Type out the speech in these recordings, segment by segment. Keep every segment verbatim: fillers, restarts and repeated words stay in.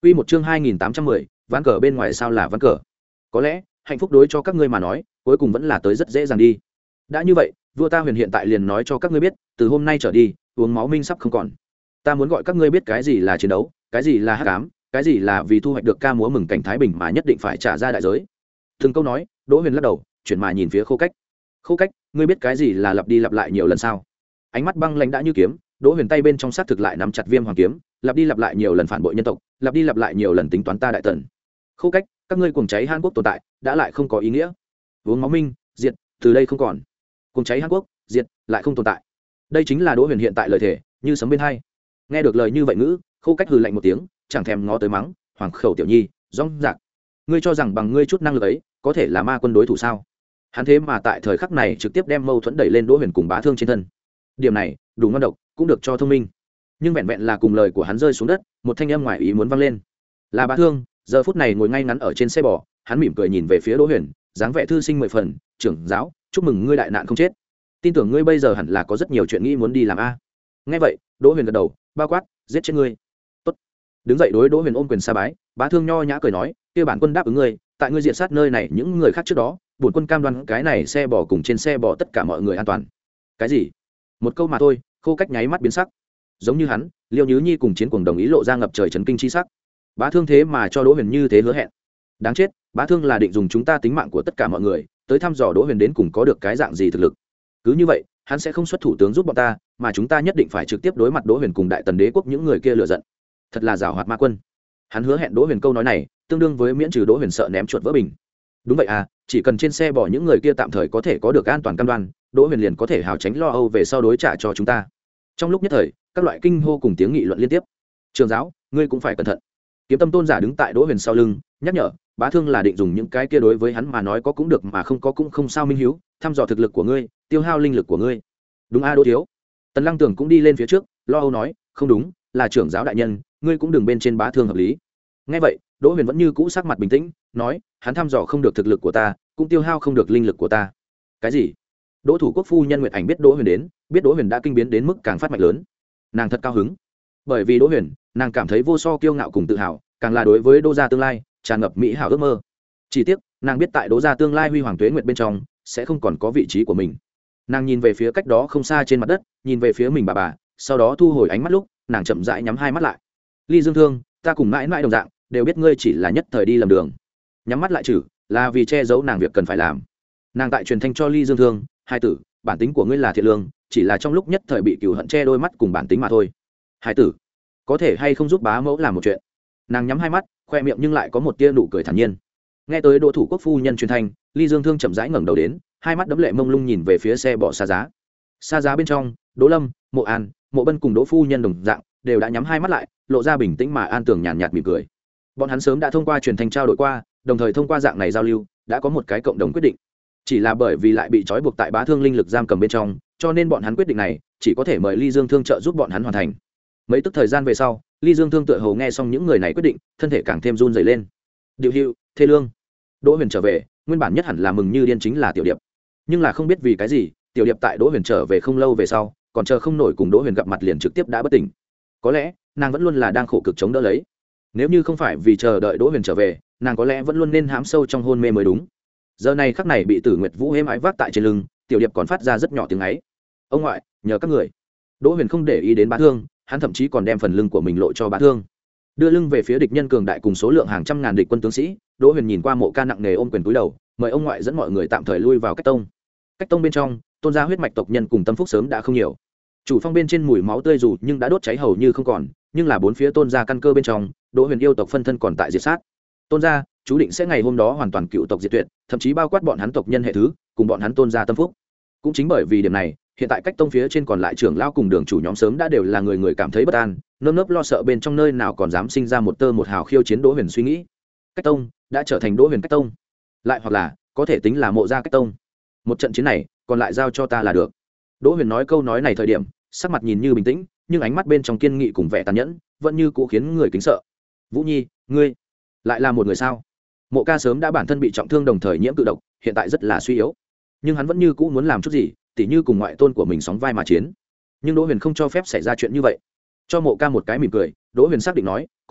Quy một chương hai nghìn tám trăm mười, ván cờ bên ngoài sao là ván cờ. Có lẽ, hạnh phúc đối cho các ngươi mà nói, cuối cùng vẫn là tới rất dễ dàng đi. Đã như vậy, vua ta Huyền hiện tại liền nói cho các ngươi biết, từ hôm nay trở đi, uống máu minh sắp không còn. Ta muốn gọi các ngươi biết cái gì là chiến đấu, cái gì là hắc ám, cái gì là vì thu hoạch được ca múa mừng cảnh thái bình mà nhất định phải trả ra đại giới. Từng câu nói, Đỗ Huyền lắc đầu, chuyển mà nhìn phía Khô Cách. Khô Cách, ngươi biết cái gì là lặp đi lặp lại nhiều lần sao? Ánh mắt băng lãnh đã như kiếm, Đỗ Huyền tay bên trong sát thực lại nắm chặt Viêm Hoàng kiếm, lặp đi lặp lại nhiều lần phản bội nhân tộc, lặp đi lặp lại nhiều lần tính toán ta đại tần. Khô Cách, các ngươi cuồng cháy Hàn Quốc tồn tại, đã lại không có ý nghĩa. Uống máu minh, diệt, từ đây không còn. Cuồng cháy Hàn Quốc, diệt, lại không tồn tại. Đây chính là Đỗ Huyền hiện tại lời thể, như sấm bên hai. Nghe được lời như vậy ngữ, Khô Cách hừ lạnh một tiếng, chẳng thèm ngó tới mắng, Hoàng khẩu tiểu nhi, rong rạc. Ngươi cho rằng bằng ngươi chút năng lực ấy, có thể là ma quân đối thủ sao? Hắn thế mà tại thời khắc này trực tiếp đem mâu thuẫn đẩy lên Đỗ Huyền cùng Bá Thương trên thân. Điểm này, đủ ngon độc, cũng được cho thông minh. Nhưng vẹn vẹn là cùng lời của hắn rơi xuống đất, một thanh âm ngoài ý muốn vang lên. Là Bá Thương, giờ phút này ngồi ngay ngắn ở trên xe bò, hắn mỉm cười nhìn về phía Đỗ Huyền, dáng vẻ thư sinh mười phần, "Trưởng giáo, chúc mừng ngươi đại nạn không chết. Tin tưởng ngươi bây giờ hẳn là có rất nhiều chuyện nghĩ muốn đi làm a." Nghe vậy, Đỗ Huyền gật đầu, bao quát, "Giết chết ngươi." "Tốt." Đứng dậy đối Đỗ Huyền ôm quyền sa bái, Bá Thương nho nhã cười nói, "Kia bản quân đáp ứng ngươi, tại ngươi diện sát nơi này những người khác trước đó, bổn quân cam đoan cái này xe bò cùng trên xe bò tất cả mọi người an toàn." "Cái gì?" Một câu mà thôi, Khô Cách nháy mắt biến sắc. Giống như hắn, Liêu Nhứ Nhi cùng Chiến Cuồng đồng ý lộ ra ngập trời chấn kinh chi sắc. Bá Thương thế mà cho Đỗ Huyền như thế hứa hẹn. Đáng chết, Bá Thương là định dùng chúng ta tính mạng của tất cả mọi người, tới thăm dò Đỗ Huyền đến cùng có được cái dạng gì thực lực. Cứ như vậy, hắn sẽ không xuất thủ tướng giúp bọn ta, mà chúng ta nhất định phải trực tiếp đối mặt Đỗ Huyền cùng Đại Tần Đế quốc những người kia lựa giận. Thật là giàu hoạt ma quân. Hắn hứa hẹn Đỗ Huyền câu nói này, tương đương với miễn trừ Đỗ Huyền sợ ném chuột vỡ bình. Đúng vậy à, chỉ cần trên xe bỏ những người kia tạm thời có thể có được an toàn cam đoan, Đỗ Huyền liền có thể hào tránh lo âu về sau đối trả cho chúng ta. Trong lúc nhất thời, các loại kinh hô cùng tiếng nghị luận liên tiếp. "Trường giáo, ngươi cũng phải cẩn thận." Kiếm Tâm Tôn giả đứng tại Đỗ Huyền sau lưng, nhắc nhở, Bá Thương là định dùng những cái kia đối với hắn mà nói có cũng được mà không có cũng không sao minh hiếu, thăm dò thực lực của ngươi, tiêu hao linh lực của ngươi. "Đúng a Đỗ thiếu." Tần Lăng Tưởng cũng đi lên phía trước, lo âu nói, "Không đúng, là trưởng giáo đại nhân, ngươi cũng đừng bên trên Bá Thương hợp lý." Nghe vậy, Đỗ Huyền vẫn như cũ sắc mặt bình tĩnh, nói, "Hắn thăm dò không được thực lực của ta, cũng tiêu hao không được linh lực của ta." "Cái gì?" Đỗ thủ quốc phu nhân Nguyệt Ảnh biết Đỗ Huyền đến, biết Đỗ Huyền đã kinh biến đến mức càng phát mạnh lớn. Nàng thật cao hứng, bởi vì Đỗ Huyền, nàng cảm thấy vô so kiêu ngạo cùng tự hào, càng là đối với Đỗ gia tương lai tràn ngập mỹ hảo ước mơ. Chỉ tiếc, nàng biết tại Đỗ gia tương lai huy hoàng tuế nguyệt bên trong sẽ không còn có vị trí của mình. Nàng nhìn về phía cách đó không xa trên mặt đất, nhìn về phía mình bà bà, sau đó thu hồi ánh mắt lúc, nàng chậm rãi nhắm hai mắt lại. "Ly Dương Thương, ta cùng mãi mãi đồng dạng, đều biết ngươi chỉ là nhất thời đi lầm đường." Nhắm mắt lại trừ, là vì che giấu nàng việc cần phải làm. Nàng tại truyền thanh cho Ly Dương Thương, "Hai tử, bản tính của ngươi là thiện lương, chỉ là trong lúc nhất thời bị cừu hận che đôi mắt cùng bản tính mà thôi. Hai tử, có thể hay không giúp bá mẫu làm một chuyện?" Nàng nhắm hai mắt, khoe miệng nhưng lại có một tia nụ cười thản nhiên. Nghe tới Đỗ thủ quốc phu nhân truyền thanh, Ly Dương Thương chậm rãi ngẩng đầu đến, hai mắt đẫm lệ mông lung nhìn về phía xe bỏ xa giá. Xa giá bên trong, Đỗ Lâm, Mộ An, Mộ Bân cùng Đỗ phu nhân đồng dạng, đều đã nhắm hai mắt lại, lộ ra bình tĩnh mà an tường nhàn nhạt mỉm cười. Bọn hắn sớm đã thông qua truyền thanh trao đổi qua, đồng thời thông qua dạng này giao lưu, đã có một cái cộng đồng quyết định. Chỉ là bởi vì lại bị trói buộc tại Bá Thương linh lực giam cầm bên trong, cho nên bọn hắn quyết định này chỉ có thể mời Ly Dương Thương trợ giúp bọn hắn hoàn thành. Mấy tức thời gian về sau, Ly Dương Thương tựa hồ nghe xong những người này quyết định, thân thể càng thêm run rẩy lên. "Điệu Hữu, Thê Lương." Đỗ Huyền trở về, nguyên bản nhất hẳn là mừng như điên chính là Tiểu Điệp. Nhưng là không biết vì cái gì, Tiểu Điệp tại Đỗ Huyền trở về không lâu về sau, còn chờ không nổi cùng Đỗ Huyền gặp mặt liền trực tiếp đã bất tỉnh. Có lẽ, nàng vẫn luôn là đang khổ cực chống đỡ lấy. Nếu như không phải vì chờ đợi Đỗ Huyền trở về, nàng có lẽ vẫn luôn nên hãm sâu trong hôn mê mới đúng. Giờ này khắc này bị Tử Nguyệt Vũ êm ái vác tại trên lưng, Tiểu Điệp còn phát ra rất nhỏ tiếng ấy. "Ông ngoại, nhờ các người." Đỗ Huyền không để ý đến Bá Thương, hắn thậm chí còn đem phần lưng của mình lộ cho Bá Thương. Đưa lưng về phía địch nhân cường đại cùng số lượng hàng trăm ngàn địch quân tướng sĩ, Đỗ Huyền nhìn qua Mộ Ca nặng nề ôm quyền cúi đầu, mời ông ngoại dẫn mọi người tạm thời lui vào Cách Tông. Cách Tông bên trong, Tôn gia huyết mạch tộc nhân cùng tâm phúc sớm đã không nhiều. Chủ phong bên trên mùi máu tươi dù nhưng đã đốt cháy hầu như không còn, nhưng là bốn phía Tôn gia căn cơ bên trong, Đỗ Huyền yêu tộc phân thân còn tại diệt sát. Tôn gia chú định sẽ ngày hôm đó hoàn toàn cựu tộc diệt tuyệt, thậm chí bao quát bọn hắn tộc nhân hệ thứ, cùng bọn hắn Tôn gia tâm phúc. Cũng chính bởi vì điểm này, hiện tại Cách Tông phía trên còn lại trưởng lão cùng đường chủ nhóm sớm đã đều là người người cảm thấy bất an, nơm nớp lo sợ bên trong nơi nào còn dám sinh ra một tơ một hào khiêu chiến Đỗ Huyền suy nghĩ. Cách Tông đã trở thành Đỗ Huyền Cách Tông, lại hoặc là có thể tính là Mộ gia Cách Tông. Một trận chiến này, còn lại giao cho ta là được. Đỗ Huyền nói câu nói này thời điểm, sắc mặt nhìn như bình tĩnh, nhưng ánh mắt bên trong kiên nghị cùng vẻ tàn nhẫn, vẫn như cũ khiến người kính sợ. "Vũ Nhi, ngươi lại là một người sao?" Mộ Ca sớm đã bản thân bị trọng thương đồng thời nhiễm cự độc, hiện tại rất là suy yếu, nhưng hắn vẫn như cũ muốn làm chút gì, tỉ như cùng ngoại tôn của mình sóng vai mà chiến. Nhưng Đỗ Huyền không cho phép xảy ra chuyện như vậy. Cho Mộ Ca một cái mỉm cười, Đỗ Huyền xác định nói, "Còn lại,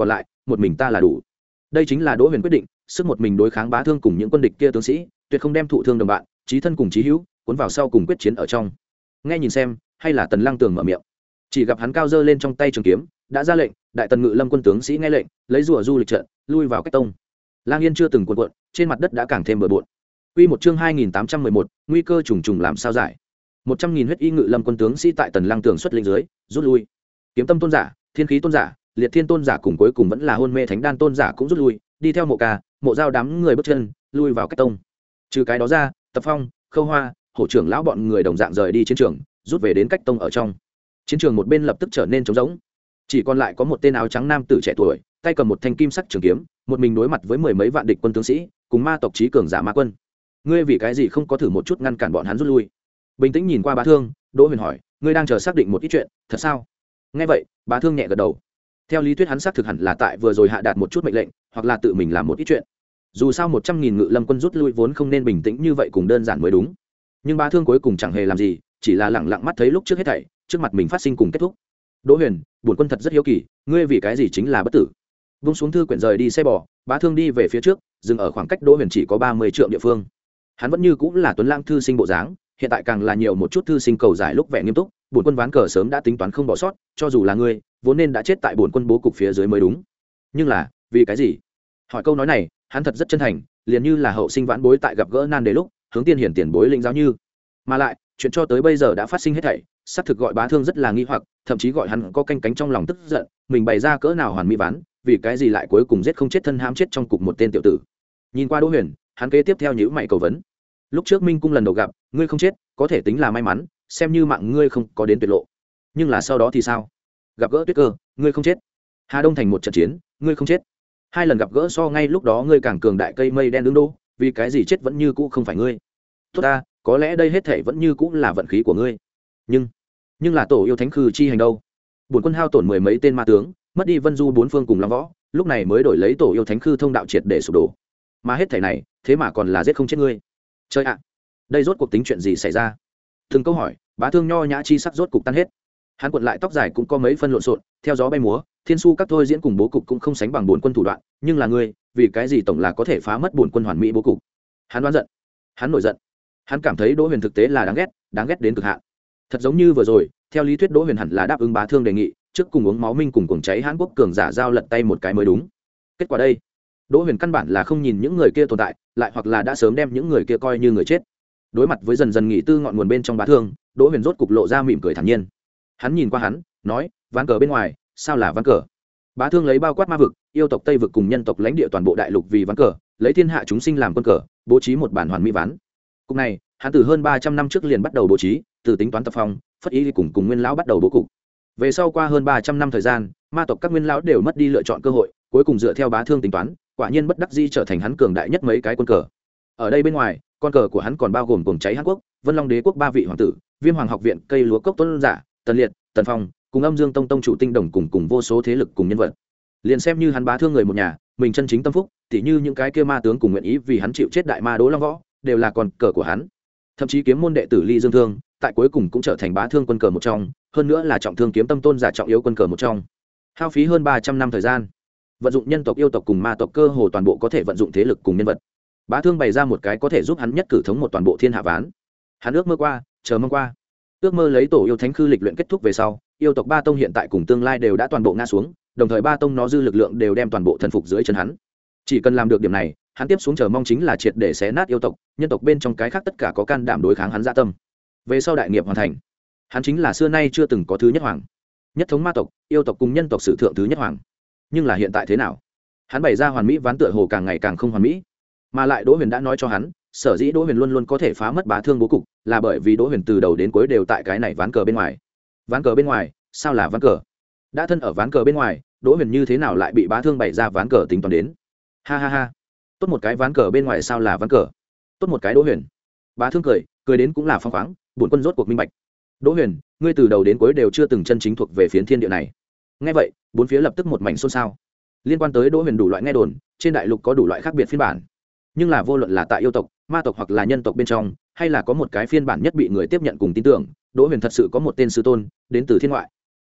một mình ta là đủ. Đây chính là Đỗ Huyền quyết định, sức một mình đối kháng Bá Thương cùng những quân địch kia tướng sĩ, tuyệt không đem thụ thương đồng bạn, chí thân cùng chí hữu, cuốn vào sau cùng quyết chiến ở trong. Nghe nhìn xem, hay là Tần Lăng Tường mở miệng. Chỉ gặp hắn cao giơ lên trong tay trường kiếm, đã ra lệnh, đại tần ngự lâm quân tướng sĩ nghe lệnh, lấy rùa du lịch trận, lui vào cách tông. Lang Yên chưa từng cuộn cuộn, trên mặt đất đã càng thêm bừa bộn. Quy một chương hai nghìn tám trăm mười một, nguy cơ trùng trùng làm sao giải. một trăm nghìn huyết y ngự lâm quân tướng sĩ tại Tần Lăng Tường xuất lĩnh dưới, rút lui. Kiếm Tâm tôn giả, Thiên Khí tôn giả, Liệt Thiên tôn giả cùng cuối cùng vẫn là Hôn Mê Thánh Đan tôn giả cũng rút lui, đi theo Mộ Ca, Mộ Giao đám người bước chân, lui vào cách tông. Trừ cái đó ra, Tập Phong, Khâu Hoa, Hổ trưởng lão bọn người đồng dạng rời đi chiến trường, rút về đến cách tông ở trong. Chiến trường một bên lập tức trở nên trống rỗng, chỉ còn lại có một tên áo trắng nam tử trẻ tuổi, tay cầm một thanh kim sắc trường kiếm, một mình đối mặt với mười mấy vạn địch quân tướng sĩ, cùng ma tộc chí cường giả ma quân. Ngươi vì cái gì không có thử một chút ngăn cản bọn hắn rút lui? Bình tĩnh nhìn qua Bá Thương, Đỗ Huyền hỏi, ngươi đang chờ xác định một ít chuyện, thật sao? Nghe vậy, Bá Thương nhẹ gật đầu. Theo lý thuyết hắn xác thực hẳn là tại vừa rồi hạ đạt một chút mệnh lệnh, hoặc là tự mình làm một ít chuyện. Dù sao một trăm nghìn ngự lâm quân rút lui vốn không nên bình tĩnh như vậy cùng đơn giản mới đúng. Nhưng Bá Thương cuối cùng chẳng hề làm gì, chỉ là lẳng lặng mắt thấy lúc trước hết thảy, trước mặt mình phát sinh cùng kết thúc. Đỗ Huyền, bổn quân thật rất hiếu kỳ, ngươi vì cái gì chính là bất tử? Vung xuống thư quyển rời đi xe bò, Bá Thương đi về phía trước, dừng ở khoảng cách Đỗ Huyền chỉ có ba mươi trượng địa phương. Hắn vẫn như cũng là tuấn lãng thư sinh bộ dáng, hiện tại càng là nhiều một chút thư sinh cầu giải lúc vẻ nghiêm túc. Bổn quân ván cờ sớm đã tính toán không bỏ sót, cho dù là ngươi, vốn nên đã chết tại bổn quân bố cục phía dưới mới đúng. Nhưng là, vì cái gì? Hỏi câu nói này, hắn thật rất chân thành, liền như là hậu sinh vãn bối tại gặp gỡ nan đề lúc, hướng tiên hiển tiền bối lĩnh giáo như. Mà lại, chuyện cho tới bây giờ đã phát sinh hết thảy, xác thực gọi Bá Thương rất là nghi hoặc, thậm chí gọi hắn có canh cánh trong lòng tức giận, mình bày ra cỡ nào hoàn mỹ ván, vì cái gì lại cuối cùng giết không chết thân hãm chết trong cục một tên tiểu tử. Nhìn qua Đỗ Huyền, hắn kế tiếp theo nhíu mày cầu vấn. Lúc trước Minh cung lần đầu gặp, ngươi không chết, có thể tính là may mắn, xem như mạng ngươi không có đến tuyệt lộ. Nhưng là sau đó thì sao? Gặp gỡ Tuyết Cơ, ngươi không chết. Hà Đông thành một trận chiến, ngươi không chết. Hai lần gặp gỡ so ngay lúc đó ngươi càng cường đại cây mây đen đứng đô, vì cái gì chết vẫn như cũ không phải ngươi. Tốt ta, có lẽ đây hết thảy vẫn như cũ là vận khí của ngươi. Nhưng, nhưng là tổ yêu thánh khư chi hành đâu? Bổn quân hao tổn mười mấy tên ma tướng, mất đi Vân Du bốn phương cùng Long Võ, lúc này mới đổi lấy tổ yêu thánh khư thông đạo triệt để sụp đổ. Mà hết thảy này, thế mà còn là giết không chết ngươi. Chơi ạ, đây rốt cuộc tính chuyện gì xảy ra? Từng câu hỏi, Bá Thương nho nhã chi sắc rốt cục tan hết. Hắn cuộn lại tóc dài cũng có mấy phân lộn xộn, theo gió bay múa, thiên su các thôi diễn cùng bố cục cũng không sánh bằng bổn quân thủ đoạn, nhưng là ngươi, vì cái gì tổng là có thể phá mất bổn quân hoàn mỹ bố cục? Hắn đoán giận, hắn nổi giận. Hắn cảm thấy Đỗ Huyền thực tế là đáng ghét, đáng ghét đến cực hạn. Thật giống như vừa rồi, theo lý thuyết Đỗ Huyền hẳn là đáp ứng Bá Thương đề nghị, trước cùng uống máu minh cùng cuồng cháy Hán Quốc cường giả giao lật tay một cái mới đúng. Kết quả đây, Đỗ Huyền căn bản là không nhìn những người kia tồn tại, lại hoặc là đã sớm đem những người kia coi như người chết. Đối mặt với dần dần nghị tư ngọn nguồn bên trong Bá Thương, Đỗ Huyền rốt cục lộ ra mỉm cười thản nhiên. Hắn nhìn qua hắn, nói, ván cờ bên ngoài, sao là ván cờ? Bá Thương lấy bao quát ma vực, yêu tộc Tây vực cùng nhân tộc lãnh địa toàn bộ đại lục vì ván cờ, lấy thiên hạ chúng sinh làm quân cờ, bố trí một bản hoàn mỹ ván. Cục này, hắn từ hơn ba trăm năm trước liền bắt đầu bố trí, từ tính toán tập phong, phất ý cùng cùng nguyên lão bắt đầu bố cục. Về sau qua hơn ba trăm năm thời gian, ma tộc các nguyên lão đều mất đi lựa chọn cơ hội, cuối cùng dựa theo Bá Thương tính toán, quả nhiên bất đắc dĩ trở thành hắn cường đại nhất mấy cái quân cờ. Ở đây bên ngoài, con cờ của hắn còn bao gồm cuồng cháy Hán Quốc, Vân Long Đế quốc ba vị hoàng tử, Viêm Hoàng học viện cây lúa cốc tuấn giả, Tần Liệt, Tần Phong, cùng Âm Dương Tông tông chủ Tinh Đồng cùng cùng vô số thế lực cùng nhân vật. Liền xem như hắn Bá Thương người một nhà, mình chân chính tâm phúc, tỉ như những cái kia ma tướng cùng nguyện ý vì hắn chịu chết đại ma Đỗ Long Võ, đều là con cờ của hắn. Thậm chí kiếm môn đệ tử Ly Dương Thương, tại cuối cùng cũng trở thành Bá Thương quân cờ một trong, hơn nữa là trọng thương kiếm tâm tôn giả trọng yếu quân cờ một trong. Hao phí hơn ba trăm năm thời gian, vận dụng nhân tộc yêu tộc cùng ma tộc cơ hồ toàn bộ có thể vận dụng thế lực cùng nhân vật. Bá Thương bày ra một cái có thể giúp hắn nhất cử thống một toàn bộ thiên hạ ván. Hắn ước mơ qua, chờ mong qua. Ước mơ lấy tổ yêu thánh khư lịch luyện kết thúc về sau, yêu tộc ba tông hiện tại cùng tương lai đều đã toàn bộ ngã xuống, đồng thời ba tông nó dư lực lượng đều đem toàn bộ thần phục dưới chân hắn. Chỉ cần làm được điểm này, hắn tiếp xuống chờ mong chính là triệt để xé nát yêu tộc, nhân tộc bên trong cái khác tất cả có can đảm đối kháng hắn dạ tâm. Về sau đại nghiệp hoàn thành, hắn chính là xưa nay chưa từng có thứ nhất hoàng, nhất thống ma tộc, yêu tộc cùng nhân tộc sử thượng thứ nhất hoàng. Nhưng là hiện tại thế nào? Hắn bày ra hoàn mỹ ván tựa hồ càng ngày càng không hoàn mỹ, mà lại Đỗ Huyền đã nói cho hắn, sở dĩ Đỗ Huyền luôn luôn có thể phá mất Bá Thương bố cục, là bởi vì Đỗ Huyền từ đầu đến cuối đều tại cái này ván cờ bên ngoài. Ván cờ bên ngoài, sao là ván cờ? Đã thân ở ván cờ bên ngoài, Đỗ Huyền như thế nào lại bị Bá Thương bày ra ván cờ tính toán đến? Ha ha ha, tốt một cái ván cờ bên ngoài sao là ván cờ? Tốt một cái Đỗ Huyền. Bá Thương cười, cười đến cũng là phong khoáng, bổn quân rốt cuộc minh bạch. Đỗ Huyền, ngươi từ đầu đến cuối đều chưa từng chân chính thuộc về phiến thiên địa này. Nghe vậy, bốn phía lập tức một mảnh xôn xao. Liên quan tới Đỗ Huyền đủ loại nghe đồn, trên đại lục có đủ loại khác biệt phiên bản. Nhưng là vô luận là tại yêu tộc, ma tộc hoặc là nhân tộc bên trong, hay là có một cái phiên bản nhất bị người tiếp nhận cùng tin tưởng, Đỗ Huyền thật sự có một tên sư tôn, đến từ thiên ngoại.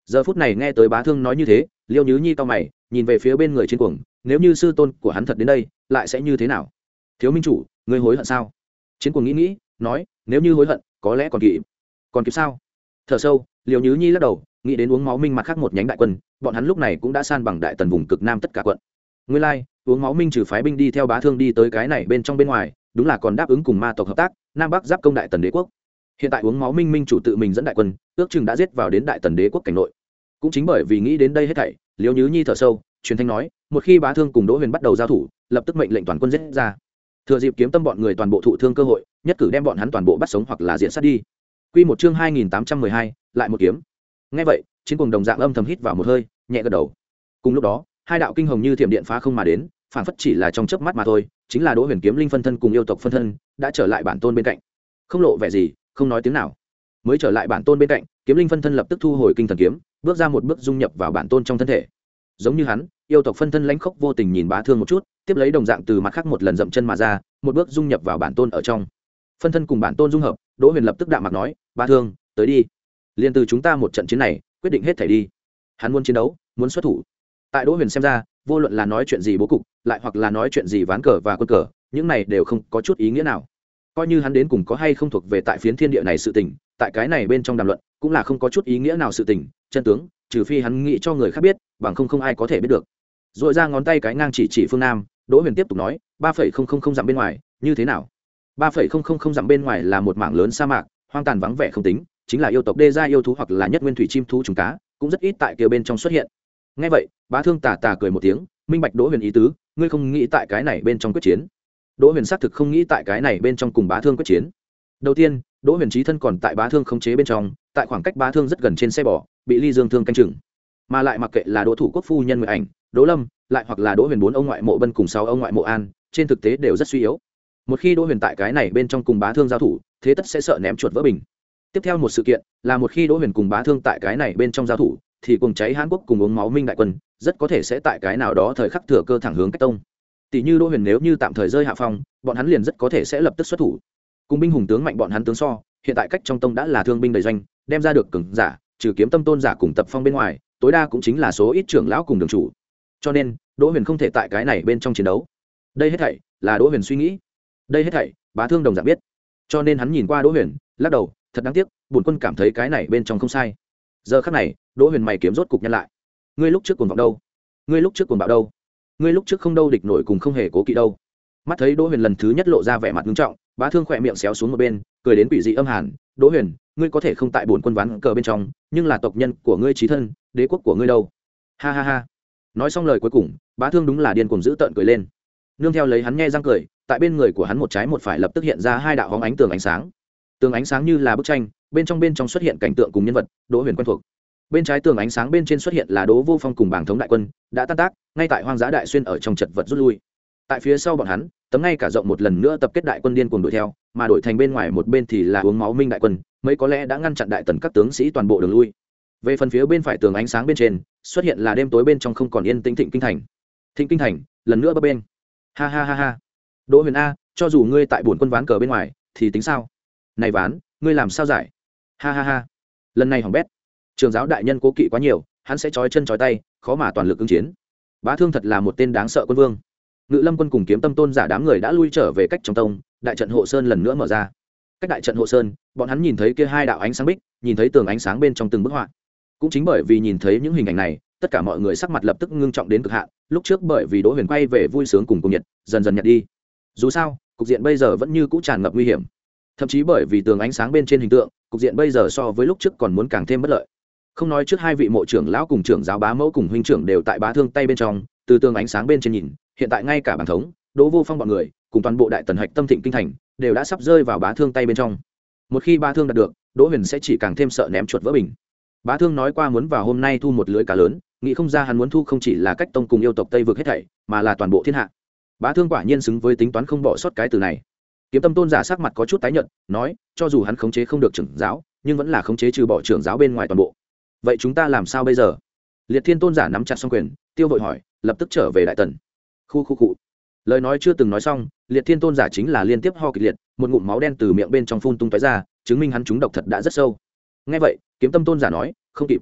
Giờ phút này nghe tới bá thương nói như thế, Liêu Nhứ Nhi cau mày nhìn về phía bên người Chiến Cuồng, nếu như sư tôn của hắn thật đến đây lại sẽ như thế nào? Thiếu minh chủ, ngươi hối hận sao? Chiến Cuồng nghĩ nghĩ nói, nếu như hối hận có lẽ còn kịp. Còn kịp sao? Thở sâu, Liêu Nhứ Nhi lắc đầu, nghĩ đến uống máu minh mặt khác một nhánh đại quân, bọn hắn lúc này cũng đã san bằng đại tần vùng cực nam tất cả quận. Nguyên lai, like, uống máu minh trừ phái binh đi theo bá thương đi tới cái này bên trong bên ngoài, đúng là còn đáp ứng cùng ma tộc hợp tác, nam bắc giáp công đại tần đế quốc. Hiện tại uống máu minh minh chủ tự mình dẫn đại quân, ước chừng đã giết vào đến đại tần đế quốc cảnh nội. Cũng chính bởi vì nghĩ đến đây hết thảy, Liêu Nhứ Nhi thở sâu, truyền thanh nói, một khi bá thương cùng Đỗ Huyền bắt đầu giao thủ, lập tức mệnh lệnh toàn quân giết ra. Thừa dịp kiếm tâm bọn người toàn bộ thụ thương cơ hội, nhất cử đem bọn hắn toàn bộ bắt sống hoặc là diện sát đi. Quy một chương hai nghìn tám trăm mười hai, lại một kiếm. Nghe vậy, Chiến Cuồng đồng dạng âm thầm hít vào một hơi, nhẹ gật đầu. Cùng lúc đó, hai đạo kinh hồng như thiểm điện phá không mà đến, phản phất chỉ là trong chớp mắt mà thôi, chính là Đỗ Huyền kiếm linh phân thân cùng yêu tộc phân thân, đã trở lại bản tôn bên cạnh. Không lộ vẻ gì, không nói tiếng nào. Mới trở lại bản tôn bên cạnh, kiếm linh phân thân lập tức thu hồi kinh thần kiếm, bước ra một bước dung nhập vào bản tôn trong thân thể. Giống như hắn, yêu tộc phân thân lãnh khốc vô tình nhìn bá thương một chút, tiếp lấy đồng dạng từ mặt khác một lần dậm chân mà ra, một bước dung nhập vào bản tôn ở trong. Phân thân cùng bản tôn dung hợp, Đỗ Huyền lập tức đạm mạc nói, bá thương, tới đi. Liên từ chúng ta một trận chiến này, quyết định hết thảy đi. Hắn muốn chiến đấu, muốn xuất thủ. Tại Đỗ Huyền xem ra, vô luận là nói chuyện gì bố cục, lại hoặc là nói chuyện gì ván cờ và quân cờ, những này đều không có chút ý nghĩa nào. Coi như hắn đến cùng có hay không thuộc về tại phiến thiên địa này sự tình, tại cái này bên trong đàm luận, cũng là không có chút ý nghĩa nào sự tình, chân tướng, trừ phi hắn nghĩ cho người khác biết, bằng không không ai có thể biết được. Rồi ra ngón tay cái ngang chỉ chỉ phương nam, Đỗ Huyền tiếp tục nói, ba phẩy không không không dặm bên ngoài, như thế nào? ba phẩy không không không dặm bên ngoài là một mảng lớn sa mạc, hoang tàn vắng vẻ không tính, chính là yêu tộc đê gia yêu thú hoặc là nhất nguyên thủy chim thú trùng cá, cũng rất ít tại kia bên trong xuất hiện. Nghe vậy, bá thương tà tà cười một tiếng, minh bạch Đỗ Huyền ý tứ, ngươi không nghĩ tại cái này bên trong quyết chiến. Đỗ Huyền xác thực không nghĩ tại cái này bên trong cùng bá thương quyết chiến. Đầu tiên, Đỗ Huyền chí thân còn tại bá thương khống chế bên trong, tại khoảng cách bá thương rất gần trên xe bò, bị Ly Dương Thương canh chừng. Mà lại mặc kệ là Đỗ thủ quốc phu nhân Nguyệt Ảnh, Đỗ Lâm, lại hoặc là Đỗ Huyền bốn ông ngoại Mộ Bân cùng sáu ông ngoại Mộ An, trên thực tế đều rất suy yếu. Một khi Đỗ Huyền tại cái này bên trong cùng bá thương giao thủ, thế tất sẽ sợ ném chuột vỡ bình. Tiếp theo một sự kiện là một khi Đỗ Huyền cùng bá thương tại cái này bên trong giao thủ, thì cùng cháy Hán Quốc cùng uống máu minh đại quân, rất có thể sẽ tại cái nào đó thời khắc thừa cơ thẳng hướng Cách Tông. Tỷ như Đỗ Huyền nếu như tạm thời rơi hạ phong, bọn hắn liền rất có thể sẽ lập tức xuất thủ. Cùng binh hùng tướng mạnh bọn hắn tướng so, hiện tại Cách trong tông đã là thương binh đầy doanh, đem ra được cường giả, trừ kiếm tâm tôn giả cùng tập phong bên ngoài, tối đa cũng chính là số ít trưởng lão cùng đường chủ. Cho nên, Đỗ Huyền không thể tại cái này bên trong chiến đấu. Đây hết thảy là Đỗ Huyền suy nghĩ. Đây hết thảy, bá thương đồng dạng biết. Cho nên hắn nhìn qua Đỗ Huyền, lắc đầu, thật đáng tiếc, bổn quân cảm thấy cái này bên trong không sai. Giờ khắc này, Đỗ Huyền mày kiếm rốt cục nhăn lại. Ngươi lúc trước cuồng vọng đâu? Ngươi lúc trước cuồng bạo đâu? Ngươi lúc trước không đâu địch nổi cùng không hề cố kỵ đâu? Mắt thấy Đỗ Huyền lần thứ nhất lộ ra vẻ mặt nghiêm trọng, bá thương khỏe miệng xéo xuống một bên, cười đến quỷ dị âm hàn, Đỗ Huyền, ngươi có thể không tại bổn quân ván cờ bên trong, nhưng là tộc nhân của ngươi chí thân, đế quốc của ngươi đâu? Ha ha ha. Nói xong lời cuối cùng, bá thương đúng là điên cuồng dữ tợn cười lên. Nương theo lấy hắn nghe răng cười, tại bên người của hắn một trái một phải lập tức hiện ra hai đạo hóng ánh tường ánh sáng. Tường ánh sáng như là bức tranh, bên trong bên trong xuất hiện cảnh tượng cùng nhân vật, Đỗ Huyền quen thuộc. Bên trái tường ánh sáng bên trên xuất hiện là Đỗ Vô Phong cùng bảng thống đại quân, đã tan tác, ngay tại hoang dã đại xuyên ở trong chật vật rút lui. Tại phía sau bọn hắn, tấm ngay cả rộng một lần nữa tập kết đại quân điên cuồng đuổi theo, mà đổi thành bên ngoài một bên thì là uống máu minh đại quân, mấy có lẽ đã ngăn chặn đại tần các tướng sĩ toàn bộ đường lui. Về phần phía bên phải tường ánh sáng bên trên, xuất hiện là đêm tối bên trong không còn yên tĩnh Thịnh Kinh thành. Thịnh Kinh thành, lần nữa bấp bênh. Ha ha ha ha. Đỗ Huyền a, cho dù ngươi tại bổn quân ván cờ bên ngoài, thì tính sao? Này ván, ngươi làm sao giải? Ha ha ha. Lần này hỏng bét. Trường giáo đại nhân cố kỵ quá nhiều, hắn sẽ trói chân trói tay, khó mà toàn lực ứng chiến. Bá thương thật là một tên đáng sợ quân vương. Ngự Lâm quân cùng kiếm tâm tôn giả đám người đã lui trở về cách trong tông, đại trận hộ sơn lần nữa mở ra. Cách đại trận hộ sơn, bọn hắn nhìn thấy kia hai đạo ánh sáng bích, nhìn thấy tường ánh sáng bên trong từng bức họa. Cũng chính bởi vì nhìn thấy những hình ảnh này, tất cả mọi người sắc mặt lập tức ngưng trọng đến cực hạn. Lúc trước bởi vì Đỗ Huyền quay về vui sướng cùng cùng nhiệt, dần dần nhạt đi. Dù sao, cục diện bây giờ vẫn như cũ tràn ngập nguy hiểm. Thậm chí bởi vì tường ánh sáng bên trên hình tượng, cục diện bây giờ so với lúc trước còn muốn càng thêm bất lợi. Không nói trước hai vị mộ trưởng lão cùng trưởng giáo bá mẫu cùng huynh trưởng đều tại bá thương tay bên trong, từ tường ánh sáng bên trên nhìn, hiện tại ngay cả bảng thống, Đỗ Vô Phong bọn người, cùng toàn bộ đại tần hạch tâm Thịnh Kinh thành, đều đã sắp rơi vào bá thương tay bên trong. Một khi bá thương đạt được, Đỗ Huyền sẽ chỉ càng thêm sợ ném chuột vỡ bình. Bá thương nói qua muốn vào hôm nay thu một lưới cá lớn, nghĩ không ra hắn muốn thu không chỉ là Cách tông cùng yêu tộc Tây vực hết thảy, mà là toàn bộ thiên hạ. Bá thương quả nhiên xứng với tính toán không bỏ sót cái từ này. Kiếm tâm tôn giả sắc mặt có chút tái nhợt, nói, cho dù hắn khống chế không được trưởng giáo, nhưng vẫn là khống chế trừ bỏ trưởng giáo bên ngoài toàn bộ. Vậy chúng ta làm sao bây giờ? Liệt Thiên tôn giả nắm chặt song quyền, tiêu vội hỏi, lập tức trở về đại tần. Khu khu cụ. Lời nói chưa từng nói xong, Liệt Thiên tôn giả chính là liên tiếp ho kịch liệt, một ngụm máu đen từ miệng bên trong phun tung tóe ra, chứng minh hắn trúng độc thật đã rất sâu. Nghe vậy, kiếm tâm tôn giả nói, không kịp.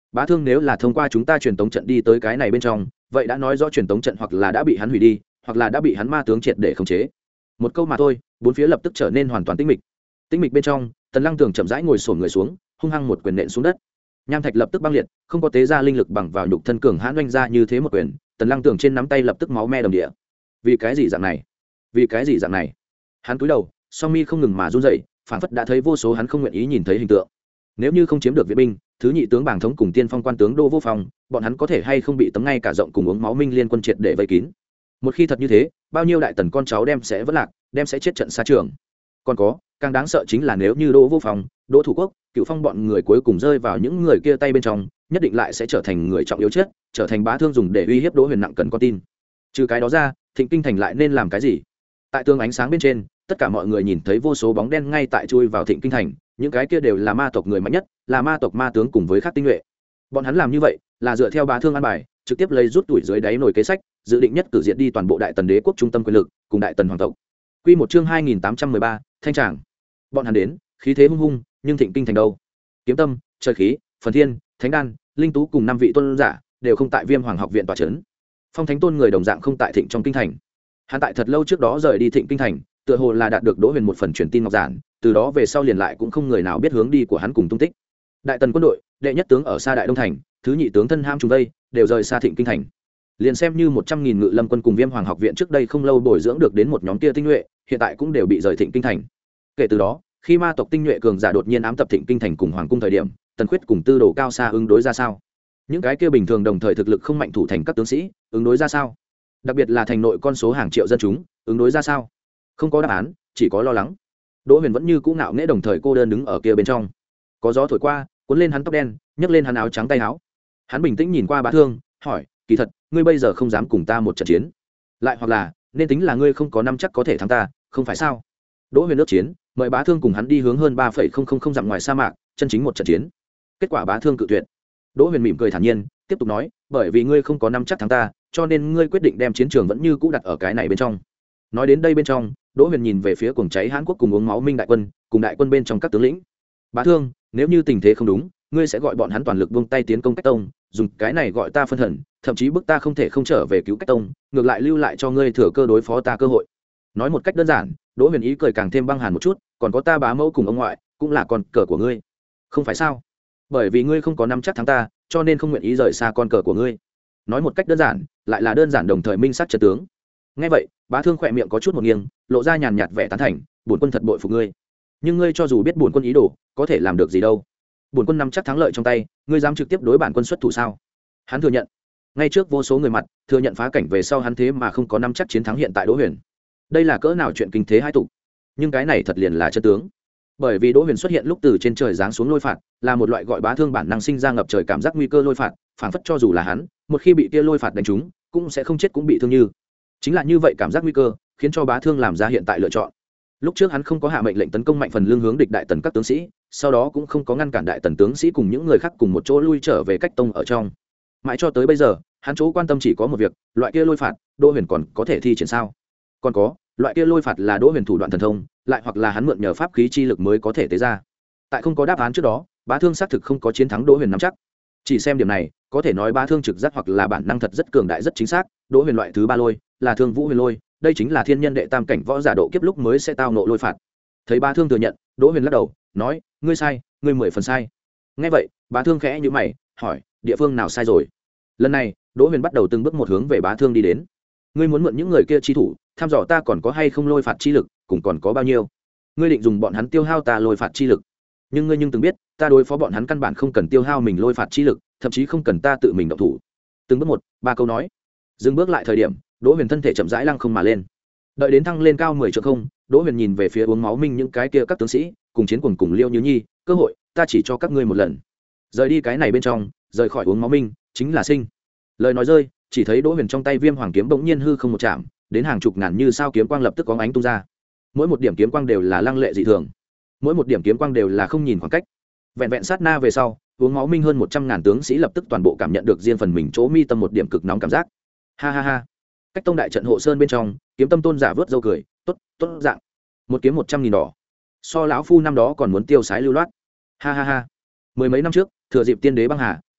Bá Thương nếu là thông qua chúng ta truyền tống trận đi tới cái này bên trong, vậy đã nói rõ truyền tống trận hoặc là đã bị hắn hủy đi, hoặc là đã bị hắn ma tướng triệt để khống chế. Một câu mà thôi, bốn phía lập tức trở nên hoàn toàn tĩnh mịch. Tĩnh mịch bên trong, Tần Lăng Tường chậm rãi ngồi xổm người xuống, hung hăng một quyền nện xuống đất. Nham thạch lập tức băng liệt, không có tế ra linh lực bằng vào nhục thân cường hãn oanh ra như thế một quyền, Tần Lăng Tường trên nắm tay lập tức máu me đầm địa. Vì cái gì dạng này? Vì cái gì dạng này? Hắn cúi đầu, song mi không ngừng mà run rẩy, phảng phất đã thấy vô số hắn không nguyện ý nhìn thấy hình tượng. Nếu như không chiếm được viện binh, thứ nhị tướng bảng thống cùng tiên phong quan tướng Đô Vô Phong, bọn hắn có thể hay không bị tấm ngay cả rộng cùng uống máu minh liên quân triệt để vây kín. Một khi thật như thế, bao nhiêu đại tần con cháu đem sẽ vỡ lạc, đem sẽ chết trận xa trường. Còn có, càng đáng sợ chính là nếu như Đô Vô Phong, Đỗ Thủ Quốc, Cựu Phong bọn người cuối cùng rơi vào những người kia tay bên trong, nhất định lại sẽ trở thành người trọng yếu chết, trở thành Bá Thương dùng để uy hiếp Đỗ Huyền nặng cần con tin. Trừ cái đó ra, Thịnh Kinh thành lại nên làm cái gì? Tại tương ánh sáng bên trên, tất cả mọi người nhìn thấy vô số bóng đen ngay tại chui vào Thịnh Kinh thành, những cái kia đều là ma tộc người mạnh nhất, là ma tộc ma tướng cùng với các tinh nhuệ. Bọn hắn làm như vậy, là dựa theo Bá Thương an bài, trực tiếp lấy rút tuổi dưới đáy nổi kế sách, dự định nhất cử diệt đi toàn bộ Đại Tần đế quốc trung tâm quyền lực, cùng Đại Tần hoàng tộc. Quy một chương hai nghìn tám trăm mười ba, thanh tràng. Bọn hắn đến, khí thế hung hung, nhưng Thịnh Kinh thành đâu? Kiếm Tâm, Trời Khí, Phần Thiên, Thánh Đan, Linh Tú cùng năm vị tôn giả đều không tại Viêm Hoàng học viện tọa trấn. Phong Thánh Tôn người đồng dạng không tại Thịnh trong kinh thành. Hắn tại thật lâu trước đó rời đi Thịnh kinh thành, tựa hồ là đạt được Đỗ Huyền một phần truyền tin ngọc giản, từ đó về sau liền lại cũng không người nào biết hướng đi của hắn cùng tung tích. Đại Tần quân đội, đệ nhất tướng ở xa Đại Đông thành, thứ nhị tướng thân ham trùng đây, đều rời xa Thịnh kinh thành. Liền xem như một trăm nghìn ngự lâm quân cùng Viêm Hoàng học viện trước đây không lâu bồi dưỡng được đến một nhóm kia tinh nhuệ, hiện tại cũng đều bị rời Thịnh kinh thành. Kể từ đó, khi ma tộc tinh nhuệ cường giả đột nhiên ám tập Thịnh kinh thành cùng hoàng cung thời điểm, Tần Khuyết cùng Tư Đồ Cao Sa ứng đối ra sao? Những cái kia bình thường đồng thời thực lực không mạnh thủ thành các tướng sĩ, ứng đối ra sao? Đặc biệt là thành nội con số hàng triệu dân chúng, ứng đối ra sao? Không có đáp án, chỉ có lo lắng. Đỗ Huyền vẫn như cũ ngạo nghễ đồng thời cô đơn đứng ở kia bên trong. Có gió thổi qua, cuốn lên hắn tóc đen, nhấc lên hắn áo trắng tay áo. Hắn bình tĩnh nhìn qua Bá Thương, hỏi: "Kỳ thật, ngươi bây giờ không dám cùng ta một trận chiến, lại hoặc là, nên tính là ngươi không có năm chắc có thể thắng ta, không phải sao?" Đỗ Huyền ước chiến, mời Bá Thương cùng hắn đi hướng hơn ba phẩy không không không dặm ngoài sa mạc, chân chính một trận chiến. Kết quả Bá Thương cự tuyệt. Đỗ Huyền mỉm cười thản nhiên, tiếp tục nói: "Bởi vì ngươi không có năm chắc thắng ta, cho nên ngươi quyết định đem chiến trường vẫn như cũ đặt ở cái này bên trong." Nói đến đây bên trong, Đỗ Huyền nhìn về phía cuồng cháy Hán quốc cùng uống máu Minh đại quân, cùng đại quân bên trong các tướng lĩnh. "Bá Thương, nếu như tình thế không đúng, ngươi sẽ gọi bọn hắn toàn lực buông tay tiến công Cách Tông, dùng cái này gọi ta phân thần, thậm chí bức ta không thể không trở về cứu Cách Tông, ngược lại lưu lại cho ngươi thừa cơ đối phó ta cơ hội." Nói một cách đơn giản, Đỗ Huyền ý cười càng thêm băng hàn một chút, "Còn có ta Bá mẫu cùng ông ngoại, cũng là con cờ của ngươi, không phải sao? Bởi vì ngươi không có nắm chắc thắng ta, cho nên không nguyện ý rời xa con cờ của ngươi." Nói một cách đơn giản, lại là đơn giản đồng thời minh sát trận tướng. Nghe vậy, Bá Thương khỏe miệng có chút một nghiêng, lộ ra nhàn nhạt vẻ tán thành, "Bổn quân thật bội phục ngươi. Nhưng ngươi cho dù biết bổn quân ý đồ, có thể làm được gì đâu? Bổn quân nắm chắc thắng lợi trong tay, ngươi dám trực tiếp đối bản quân xuất thủ sao?" Hắn thừa nhận, ngay trước vô số người mặt, thừa nhận phá cảnh về sau hắn thế mà không có nắm chắc chiến thắng hiện tại Đỗ Huyền. Đây là cỡ nào chuyện kinh thế hai tục. Nhưng cái này thật liền là chân tướng. Bởi vì Đỗ Huyền xuất hiện lúc từ trên trời giáng xuống lôi phạt, là một loại gọi Bá Thương bản năng sinh ra ngập trời cảm giác nguy cơ lôi phạt, phảng phất cho dù là hắn, một khi bị kia lôi phạt đánh trúng, cũng sẽ không chết cũng bị thương như. Chính là như vậy cảm giác nguy cơ, khiến cho Bá Thương làm ra hiện tại lựa chọn. Lúc trước hắn không có hạ mệnh lệnh tấn công mạnh phần lương hướng địch Đại Tần các tướng sĩ, sau đó cũng không có ngăn cản Đại Tần tướng sĩ cùng những người khác cùng một chỗ lui trở về Cách Tông ở trong. Mãi cho tới bây giờ, hắn chỗ quan tâm chỉ có một việc, loại kia lôi phạt, Đỗ Huyền còn có thể thi triển sao? Còn có, loại kia lôi phạt là Đỗ Huyền thủ đoạn thần thông, lại hoặc là hắn mượn nhờ pháp khí chi lực mới có thể tế ra. Tại không có đáp án trước đó, Bá Thương xác thực không có chiến thắng Đỗ Huyền nắm chắc. Chỉ xem điểm này, có thể nói Bá Thương trực giác hoặc là bản năng thật rất cường đại rất chính xác, Đỗ Huyền loại thứ ba lôi, là Thương Vũ Huyền lôi, đây chính là thiên nhân đệ tam cảnh võ giả độ kiếp lúc mới sẽ tao nộ lôi phạt. Thấy Bá Thương thừa nhận, Đỗ Huyền lắc đầu, nói: "Ngươi sai, ngươi mười phần sai." Nghe vậy, Bá Thương khẽ nhíu mày, hỏi: "Địa phương nào sai rồi?" Lần này, Đỗ Huyền bắt đầu từng bước một hướng về Bá Thương đi đến. "Ngươi muốn mượn những người kia chi thủ, thăm dò ta còn có hay không lôi phạt chi lực, cùng còn có bao nhiêu? Ngươi định dùng bọn hắn tiêu hao ta lôi phạt chi lực, nhưng ngươi nhưng từng biết, ta đối phó bọn hắn căn bản không cần tiêu hao mình lôi phạt chi lực, thậm chí không cần ta tự mình động thủ." Từng bước một, ba câu nói. Dừng bước lại thời điểm, Đỗ Huyền thân thể chậm rãi lăng không mà lên. Đợi đến thăng lên cao mười trượng không, Đỗ Huyền nhìn về phía uống máu Minh những cái kia các tướng sĩ, cùng chiến cuồng cùng Liêu Như Nhi, "Cơ hội, ta chỉ cho các ngươi một lần. Rời đi cái này bên trong, rời khỏi uống máu Minh, chính là sinh." Lời nói rơi, chỉ thấy Đỗ Huyền trong tay Viêm Hoàng kiếm bỗng nhiên hư không một chạm, đến hàng chục ngàn như sao kiếm quang lập tức có ánh tung ra. Mỗi một điểm kiếm quang đều là lăng lệ dị thường, mỗi một điểm kiếm quang đều là không nhìn khoảng cách. Vẹn vẹn sát na về sau, uống máu Minh hơn một trăm ngàn tướng sĩ lập tức toàn bộ cảm nhận được riêng phần mình chỗ mi tâm một điểm cực nóng cảm giác. Ha ha ha. Cách Tông đại trận hộ sơn bên trong, Kiếm Tâm tôn giả vớt râu cười, "Tốt, tốt dạng. Một kiếm một trăm nghìn đỏ. So lão phu năm đó còn muốn tiêu sái lưu loát." Ha ha ha. Mười mấy năm trước, thừa dịp tiên đế băng hà,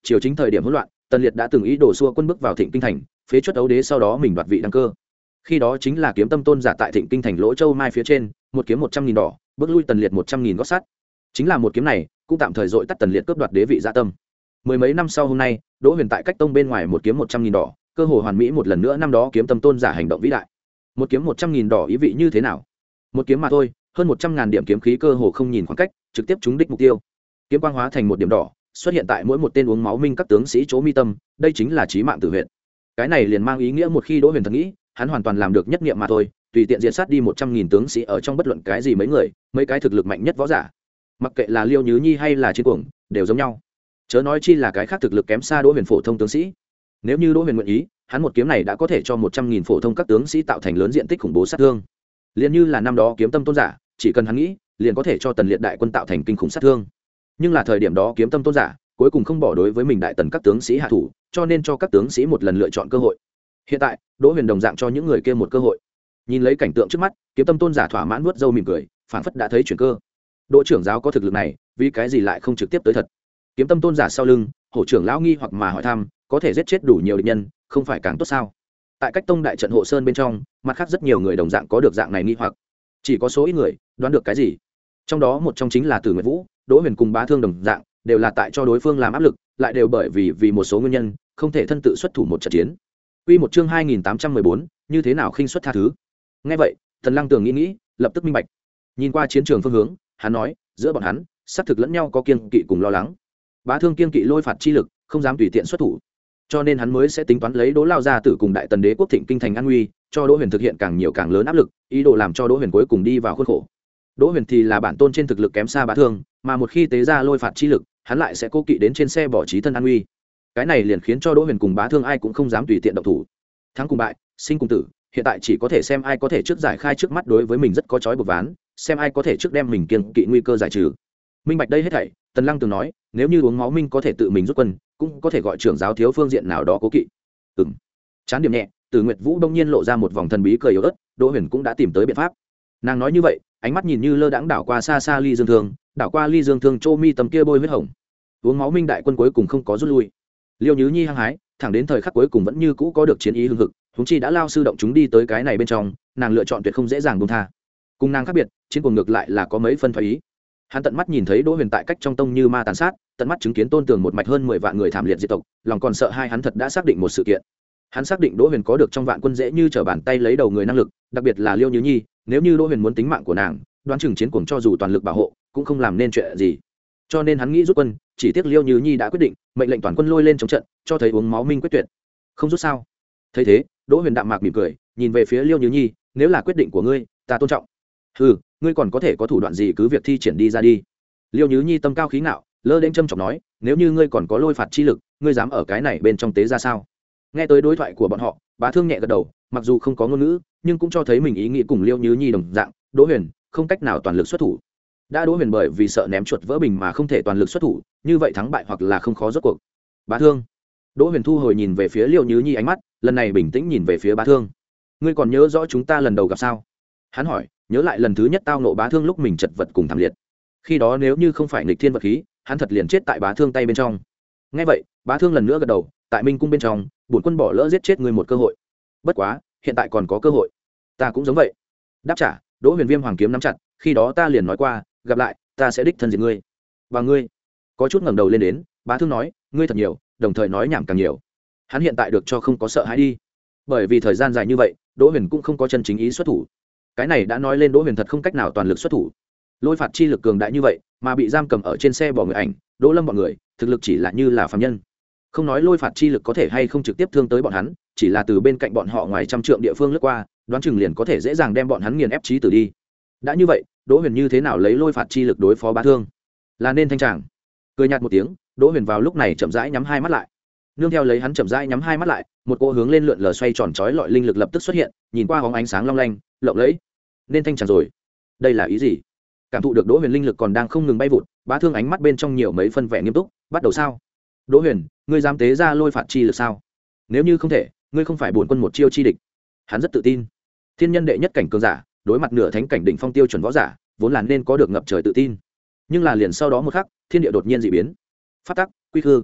triều chính thời điểm hỗn loạn, Tần Liệt đã từng ý đồ xua quân bước vào Thịnh Kinh thành, phế chuất ấu đế sau đó mình đoạt vị đăng cơ. Khi đó chính là kiếm tâm tôn giả tại Thịnh Kinh thành Lỗ Châu Mai phía trên, một kiếm một trăm nghìn đỏ, bước lui Tần Liệt một trăm nghìn gót sắt. Chính là một kiếm này, cũng tạm thời dội tắt Tần Liệt cướp đoạt đế vị dạ tâm. Mười mấy năm sau hôm nay, Đỗ Huyền tại Cách Tông bên ngoài một kiếm một trăm nghìn đỏ, cơ hội hoàn mỹ một lần nữa năm đó kiếm tâm tôn giả hành động vĩ đại. Một kiếm một trăm nghìn đỏ ý vị như thế nào? Một kiếm mà thôi, hơn một trăm ngàn điểm kiếm khí cơ hồ không nhìn khoảng cách, trực tiếp trúng đích mục tiêu. Kiếm quang hóa thành một điểm đỏ, xuất hiện tại mỗi một tên uống máu minh các tướng sĩ chỗ mi tâm, đây chính là chí mạng tử huyệt. Cái này liền mang ý nghĩa một khi Đỗ Huyền thật nghĩ, hắn hoàn toàn làm được nhất niệm mà thôi, tùy tiện diệt sát đi một trăm nghìn tướng sĩ ở trong bất luận cái gì mấy người, mấy cái thực lực mạnh nhất võ giả. Mặc kệ là Liêu Nhứ Nhi hay là Chiến Cuồng, đều giống nhau. Chớ nói chi là cái khác thực lực kém xa Đỗ Huyền phổ thông tướng sĩ. Nếu như Đỗ Huyền nguyện ý, hắn một kiếm này đã có thể cho một trăm nghìn phổ thông các tướng sĩ tạo thành lớn diện tích khủng bố sát thương. Liên như là năm đó kiếm tâm tôn giả, chỉ cần hắn nghĩ, liền có thể cho Tần Liệt đại quân tạo thành kinh khủng sát thương. Nhưng là thời điểm đó kiếm tâm tôn giả cuối cùng không bỏ đối với mình đại tần các tướng sĩ hạ thủ, cho nên cho các tướng sĩ một lần lựa chọn cơ hội. Hiện tại Đỗ Huyền đồng dạng cho những người kia một cơ hội. Nhìn lấy cảnh tượng trước mắt, kiếm tâm tôn giả thỏa mãn nuốt râu mỉm cười, phảng phất đã thấy chuyển cơ. Đỗ trưởng giáo có thực lực này, vì cái gì lại không trực tiếp tới thật? Kiếm tâm tôn giả sau lưng, hổ trưởng lão nghi hoặc mà hỏi thăm, có thể giết chết đủ nhiều địch nhân, không phải càng tốt sao? Tại Cách Tông đại trận hộ sơn bên trong, mặt khác rất nhiều người đồng dạng có được dạng này nghi hoặc, chỉ có số ít người đoán được cái gì. Trong đó một trong chính là Từ Nguyệt Vũ, Đỗ Huyền cùng Bá Thương đồng dạng, đều là tại cho đối phương làm áp lực, lại đều bởi vì vì một số nguyên nhân, không thể thân tự xuất thủ một trận chiến. Quy một chương hai nghìn tám trăm mười bốn, như thế nào khinh suất tha thứ. Nghe vậy, Tần Lăng Tường nghĩ nghĩ, lập tức minh bạch. Nhìn qua chiến trường phương hướng, hắn nói, giữa bọn hắn, xác thực lẫn nhau có kiên kỵ cùng lo lắng. Bá Thương kiên kỵ lôi phạt chi lực, không dám tùy tiện xuất thủ, cho nên hắn mới sẽ tính toán lấy Đỗ Lao gia tử cùng đại tần đế quốc Thịnh Kinh thành an nguy, cho Đỗ Huyền thực hiện càng nhiều càng lớn áp lực, ý đồ làm cho Đỗ Huyền cuối cùng đi vào khuôn khổ. Đỗ Huyền thì là bản tôn trên thực lực kém xa Bá Thương, mà một khi tế ra lôi phạt chi lực, hắn lại sẽ cố kỵ đến trên xe bỏ chí thân an nguy. Cái này liền khiến cho Đỗ Huyền cùng Bá Thương ai cũng không dám tùy tiện động thủ. Thắng cùng bại, sinh cùng tử, hiện tại chỉ có thể xem ai có thể trước giải khai trước mắt đối với mình rất có chói buộc ván, xem ai có thể trước đem mình kiêng kỵ nguy cơ giải trừ. Minh bạch đây hết thảy, Tần Lăng từng nói, nếu như uống máu minh có thể tự mình rút quân, cũng có thể gọi trưởng giáo thiếu phương diện nào đó cố kỵ. Ừm. Chán điểm nhẹ, Từ Nguyệt Vũ đông nhiên lộ ra một vòng thần bí cười yếu ớt, Đỗ Huyền cũng đã tìm tới biện pháp. Nàng nói như vậy, ánh mắt nhìn như lơ đãng đảo qua xa xa Ly Dương Thương, đảo qua Ly Dương Thương Trô mi tầm kia bôi huyết hồng. Uống máu minh đại quân cuối cùng không có rút lui. Liêu Nhứ Nhi hăng hái, thẳng đến thời khắc cuối cùng vẫn như cũ có được chiến ý hưng hực, huống chi đã lao sư động chúng đi tới cái này bên trong, nàng lựa chọn tuyệt không dễ dàng buông tha. Cùng nàng khác biệt, chiến cuồng ngược lại là có mấy phân thoái ý. Hắn tận mắt nhìn thấy Đỗ Huyền tại cách trong tông như ma tàn sát, tận mắt chứng kiến Tôn Tường một mạch hơn mười vạn người thảm liệt diệt tộc, lòng còn sợ hai hắn thật đã xác định một sự kiện. Hắn xác định Đỗ Huyền có được trong vạn quân dễ như trở bàn tay lấy đầu người năng lực, đặc biệt là Liêu Nhứ Nhi, nếu như Đỗ Huyền muốn tính mạng của nàng, đoán chừng chiến cuồng cho dù toàn lực bảo hộ, cũng không làm nên chuyện gì. Cho nên hắn nghĩ rút quân, chỉ tiếc Liêu Nhứ Nhi đã quyết định, mệnh lệnh toàn quân lôi lên chống trận, cho thấy uống máu minh quyết tuyệt. Không rút sao? Thấy thế, Đỗ Huyền đạm mạc mỉm cười, nhìn về phía Liêu Nhứ Nhi, nếu là quyết định của ngươi, ta tôn trọng. Hừ, ngươi còn có thể có thủ đoạn gì cứ việc thi triển đi ra đi. Liêu Nhứ Nhi tâm cao khí ngạo, lơ đến châm chọc nói, nếu như ngươi còn có lôi phạt chi lực, ngươi dám ở cái này bên trong tế ra sao? Nghe tới đối thoại của bọn họ, Bá Thương nhẹ gật đầu, mặc dù không có ngôn ngữ, nhưng cũng cho thấy mình ý nghĩ cùng Liêu Nhứ Nhi đồng dạng, Đỗ Huyền không cách nào toàn lực xuất thủ. Đã Đỗ Huyền bởi vì sợ ném chuột vỡ bình mà không thể toàn lực xuất thủ, như vậy thắng bại hoặc là không khó rốt cuộc. Bá Thương. Đỗ Huyền thu hồi nhìn về phía Liêu Nhứ Nhi ánh mắt, lần này bình tĩnh nhìn về phía Bá Thương. Ngươi còn nhớ rõ chúng ta lần đầu gặp sao? Hắn hỏi, nhớ lại lần thứ nhất tao nộ Bá Thương lúc mình chật vật cùng thảm liệt. Khi đó nếu như không phải nghịch thiên vật khí, hắn thật liền chết tại Bá Thương tay bên trong. Nghe vậy, Bá Thương lần nữa gật đầu, tại Minh cung bên trong, bổn quân bỏ lỡ giết chết ngươi một cơ hội. Bất quá, hiện tại còn có cơ hội. Ta cũng giống vậy. Đáp trả, Đỗ Huyền Viêm hoàng kiếm nắm chặt, khi đó ta liền nói qua, gặp lại, ta sẽ đích thân diệt ngươi. Và ngươi, có chút ngẩng đầu lên đến, Bá Thương nói, ngươi thật nhiều, đồng thời nói nhảm càng nhiều. Hắn hiện tại được cho không có sợ hãi đi. Bởi vì thời gian dài như vậy, Đỗ Huyền cũng không có chân chính ý xuất thủ. Cái này đã nói lên Đỗ Huyền thật không cách nào toàn lực xuất thủ. Lôi phạt chi lực cường đại như vậy, mà bị giam cầm ở trên xe bỏ người ảnh, Đỗ Lâm bọn người, thực lực chỉ là như là phàm nhân. Không nói lôi phạt chi lực có thể hay không trực tiếp thương tới bọn hắn, chỉ là từ bên cạnh bọn họ ngoài trăm trượng địa phương lướt qua, đoán chừng liền có thể dễ dàng đem bọn hắn nghiền ép chí tử đi. Đã như vậy, Đỗ Huyền như thế nào lấy lôi phạt chi lực đối phó Bá Thương? Là nên thanh tràng. Cười nhạt một tiếng, Đỗ Huyền vào lúc này chậm rãi nhắm hai mắt lại. Nương theo lấy hắn chậm rãi nhắm hai mắt lại, một cỗ hướng lên lượn lờ xoay tròn chói lọi linh lực lập tức xuất hiện, nhìn qua bóng ánh sáng long lanh, lộng lẫy. Nên thanh tràng rồi. Đây là ý gì? Cảm thụ được Đỗ Huyền linh lực còn đang không ngừng bay vụt, Bá Thương ánh mắt bên trong nhiều mấy phân vẻ nghiêm túc, bắt đầu sao? Đỗ Huyền, ngươi dám tế ra lôi phạt chi lực sao? Nếu như không thể, ngươi không phải bổn quân một chiêu chi địch. Hắn rất tự tin. Thiên nhân đệ nhất cảnh cường giả, đối mặt nửa thánh cảnh đỉnh phong tiêu chuẩn võ giả, vốn là nên có được ngập trời tự tin. Nhưng là liền sau đó một khắc, thiên địa đột nhiên dị biến. Pháp tắc, quy khư.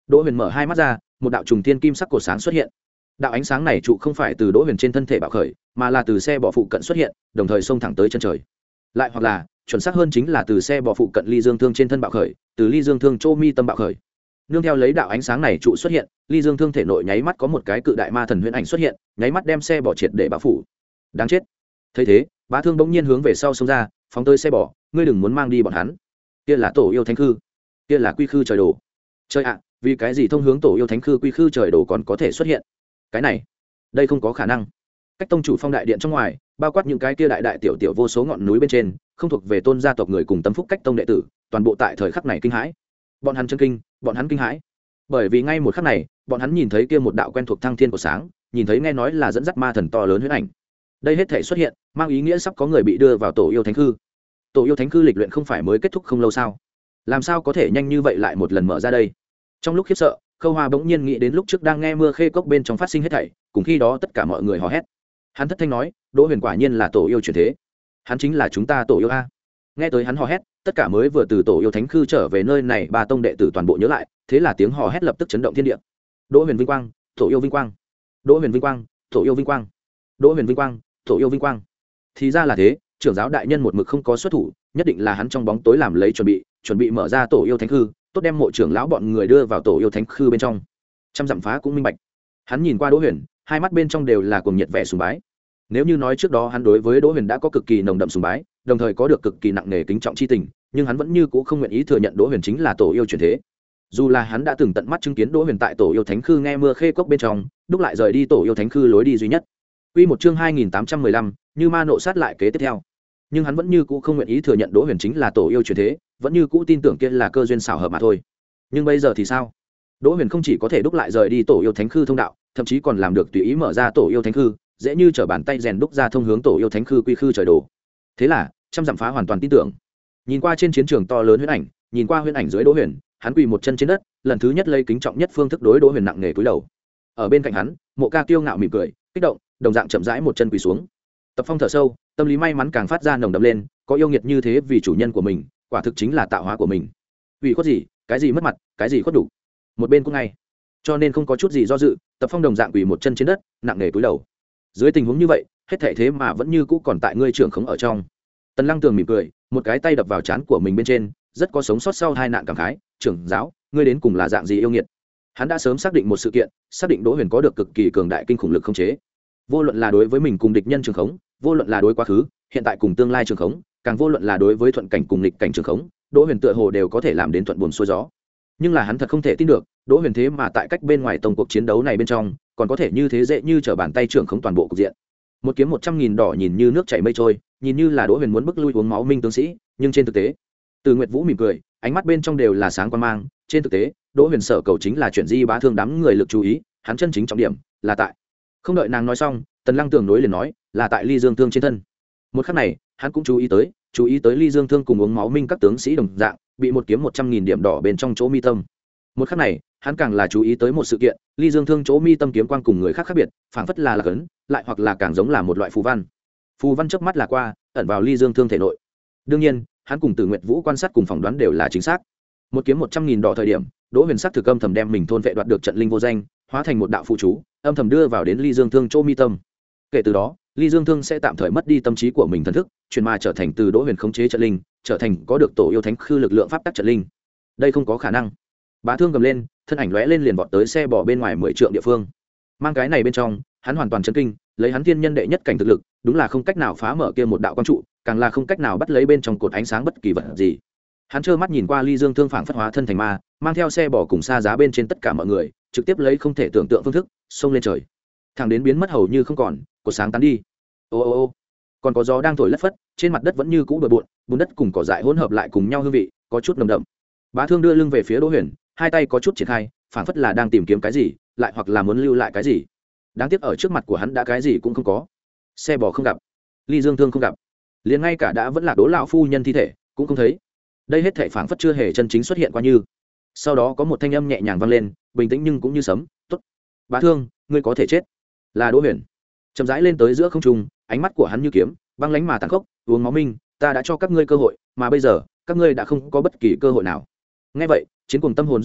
Đỗ Huyền mở hai mắt ra, một đạo trùng thiên kim sắc cột sáng xuất hiện. Đạo ánh sáng này trụ không phải từ Đỗ Huyền trên thân thể bạo khởi, mà là từ xe bò phụ cận xuất hiện, đồng thời xông thẳng tới chân trời. Lại hoặc là, chuẩn xác hơn chính là từ xe bò phụ cận Ly Dương Thương trên thân bạo khởi, từ Ly Dương Thương chỗ mi tâm bạo khởi. Nương theo lấy đạo ánh sáng này trụ xuất hiện, Ly Dương Thương thể nội nháy mắt có một cái cự đại ma thần huyễn ảnh xuất hiện, nháy mắt đem xe bò triệt để bao phủ. Đáng chết. Thấy thế, Bá Thương bỗng nhiên hướng về sau xông ra, phóng tới xe bò, ngươi đừng muốn mang đi bọn hắn. Kia là tổ yêu thánh khư, kia là quy khư trời đồ. Trời ạ, vì cái gì thông hướng tổ yêu thánh khư quy khư trời đồ còn có thể xuất hiện? Cái này, đây không có khả năng. Cách tông chủ phong đại điện trong ngoài, bao quát những cái kia đại đại tiểu tiểu vô số ngọn núi bên trên, không thuộc về tôn gia tộc người cùng tâm phúc cách tông đệ tử, toàn bộ tại thời khắc này kinh hãi. Bọn hắn chân kinh, bọn hắn kinh hãi. Bởi vì ngay một khắc này, bọn hắn nhìn thấy kia một đạo quen thuộc thăng thiên của sáng, nhìn thấy nghe nói là dẫn dắt ma thần to lớn huyễn ảnh. Đây hết thể xuất hiện, mang ý nghĩa sắp có người bị đưa vào tổ yêu thánh khư. Tổ yêu thánh khư lịch luyện không phải mới kết thúc không lâu sao? Làm sao có thể nhanh như vậy lại một lần mở ra đây? Trong lúc khiếp sợ, Khâu Hoa bỗng nhiên nghĩ đến lúc trước đang nghe mưa khê cốc bên trong phát sinh hết thảy, cùng khi đó tất cả mọi người hò hét. Hắn thất thanh nói, Đỗ Huyền quả nhiên là tổ yêu chuyển thế. Hắn chính là chúng ta tổ yêu a. Nghe tới hắn hò hét, tất cả mới vừa từ tổ yêu thánh khư trở về nơi này ba tông đệ tử toàn bộ nhớ lại, thế là tiếng hò hét lập tức chấn động thiên địa. Đỗ Huyền vinh quang, tổ yêu vinh quang. Đỗ Huyền vinh quang, tổ yêu vinh quang. Đỗ Huyền vinh quang, tổ yêu vinh quang. Thì ra là thế, trưởng giáo đại nhân một mực không có xuất thủ, nhất định là hắn trong bóng tối làm lấy chuẩn bị, chuẩn bị mở ra tổ yêu thánh khư, tốt đem mộ trưởng lão bọn người đưa vào tổ yêu thánh khư bên trong. Trăm dặm phá cũng minh bạch. Hắn nhìn qua Đỗ Huyền, hai mắt bên trong đều là cuồng nhiệt vẻ sùng bái. Nếu như nói trước đó hắn đối với Đỗ Huyền đã có cực kỳ nồng đậm sùng bái, đồng thời có được cực kỳ nặng nề kính trọng chi tình, nhưng hắn vẫn như cũ không nguyện ý thừa nhận Đỗ Huyền chính là tổ yêu chuyển thế. Dù là hắn đã từng tận mắt chứng kiến Đỗ Huyền tại tổ yêu thánh khư nghe mưa khê cốc bên trong, đúc lại rời đi tổ yêu thánh khư lối đi duy nhất. Quy một chương hai nghìn tám trăm mười lăm, như ma nộ sát lại kế tiếp theo. Nhưng hắn vẫn như cũ không nguyện ý thừa nhận Đỗ Huyền chính là tổ yêu chuyển thế, vẫn như cũ tin tưởng kia là cơ duyên xảo hợp mà thôi. Nhưng bây giờ thì sao? Đỗ Huyền không chỉ có thể đúc lại rời đi tổ yêu thánh khư thông đạo, thậm chí còn làm được tùy ý mở ra tổ yêu thánh khư, dễ như trở bàn tay rèn đúc ra thông hướng tổ yêu thánh khư quy khư trời đồ. Thế là, trăm dặm phá hoàn toàn tin tưởng. Nhìn qua trên chiến trường to lớn huyễn ảnh, nhìn qua huyễn ảnh dưới Đỗ Huyền, hắn quỳ một chân trên đất, lần thứ nhất lấy kính trọng nhất phương thức đối Đỗ Huyền nặng nề cúi đầu. Ở bên cạnh hắn, Mộ Ca kiêu ngạo mỉm cười, kích động, đồng dạng chậm rãi một chân quỳ xuống. Tập Phong thở sâu, tâm lý may mắn càng phát ra nồng đậm lên, có yêu nghiệt như thế vì chủ nhân của mình, quả thực chính là tạo hóa của mình. Ủy khuất gì, cái gì mất mặt, cái gì khuất đủ. Một bên cũng ngay. Cho nên không có chút gì do dự, Tập Phong đồng dạng quỳ một chân trên đất, nặng nề cúi đầu. Dưới tình huống như vậy, hết thảy thế mà vẫn như cũ còn tại ngươi trưởng khống ở trong. Tần Lăng Tường mỉm cười, một cái tay đập vào trán của mình bên trên, rất có sống sót sau hai nạn cảm khái, trưởng giáo, ngươi đến cùng là dạng gì yêu nghiệt. Hắn đã sớm xác định một sự kiện, xác định Đỗ Huyền có được cực kỳ cường đại kinh khủng lực khống chế. Vô luận là đối với mình cùng địch nhân trường khống, vô luận là đối quá khứ, hiện tại cùng tương lai trường khống, càng vô luận là đối với thuận cảnh cùng nghịch cảnh trường khống, Đỗ Huyền tựa hồ đều có thể làm đến thuận buồm xuôi gió. Nhưng là hắn thật không thể tin được, Đỗ Huyền thế mà tại cách bên ngoài tổng cuộc chiến đấu này bên trong, còn có thể như thế dễ như trở bàn tay trưởng khống toàn bộ cục diện. Một kiếm một trăm nghìn đỏ nhìn như nước chảy mây trôi, nhìn như là Đỗ Huyền muốn bức lui uống máu minh tướng sĩ, nhưng trên thực tế, Từ Nguyệt Vũ mỉm cười, ánh mắt bên trong đều là sáng quan mang, trên thực tế, Đỗ Huyền sở cầu chính là chuyển di bá thương đám người lực chú ý, hắn chân chính trọng điểm là tại. Không đợi nàng nói xong, Tần Lăng Tường nối liền nói, là tại Ly Dương Thương trên thân. Một khắc này, hắn cũng chú ý tới, chú ý tới Ly Dương Thương cùng uống máu minh các tướng sĩ đồng dạng, bị một kiếm một trăm nghìn điểm đỏ bên trong chỗ mi tâm. Một khắc này, hắn càng là chú ý tới một sự kiện, Ly Dương Thương chỗ mi tâm kiếm quang cùng người khác khác biệt, phảng phất là là cấn, lại hoặc là càng giống là một loại phù văn. Phù văn chớp mắt là qua, ẩn vào Ly Dương Thương thể nội. Đương nhiên, hắn cùng Từ Nguyệt Vũ quan sát cùng phỏng đoán đều là chính xác. Một kiếm một trăm nghìn đỏ thời điểm, Đỗ Huyền sắc thực âm thầm đem mình thôn vệ đoạt được trận linh vô danh, hóa thành một đạo phụ chú, âm thầm đưa vào đến Ly Dương Thương chỗ mi tâm. Kể từ đó, Ly Dương Thương sẽ tạm thời mất đi tâm trí của mình thần thức, chuyển mà trở thành từ Đỗ Huyền khống chế trận linh, trở thành có được tổ yêu thánh khư lực lượng pháp tắc trận linh. Đây không có khả năng. Bá Thương gầm lên, thân ảnh lóe lên liền vọt tới xe bò bên ngoài mười trượng địa phương. Mang cái này bên trong, hắn hoàn toàn chấn kinh, lấy hắn thiên nhân đệ nhất cảnh thực lực, đúng là không cách nào phá mở kia một đạo quang trụ, càng là không cách nào bắt lấy bên trong cột ánh sáng bất kỳ vật gì. Hắn trơ mắt nhìn qua Ly Dương Thương phảng phất hóa thân thành ma, mang theo xe bò cùng xa giá bên trên tất cả mọi người, trực tiếp lấy không thể tưởng tượng phương thức, xông lên trời. Thẳng đến biến mất hầu như không còn, cột sáng tán đi. Ô ô ô, còn có gió đang thổi lất phất, trên mặt đất vẫn như cũ bừa bộn, bùn đất cùng cỏ dại hỗn hợp lại cùng nhau hương vị, có chút nồng đậm. Bá Thương đưa lưng về phía Đỗ Huyền, hai tay có chút triển khai, phảng phất là đang tìm kiếm cái gì, lại hoặc là muốn lưu lại cái gì. Đáng tiếc ở trước mặt của hắn đã cái gì cũng không có. Xe bò không gặp, Ly Dương Thương không gặp, liền ngay cả đã vẫn là Đỗ lão phu nhân thi thể cũng không thấy. Đây hết thảy phảng phất chưa hề chân chính xuất hiện qua như. Sau đó có một thanh âm nhẹ nhàng vang lên, bình tĩnh nhưng cũng như sấm, "Tốt, Bá Thương, ngươi có thể chết." Là Đỗ Huyền. Chậm rãi lên tới giữa không trung, ánh mắt của hắn như kiếm, băng lãnh mà tàn khốc, "Uống máu minh, ta đã cho các ngươi cơ hội, mà bây giờ, các ngươi đã không có bất kỳ cơ hội nào." Nghe vậy, chiến cuồng tâm hồn run rẩy,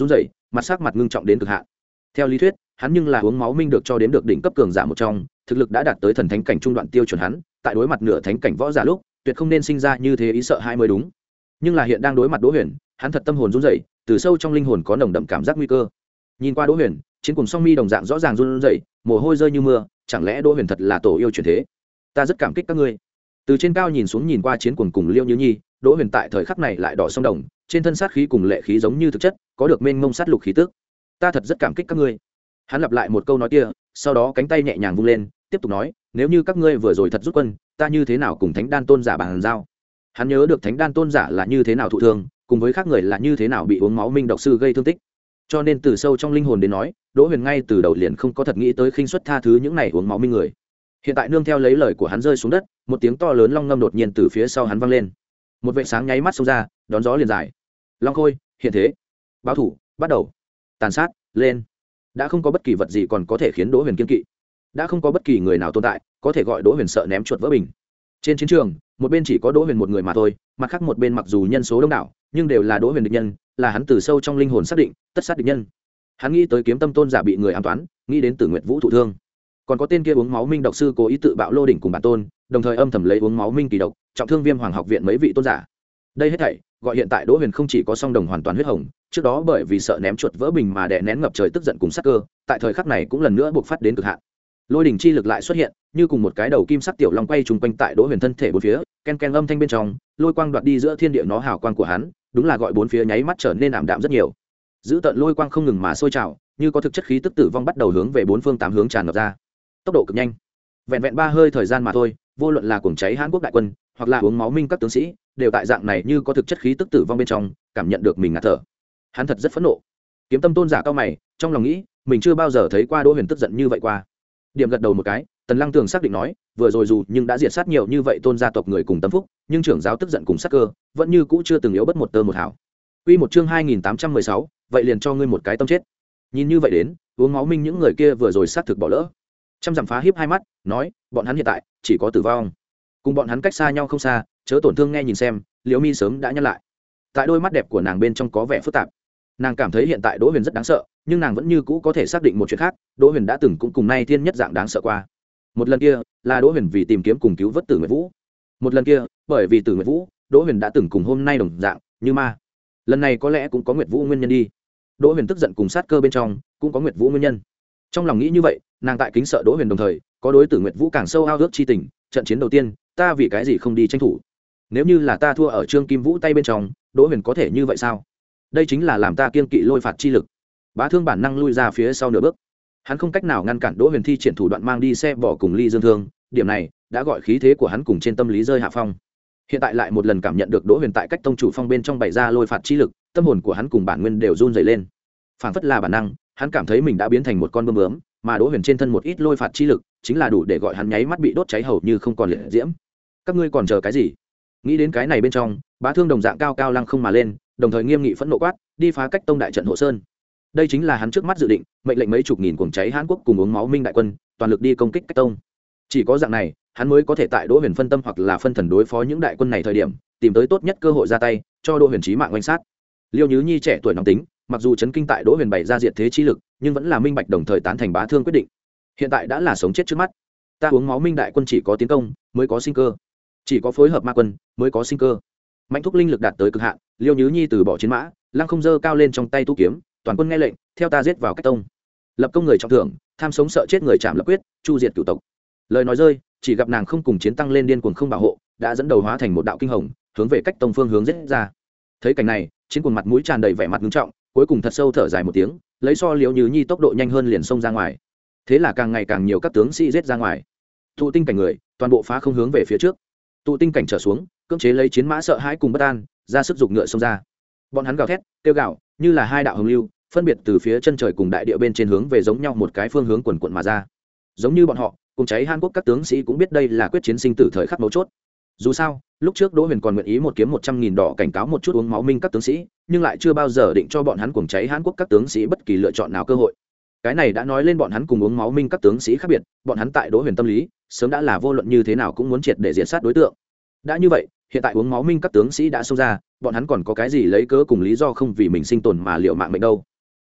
mặt sắc mặt ngưng trọng đến cực hạn. Theo lý thuyết hắn nhưng là uống máu minh được cho đến được đỉnh cấp cường giả một trong, thực lực đã đạt tới thần thánh cảnh trung đoạn tiêu chuẩn, hắn tại đối mặt nửa thánh cảnh võ giả lúc tuyệt không nên sinh ra như thế ý sợ hãi mới đúng. Nhưng là hiện đang đối mặt Đỗ Huyền, hắn thật tâm hồn run rẩy, từ sâu trong linh hồn có nồng đậm cảm giác nguy cơ. Nhìn qua Đỗ Huyền, Chiến Cuồng song mi đồng dạng rõ ràng run rẩy, mồ hôi rơi như mưa, chẳng lẽ Đỗ Huyền thật là tổ yêu chuyển thế? Ta rất cảm kích các ngươi. Từ trên cao nhìn xuống nhìn qua Chiến Cuồng cùng Liêu Như Nhi, Đỗ Huyền tại thời khắc này lại đỏ sông đồng, trên thân sát khí cùng lệ khí giống như thực chất, có được mênh mông sát lục khí tức. Ta thật rất cảm kích các ngươi. Hắn lặp lại một câu nói kia, sau đó cánh tay nhẹ nhàng vung lên, tiếp tục nói, nếu như các ngươi vừa rồi thật rút quân, ta như thế nào cùng Thánh Đan Tôn giả bàn giao? Hắn nhớ được Thánh Đan Tôn giả là như thế nào thụ thương, cùng với khác người là như thế nào bị uống máu minh độc sư gây thương tích. Cho nên từ sâu trong linh hồn đến nói, Đỗ Huyền ngay từ đầu liền không có thật nghĩ tới khinh suất tha thứ những này uống máu minh người. Hiện tại nương theo lấy lời của hắn rơi xuống đất, một tiếng to lớn long ngâm đột nhiên từ phía sau hắn vang lên. Một vệt sáng nháy mắt xông ra, đón gió liền dài. Long khôi, hiện thế. Báo thủ, bắt đầu. Tàn sát, lên. Đã không có bất kỳ vật gì còn có thể khiến Đỗ Huyền kiên kỵ. Đã không có bất kỳ người nào tồn tại có thể gọi Đỗ Huyền sợ ném chuột vỡ bình. Trên chiến trường, một bên chỉ có Đỗ Huyền một người mà thôi, mặt khác một bên mặc dù nhân số đông đảo, nhưng đều là Đỗ Huyền địch nhân, là hắn từ sâu trong linh hồn xác định, tất sát địch nhân. Hắn nghĩ tới Kiếm Tâm Tôn giả bị người ám toán, nghĩ đến Tử Nguyệt Vũ thụ thương, còn có tên kia uống máu minh độc sư cố ý tự bạo lô đỉnh cùng bản tôn, đồng thời âm thầm lấy uống máu minh kỳ độc, trọng thương Viêm Hoàng học viện mấy vị tôn giả. Đây hết thảy, gọi hiện tại Đỗ Huyền không chỉ có song đồng hoàn toàn huyết hồng, trước đó bởi vì sợ ném chuột vỡ bình mà đè nén ngập trời tức giận cùng sát cơ, tại thời khắc này cũng lần nữa buộc phát đến cực hạn. Lôi đỉnh chi lực lại xuất hiện, như cùng một cái đầu kim sắc tiểu long quay trùng quanh tại Đỗ Huyền thân thể bốn phía, ken ken âm thanh bên trong, lôi quang đoạt đi giữa thiên địa nó hào quang của hắn, đúng là gọi bốn phía nháy mắt trở nên ảm đạm rất nhiều. Giữ tận lôi quang không ngừng mà sôi trào, như có thực chất khí tức tử vong bắt đầu hướng về bốn phương tám hướng tràn ngập ra. Tốc độ cực nhanh, vẹn vẹn ba hơi thời gian mà thôi, vô luận là cuồng cháy Hán Quốc đại quân, hoặc là uống máu minh các tướng sĩ, đều tại dạng này như có thực chất khí tức tử vong bên trong, cảm nhận được mình ngạt thở. Hắn thật rất phẫn nộ. Kiếm Tâm Tôn giả cao mày, trong lòng nghĩ, mình chưa bao giờ thấy qua Đỗ Huyền tức giận như vậy qua. Điểm gật đầu một cái, Tần Lăng Tường xác định nói, vừa rồi dù nhưng đã diệt sát nhiều như vậy tôn gia tộc người cùng tâm phúc, nhưng trưởng giáo tức giận cùng sát cơ, vẫn như cũ chưa từng yếu bất một tơ một hào. Quy một chương hai nghìn tám trăm mười sáu, vậy liền cho ngươi một cái tâm chết. Nhìn như vậy đến, uống máu minh những người kia vừa rồi sát thực bỏ lỡ. Trăm dặm phá hiếp hai mắt, nói, bọn hắn hiện tại chỉ có tử vong. Cùng bọn hắn cách xa nhau không xa, chớ tổn thương nghe nhìn xem, Liễu Mi sớm đã nhăn lại. Tại đôi mắt đẹp của nàng bên trong có vẻ phức tạp. Nàng cảm thấy hiện tại Đỗ Huyền rất đáng sợ, nhưng nàng vẫn như cũ có thể xác định một chuyện khác, Đỗ Huyền đã từng cũng cùng nay thiên nhất dạng đáng sợ qua. Một lần kia là Đỗ Huyền vì tìm kiếm cùng cứu vớt Tử Nguyệt Vũ, một lần kia bởi vì Tử Nguyệt Vũ, Đỗ Huyền đã từng cùng hôm nay đồng dạng như ma. Lần này có lẽ cũng có Nguyệt Vũ nguyên nhân đi. Đỗ Huyền tức giận cùng sát cơ bên trong cũng có Nguyệt Vũ nguyên nhân. Trong lòng nghĩ như vậy, nàng tại kính sợ Đỗ Huyền đồng thời có đối Tử Nguyệt Vũ càng sâu ao ước chi tình. Trận chiến đầu tiên, ta vì cái gì không đi tranh thủ? Nếu như là ta thua ở Trương Kim Vũ tay bên trong, Đỗ Huyền có thể như vậy sao? Đây chính là làm ta kiên kỵ lôi phạt chi lực. Bá Thương bản năng lui ra phía sau nửa bước, hắn không cách nào ngăn cản Đỗ Huyền thi triển thủ đoạn mang đi xe bỏ cùng Ly Dương Thương, điểm này đã gọi khí thế của hắn cùng trên tâm lý rơi hạ phong. Hiện tại lại một lần cảm nhận được Đỗ Huyền tại cách tông chủ phong bên trong bày ra lôi phạt chi lực, tâm hồn của hắn cùng bản nguyên đều run rẩy lên. Phản phất là bản năng, hắn cảm thấy mình đã biến thành một con bướm bướm, mà Đỗ Huyền trên thân một ít lôi phạt chi lực, chính là đủ để gọi hắn nháy mắt bị đốt cháy hầu như không còn liệt diễm. Các ngươi còn chờ cái gì? Nghĩ đến cái này bên trong, Bá Thương đồng dạng cao cao lăng không mà lên, đồng thời nghiêm nghị phẫn nộ quát, đi phá cách tông đại trận hộ sơn. Đây chính là hắn trước mắt dự định, mệnh lệnh mấy chục nghìn cuồng cháy Hán Quốc cùng uống máu minh đại quân, toàn lực đi công kích cách tông. Chỉ có dạng này, hắn mới có thể tại Đỗ Huyền phân tâm hoặc là phân thần đối phó những đại quân này thời điểm, tìm tới tốt nhất cơ hội ra tay, cho Đỗ Huyền chí mạng oanh sát. Liêu Nhứ Nhi trẻ tuổi nóng tính, mặc dù chấn kinh tại Đỗ Huyền bày ra diệt thế chi lực, nhưng vẫn là minh bạch đồng thời tán thành Bá Thương quyết định. Hiện tại đã là sống chết trước mắt, ta uống máu minh đại quân chỉ có tiến công mới có sinh cơ, chỉ có phối hợp ma quân mới có sinh cơ. Mạnh thúc linh lực đạt tới cực hạn, Liêu Nhứ Nhi từ bỏ chiến mã, lăng không dơ cao lên trong tay tu kiếm, toàn quân nghe lệnh, theo ta giết vào cách tông, lập công người trọng thưởng, tham sống sợ chết người chạm lập quyết, chu diệt cửu tộc. Lời nói rơi, chỉ gặp nàng không cùng chiến tăng lên điên cuồng không bảo hộ, đã dẫn đầu hóa thành một đạo kinh hồng, hướng về cách tông phương hướng giết ra. Thấy cảnh này, chiến cuồng mặt mũi tràn đầy vẻ mặt nghiêm trọng, cuối cùng thật sâu thở dài một tiếng, lấy so Liễu Nhứ Nhi tốc độ nhanh hơn liền xông ra ngoài. Thế là càng ngày càng nhiều các tướng sĩ giết ra ngoài. Tụ tinh cảnh người, toàn bộ phá không hướng về phía trước. Tụ tinh cảnh trở xuống, cưỡng chế lấy chiến mã sợ hãi cùng bất an, ra sức giục ngựa xông ra. Bọn hắn gào thét, kêu gào, như là hai đạo hồng lưu, phân biệt từ phía chân trời cùng đại địa bên trên hướng về giống nhau một cái phương hướng quần quận mà ra. Giống như bọn họ, cùng cháy Hàn Quốc các tướng sĩ cũng biết đây là quyết chiến sinh tử thời khắc mấu chốt. Dù sao, lúc trước Đỗ Huyền còn nguyện ý một kiếm một trăm nghìn đỏ cảnh cáo một chút uống máu minh các tướng sĩ, nhưng lại chưa bao giờ định cho bọn hắn cuồng cháy Hàn Quốc các tướng sĩ bất kỳ lựa chọn nào cơ hội. Cái này đã nói lên bọn hắn cùng uống máu minh các tướng sĩ khác biệt, bọn hắn tại Đỗ Huyền tâm lý, sớm đã là vô luận như thế nào cũng muốn triệt để diệt sát đối tượng. Đã như vậy, hiện tại uống máu minh các tướng sĩ đã xông ra, bọn hắn còn có cái gì lấy cớ cùng lý do không vì mình sinh tồn mà liệu mạng mệnh đâu.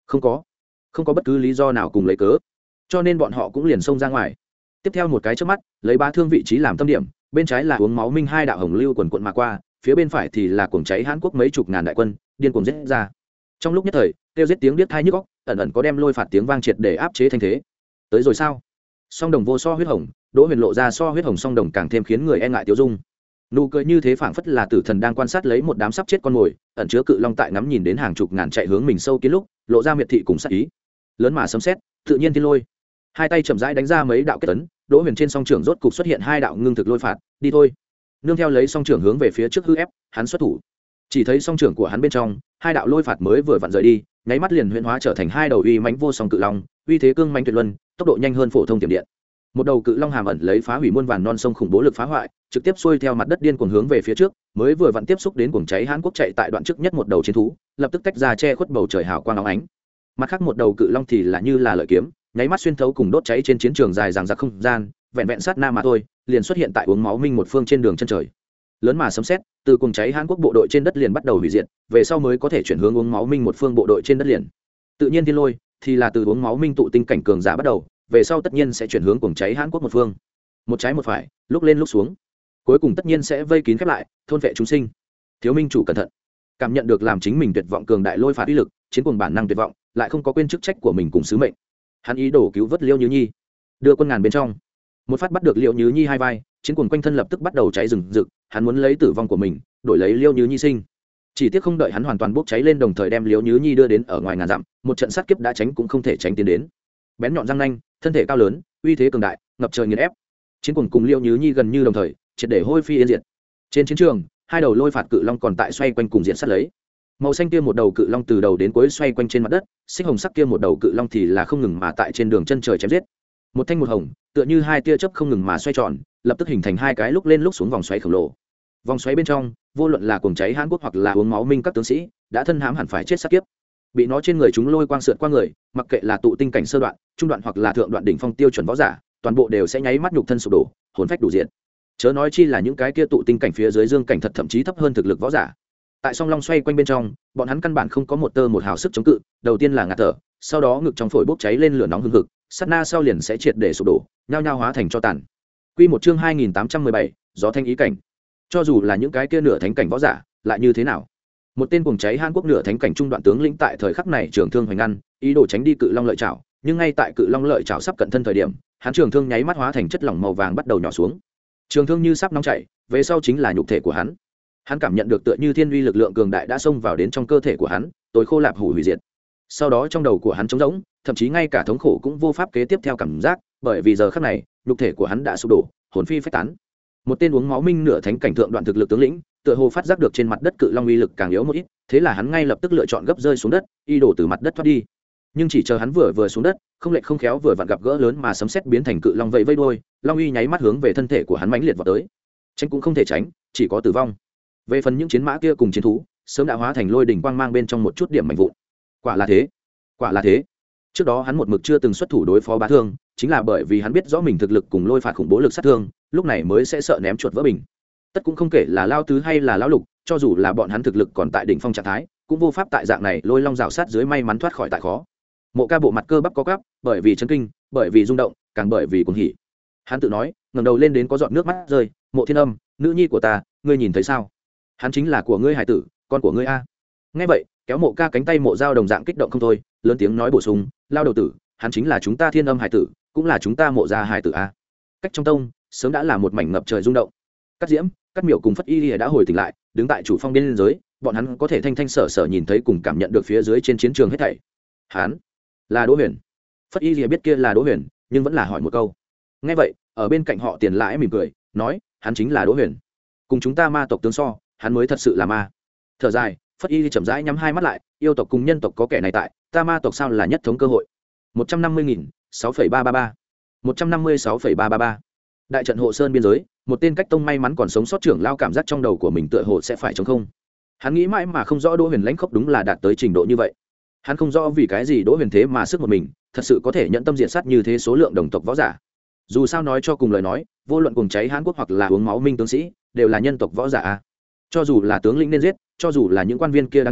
không có không có bất cứ lý do nào cùng lấy cớ, cho nên bọn họ cũng liền xông ra ngoài. Tiếp theo một cái trước mắt, lấy Bá Thương vị trí làm tâm điểm, bên trái là Uống Máu Minh hai đạo hồng lưu quần quận mà qua, phía bên phải thì là cuồng cháy Hán Quốc mấy chục ngàn đại quân điên cuồng giết ra. Trong lúc nhất thời, kêu giết tiếng điếc tai nhức óc, ẩn ẩn có đem lôi phạt tiếng vang triệt để áp chế thanh thế. Tới rồi sao? Song đồng vô so huyết hồng, Đỗ Huyền lộ ra so huyết hồng song đồng càng thêm khiến người e ngại tiêu dung. Nụ cười như thế phảng phất là tử thần đang quan sát lấy một đám sắp chết con mồi, ẩn chứa cự long tại ngắm nhìn đến hàng chục ngàn chạy hướng mình sâu kiến lúc, lộ ra miệt thị cùng sát ý. Lớn mà sấm sét, tự nhiên thiên lôi. Hai tay chậm rãi đánh ra mấy đạo kết tấn, Đỗ Huyền trên song trưởng rốt cục xuất hiện hai đạo ngưng thực lôi phạt, đi thôi. Nương theo lấy song trưởng hướng về phía trước hư ép, hắn xuất thủ. Chỉ thấy song trưởng của hắn bên trong, hai đạo lôi phạt mới vừa vặn rời đi, nháy mắt liền huyễn hóa trở thành hai đầu uy mãnh vô song cự long, uy thế cương mãnh tuyệt luân, tốc độ nhanh hơn phổ thông tiềm điện. Một đầu cự long hàm ẩn lấy phá hủy muôn vàn non sông khủng bố lực phá hoại, trực tiếp xuôi theo mặt đất điên cuồng hướng về phía trước, mới vừa vặn tiếp xúc đến cuồng cháy Hán Quốc chạy tại đoạn trước nhất một đầu chiến thú, lập tức tách ra che khuất bầu trời hào quang óng ánh. Mặt khác một đầu cự long thì là như là lợi kiếm, nháy mắt xuyên thấu cùng đốt cháy trên chiến trường dài dằng dặc không gian, vẹn vẹn sát na mà thôi, liền xuất hiện tại Uống Máu Minh một phương trên đường chân trời. Lớn mà sấm sét, từ cuồng cháy Hán Quốc bộ đội trên đất liền bắt đầu hủy diệt, về sau mới có thể chuyển hướng Uống Máu Minh một phương bộ đội trên đất liền. Tự nhiên thiên lôi thì là từ Uống Máu Minh tụ tinh cảnh cường giả bắt đầu, về sau tất nhiên sẽ chuyển hướng cuồng cháy Hán Quốc một phương. Một trái một phải, lúc lên lúc xuống, cuối cùng tất nhiên sẽ vây kín khép lại, thôn vệ chúng sinh. Thiếu minh chủ cẩn thận. Cảm nhận được làm chính mình tuyệt vọng cường đại lôi phạt uy lực, chiến cuồng bản năng tuyệt vọng, lại không có quên chức trách của mình cùng sứ mệnh. Hắn ý đồ cứu vớt Liêu Nhứ Nhi, đưa quân ngàn bên trong. Một phát bắt được Liêu Nhứ Nhi hai vai, chiến cuồng quanh thân lập tức bắt đầu cháy rừng rực, hắn muốn lấy tử vong của mình đổi lấy Liêu Nhứ Nhi sinh. Chỉ tiếc không đợi hắn hoàn toàn bốc cháy lên, đồng thời đem Liêu Nhứ Nhi đưa đến ở ngoài ngàn dặm, một trận sát kiếp đã tránh cũng không thể tránh tiến đến. Bén nhọn răng nanh, thân thể cao lớn, uy thế cường đại, ngập trời nghiền ép. Chiến cuồng cùng Liêu Nhứ Nhi gần như đồng thời, triệt để hôi phi yên diệt. Trên chiến trường, hai đầu lôi phạt cự long còn tại xoay quanh cùng diện sát lấy. Màu xanh kia một đầu cự long từ đầu đến cuối xoay quanh trên mặt đất, xích hồng sắc kia một đầu cự long thì là không ngừng mà tại trên đường chân trời chém giết. Một thanh một hồng, tựa như hai tia chớp không ngừng mà xoay tròn, lập tức hình thành hai cái lúc lên lúc xuống vòng xoáy khổng lồ. Vòng xoáy bên trong, vô luận là cuồng cháy Hán Quốc hoặc là Uống Máu Minh các tướng sĩ, đã thân hãm hẳn phải chết sát kiếp. Bị nó trên người chúng lôi quang sượt qua người, mặc kệ là tụ tinh cảnh sơ đoạn, trung đoạn hoặc là thượng đoạn đỉnh phong tiêu chuẩn võ giả, toàn bộ đều sẽ nháy mắt nhục thân sụp đổ, hồn phách đủ diện. Chớ nói chi là những cái kia tụ tinh cảnh phía dưới dương cảnh thật thậm chí thấp hơn thực lực võ giả. Tại song long xoay quanh bên trong, bọn hắn căn bản không có một tơ một hào sức chống cự, đầu tiên là ngạt thở, sau đó ngực trong phổi bốc cháy lên lửa nóng hừng hực, sát na sau liền sẽ triệt để sụp đổ, nhao nhao hóa thành tro tàn. Quy một chương hai nghìn tám trăm mười bảy, gió thanh ý cảnh. Cho dù là những cái kia nửa thánh cảnh võ giả, lại như thế nào? Một tên cuồng cháy Hán Quốc nửa thánh cảnh trung đoạn tướng lĩnh tại thời khắc này trường thương hoành ngăn, ý đồ tránh đi cự long lợi chảo, nhưng ngay tại cự long lợi chảo sắp cận thân thời điểm, hắn trường thương nháy mắt hóa thành chất lỏng màu vàng bắt đầu nhỏ xuống. Trường thương như sắp nóng chảy, về sau chính là nhục thể của hắn. Hắn cảm nhận được tựa như thiên uy lực lượng cường đại đã xông vào đến trong cơ thể của hắn, tối khô lạp hủ hủy diệt. Sau đó trong đầu của hắn trống rỗng, thậm chí ngay cả thống khổ cũng vô pháp kế tiếp theo cảm giác, bởi vì giờ khắc này, nhục thể của hắn đã sụp đổ, hồn phi phách tán. Một tên Uống Máu Minh nửa thánh cảnh thượng đoạn thực lực tướng lĩnh, tựa hồ phát giác được trên mặt đất cự long uy lực càng yếu một ít, thế là hắn ngay lập tức lựa chọn gấp rơi xuống đất, y đổ từ mặt đất thoát đi. Nhưng chỉ chờ hắn vừa vừa xuống đất, không lệch không khéo vừa vặn gặp gỡ lớn mà sấm sét biến thành cự long vẫy vây đuôi, long uy nháy mắt hướng về thân thể của hắn mãnh liệt vào tới. Tránh cũng không thể tránh, chỉ có tử vong. Về phần những chiến mã kia cùng chiến thú, sớm đã hóa thành lôi đỉnh quang mang bên trong một chút điểm mạnh vụn. Quả là thế, quả là thế. Trước đó hắn một mực chưa từng xuất thủ đối phó Bá Thương, chính là bởi vì hắn biết rõ mình thực lực cùng lôi phạt khủng bố lực sát thương, lúc này mới sẽ sợ ném chuột vỡ bình. Tất cũng không kể là Lao Tứ hay là Lão Lục, cho dù là bọn hắn thực lực còn tại đỉnh phong trạng thái, cũng vô pháp tại dạng này lôi long rào sát dưới may mắn thoát khỏi tại khó. Mộ Ca bộ mặt cơ bắp có gắp, bởi vì chấn kinh, bởi vì rung động, càng bởi vì cuồng hỉ. Hắn tự nói, ngẩng đầu lên đến có giọt nước mắt rơi, "Mộ Thiên Âm, nữ nhi của ta, ngươi nhìn thấy sao? Hắn chính là của ngươi hải tử, con của ngươi a." Nghe vậy, kéo Mộ Ca cánh tay Mộ Dao đồng dạng kích động không thôi, lớn tiếng nói bổ sung, "Lao đầu tử, hắn chính là chúng ta Thiên Âm hải tử, cũng là chúng ta Mộ gia hải tử a." Cách trong tông, sớm đã là một mảnh ngập trời rung động. Cát Diễm, Cát Miểu cùng Phất Y Lìa đã hồi tỉnh lại, đứng tại chủ phong biên giới, bọn hắn có thể thanh thanh sở sở nhìn thấy cùng cảm nhận được phía dưới trên chiến trường hết thảy. Hắn là Đỗ Huyền. Phất Y Lìa biết kia là Đỗ Huyền, nhưng vẫn là hỏi một câu. Nghe vậy, ở bên cạnh họ Tiền Lãi mỉm cười, nói, hắn chính là Đỗ Huyền. Cùng chúng ta ma tộc tướng so, hắn mới thật sự là ma. Thở dài, Phất Y chậm rãi nhắm hai mắt lại, yêu tộc cùng nhân tộc có kẻ này tại, ta ma tộc sao là nhất thống cơ hội. một trăm năm mươi nghìn, sáu phẩy ba ba ba. một trăm năm mươi sáu phẩy ba ba ba. Đại trận hộ sơn biên giới, một tên cách tông may mắn còn sống sót trưởng lao cảm giác trong đầu của mình tựa hồ sẽ phải trống không. Hắn nghĩ mãi mà không rõ Đỗ Huyền lãnh khốc đúng là đạt tới trình độ như vậy. Hắn không rõ vì cái gì Đỗ Huyền thế mà sức một mình, thật sự có thể nhận tâm diện sát như thế số lượng đồng tộc võ giả. Dù sao nói cho cùng lời nói, vô luận cùng cháy Hán Quốc hoặc là Uống Máu Minh tướng sĩ, đều là nhân tộc võ giả. Cho dù là tướng lĩnh nên giết, cho dù là những quan viên kia đáng chết,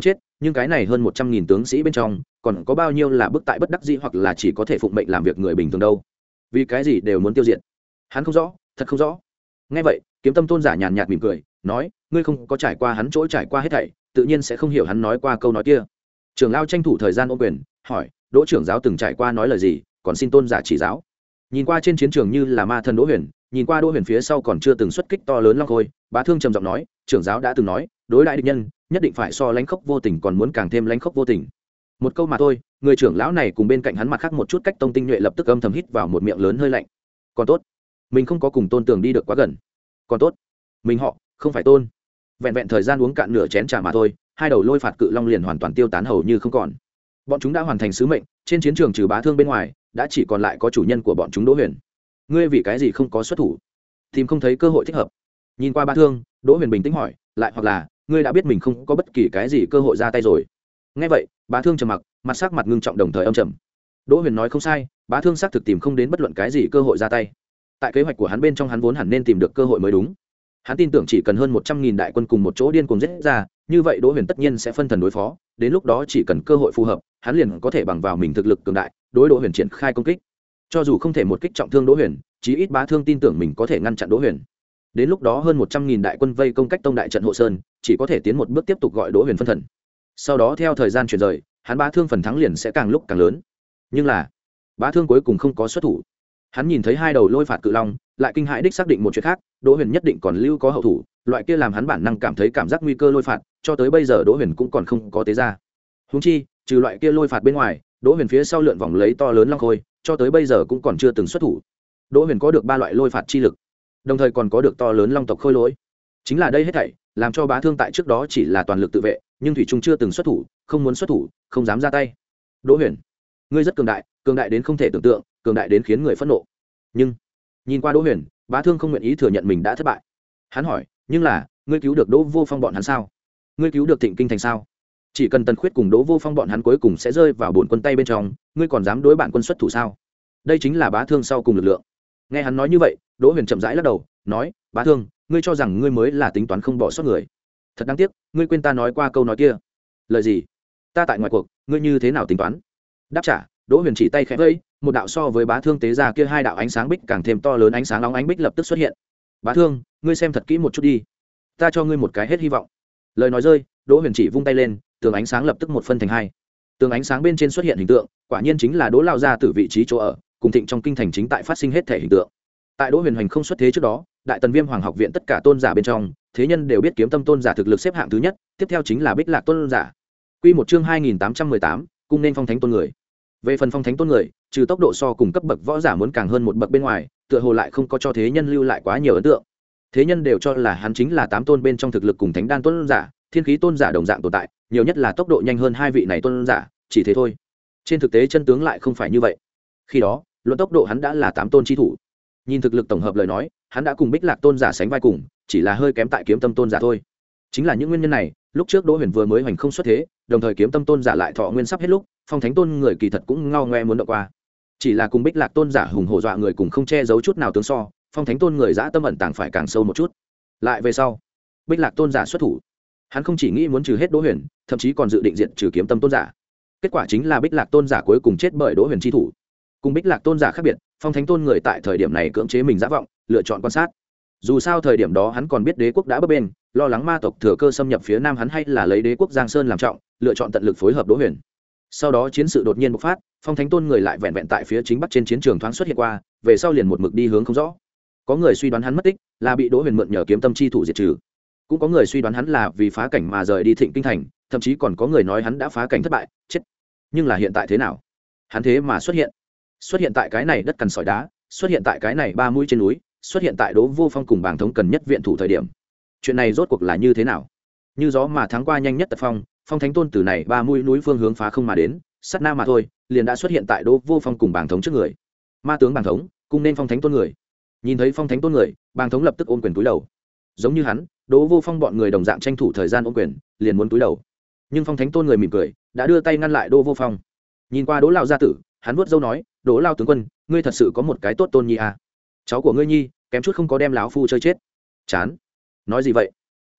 nhưng cái này hơn một trăm nghìn tướng sĩ bên trong còn có bao nhiêu là bức tại bất đắc dĩ hoặc là chỉ có thể phụng mệnh làm việc người bình thường đâu, vì cái gì đều muốn tiêu diệt. Hắn không rõ, thật không rõ. Nghe vậy kiếm tâm tôn giả nhàn nhạt mỉm cười nói, ngươi không có trải qua hắn chỗ trải qua hết thảy, tự nhiên sẽ không hiểu hắn nói qua câu nói kia. Trưởng lao tranh thủ thời gian ôm quyền hỏi, đỗ trưởng giáo từng trải qua nói lời gì, còn xin tôn giả chỉ giáo. Nhìn qua trên chiến trường như là ma thần Đỗ Huyền, nhìn qua Đỗ Huyền phía sau còn chưa từng xuất kích to lớn long khôi, bá thương trầm giọng nói, trưởng giáo đã từng nói, đối đại địch nhân nhất định phải so lãnh khốc vô tình còn muốn càng thêm lãnh khốc vô tình. Một câu mà thôi, người trưởng lão này cùng bên cạnh hắn mặt khác một chút cách tông tinh nhuệ lập tức âm thầm hít vào một miệng lớn hơi lạnh. Còn tốt, mình không có cùng Tôn Tường đi được quá gần. Còn tốt, mình họ không phải Tôn. Vẹn vẹn thời gian uống cạn nửa chén trà mà thôi, hai đầu lôi phạt cự long liền hoàn toàn tiêu tán hầu như không còn. Bọn chúng đã hoàn thành sứ mệnh, trên chiến trường trừ bá thương bên ngoài, đã chỉ còn lại có chủ nhân của bọn chúng Đỗ Huyền. Ngươi vì cái gì không có xuất thủ? Tìm không thấy cơ hội thích hợp. Nhìn qua bá thương, Đỗ Huyền bình tĩnh hỏi, lại hoặc là ngươi đã biết mình không có bất kỳ cái gì cơ hội ra tay rồi? Nghe vậy bá thương trầm mặc, mặt sắc mặt ngưng trọng đồng thời âm trầm. Đỗ Huyền nói không sai, bá thương xác thực tìm không đến bất luận cái gì cơ hội ra tay. Tại kế hoạch của hắn bên trong, hắn vốn hẳn nên tìm được cơ hội mới đúng. Hắn tin tưởng chỉ cần hơn một trăm nghìn đại quân cùng một chỗ điên cuồng giết ra, như vậy Đỗ Huyền tất nhiên sẽ phân thần đối phó, đến lúc đó chỉ cần cơ hội phù hợp, hắn liền có thể bằng vào mình thực lực cường đại, đối Đỗ Huyền triển khai công kích. Cho dù không thể một kích trọng thương Đỗ Huyền, chí ít bá thương tin tưởng mình có thể ngăn chặn Đỗ Huyền. Đến lúc đó hơn một trăm nghìn đại quân vây công cách tông đại trận hộ sơn, chỉ có thể tiến một bước tiếp tục gọi Đỗ Huyền phân thần. Sau đó theo thời gian chuyển rời, hắn bá thương phần thắng liền sẽ càng lúc càng lớn. Nhưng là, bá thương cuối cùng không có xuất thủ. Hắn nhìn thấy hai đầu lôi phạt cự long, lại kinh hãi đích xác định một chuyện khác, Đỗ Huyền nhất định còn lưu có hậu thủ, loại kia làm hắn bản năng cảm thấy cảm giác nguy cơ lôi phạt, cho tới bây giờ Đỗ Huyền cũng còn không có tế ra. Huống chi, trừ loại kia lôi phạt bên ngoài, Đỗ Huyền phía sau lượn vòng lấy to lớn long khôi, cho tới bây giờ cũng còn chưa từng xuất thủ. Đỗ Huyền có được ba loại lôi phạt chi lực, đồng thời còn có được to lớn long tộc khôi lỗi. Chính là đây hết thảy làm cho bá thương tại trước đó chỉ là toàn lực tự vệ, nhưng thủy trung chưa từng xuất thủ, không muốn xuất thủ, không dám ra tay. Đỗ Huyền, ngươi rất cường đại, cường đại đến không thể tưởng tượng, cường đại đến khiến người phẫn nộ. Nhưng nhìn qua Đỗ Huyền, bá thương không nguyện ý thừa nhận mình đã thất bại. Hắn hỏi, nhưng là ngươi cứu được Đỗ Vô Phong bọn hắn sao? Ngươi cứu được Thịnh Kinh thành sao? Chỉ cần Tần Khuyết cùng Đỗ Vô Phong bọn hắn cuối cùng sẽ rơi vào bổn quân tay bên trong, ngươi còn dám đối bạn quân xuất thủ sao? Đây chính là bá thương sau cùng lực lượng. Nghe hắn nói như vậy, Đỗ Huyền chậm rãi lắc đầu nói, bá thương, ngươi cho rằng ngươi mới là tính toán không bỏ sót người. Thật đáng tiếc, ngươi quên ta nói qua câu nói kia. Lời gì? Ta tại ngoài cuộc, ngươi như thế nào tính toán? Đáp trả, Đỗ Huyền chỉ tay khẽ vẫy, một đạo so với bá thương tế ra kia hai đạo ánh sáng bích càng thêm to lớn ánh sáng nóng ánh bích lập tức xuất hiện. Bá thương, ngươi xem thật kỹ một chút đi, ta cho ngươi một cái hết hy vọng. Lời nói rơi, Đỗ Huyền chỉ vung tay lên, tường ánh sáng lập tức một phân thành hai. Tường ánh sáng bên trên xuất hiện hình tượng, quả nhiên chính là Đỗ lão gia tử vị trí chỗ ở, cùng Thịnh trong kinh thành chính tại phát sinh hết thể hình tượng. Tại Đỗ Huyền hành không xuất thế trước đó, Đại Tần Viêm Hoàng học viện tất cả tôn giả bên trong, thế nhân đều biết Kiếm Tâm tôn giả thực lực xếp hạng thứ nhất, tiếp theo chính là Bích Lạc tôn giả. Quy một chương hai nghìn tám trăm mười tám, cung nên phong thánh tôn người. Về phần phong thánh tôn người, trừ tốc độ so cùng cấp bậc võ giả muốn càng hơn một bậc bên ngoài, tựa hồ lại không có cho thế nhân lưu lại quá nhiều ấn tượng. Thế nhân đều cho là hắn chính là tám tôn bên trong thực lực cùng thánh đan tôn giả, thiên khí tôn giả đồng dạng tồn tại, nhiều nhất là tốc độ nhanh hơn hai vị này tôn giả, chỉ thế thôi. Trên thực tế chân tướng lại không phải như vậy. Khi đó, luận tốc độ hắn đã là tám tôn chi thủ. Nhìn thực lực tổng hợp lời nói, hắn đã cùng Bích Lạc tôn giả sánh vai cùng, chỉ là hơi kém tại Kiếm Tâm tôn giả thôi. Chính là những nguyên nhân này, lúc trước Đỗ Huyền vừa mới hoành không xuất thế, đồng thời Kiếm Tâm tôn giả lại thọ nguyên sắp hết lúc, phong thánh tôn người kỳ thật cũng ngao ngoe muốn động qua. Chỉ là cùng Bích Lạc tôn giả hùng hổ dọa người cùng không che giấu chút nào tướng so, phong thánh tôn người dã tâm ẩn tàng phải càng sâu một chút. Lại về sau, Bích Lạc tôn giả xuất thủ, hắn không chỉ nghĩ muốn trừ hết Đỗ Huyền, thậm chí còn dự định diệt trừ Kiếm Tâm tôn giả. Kết quả chính là Bích Lạc tôn giả cuối cùng chết bởi Đỗ Huyền chi thủ. Cùng Bích Lạc tôn giả khác biệt, phong thánh tôn người tại thời điểm này cưỡng chế mình dã vọng, lựa chọn quan sát. Dù sao thời điểm đó hắn còn biết đế quốc đã bấp bênh, lo lắng ma tộc thừa cơ xâm nhập phía nam, hắn hay là lấy đế quốc Giang Sơn làm trọng, lựa chọn tận lực phối hợp Đỗ Huyền. Sau đó chiến sự đột nhiên bộc phát, phong thánh tôn người lại vẹn vẹn tại phía chính bắc trên chiến trường thoáng xuất hiện qua, về sau liền một mực đi hướng không rõ. Có người suy đoán hắn mất tích là bị Đỗ Huyền mượn nhờ Kiếm Tâm chi thủ diệt trừ, cũng có người suy đoán hắn là vì phá cảnh mà rời đi Thịnh Kinh thành, thậm chí còn có người nói hắn đã phá cảnh thất bại chết. Nhưng là hiện tại thế nào? Hắn thế mà xuất hiện xuất hiện tại cái này đất cằn sỏi đá, xuất hiện tại cái này ba mũi trên núi, xuất hiện tại Đỗ Vô Phong cùng Bàng Thống cần nhất viện thủ thời điểm. Chuyện này rốt cuộc là như thế nào? Như gió mà thắng qua nhanh nhất tật phong, phong thánh tôn từ này ba mũi núi phương hướng phá không mà đến, sát na mà thôi, liền đã xuất hiện tại Đỗ Vô Phong cùng Bàng Thống trước người. Ma tướng Bàng Thống, cung nên phong thánh tôn người. Nhìn thấy phong thánh tôn người, Bàng Thống lập tức ôm quyền túi đầu. Giống như hắn, Đỗ Vô Phong bọn người đồng dạng tranh thủ thời gian ôm quyền, liền muốn túi đầu. Nhưng phong thánh tôn người mỉm cười, đã đưa tay ngăn lại Đỗ Vô Phong. Nhìn qua Đỗ lão gia tử, hắn vuốt râu nói, Đỗ lão tướng quân, ngươi thật sự có một cái tốt tôn nhi à? Cháu của ngươi nhi, kém chút không có đem lão phu chơi chết. Chán. Nói gì vậy?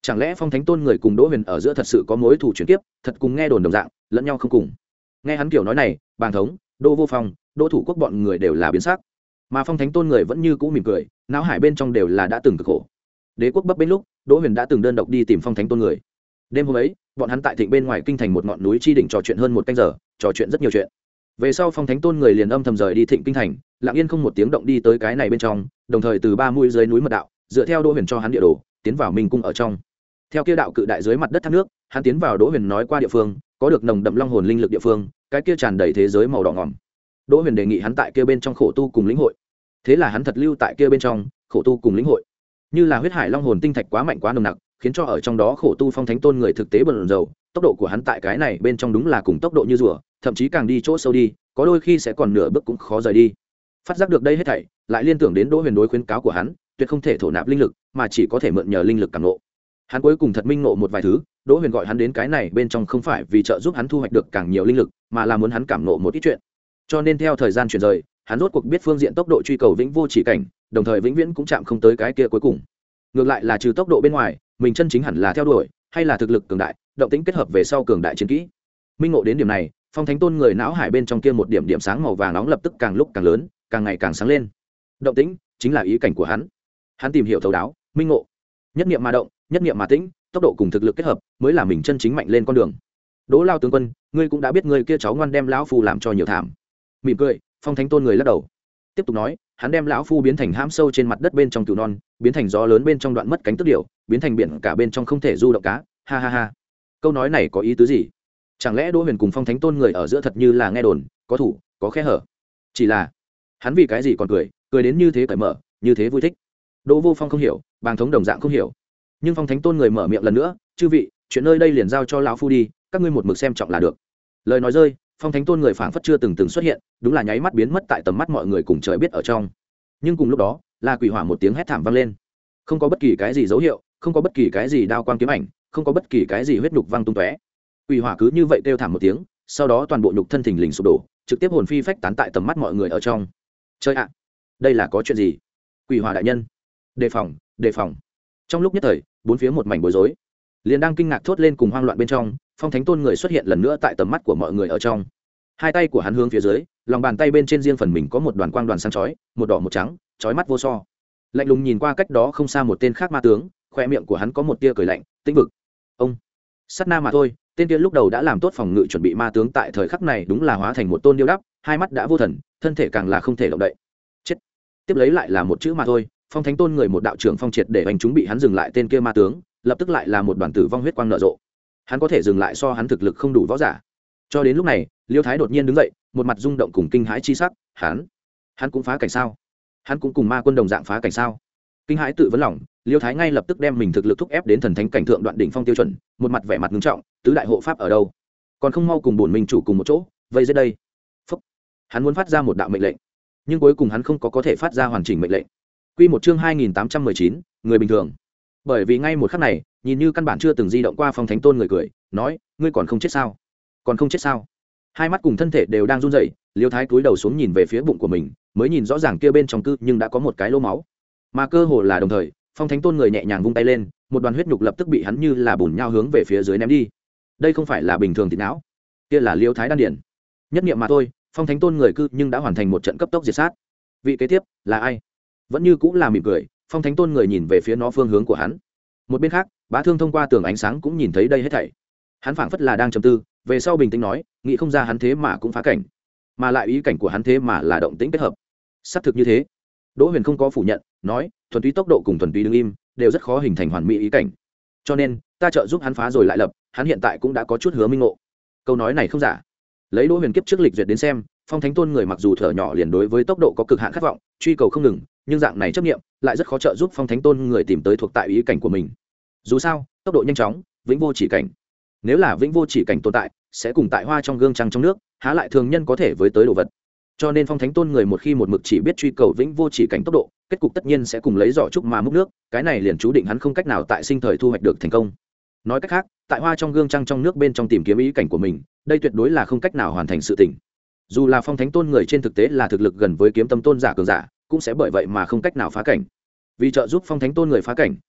chẳng lẽ phong thánh tôn người cùng đỗ huyền ở giữa thật sự có mối thù chuyển tiếp, thật cùng nghe đồn đồng dạng lẫn nhau không cùng. Nghe hắn kiểu nói này, bàng thống, đỗ vô phong, đỗ thủ quốc bọn người đều là biến sắc, mà phong thánh tôn người vẫn như cũ mỉm cười, não hải bên trong đều là đã từng cực khổ. Đế quốc bấp bênh lúc, đỗ huyền đã từng đơn độc đi tìm phong thánh tôn người. Đêm hôm ấy, bọn hắn tại thịnh bên ngoài kinh thành một ngọn núi chi đỉnh trò chuyện hơn một canh giờ, trò chuyện rất nhiều chuyện. Về sau phong thánh tôn người liền âm thầm rời đi thịnh kinh thành, lặng yên không một tiếng động đi tới cái này bên trong, đồng thời từ ba mũi dưới núi mật đạo, dựa theo đỗ huyền cho hắn địa đồ, tiến vào minh cung ở trong. Theo kia đạo cự đại dưới mặt đất thác nước, hắn tiến vào đỗ huyền nói qua địa phương, có được nồng đậm long hồn linh lực địa phương, cái kia tràn đầy thế giới màu đỏ ngòm. Đỗ huyền đề nghị hắn tại kia bên trong khổ tu cùng lĩnh hội. Thế là hắn thật lưu tại kia bên trong khổ tu cùng lĩnh hội. Như là huyết hải long hồn tinh thạch quá mạnh quá nồng nặc, khiến cho ở trong đó khổ tu phong thánh tôn người thực tế bần dầu, tốc độ của hắn tại cái này bên trong đúng là cùng tốc độ như rùa, thậm chí càng đi chỗ sâu đi, có đôi khi sẽ còn nửa bước cũng khó rời đi. Phát giác được đây hết thảy, lại liên tưởng đến đỗ huyền đối khuyến cáo của hắn, tuyệt không thể thổ nạp linh lực, mà chỉ có thể mượn nhờ linh lực cảm ngộ. Hắn cuối cùng thật minh ngộ một vài thứ, đỗ huyền gọi hắn đến cái này bên trong không phải vì trợ giúp hắn thu hoạch được càng nhiều linh lực, mà là muốn hắn cảm ngộ một ít chuyện. Cho nên theo thời gian chuyển rời, hắn rốt cuộc biết phương diện tốc độ truy cầu vĩnh vô chỉ cảnh, đồng thời vĩnh viễn cũng chạm không tới cái kia cuối cùng. Ngược lại là trừ tốc độ bên ngoài, mình chân chính hẳn là theo đuổi, hay là thực lực cường đại, động tĩnh kết hợp về sau cường đại chiến kỹ. Minh ngộ đến điểm này, phong thánh tôn người não hải bên trong kia một điểm điểm sáng màu vàng nóng lập tức càng lúc càng lớn, càng ngày càng sáng lên. Động tĩnh chính là ý cảnh của hắn. Hắn tìm hiểu thấu đáo, minh ngộ, nhất niệm mà động, nhất niệm mà tĩnh, tốc độ cùng thực lực kết hợp mới là mình chân chính mạnh lên con đường. Đỗ Lao tướng quân, ngươi cũng đã biết ngươi kia cháu ngoan đem lão phu làm cho nhiều thảm. Mỉm cười, phong thánh tôn người lắc đầu, tiếp tục nói, hắn đem lão phu biến thành hãm sâu trên mặt đất bên trong cừu non, biến thành gió lớn bên trong đoạn mất cánh tức điểu, biến thành biển cả bên trong không thể du động cá, ha ha ha. Câu nói này có ý tứ gì? Chẳng lẽ Đỗ Huyền cùng phong thánh tôn người ở giữa thật như là nghe đồn, có thủ, có khe hở? Chỉ là hắn vì cái gì còn cười, cười đến như thế cởi mở, như thế vui thích. Đỗ Vô Phong không hiểu, Bàng thống đồng dạng không hiểu. Nhưng phong thánh tôn người mở miệng lần nữa, chư vị, chuyện nơi đây liền giao cho lão phu đi, các ngươi một mực xem trọng là được. Lời nói rơi, phong thánh tôn người phảng phất chưa từng từng xuất hiện, đúng là nháy mắt biến mất tại tầm mắt mọi người cùng trời biết ở trong. Nhưng cùng lúc đó, là quỷ hỏa một tiếng hét thảm vang lên. Không có bất kỳ cái gì dấu hiệu, không có bất kỳ cái gì đao quang kiếm ảnh, không có bất kỳ cái gì huyết nhục văng tung tóe. Quỷ hỏa cứ như vậy kêu thảm một tiếng, sau đó toàn bộ nhục thân thình lình sụp đổ, trực tiếp hồn phi phách tán tại tầm mắt mọi người ở trong. Chơi ạ, đây là có chuyện gì? Quỷ hỏa đại nhân, đề phòng, đề phòng. Trong lúc nhất thời, bốn phía một mảnh bối rối. Liền đang kinh ngạc thốt lên cùng hoang loạn bên trong, phong thánh tôn người xuất hiện lần nữa tại tầm mắt của mọi người ở trong. Hai tay của hắn hướng phía dưới, lòng bàn tay bên trên riêng phần mình có một đoàn quang đoàn sáng chói, một đỏ một trắng, chói mắt vô so. Lạnh lùng nhìn qua cách đó không xa một tên khác ma tướng, khoe miệng của hắn có một tia cười lạnh, tĩnh vực. Ông, sát na mà thôi, tên kia lúc đầu đã làm tốt phòng ngự chuẩn bị ma tướng tại thời khắc này đúng là hóa thành một tôn điêu đắp, hai mắt đã vô thần, thân thể càng là không thể động đậy. Chết. Tiếp lấy lại là một chữ mà thôi, phong thánh tôn người một đạo trưởng phong triệt để hành chúng bị hắn dừng lại tên kia ma tướng, lập tức lại là một đoàn tử vong huyết quang nở rộ. Hắn có thể dừng lại so hắn thực lực không đủ võ giả. Cho đến lúc này, Liêu Thái đột nhiên đứng dậy, một mặt rung động cùng kinh hãi chi sắc, hắn, hắn cũng phá cảnh sao? Hắn cũng cùng ma quân đồng dạng phá cảnh sao? Kinh hãi tự vấn lòng, Liêu Thái ngay lập tức đem mình thực lực thúc ép đến thần thánh cảnh thượng đoạn đỉnh phong tiêu chuẩn, một mặt vẻ mặt nghiêm trọng, tứ đại hộ pháp ở đâu? Còn không mau cùng bổn minh chủ cùng một chỗ, vây giết đây. Phúc. Hắn muốn phát ra một đạo mệnh lệnh, nhưng cuối cùng hắn không có có thể phát ra hoàn chỉnh mệnh lệnh. Quy một chương hai nghìn tám trăm mười chín, người bình thường. Bởi vì ngay một khắc này, nhìn như căn bản chưa từng di động qua phong thánh tôn người cười, nói, ngươi còn không chết sao? Còn không chết sao? Hai mắt cùng thân thể đều đang run rẩy, Liêu Thái cúi đầu xuống nhìn về phía bụng của mình, mới nhìn rõ ràng kia bên trong cư nhưng đã có một cái lỗ máu. Mà cơ hồ là đồng thời, phong thánh tôn người nhẹ nhàng vung tay lên, một đoàn huyết nhục lập tức bị hắn như là bùn nhau hướng về phía dưới ném đi. Đây không phải là bình thường thịt não, kia là Liêu Thái đan điển. Nhất niệm mà thôi, phong thánh tôn người cư nhưng đã hoàn thành một trận cấp tốc diệt sát. Vị kế tiếp là ai? Vẫn như cũng là mỉm cười, phong thánh tôn người nhìn về phía nó phương hướng của hắn. Một bên khác, Bá Thương thông qua tường ánh sáng cũng nhìn thấy đây hết thảy. Hắn phảng phất là đang trầm tư, về sau bình tĩnh nói, nghĩ không ra hắn thế mà cũng phá cảnh, mà lại ý cảnh của hắn thế mà là động tĩnh kết hợp. Xác thực như thế. Đỗ Huyền không có phủ nhận, nói, thuần túy tốc độ cùng thuần túy đứng im đều rất khó hình thành hoàn mỹ ý cảnh. Cho nên, ta trợ giúp hắn phá rồi lại lập, hắn hiện tại cũng đã có chút hứa minh ngộ. Câu nói này không giả. Lấy Đỗ Huyền kiếp trước lịch duyệt đến xem, phong thánh tôn người mặc dù thở nhỏ liền đối với tốc độ có cực hạn khát vọng, truy cầu không ngừng, nhưng dạng này chấp niệm lại rất khó trợ giúp phong thánh tôn người tìm tới thuộc tại ý cảnh của mình. Dù sao, tốc độ nhanh chóng, vĩnh vô chỉ cảnh. Nếu là vĩnh vô chỉ cảnh tồn tại, sẽ cùng tại hoa trong gương trăng trong nước, há lại thường nhân có thể với tới đồ vật. Cho nên phong thánh tôn người một khi một mực chỉ biết truy cầu vĩnh vô chỉ cảnh tốc độ, kết cục tất nhiên sẽ cùng lấy giỏ trúc mà múc nước, cái này liền chú định hắn không cách nào tại sinh thời thu hoạch được thành công. Nói cách khác, tại hoa trong gương trăng trong nước bên trong tìm kiếm ý cảnh của mình, đây tuyệt đối là không cách nào hoàn thành sự tình. Dù là phong thánh tôn người trên thực tế là thực lực gần với kiếm tâm tôn giả cường giả, cũng sẽ bởi vậy mà không cách nào phá cảnh. Vì trợ giúp phong thánh tôn người phá cảnh,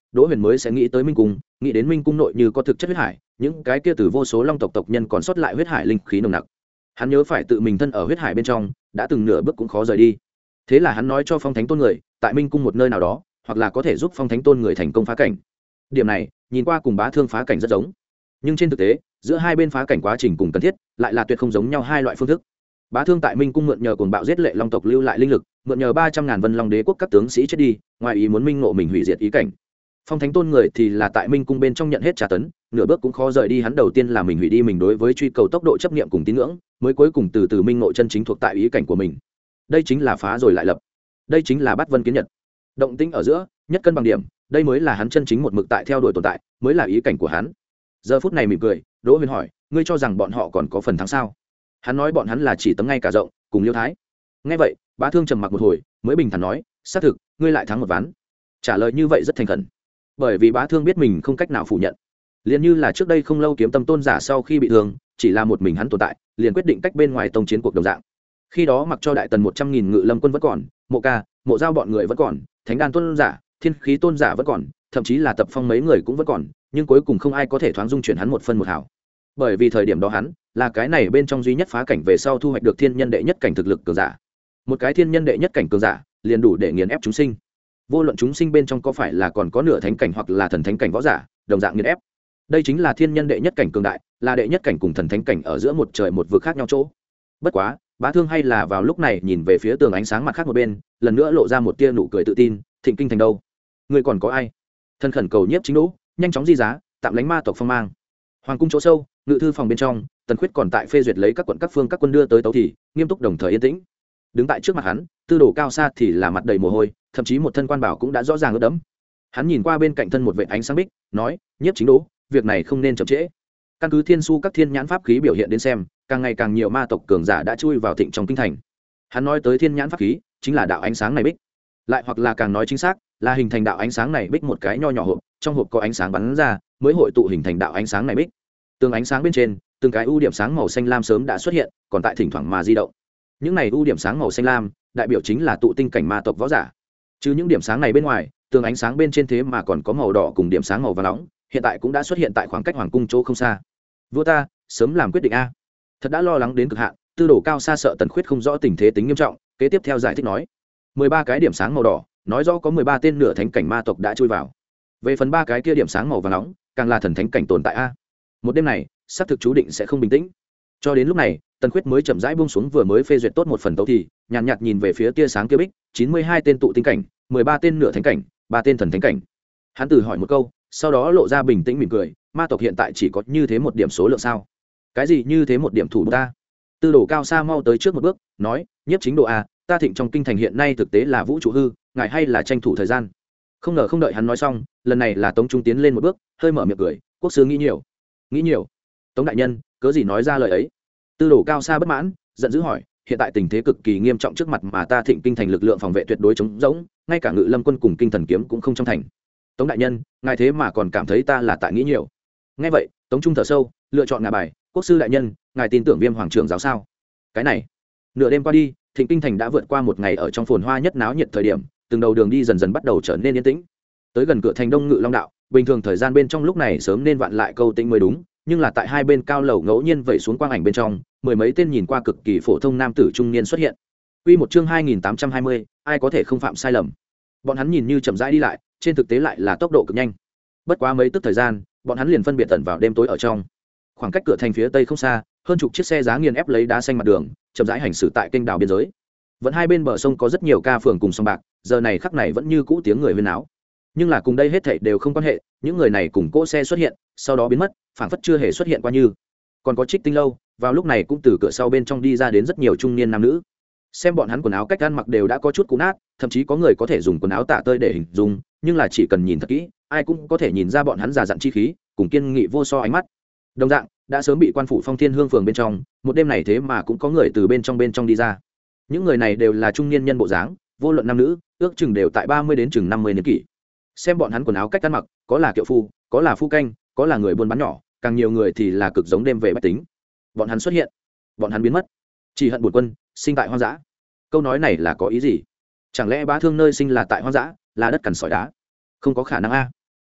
Đỗ Huyền mới sẽ nghĩ tới Minh Cung, nghĩ đến Minh Cung nội như có thực chất huyết hải, những cái kia từ vô số long tộc tộc nhân còn sót lại huyết hải linh khí nồng nặc. Hắn nhớ phải tự mình thân ở huyết hải bên trong, đã từng nửa bước cũng khó rời đi. Thế là hắn nói cho Phong Thánh Tôn người, tại Minh Cung một nơi nào đó, hoặc là có thể giúp Phong Thánh Tôn người thành công phá cảnh. Điểm này, nhìn qua cùng Bá Thương phá cảnh rất giống, nhưng trên thực tế, giữa hai bên phá cảnh quá trình cùng cần thiết, lại là tuyệt không giống nhau hai loại phương thức. Bá Thương tại Minh Cung mượn nhờ cuồng bạo giết lệ long tộc lưu lại linh lực, mượn nhờ ba trăm ngàn Vân Long Đế quốc các tướng sĩ chết đi, ngoài ý muốn minh ngộ mình hủy diệt ý cảnh. Phong Thánh Tôn người thì là tại Minh Cung bên trong nhận hết trả tấn, nửa bước cũng khó rời đi, hắn đầu tiên là mình hủy đi mình đối với truy cầu tốc độ chấp niệm cùng tín ngưỡng, mới cuối cùng từ từ minh ngộ chân chính thuộc tại ý cảnh của mình. Đây chính là phá rồi lại lập. Đây chính là Bát Vân Kiến Nhật. Động tĩnh ở giữa, nhất cân bằng điểm, đây mới là hắn chân chính một mực tại theo đuổi tồn tại, mới là ý cảnh của hắn. Giờ phút này mỉm cười, Đỗ Huyền hỏi, ngươi cho rằng bọn họ còn có phần thắng sao? Hắn nói bọn hắn là chỉ tấm ngay cả rộng, cùng Liêu Thái. Nghe vậy, Bá Thương trầm mặc một hồi, mới bình thản nói, xác thực, ngươi lại thắng một ván. Trả lời như vậy rất thành khẩn, bởi vì Bá Thương biết mình không cách nào phủ nhận. Liền như là trước đây không lâu Kiếm Tâm Tôn giả sau khi bị thương, chỉ là một mình hắn tồn tại, liền quyết định cách bên ngoài tông chiến cuộc đồng dạng. Khi đó mặc cho đại tần một trăm nghìn ngự lâm quân vẫn còn, Mộ Ca, Mộ Giao bọn người vẫn còn, Thánh Đan Tôn giả, Thiên Khí Tôn giả vẫn còn, thậm chí là Tập Phong mấy người cũng vẫn còn, nhưng cuối cùng không ai có thể thoáng dung chuyển hắn một phân một hào. Bởi vì thời điểm đó hắn là cái này bên trong duy nhất phá cảnh về sau thu hoạch được thiên nhân đệ nhất cảnh thực lực cường giả. Một cái thiên nhân đệ nhất cảnh cường giả liền đủ để nghiền ép chúng sinh. Vô luận chúng sinh bên trong có phải là còn có nửa thánh cảnh hoặc là thần thánh cảnh võ giả, đồng dạng nghiền ép. Đây chính là thiên nhân đệ nhất cảnh cường đại, là đệ nhất cảnh cùng thần thánh cảnh ở giữa một trời một vực khác nhau chỗ. Bất quá, Bá Thương hay là vào lúc này nhìn về phía tường ánh sáng mặt khác một bên, lần nữa lộ ra một tia nụ cười tự tin, Thịnh Kinh thành đâu? Người còn có ai? Thân khẩn cầu Nhiếp Chính Đỗ, nhanh chóng di giá, tạm lánh ma tộc phong mang. Hoàng cung chỗ sâu, ngự thư phòng bên trong, Tần Khuyết còn tại phê duyệt lấy các quận các phương các quân đưa tới tấu thì, nghiêm túc đồng thời yên tĩnh. Đứng tại trước mặt hắn, Tư Đồ Cao Sa thì là mặt đầy mồ hôi, thậm chí một thân quan bảo cũng đã rõ ràng ướt đẫm. Hắn nhìn qua bên cạnh thân một vệt ánh sáng bích, nói, Nhiếp Chính Đỗ, việc này không nên chậm trễ. Căn cứ thiên su các thiên nhãn pháp khí biểu hiện đến xem, càng ngày càng nhiều ma tộc cường giả đã chui vào Thịnh trong kinh thành. Hắn nói tới thiên nhãn pháp khí, chính là đạo ánh sáng này bích, lại hoặc là càng nói chính xác, là hình thành đạo ánh sáng này bích một cái nho nhỏ hộp, trong hộp có ánh sáng bắn ra, mới hội tụ hình thành đạo ánh sáng này bích. Tường ánh sáng bên trên, từng cái ưu điểm sáng màu xanh lam sớm đã xuất hiện, còn tại thỉnh thoảng mà di động. Những này ưu điểm sáng màu xanh lam, đại biểu chính là tụ tinh cảnh ma tộc võ giả. Chứ những điểm sáng này bên ngoài, tường ánh sáng bên trên thế mà còn có màu đỏ cùng điểm sáng màu vàng nóng, hiện tại cũng đã xuất hiện tại khoảng cách hoàng cung chỗ không xa. Vua ta, sớm làm quyết định a. Thật đã lo lắng đến cực hạn, Tư Đồ Cao Sa sợ Tần Khuyết không rõ tình thế tính nghiêm trọng, kế tiếp theo giải thích nói, mười ba cái điểm sáng màu đỏ, nói rõ có mười ba tên nửa thánh cảnh ma tộc đã chui vào. Về phần ba cái kia điểm sáng màu vàng nóng, càng là thần thánh cảnh tồn tại a. Một đêm này, xác thực chú định sẽ không bình tĩnh. Cho đến lúc này, Tần Khuyết mới chậm rãi buông xuống vừa mới phê duyệt tốt một phần tấu thì, nhàn nhạt, nhạt nhìn về phía tia sáng kia bích, chín mươi hai tên tụ tinh cảnh, mười ba tên nửa thánh cảnh, ba tên thần thánh cảnh. Hắn từ hỏi một câu, sau đó lộ ra bình tĩnh mỉm cười, ma tộc hiện tại chỉ có như thế một điểm số lượng sao? Cái gì như thế một điểm thủ ta? Tư Đồ Cao Sa mau tới trước một bước, nói, Nhiếp Chính Độ a, ta Thịnh trong kinh thành hiện nay thực tế là vũ trụ hư, ngài hay là tranh thủ thời gian. Không ngờ không đợi hắn nói xong, lần này là Tống Trung tiến lên một bước, hơi mở miệng cười, quốc sư nghĩ nhiều. Nghĩ nhiều? Tống đại nhân, cớ gì nói ra lời ấy? Tư Đồ Cao Sa bất mãn, giận dữ hỏi, hiện tại tình thế cực kỳ nghiêm trọng trước mặt mà ta Thịnh kinh thành lực lượng phòng vệ tuyệt đối chống rỗng, ngay cả Ngự Lâm quân cùng Kinh Thần kiếm cũng không trong thành. Tống đại nhân, ngài thế mà còn cảm thấy ta là tại nghĩ nhiều? Nghe vậy, Tống Trung thở sâu, lựa chọn ngả bài, quốc sư đại nhân, ngài tin tưởng Viêm hoàng trưởng giáo sao? Cái này, nửa đêm qua đi, Thịnh kinh thành đã vượt qua một ngày ở trong phồn hoa nhất náo nhiệt thời điểm, từng đầu đường đi dần dần bắt đầu trở nên yên tĩnh. Tới gần cửa thành Đông Ngự Long đạo, bình thường thời gian bên trong lúc này sớm nên vạn lại câu tĩnh mới đúng, nhưng là tại hai bên cao lầu ngẫu nhiên vẩy xuống quang ảnh bên trong, mười mấy tên nhìn qua cực kỳ phổ thông nam tử trung niên xuất hiện. Quy một chương hai nghìn tám trăm hai mươi, ai có thể không phạm sai lầm. Bọn hắn nhìn như chậm rãi đi lại, trên thực tế lại là tốc độ cực nhanh. Bất quá mấy tức thời gian, bọn hắn liền phân biệt tận vào đêm tối ở trong. Khoảng cách cửa thành phía tây không xa, hơn chục chiếc xe giá nghiền ép lấy đá xanh mặt đường, chậm rãi hành xử tại kênh đào biên giới. Vẫn hai bên bờ sông có rất nhiều ca phường cùng sông bạc, giờ này khắc này vẫn như cũ tiếng người huyên náo. Nhưng là cùng đây hết thảy đều không quan hệ, những người này cùng cỗ xe xuất hiện, sau đó biến mất, phảng phất chưa hề xuất hiện qua như. Còn có Trích Tinh lâu, vào lúc này cũng từ cửa sau bên trong đi ra đến rất nhiều trung niên nam nữ. Xem bọn hắn quần áo cách ăn mặc đều đã có chút cũ nát, thậm chí có người có thể dùng quần áo tả tơi để hình dung, nhưng là chỉ cần nhìn thật kỹ, ai cũng có thể nhìn ra bọn hắn già dặn chi khí, cùng kiên nghị vô so ánh mắt. Đồng dạng, đã sớm bị quan phủ Phong Thiên Hương phường bên trong, một đêm này thế mà cũng có người từ bên trong bên trong đi ra. Những người này đều là trung niên nhân bộ dáng, vô luận nam nữ, ước chừng đều tại ba mươi đến chừng năm mươi niên kỷ. Xem bọn hắn quần áo cách ăn mặc, có là kiệu phu, có là phu canh, có là người buôn bán nhỏ, càng nhiều người thì là cực giống đêm về bách tính. Bọn hắn xuất hiện, bọn hắn biến mất, chỉ hận buồn quân sinh tại hoang dã. Câu nói này là có ý gì? Chẳng lẽ Bá Thương nơi sinh là tại hoang dã, là đất cằn sỏi đá? Không có khả năng a.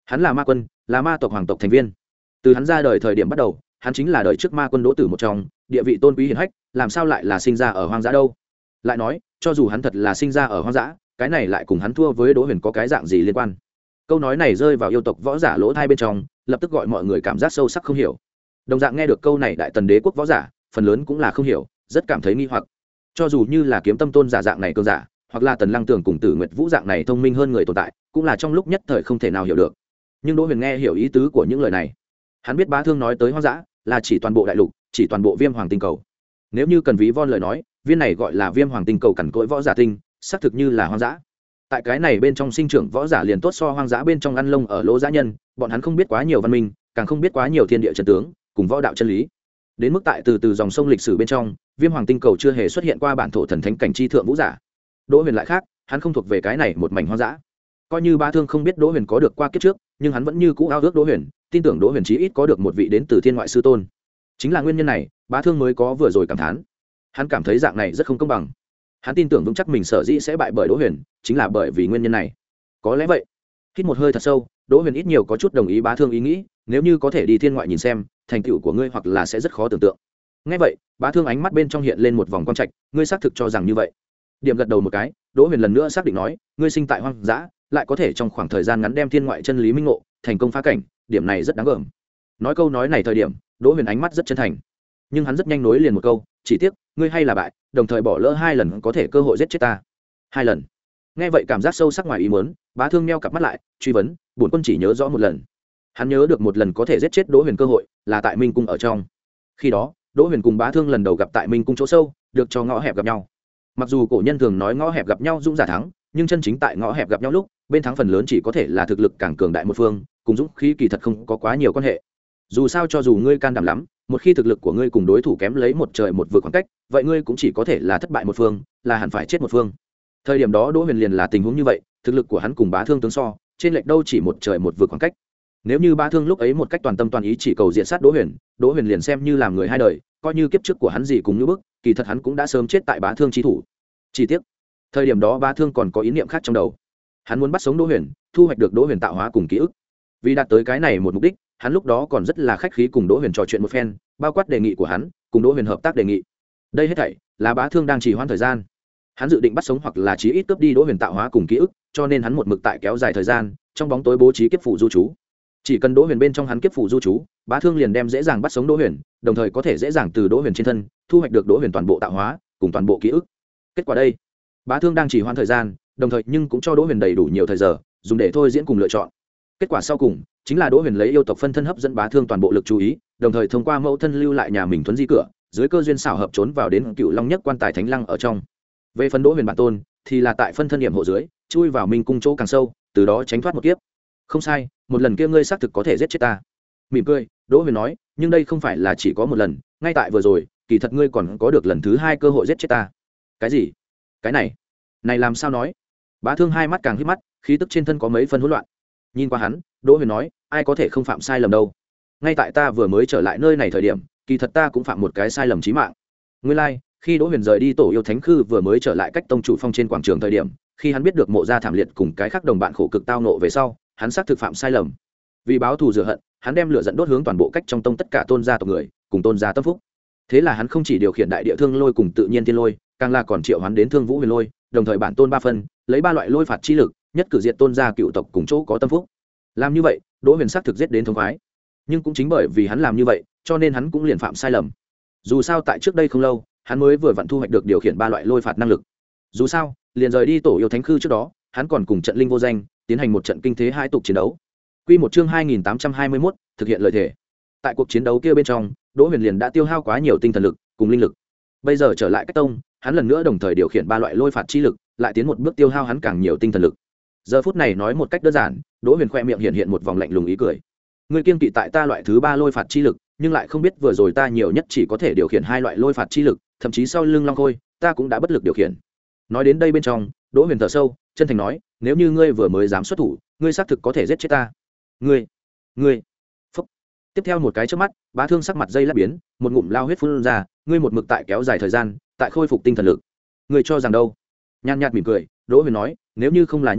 hắn là ma quân, là ma tộc hoàng tộc thành viên. Từ hắn ra đời thời điểm bắt đầu, hắn chính là đời trước ma quân đỗ tử một trong, địa vị tôn quý hiển hách, làm sao lại là sinh ra ở hoang dã đâu? Lại nói, cho dù hắn thật là sinh ra ở hoang dã, cái này lại cùng hắn thua với Đỗ Huyền có cái dạng gì liên quan? Câu nói này rơi vào yêu tộc võ giả lỗ tai bên trong, lập tức gọi mọi người cảm giác sâu sắc không hiểu. Đồng dạng nghe được câu này đại tần đế quốc võ giả, phần lớn cũng là không hiểu, rất cảm thấy nghi hoặc. Cho dù như là kiếm tâm tôn giả dạng này cường giả, hoặc là tần lăng tường cùng tử nguyệt vũ dạng này thông minh hơn người tồn tại, cũng là trong lúc nhất thời không thể nào hiểu được. Nhưng Đỗ Huyền nghe hiểu ý tứ của những lời này. Hắn biết Bá Thương nói tới hoang dã là chỉ toàn bộ đại lục, chỉ toàn bộ Viêm Hoàng tinh cầu. Nếu như cần ví von lời nói, viên này gọi là Viêm Hoàng tinh cầu cằn cỗi võ giả tinh, xác thực như là hoang dã. Tại cái này bên trong sinh trưởng võ giả liền tốt so hoang dã bên trong ăn lông ở lỗ dã nhân, bọn hắn không biết quá nhiều văn minh, càng không biết quá nhiều thiên địa chân tướng, cùng võ đạo chân lý. Đến mức tại từ từ dòng sông lịch sử bên trong, Viêm Hoàng tinh cầu chưa hề xuất hiện qua bản thổ thần thánh cảnh chi thượng vũ giả. Đỗ Huyền lại khác, hắn không thuộc về cái này một mảnh hoang dã. Coi như Bá Thương không biết Đỗ Huyền có được qua kiếp trước, nhưng hắn vẫn như cũ ao ước Đỗ Huyền, tin tưởng Đỗ Huyền chí ít có được một vị đến từ thiên ngoại sư tôn. Chính là nguyên nhân này, Bá Thương mới có vừa rồi cảm thán. Hắn cảm thấy dạng này rất không công bằng. Hắn tin tưởng vững chắc mình sở dĩ sẽ bại bởi Đỗ Huyền, chính là bởi vì nguyên nhân này. Có lẽ vậy. Hít một hơi thật sâu, Đỗ Huyền ít nhiều có chút đồng ý Bá Thương ý nghĩ, nếu như có thể đi thiên ngoại nhìn xem, thành tựu của ngươi hoặc là sẽ rất khó tưởng tượng. Nghe vậy, Bá Thương ánh mắt bên trong hiện lên một vòng quang trạch, ngươi xác thực cho rằng như vậy? Điểm gật đầu một cái, Đỗ Huyền lần nữa xác định nói, ngươi sinh tại hoang dã, lại có thể trong khoảng thời gian ngắn đem thiên ngoại chân lý minh ngộ, thành công phá cảnh, điểm này rất đáng gờm. Nói câu nói này thời điểm, Đỗ Huyền ánh mắt rất chân thành, nhưng hắn rất nhanh nối liền một câu, chỉ tiếc, ngươi hay là bại, đồng thời bỏ lỡ hai lần có thể cơ hội giết chết ta. Hai lần. Nghe vậy cảm giác sâu sắc ngoài ý muốn, Bá Thương meo cặp mắt lại, truy vấn, bổn quân chỉ nhớ rõ một lần. Hắn nhớ được một lần có thể giết chết Đỗ Huyền cơ hội, là tại Minh cung ở trong. Khi đó, Đỗ Huyền cùng Bá Thương lần đầu gặp tại Minh cung chỗ sâu, được cho ngõ hẹp gặp nhau. Mặc dù cổ nhân thường nói ngõ hẹp gặp nhau dũng giả thắng, nhưng chân chính tại ngõ hẹp gặp nhau lúc, bên thắng phần lớn chỉ có thể là thực lực càng cường đại một phương, cùng dũng khí kỳ thật không có quá nhiều quan hệ. Dù sao cho dù ngươi can đảm lắm, một khi thực lực của ngươi cùng đối thủ kém lấy một trời một vực khoảng cách, vậy ngươi cũng chỉ có thể là thất bại một phương, là hẳn phải chết một phương. Thời điểm đó Đỗ Huyền liền là tình huống như vậy, thực lực của hắn cùng Bá Thương tướng so, trên lệch đâu chỉ một trời một vực khoảng cách. Nếu như Bá Thương lúc ấy một cách toàn tâm toàn ý chỉ cầu diện sát Đỗ Huyền, Đỗ Huyền liền xem như làm người hai đời, coi như kiếp trước của hắn gì cùng như bức, kỳ thật hắn cũng đã sớm chết tại Bá Thương chi thủ. Chỉ tiếc, thời điểm đó Bá Thương còn có ý niệm khác trong đầu. Hắn muốn bắt sống Đỗ Huyền, thu hoạch được Đỗ Huyền tạo hóa cùng ký ức. Vì đạt tới cái này một mục đích, hắn lúc đó còn rất là khách khí cùng Đỗ Huyền trò chuyện một phen, bao quát đề nghị của hắn, cùng Đỗ Huyền hợp tác đề nghị. Đây hết thảy là Bá Thương đang trì hoãn thời gian. Hắn dự định bắt sống hoặc là chí ít cướp đi Đỗ Huyền tạo hóa cùng ký ức, cho nên hắn một mực tại kéo dài thời gian, trong bóng tối bố trí kiếp phủ du trú. Chỉ cần Đỗ Huyền bên trong hắn kiếp phủ du trú, Bá Thương liền đem dễ dàng bắt sống Đỗ Huyền, đồng thời có thể dễ dàng từ Đỗ Huyền trên thân thu hoạch được Đỗ Huyền toàn bộ tạo hóa cùng toàn bộ ký ức. Kết quả đây, Bá Thương đang trì hoãn thời gian, đồng thời nhưng cũng cho Đỗ Huyền đầy đủ nhiều thời giờ, dùng để thôi diễn cùng lựa chọn. Kết quả sau cùng chính là Đỗ Huyền lấy yêu tộc phân thân hấp dẫn Bá Thương toàn bộ lực chú ý, đồng thời thông qua mẫu thân lưu lại nhà mình thuấn di cửa, dưới cơ duyên xảo hợp trốn vào đến Cựu Long nhất quan tài thánh lăng ở trong. Về phần Đỗ Huyền bản tôn thì là tại phân thân điểm hộ dưới, chui vào Minh cung chỗ càng sâu, từ đó tránh thoát một kiếp. Không sai, một lần kia ngươi xác thực có thể giết chết ta. Mỉm cười, Đỗ Huyền nói, nhưng đây không phải là chỉ có một lần, ngay tại vừa rồi, kỳ thật ngươi còn có được lần thứ hai cơ hội giết chết ta. Cái gì? Cái này? Này làm sao nói? Bá Thương hai mắt càng hít mắt, khí tức trên thân có mấy phân hỗn loạn. Nhìn qua hắn, Đỗ Huyền nói, ai có thể không phạm sai lầm đâu. Ngay tại ta vừa mới trở lại nơi này thời điểm, kỳ thật ta cũng phạm một cái sai lầm chí mạng. Nguyên lai, like, khi Đỗ Huyền rời đi tổ yêu thánh khư vừa mới trở lại cách tông chủ phong trên quảng trường thời điểm, khi hắn biết được Mộ gia thảm liệt cùng cái khác đồng bạn khổ cực tao nộ về sau, hắn xác thực phạm sai lầm. Vì báo thù rửa hận, hắn đem lửa giận đốt hướng toàn bộ cách trong tông tất cả tôn gia tộc người, cùng tôn gia tâm phúc. Thế là hắn không chỉ điều khiển đại địa thương lôi cùng tự nhiên thiên lôi, càng là còn triệu hắn đến thương vũ huyền lôi, đồng thời bản tôn ba phân, lấy ba loại lôi phạt chi lực, nhất cử diệt tôn gia cựu tộc cùng chỗ có tâm phúc. Làm như vậy, Đỗ Huyền xác thực giết đến thống khoái. Nhưng cũng chính bởi vì hắn làm như vậy, cho nên hắn cũng liền phạm sai lầm. Dù sao tại trước đây không lâu, hắn mới vừa vặn thu hoạch được điều khiển ba loại lôi phạt năng lực. Dù sao, liền rời đi tổ yêu thánh khư trước đó, hắn còn cùng trận linh vô danh tiến hành một trận kinh thế hai tục chiến đấu. Quy một chương hai nghìn tám trăm hai mươi mốt, thực hiện lời thề. Tại cuộc chiến đấu kia bên trong, Đỗ Huyền liền đã tiêu hao quá nhiều tinh thần lực cùng linh lực. Bây giờ trở lại cách tông, hắn lần nữa đồng thời điều khiển ba loại lôi phạt chi lực, lại tiến một bước tiêu hao hắn càng nhiều tinh thần lực. Giờ phút này nói một cách đơn giản, Đỗ Huyền khoe miệng hiện hiện một vòng lạnh lùng ý cười. Ngươi kiêng kỵ tại ta loại thứ ba lôi phạt chi lực, nhưng lại không biết vừa rồi ta nhiều nhất chỉ có thể điều khiển hai loại lôi phạt chi lực, thậm chí sau lưng long khôi, ta cũng đã bất lực điều khiển. Nói đến đây bên trong, Đỗ Huyền thở sâu, chân thành nói, nếu như ngươi vừa mới dám xuất thủ, ngươi xác thực có thể giết chết ta. Ngươi, ngươi. Phúc. Tiếp theo một cái chớp mắt, Bá Thương sắc mặt dây lát biến, một ngụm lao huyết phun ra, ngươi một mực tại kéo dài thời gian, tại khôi phục tinh thần lực. Ngươi cho rằng đâu? Nhàn nhạt mỉm cười, Đỗ Huyền nói, nếu như không là như vậy,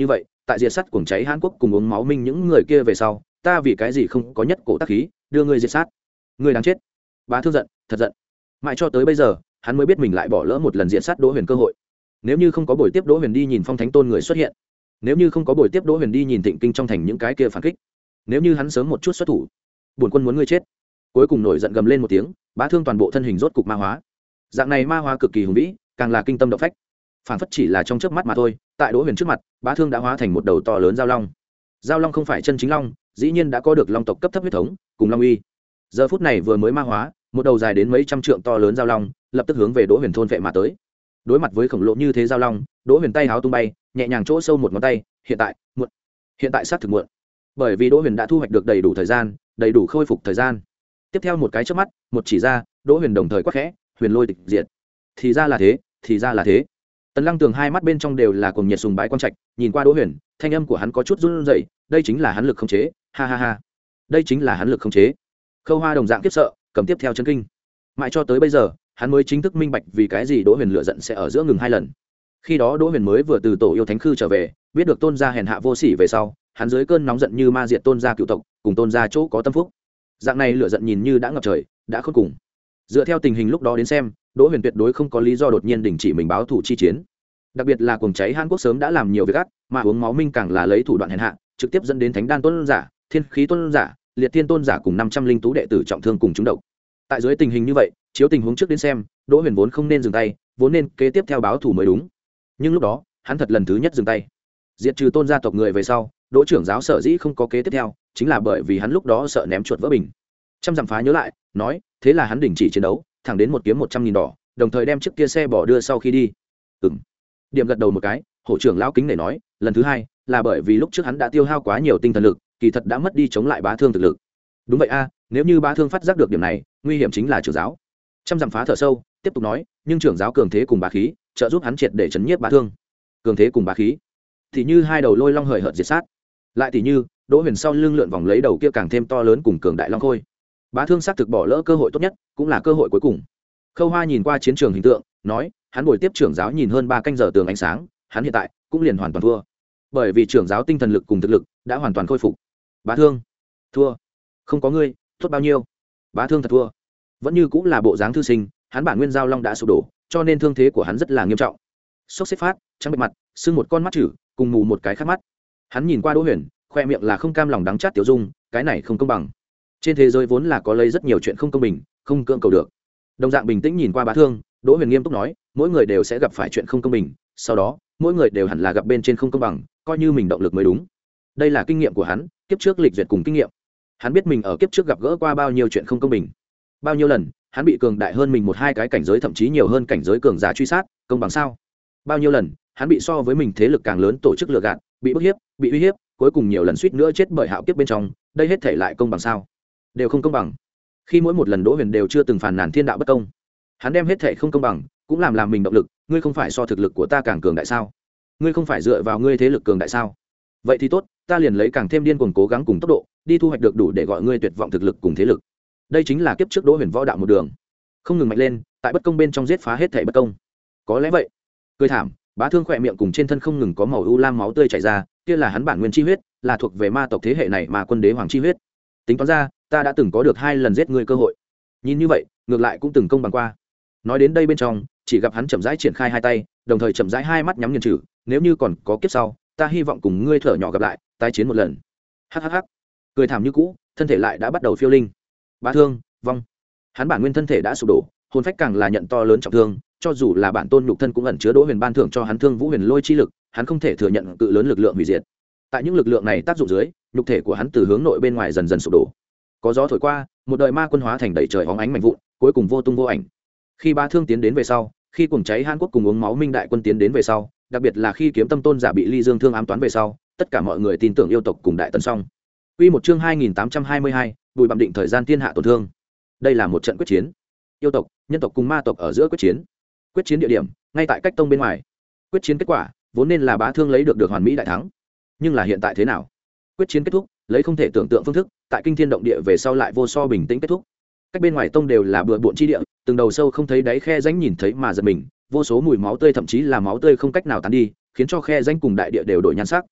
tại diệt sắt cuồng cháy hàn quốc cùng uống máu minh những người kia về sau ta vì cái gì không có nhất cổ tác khí đưa ngươi diệt sát. Ngươi đáng chết. Bá Thương giận, thật giận. Mãi cho tới bây giờ hắn mới biết mình lại bỏ lỡ một lần diệt sát Đỗ Huyền cơ hội. Nếu như không có buổi tiếp Đỗ Huyền đi nhìn Phong Thánh Tôn người xuất hiện, nếu như không có buổi tiếp Đỗ Huyền đi nhìn Thịnh Kinh trong thành những cái kia phản kích, nếu như hắn sớm một chút xuất thủ, bổn quân muốn ngươi chết. Cuối cùng nổi giận gầm lên một tiếng, Bá Thương toàn bộ thân hình rốt cục ma hóa. Dạng này ma hóa cực kỳ hùng vĩ, càng là kinh tâm động phách. Phản phất chỉ là trong chớp mắt mà thôi, tại Đỗ Huyền trước mặt, Bá Thương đã hóa thành một đầu to lớn giao long. Giao long không phải chân chính long, dĩ nhiên đã có được long tộc cấp thấp huyết thống, cùng long uy. Giờ phút này vừa mới ma hóa, một đầu dài đến mấy trăm trượng to lớn giao long, lập tức hướng về Đỗ Huyền thôn vệ mà tới. Đối mặt với khổng lồ như thế giao long, Đỗ Huyền tay háo tung bay, nhẹ nhàng chỗ sâu một ngón tay, hiện tại, muộn. Hiện tại sát thực muộn. Bởi vì Đỗ Huyền đã thu hoạch được đầy đủ thời gian, đầy đủ khôi phục thời gian. Tiếp theo một cái chớp mắt, một chỉ ra, Đỗ Huyền đồng thời quát khẽ, huyền lôi tịch diệt. Thì ra là thế, thì ra là thế. Tần Lăng Tường hai mắt bên trong đều là cuồng nhiệt sùng bái quan trạch, nhìn qua Đỗ Huyền, thanh âm của hắn có chút run rẩy, đây chính là hắn lực khống chế, ha ha ha. Đây chính là hắn lực khống chế. Khâu Hoa đồng dạng kiếp sợ, cầm tiếp theo chân kinh. Mãi cho tới bây giờ, hắn mới chính thức minh bạch vì cái gì Đỗ Huyền lựa giận sẽ ở giữa ngừng hai lần. Khi đó Đỗ Huyền mới vừa từ tổ yêu thánh khư trở về, biết được Tôn gia hèn hạ vô sỉ về sau, hắn dưới cơn nóng giận như ma diệt Tôn gia cựu tộc, cùng Tôn gia chỗ có tâm phúc. Dạng này lựa giận nhìn như đã ngập trời, đã khôn cùng. Dựa theo tình hình lúc đó đến xem, Đỗ Huyền tuyệt đối không có lý do đột nhiên đình chỉ mình báo thủ chi chiến. Đặc biệt là cuồng cháy Hàn Quốc sớm đã làm nhiều việc ác, mà uống máu minh càng là lấy thủ đoạn hèn hạ, trực tiếp dẫn đến Thánh Đan Tôn giả, Thiên Khí Tôn giả, Liệt Thiên Tôn giả cùng năm trăm linh tú đệ tử trọng thương cùng trúng độc. Tại dưới tình hình như vậy, chiếu tình huống trước đến xem, Đỗ Huyền vốn không nên dừng tay, vốn nên kế tiếp theo báo thủ mới đúng. Nhưng lúc đó, hắn thật lần thứ nhất dừng tay. Diệt trừ Tôn gia tộc người về sau, Đỗ trưởng giáo sở dĩ không có kế tiếp theo, chính là bởi vì hắn lúc đó sợ ném chuột vỡ bình. Trăm dặm phá nhớ lại, nói, thế là hắn đình chỉ chiến đấu, thẳng đến một kiếm một trăm nghìn đỏ, đồng thời đem chiếc kia xe bỏ đưa sau khi đi. Ừm. Điểm gật đầu một cái, hổ trưởng lão kính để nói, lần thứ hai, là bởi vì lúc trước hắn đã tiêu hao quá nhiều tinh thần lực, kỳ thật đã mất đi chống lại Bá Thương thực lực. Đúng vậy a, nếu như Bá Thương phát giác được điểm này, nguy hiểm chính là trưởng giáo. Trăm dặm phá thở sâu, tiếp tục nói, nhưng trưởng giáo cường thế cùng bá khí, trợ giúp hắn triệt để chấn nhiếp Bá Thương. Cường thế cùng bá khí, thì như hai đầu lôi long hời hợt diệt sát. Lại thì như, Đỗ Huyền sau lưng lượn vòng lấy đầu kia càng thêm to lớn cùng cường đại long khôi. Bá Thương xác thực bỏ lỡ cơ hội tốt nhất, cũng là cơ hội cuối cùng. Khâu Hoa nhìn qua chiến trường hình tượng, nói, hắn buổi tiếp trưởng giáo nhìn hơn ba canh giờ tường ánh sáng, hắn hiện tại cũng liền hoàn toàn thua. Bởi vì trưởng giáo tinh thần lực cùng thực lực đã hoàn toàn khôi phục. Bá Thương, thua. Không có ngươi, tốt bao nhiêu. Bá Thương thật thua. Vẫn như cũng là bộ dáng thư sinh, hắn bản nguyên giao long đã sụp đổ, cho nên thương thế của hắn rất là nghiêm trọng. Sốc xếp phát, trắng bệch mặt, sưng một con mắt chữ, cùng mù một cái khác mắt. Hắn nhìn qua Đỗ Huyền, khoe miệng là không cam lòng đắng chát tiểu dung, cái này không công bằng. Trên thế giới vốn là có lấy rất nhiều chuyện không công bình, không cưỡng cầu được. Đồng dạng bình tĩnh nhìn qua Bá Thương, Đỗ Huyền nghiêm túc nói, mỗi người đều sẽ gặp phải chuyện không công bình, sau đó, mỗi người đều hẳn là gặp bên trên không công bằng, coi như mình động lực mới đúng. Đây là kinh nghiệm của hắn, kiếp trước lịch duyệt cùng kinh nghiệm. Hắn biết mình ở kiếp trước gặp gỡ qua bao nhiêu chuyện không công bình, bao nhiêu lần hắn bị cường đại hơn mình một hai cái cảnh giới, thậm chí nhiều hơn cảnh giới cường giả truy sát, công bằng sao? Bao nhiêu lần hắn bị so với mình thế lực càng lớn tổ chức lừa gạt, bị bức hiếp, bị uy hiếp, cuối cùng nhiều lần suýt nữa chết bởi hạo kiếp bên trong, đây hết thể lại công bằng sao? Đều không công bằng. Khi mỗi một lần Đỗ Huyền đều chưa từng phàn nàn thiên đạo bất công, hắn đem hết thể không công bằng cũng làm làm mình động lực. Ngươi không phải so thực lực của ta càng cường đại sao? Ngươi không phải dựa vào ngươi thế lực cường đại sao? Vậy thì tốt, ta liền lấy càng thêm điên cuồng cố gắng cùng tốc độ đi thu hoạch được đủ để gọi ngươi tuyệt vọng thực lực cùng thế lực. Đây chính là kiếp trước Đỗ Huyền võ đạo một đường, không ngừng mạnh lên, tại bất công bên trong giết phá hết thể bất công. Có lẽ vậy. Cười thảm, Bá Thương khỏe miệng cùng trên thân không ngừng có màu u lam máu tươi chảy ra, kia là hắn bản nguyên chi huyết, là thuộc về ma tộc thế hệ này mà quân đế hoàng chi huyết. Tính toán ra, ta đã từng có được hai lần giết ngươi cơ hội. Nhìn như vậy, ngược lại cũng từng công bằng qua. Nói đến đây bên trong, chỉ gặp hắn chậm rãi triển khai hai tay, đồng thời chậm rãi hai mắt nhắm nghiền trừ, nếu như còn có kiếp sau, ta hy vọng cùng ngươi thở nhỏ gặp lại, tái chiến một lần. Hắc hắc hắc. Cười thảm như cũ, thân thể lại đã bắt đầu phiêu linh. Bá Thương, vong. Hắn bản nguyên thân thể đã sụp đổ, hồn phách càng là nhận to lớn trọng thương, cho dù là bản tôn nhục thân cũng ẩn chứa Đỗ Huyền ban thưởng cho hắn Thương Vũ Huyền Lôi chi lực, hắn không thể thừa nhận cự lớn lực lượng hủy diệt. Tại những lực lượng này tác dụng dưới, nhục thể của hắn từ hướng nội bên ngoài dần dần sụp đổ. Có gió thổi qua, một đời ma quân hóa thành đầy trời hóng ánh mảnh vụn, cuối cùng vô tung vô ảnh. Khi Bá Thương tiến đến về sau, khi cuồng cháy Hàn Quốc cùng uống máu minh đại quân tiến đến về sau, đặc biệt là khi Kiếm Tâm Tôn giả bị Ly Dương Thương ám toán về sau, tất cả mọi người tin tưởng yêu tộc cùng đại tần song. Quy một chương hai nghìn tám trăm hai mươi hai, bùi bặm định thời gian thiên hạ tổn thương. Đây là một trận quyết chiến. Yêu tộc, nhân tộc cùng ma tộc ở giữa quyết chiến. Quyết chiến địa điểm, ngay tại cách tông bên ngoài. Quyết chiến kết quả, vốn nên là Bá Thương lấy được được hoàn mỹ đại thắng. Nhưng là hiện tại thế nào? Quyết chiến kết thúc, lấy không thể tưởng tượng phương thức, tại kinh thiên động địa về sau lại vô so bình tĩnh kết thúc. Cách bên ngoài tông đều là bừa bộn chi địa, từng đầu sâu không thấy đáy khe rãnh nhìn thấy mà giật mình, vô số mùi máu tươi thậm chí là máu tươi không cách nào tán đi, khiến cho khe rãnh cùng đại địa đều đổi nhan sắc.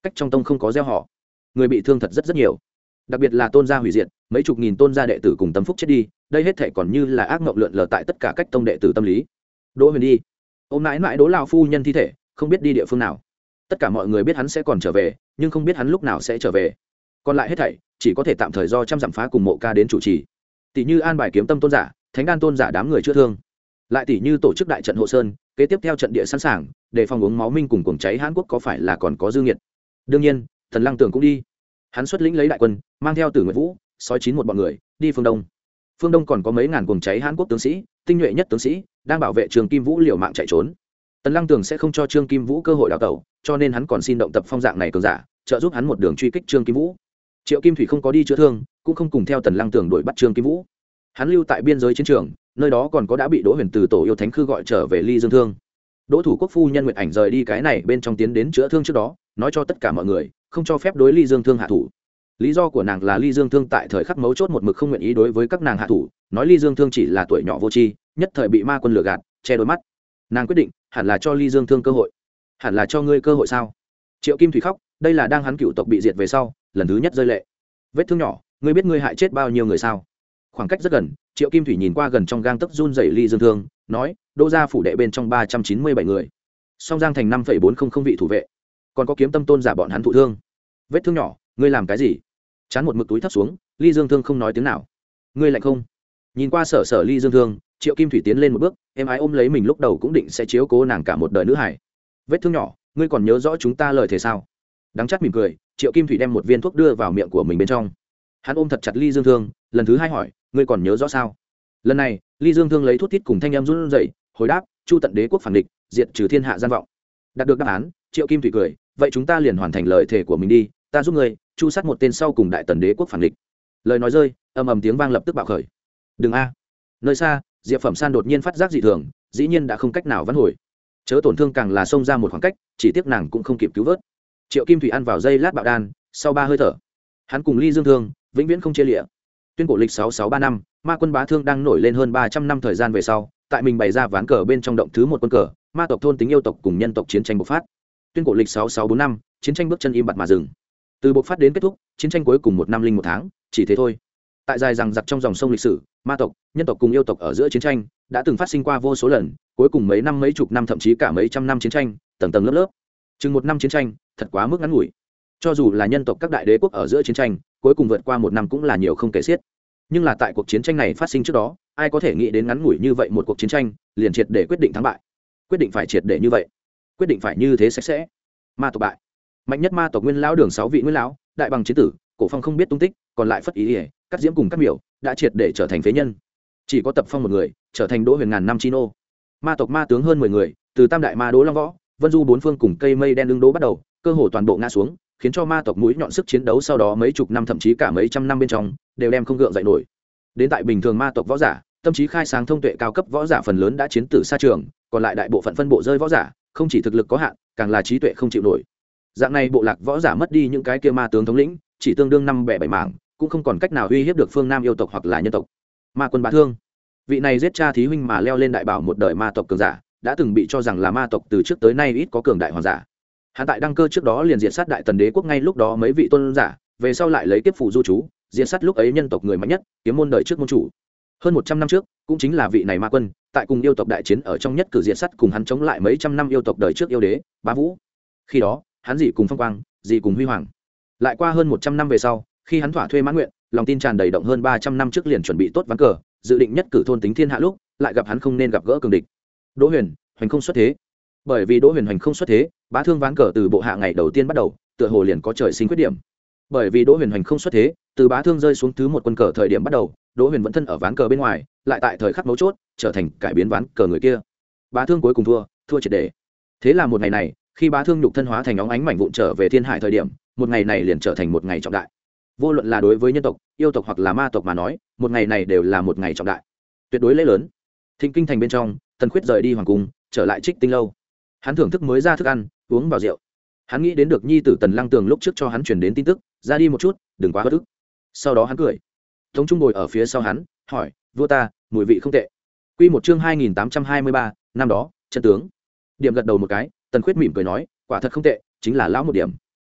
cách trong tông không có gieo họ, người bị thương thật rất rất nhiều, đặc biệt là tôn gia hủy diệt, mấy chục nghìn tôn gia đệ tử cùng tâm phúc chết đi, đây hết thể còn như là ác mộng lượn lờ tại tất cả cách tông đệ tử tâm lý. Đỗ Huyền đi, ôm mãi mãi Đỗ lão phu nhân thi thể, không biết đi địa phương nào. Tất cả mọi người biết hắn sẽ còn trở về, nhưng không biết hắn lúc nào sẽ trở về. Còn lại hết thảy chỉ có thể tạm thời do trăm dặm phá cùng Mộ Ca đến chủ trì. Tỷ như an bài kiếm tâm tôn giả, thánh đan tôn giả đám người chữa thương, lại tỷ như tổ chức đại trận hộ sơn, kế tiếp theo trận địa sẵn sàng để phòng uống máu minh cùng cuồng cháy Hán Quốc có phải là còn có dư nghiệt. Đương nhiên, Thần Lăng Tường cũng đi. Hắn xuất lĩnh lấy đại quân, mang theo Tử Nguyệt Vũ, sói chín một bọn người đi phương đông. Phương đông còn có mấy ngàn cuồng cháy Hán Quốc tướng sĩ, tinh nhuệ nhất tướng sĩ đang bảo vệ Trường Kim Vũ liều mạng chạy trốn. Tần Lăng Tường sẽ không cho Trương Kim Vũ cơ hội đào tẩu, cho nên hắn còn xin động tập phong dạng này cường giả, trợ giúp hắn một đường truy kích Trương Kim Vũ. Triệu Kim Thủy không có đi chữa thương, cũng không cùng theo Tần Lăng Tường đuổi bắt Trương Kim Vũ. Hắn lưu tại biên giới chiến trường, nơi đó còn có đã bị Đỗ Huyền từ tổ yêu thánh khư gọi trở về Ly Dương Thương. Đỗ Thủ Quốc phu nhân Nguyệt Ảnh rời đi cái này bên trong tiến đến chữa thương trước đó, nói cho tất cả mọi người, không cho phép đối Ly Dương Thương hạ thủ. Lý do của nàng là Ly Dương Thương tại thời khắc mấu chốt một mực không nguyện ý đối với các nàng hạ thủ, nói Ly Dương Thương chỉ là tuổi nhỏ vô tri, nhất thời bị ma quân lừa gạt, che đôi mắt. Nàng quyết định, hẳn là cho Ly Dương Thương cơ hội. Hẳn là cho ngươi cơ hội sao? Triệu Kim Thủy khóc, đây là đang hắn cựu tộc bị diệt về sau, lần thứ nhất rơi lệ. Vết thương nhỏ, ngươi biết ngươi hại chết bao nhiêu người sao? Khoảng cách rất gần, Triệu Kim Thủy nhìn qua gần trong gang tấc run rẩy Ly Dương Thương, nói, Đỗ gia phủ đệ bên trong ba trăm chín mươi bảy người, Song Giang thành năm phẩy bốn không không vị thủ vệ, còn có kiếm tâm tôn giả bọn hắn thụ thương. Vết thương nhỏ, ngươi làm cái gì? Chán một mực túi thấp xuống, Ly Dương Thương không nói tiếng nào. Ngươi lạnh không? Nhìn qua sở sở Ly Dương Thương, Triệu Kim Thủy tiến lên một bước, em ái ôm lấy mình lúc đầu cũng định sẽ chiếu cố nàng cả một đời nữ hải. Vết thương nhỏ, ngươi còn nhớ rõ chúng ta lời thề sao? Đắng chát mỉm cười, Triệu Kim Thủy đem một viên thuốc đưa vào miệng của mình bên trong. Hắn ôm thật chặt Ly Dương Thương, lần thứ hai hỏi, ngươi còn nhớ rõ sao? Lần này, Ly Dương Thương lấy thuốc tiết cùng thanh em run rẩy, hồi đáp, Chu tận đế quốc phản địch, diệt trừ thiên hạ gian vọng. Đạt được đáp án, Triệu Kim Thủy cười, vậy chúng ta liền hoàn thành lời thề của mình đi, ta giúp ngươi, chu sát một tên sau cùng đại tần đế quốc phản địch. Lời nói rơi, ầm ầm tiếng vang lập tức bạo khởi. Đừng a. Nơi xa, Diệp Phẩm San đột nhiên phát giác dị thường, dĩ nhiên đã không cách nào vãn hồi. Chớ tổn thương càng là xông ra một khoảng cách, chỉ tiếc nàng cũng không kịp cứu vớt. Triệu Kim Thủy ăn vào dây lát bạo đan, sau ba hơi thở, hắn cùng Ly Dương Thương vĩnh viễn không chia lìa. Tuyên cổ lịch sáu sáu ba năm, Ma quân Bá Thương đang nổi lên hơn ba trăm năm thời gian về sau, tại mình bày ra ván cờ bên trong động thứ một quân cờ, ma tộc thôn tính yêu tộc cùng nhân tộc chiến tranh bộc phát. Tuyên cổ lịch sáu sáu bốn năm, chiến tranh bước chân im bặt mà dừng. Từ bộc phát đến kết thúc, chiến tranh cuối cùng một năm linh một tháng, chỉ thế thôi. Tại dài rằng giặc trong dòng sông lịch sử, ma tộc, nhân tộc cùng yêu tộc ở giữa chiến tranh đã từng phát sinh qua vô số lần, cuối cùng mấy năm mấy chục năm thậm chí cả mấy trăm năm chiến tranh, tầng tầng lớp lớp. Chừng một năm chiến tranh, thật quá mức ngắn ngủi. Cho dù là nhân tộc các đại đế quốc ở giữa chiến tranh, cuối cùng vượt qua một năm cũng là nhiều không kể xiết. Nhưng là tại cuộc chiến tranh này phát sinh trước đó, ai có thể nghĩ đến ngắn ngủi như vậy một cuộc chiến tranh, liền triệt để quyết định thắng bại. Quyết định phải triệt để như vậy, quyết định phải như thế sạch sẽ. Ma tộc bại. Mạnh nhất ma tộc nguyên lão đường sáu vị nguyên lão, đại bằng chiến tử, cổ phong không biết tung tích, còn lại phất ý ỉa, cắt diễm cùng cắt miểu đã triệt để trở thành phế nhân. Chỉ có tập phong một người trở thành Đỗ Huyền ngàn năm chi nô. Ma tộc ma tướng hơn mười người, từ tam đại ma Đỗ Long Võ, Vân Du bốn phương cùng cây mây đen lưng đố bắt đầu, cơ hồ toàn bộ ngã xuống, khiến cho ma tộc mũi nhọn sức chiến đấu sau đó mấy chục năm thậm chí cả mấy trăm năm bên trong đều đem không gượng dậy nổi. Đến tại bình thường ma tộc võ giả, tâm trí khai sáng thông tuệ cao cấp võ giả phần lớn đã chiến tử xa trường, còn lại đại bộ phận phân bộ rơi võ giả, không chỉ thực lực có hạn, càng là trí tuệ không chịu nổi. Dạng này bộ lạc võ giả mất đi những cái kia ma tướng thống lĩnh, chỉ tương đương năm bẻ bảy mảng, cũng không còn cách nào uy hiếp được phương Nam yêu tộc hoặc là nhân tộc. Ma quân Bá Thương, vị này giết cha thí huynh mà leo lên đại bảo một đời ma tộc cường giả, đã từng bị cho rằng là ma tộc từ trước tới nay ít có cường đại hoàng giả. Hắn tại đăng cơ trước đó liền diệt sát đại tần đế quốc, ngay lúc đó mấy vị tôn giả, về sau lại lấy kiếp phù du chú, diệt sát lúc ấy nhân tộc người mạnh nhất, kiếm môn đời trước môn chủ. Hơn một trăm năm trước, cũng chính là vị này ma quân, tại cùng yêu tộc đại chiến ở trong nhất cử diệt sát cùng hắn chống lại mấy trăm năm yêu tộc đời trước yêu đế, Bá Vũ. Khi đó, hắn gì cùng phong quang, gì cùng huy hoàng. Lại qua hơn một trăm năm về sau, khi hắn thỏa thuê mãn nguyện, lòng tin tràn đầy động hơn ba trăm năm trước liền chuẩn bị tốt ván cờ, dự định nhất cử thôn tính thiên hạ lúc, lại gặp hắn không nên gặp gỡ cường địch. Đỗ Huyền, hoành không xuất thế. Bởi vì Đỗ Huyền hoành không xuất thế, Bá Thương ván cờ từ bộ hạ ngày đầu tiên bắt đầu, tựa hồ liền có trời sinh khuyết điểm. Bởi vì Đỗ Huyền hoành không xuất thế, từ Bá Thương rơi xuống thứ một quân cờ thời điểm bắt đầu, Đỗ Huyền vẫn thân ở ván cờ bên ngoài, lại tại thời khắc mấu chốt trở thành cải biến ván cờ người kia. Bá Thương cuối cùng thua, thua triệt để. Thế là một ngày này, khi Bá Thương nhục thân hóa thành óng ánh mảnh vụn trở về thiên hải thời điểm, một ngày này liền trở thành một ngày trọng đại. Vô luận là đối với nhân tộc, yêu tộc hoặc là ma tộc mà nói, một ngày này đều là một ngày trọng đại, tuyệt đối lễ lớn. Thịnh kinh thành bên trong, Tần Khuyết rời đi hoàng cung, trở lại Trích Tinh lâu. Hắn thưởng thức mới ra thức ăn, uống vào rượu. Hắn nghĩ đến được nhi tử Tần Lăng Tường lúc trước cho hắn truyền đến tin tức, ra đi một chút, đừng quá bất ức. Sau đó hắn cười. Tống Trung ngồi ở phía sau hắn, hỏi, vua ta, mùi vị không tệ. Quy một chương hai nghìn tám trăm hai mươi ba, năm đó, chân tướng. Điểm gật đầu một cái, Tần Khuyết mỉm cười nói, quả thật không tệ, chính là lão một điểm.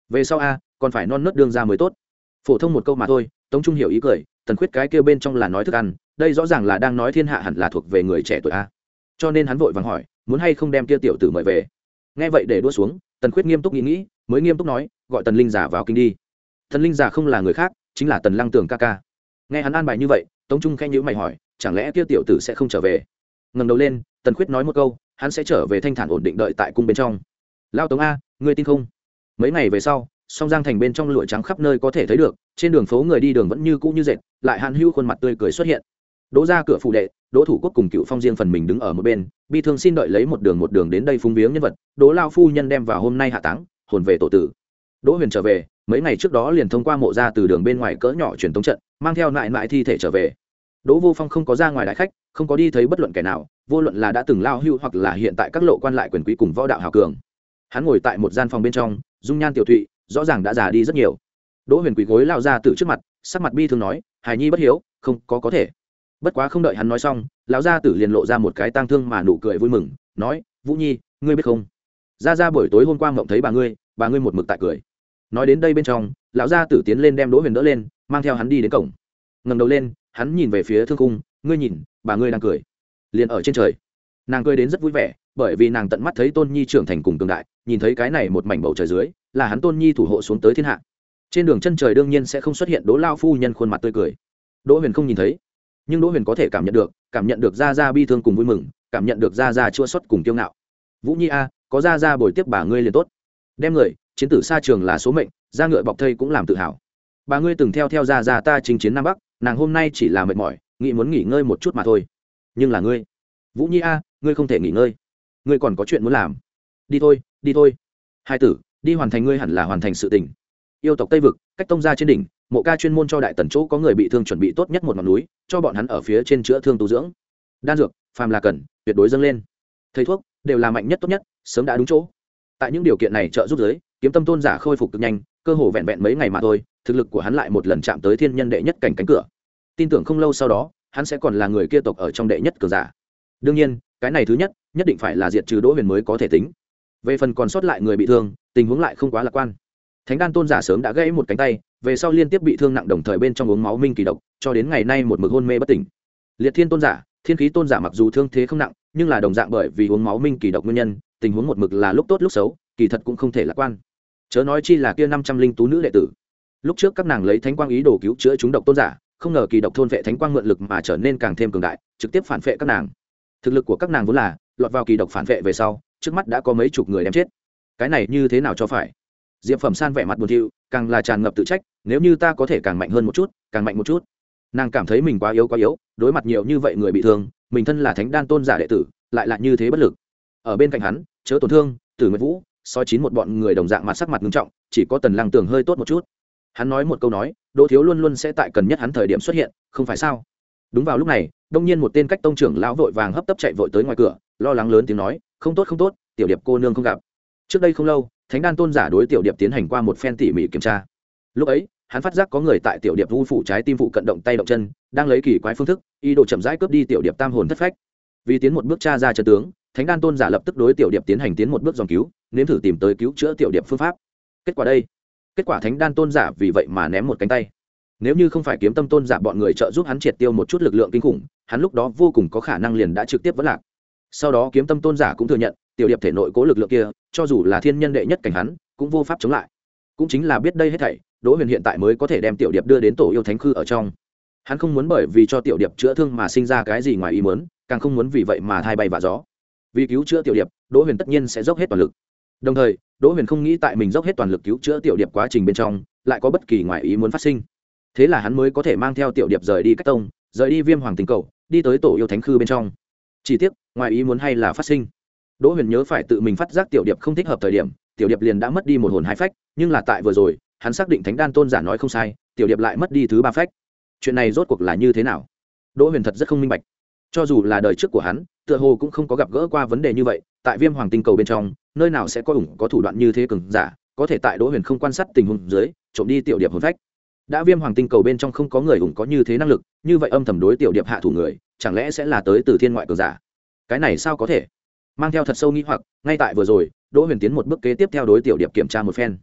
về sau a còn phải non nớt đương ra mới tốt. Phổ thông một câu mà thôi, Tống Trung hiểu ý cười. Tần Khuyết cái kia bên trong là nói thức ăn, đây rõ ràng là đang nói thiên hạ hẳn là thuộc về người trẻ tuổi a. Cho nên hắn vội vàng hỏi, muốn hay không đem kia tiểu tử mời về. Nghe vậy để đua xuống, Tần Khuyết nghiêm túc nghĩ nghĩ, mới nghiêm túc nói, gọi Tần Linh giả vào kinh đi. Tần Linh giả không là người khác, chính là Tần Lăng Tường ca ca. Nghe hắn an bài như vậy, Tống Trung khẽ nhíu mày hỏi, chẳng lẽ kia tiểu tử sẽ không trở về? Ngẩng đầu lên, Tần Khuyết nói một câu, hắn sẽ trở về thanh thản ổn định đợi tại cung bên trong. Lao Tống a, ngươi tin không? Mấy ngày về sau, song giang thành bên trong lụa trắng khắp nơi có thể thấy được, trên đường phố người đi đường vẫn như cũ như dệt, lại Hàn Hữu khuôn mặt tươi cười xuất hiện. Đỗ ra cửa phụ đệ, Đỗ Thủ Quốc cùng Cựu Phong riêng phần mình đứng ở một bên, bi thương xin đợi lấy một đường một đường đến đây phúng viếng nhân vật. Đỗ lao phu nhân đem vào hôm nay hạ táng, hồn về tổ tử. Đỗ Huyền trở về, mấy ngày trước đó liền thông qua mộ ra từ đường bên ngoài cỡ nhỏ truyền tống trận, mang theo nại nại thi thể trở về. Đỗ Vô Phong không có ra ngoài đại khách, không có đi thấy bất luận kẻ nào, vô luận là đã từng lao hưu hoặc là hiện tại các lộ quan lại quyền quý cùng võ đạo hào cường. Hắn ngồi tại một gian phòng bên trong, dung nhan tiểu thụy, rõ ràng đã già đi rất nhiều. Đỗ Huyền quỳ gối lao ra từ trước mặt, sắc mặt bi thương nói, hài nhi bất hiếu, không có có thể. Bất quá không đợi hắn nói xong, lão gia tử liền lộ ra một cái tang thương mà nụ cười vui mừng, nói, Vũ Nhi, ngươi biết không, gia gia buổi tối hôm qua mộng thấy bà ngươi, bà ngươi một mực tại cười. Nói đến đây bên trong, lão gia tử tiến lên đem Đỗ Huyền đỡ lên, mang theo hắn đi đến cổng. Ngẩng đầu lên, hắn nhìn về phía thương cung, ngươi nhìn, bà ngươi đang cười, liền ở trên trời. Nàng cười đến rất vui vẻ, bởi vì nàng tận mắt thấy Tôn Nhi trưởng thành cùng cường đại, nhìn thấy cái này một mảnh bầu trời dưới, là hắn Tôn Nhi thủ hộ xuống tới thiên hạ. Trên đường chân trời đương nhiên sẽ không xuất hiện Đỗ lao phu nhân khuôn mặt tươi cười. Đỗ Huyền không nhìn thấy, nhưng Đỗ Huyền có thể cảm nhận được, cảm nhận được gia gia bi thương cùng vui mừng, cảm nhận được gia gia chua xót cùng kiêu ngạo. Vũ Nhi a, có gia gia bồi tiếp bà ngươi liền tốt. Đem người, chiến tử xa trường là số mệnh, gia ngựa bọc thây cũng làm tự hào. Bà ngươi từng theo theo gia gia ta chinh chiến nam bắc, nàng hôm nay chỉ là mệt mỏi, nghĩ muốn nghỉ ngơi một chút mà thôi. Nhưng là ngươi, Vũ Nhi a, ngươi không thể nghỉ ngơi, ngươi còn có chuyện muốn làm. Đi thôi, đi thôi. Hai tử, đi hoàn thành ngươi hẳn là hoàn thành sự tình. Yêu tộc Tây vực, cách tông ra trên đỉnh, Mộ Ca chuyên môn cho đại tần chỗ có người bị thương chuẩn bị tốt nhất một ngọn núi, cho bọn hắn ở phía trên chữa thương tu dưỡng. Đan dược, phàm là cần, tuyệt đối dâng lên. Thầy thuốc đều là mạnh nhất tốt nhất, sớm đã đúng chỗ. Tại những điều kiện này trợ giúp giới, Kiếm Tâm tôn giả khôi phục cực nhanh, cơ hồ vẹn vẹn mấy ngày mà thôi, thực lực của hắn lại một lần chạm tới thiên nhân đệ nhất cảnh cánh cửa. Tin tưởng không lâu sau đó, hắn sẽ còn là người kia tộc ở trong đệ nhất cường giả. Đương nhiên, cái này thứ nhất, nhất định phải là diệt trừ Đỗ Huyền mới có thể tính. Về phần còn sót lại người bị thương, tình huống lại không quá lạc quan. Thánh Đan tôn giả sớm đã gãy một cánh tay, về sau liên tiếp bị thương nặng đồng thời bên trong uống máu minh kỳ độc, cho đến ngày nay một mực hôn mê bất tỉnh. Liệt Thiên tôn giả, Thiên Khí tôn giả mặc dù thương thế không nặng, nhưng là đồng dạng bởi vì uống máu minh kỳ độc nguyên nhân, tình huống một mực là lúc tốt lúc xấu, kỳ thật cũng không thể lạc quan. Chớ nói chi là kia năm trăm linh tú nữ đệ tử. Lúc trước các nàng lấy thánh quang ý đồ cứu chữa chúng độc tôn giả, không ngờ kỳ độc thôn vệ thánh quang mượn lực mà trở nên càng thêm cường đại, trực tiếp phản vệ các nàng. Thực lực của các nàng vốn là lọt vào kỳ độc phản vệ về sau, trước mắt đã có mấy chục người đem chết. Cái này như thế nào cho phải? Diệp Phẩm San vẻ mặt buồn thiu, càng là tràn ngập tự trách, nếu như ta có thể càng mạnh hơn một chút, càng mạnh một chút. Nàng cảm thấy mình quá yếu quá yếu, đối mặt nhiều như vậy người bị thương, mình thân là Thánh Đan tôn giả đệ tử, lại là như thế bất lực. Ở bên cạnh hắn, chớ tổn thương, Tử Nguyệt Vũ, soi chín một bọn người đồng dạng mặt sắc mặt nghiêm trọng, chỉ có Tần Lăng Tường hơi tốt một chút. Hắn nói một câu nói, Đỗ Thiếu luôn luôn sẽ tại cần nhất hắn thời điểm xuất hiện, không phải sao? Đúng vào lúc này, đông nhiên một tên cách tông trưởng lão vội vàng hấp tấp chạy vội tới ngoài cửa, lo lắng lớn tiếng nói, không tốt không tốt, tiểu điệp cô nương không gặp. Trước đây không lâu, Thánh Đan tôn giả đối tiểu điệp tiến hành qua một phen tỉ mỉ kiểm tra. Lúc ấy, hắn phát giác có người tại tiểu điệp u phủ trái tim phụ cận động tay động chân, đang lấy kỳ quái phương thức, ý đồ chậm rãi cướp đi tiểu điệp tam hồn thất phách. Vì tiến một bước tra ra chân tướng, Thánh Đan tôn giả lập tức đối tiểu điệp tiến hành tiến một bước dòng cứu, nếm thử tìm tới cứu chữa tiểu điệp phương pháp. Kết quả đây, kết quả Thánh Đan tôn giả vì vậy mà ném một cánh tay. Nếu như không phải Kiếm Tâm tôn giả bọn người trợ giúp hắn triệt tiêu một chút lực lượng kinh khủng, hắn lúc đó vô cùng có khả năng liền đã trực tiếp vỡ lạc. Sau đó Kiếm Tâm tôn giả cũng thừa nhận, tiểu điệp thể nội cố lực lượng kia, cho dù là thiên nhân đệ nhất cảnh hắn, cũng vô pháp chống lại. Cũng chính là biết đây hết thảy, Đỗ Huyền hiện tại mới có thể đem tiểu điệp đưa đến tổ yêu thánh khư ở trong. Hắn không muốn bởi vì cho tiểu điệp chữa thương mà sinh ra cái gì ngoài ý muốn, càng không muốn vì vậy mà thay bay vạ gió. Vì cứu chữa tiểu điệp, Đỗ Huyền tất nhiên sẽ dốc hết toàn lực. Đồng thời, Đỗ Huyền không nghĩ tại mình dốc hết toàn lực cứu chữa tiểu điệp quá trình bên trong, lại có bất kỳ ngoài ý muốn phát sinh. Thế là hắn mới có thể mang theo tiểu điệp rời đi cách tông, rời đi Viêm Hoàng Tinh Cầu, đi tới tổ yêu thánh khư bên trong. Chỉ tiếc, ngoài ý muốn hay là phát sinh. Đỗ Huyền nhớ phải tự mình phát giác tiểu điệp không thích hợp thời điểm, tiểu điệp liền đã mất đi một hồn hai phách, nhưng là tại vừa rồi, hắn xác định Thánh Đan tôn giả nói không sai, tiểu điệp lại mất đi thứ ba phách. Chuyện này rốt cuộc là như thế nào? Đỗ Huyền thật rất không minh bạch. Cho dù là đời trước của hắn, tựa hồ cũng không có gặp gỡ qua vấn đề như vậy, tại Viêm Hoàng Tinh Cầu bên trong, nơi nào sẽ có ủng có thủ đoạn như thế cường giả, có thể tại Đỗ Huyền không quan sát tình huống dưới, trộm đi tiểu điệp hồn phách. Đã Viêm Hoàng Tinh Cầu bên trong không có người ủng có như thế năng lực, như vậy âm thầm đối tiểu điệp hạ thủ người, chẳng lẽ sẽ là tới từ thiên ngoại cường giả? Cái này sao có thể? Mang theo thật sâu nghi hoặc, ngay tại vừa rồi, Đỗ Huyền tiến một bước kế tiếp theo đối tiểu điệp kiểm tra một phen.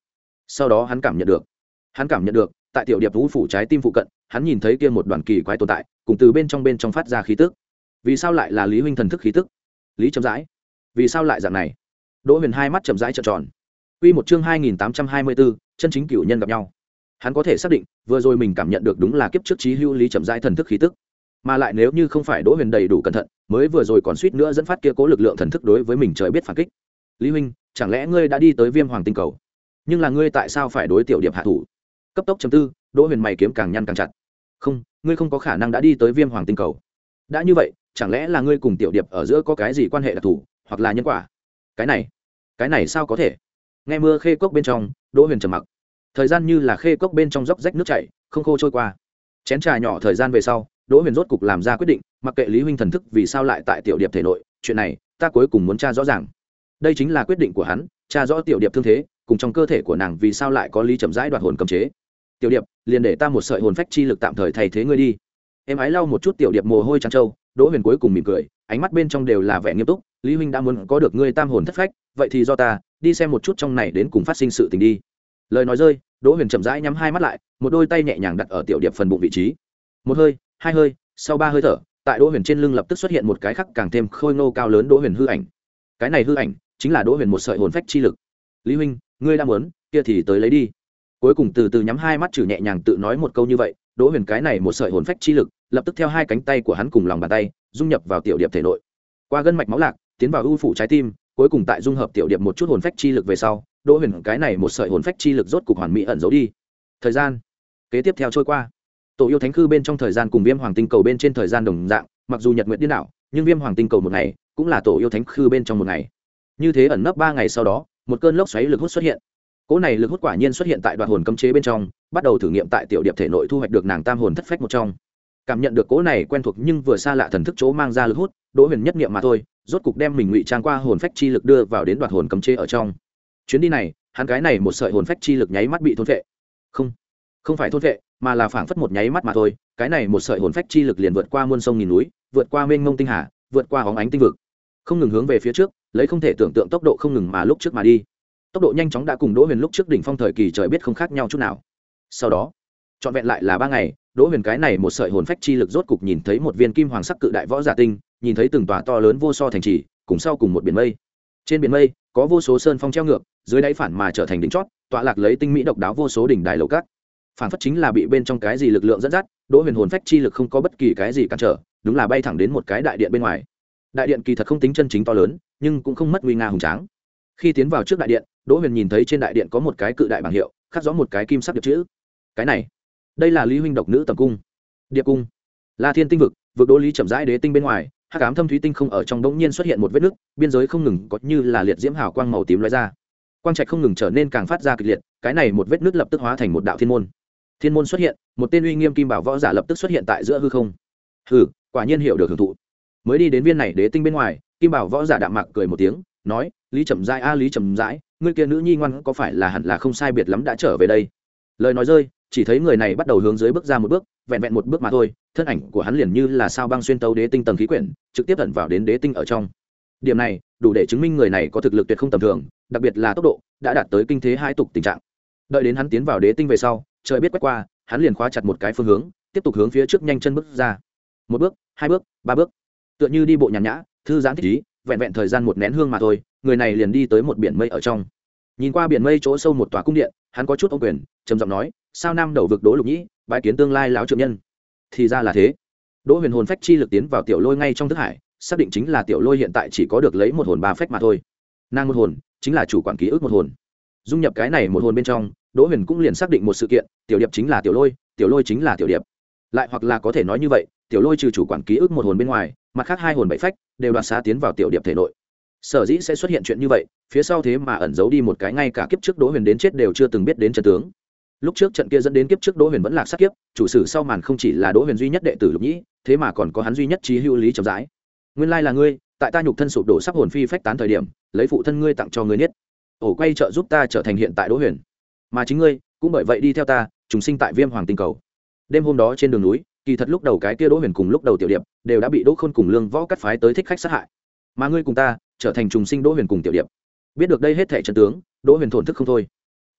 sau đó hắn cảm nhận được hắn cảm nhận được tại tiểu điệp vũ phủ trái tim phụ cận, hắn nhìn thấy kia một đoàn kỳ quái tồn tại cùng từ bên trong bên trong phát ra khí tức. Vì sao lại là Lý huynh thần thức khí tức? Lý chậm rãi, vì sao lại dạng này? Đỗ Huyền hai mắt chậm rãi trợn tròn. Quy một chương hai nghìn tám trăm hai mươi bốn, chân chính cửu nhân gặp nhau. Hắn có thể xác định, vừa rồi mình cảm nhận được đúng là kiếp trước chí hữu Lý chậm rãi thần thức khí tức. Mà lại nếu như không phải Đỗ Huyền đầy đủ cẩn thận, mới vừa rồi còn suýt nữa dẫn phát kia cố lực lượng thần thức đối với mình trời biết phản kích. Lý huynh, chẳng lẽ ngươi đã đi tới Viêm Hoàng tinh cầu? Nhưng là ngươi tại sao phải đối tiểu điệp hạ thủ? Cấp tốc chấm tư, Đỗ Huyền mày kiếm càng nhăn càng chặt. Không, ngươi không có khả năng đã đi tới Viêm Hoàng tinh cầu. Đã như vậy, chẳng lẽ là ngươi cùng tiểu điệp ở giữa có cái gì quan hệ đặc thù, hoặc là nhân quả? Cái này, cái này sao có thể? Nghe mưa khê cốc bên trong, Đỗ Huyền trầm mặc. Thời gian như là khê cốc bên trong róc rách nước chảy, không khô trôi qua. Chén trà nhỏ thời gian về sau, Đỗ Huyền rốt cục làm ra quyết định, mặc kệ Lý huynh thần thức vì sao lại tại tiểu điệp thể nội, chuyện này, ta cuối cùng muốn tra rõ ràng. Đây chính là quyết định của hắn, tra rõ tiểu điệp thương thế, cùng trong cơ thể của nàng vì sao lại có Lý chậm rãi đoạt hồn cấm chế. Tiểu điệp, liền để ta một sợi hồn phách chi lực tạm thời thay thế ngươi đi. Em ái lau một chút tiểu điệp mồ hôi trắng trâu, Đỗ Huyền cuối cùng mỉm cười, ánh mắt bên trong đều là vẻ nghiêm túc. Lý huynh đã muốn có được ngươi tam hồn thất phách, vậy thì do ta đi xem một chút trong này đến cùng phát sinh sự tình đi. Lời nói rơi, Đỗ Huyền chậm rãi nhắm hai mắt lại, một đôi tay nhẹ nhàng đặt ở tiểu điệp phần bụng vị trí. Một hơi, hai hơi, sau ba hơi thở, tại Đỗ Huyền trên lưng lập tức xuất hiện một cái khắc càng thêm khôi ngô cao lớn Đỗ Huyền hư ảnh. Cái này hư ảnh chính là Đỗ Huyền một sợi hồn phách chi lực. Lý huynh, ngươi đã muốn, kia thì tới lấy đi. Cuối cùng từ từ nhắm hai mắt chử nhẹ nhàng tự nói một câu như vậy, Đỗ Huyền cái này một sợi hồn phách chi lực, lập tức theo hai cánh tay của hắn cùng lòng bàn tay, dung nhập vào tiểu điệp thể nội. Qua gân mạch máu lạc, tiến vào u phủ trái tim, cuối cùng tại dung hợp tiểu điệp một chút hồn phách chi lực về sau, Đỗ Huyền cái này một sợi hồn phách chi lực rốt cục hoàn mỹ ẩn giấu đi. Thời gian kế tiếp theo trôi qua. Tổ yêu thánh khư bên trong thời gian cùng Viêm Hoàng tinh cầu bên trên thời gian đồng dạng, mặc dù nhật nguyệt điên đảo, nhưng Viêm Hoàng tinh cầu một ngày, cũng là tổ yêu thánh khư bên trong một ngày. Như thế ẩn nấp ba ngày sau đó, một cơn lốc xoáy lực hút xuất hiện. Cỗ này lực hút quả nhiên xuất hiện tại đoạt hồn cấm chế bên trong, bắt đầu thử nghiệm tại tiểu điệp thể nội thu hoạch được nàng tam hồn thất phách một trong. Cảm nhận được cỗ này quen thuộc nhưng vừa xa lạ thần thức chỗ mang ra lực hút, Đỗ Huyền nhất niệm mà thôi, rốt cục đem mình ngụy trang qua hồn phách chi lực đưa vào đến đoạt hồn cấm chế ở trong. Chuyến đi này, hắn cái này một sợi hồn phách chi lực nháy mắt bị thôn phệ. Không, không phải thôn phệ, mà là phảng phất một nháy mắt mà thôi, cái này một sợi hồn phách chi lực liền vượt qua muôn sông nghìn núi, vượt qua mênh mông tinh hà, vượt qua hóng ánh tinh vực, không ngừng hướng về phía trước, lấy không thể tưởng tượng tốc độ không ngừng mà lúc trước mà đi. Tốc độ nhanh chóng đã cùng Đỗ Huyền lúc trước đỉnh phong thời kỳ trời biết không khác nhau chút nào. Sau đó, trọn vẹn lại là ba ngày, Đỗ Huyền cái này một sợi hồn phách chi lực rốt cục nhìn thấy một viên kim hoàng sắc cự đại võ giả tinh, nhìn thấy từng tòa to lớn vô so thành trì, cùng sau cùng một biển mây. Trên biển mây có vô số sơn phong treo ngược, dưới đáy phản mà trở thành đỉnh chót, tọa lạc lấy tinh mỹ độc đáo vô số đỉnh đài lầu các. Phản phất chính là bị bên trong cái gì lực lượng dẫn dắt, Đỗ Huyền hồn phách chi lực không có bất kỳ cái gì cản trở, đúng là bay thẳng đến một cái đại điện bên ngoài. Đại điện kỳ thật không tính chân chính to lớn, nhưng cũng không mất uy nga hùng tráng. Khi tiến vào trước đại điện, Đỗ Huyền nhìn thấy trên đại điện có một cái cự đại bảng hiệu, khắc rõ một cái kim sắc điệp chữ. Cái này, đây là Lý huynh độc nữ tầm cung. Điệp cung. La Thiên tinh vực, vực Đỗ Lý chậm rãi đế tinh bên ngoài, hắc ám thâm thúy tinh không ở trong đống nhiên xuất hiện một vết nứt, biên giới không ngừng có như là liệt diễm hào quang màu tím lóe ra. Quang trạch không ngừng trở nên càng phát ra kịch liệt, cái này một vết nứt lập tức hóa thành một đạo thiên môn. Thiên môn xuất hiện, một tên uy nghiêm kim bảo võ giả lập tức xuất hiện tại giữa hư không. Hừ, quả nhiên hiểu được hưởng thụ. Mới đi đến viên này đế tinh bên ngoài, kim bảo võ giả đạm mạc cười một tiếng, nói: "Lý Chậm Rãi a Lý Chậm Rãi, ngươi kia nữ nhi ngoan có phải là hẳn là không sai biệt lắm đã trở về đây?" Lời nói rơi, chỉ thấy người này bắt đầu hướng dưới bước ra một bước, vẹn vẹn một bước mà thôi, thân ảnh của hắn liền như là sao băng xuyên tấu đế tinh tầng khí quyển, trực tiếp ẩn vào đến đế tinh ở trong. Điểm này, đủ để chứng minh người này có thực lực tuyệt không tầm thường, đặc biệt là tốc độ, đã đạt tới kinh thế hai tục tình trạng. Đợi đến hắn tiến vào đế tinh về sau, trời biết quét qua, hắn liền khóa chặt một cái phương hướng, tiếp tục hướng phía trước nhanh chân bước ra. Một bước, hai bước, ba bước, tựa như đi bộ nhàn nhã, thư giãn thích ý, vẹn vẹn thời gian một nén hương mà thôi, người này liền đi tới một biển mây ở trong. Nhìn qua biển mây chỗ sâu một tòa cung điện, hắn có chút ô quyền, trầm giọng nói: "Sao nam đầu vực Đỗ Lục Nhĩ, bái kiến tương lai lão trượng nhân." Thì ra là thế. Đỗ Huyền hồn phách chi lực tiến vào tiểu lôi ngay trong thức hải, xác định chính là tiểu lôi hiện tại chỉ có được lấy một hồn ba phách mà thôi. Nàng một hồn chính là chủ quản ký ức một hồn. Dung nhập cái này một hồn bên trong, Đỗ Huyền cũng liền xác định một sự kiện, tiểu điệp chính là tiểu lôi, tiểu lôi chính là tiểu điệp. Lại hoặc là có thể nói như vậy, tiểu lôi trừ chủ quản ký ức một hồn bên ngoài, mặt khác hai hồn bảy phách đều đoạt xá tiến vào tiểu điệp thể nội. Sở dĩ sẽ xuất hiện chuyện như vậy, phía sau thế mà ẩn giấu đi một cái ngay cả kiếp trước Đỗ Huyền đến chết đều chưa từng biết đến chân tướng. Lúc trước trận kia dẫn đến kiếp trước Đỗ Huyền vẫn lạc sát kiếp, chủ sử sau màn không chỉ là Đỗ Huyền duy nhất đệ tử Lục Nhĩ, thế mà còn có hắn duy nhất chí hữu Lý Chậm Rãi. Nguyên lai là ngươi, tại ta nhục thân sụp đổ sắp hồn phi phách tán thời điểm, lấy phụ thân ngươi tặng cho ngươi niết. Ổ quay trợ giúp ta trở thành hiện tại Đỗ Huyền. Mà chính ngươi cũng bởi vậy đi theo ta, trùng sinh tại Viêm Hoàng tinh cầu. Đêm hôm đó trên đường núi, kỳ thật lúc đầu cái kia Đỗ Huyền cùng lúc đầu tiểu điệp đều đã bị Đỗ Khôn cùng Lương Võ cắt phái tới thích khách sát hại. Mà ngươi cùng ta trở thành trùng sinh Đỗ Huyền cùng tiểu điệp. Biết được đây hết thảy chân tướng, Đỗ Huyền thổn thức không thôi.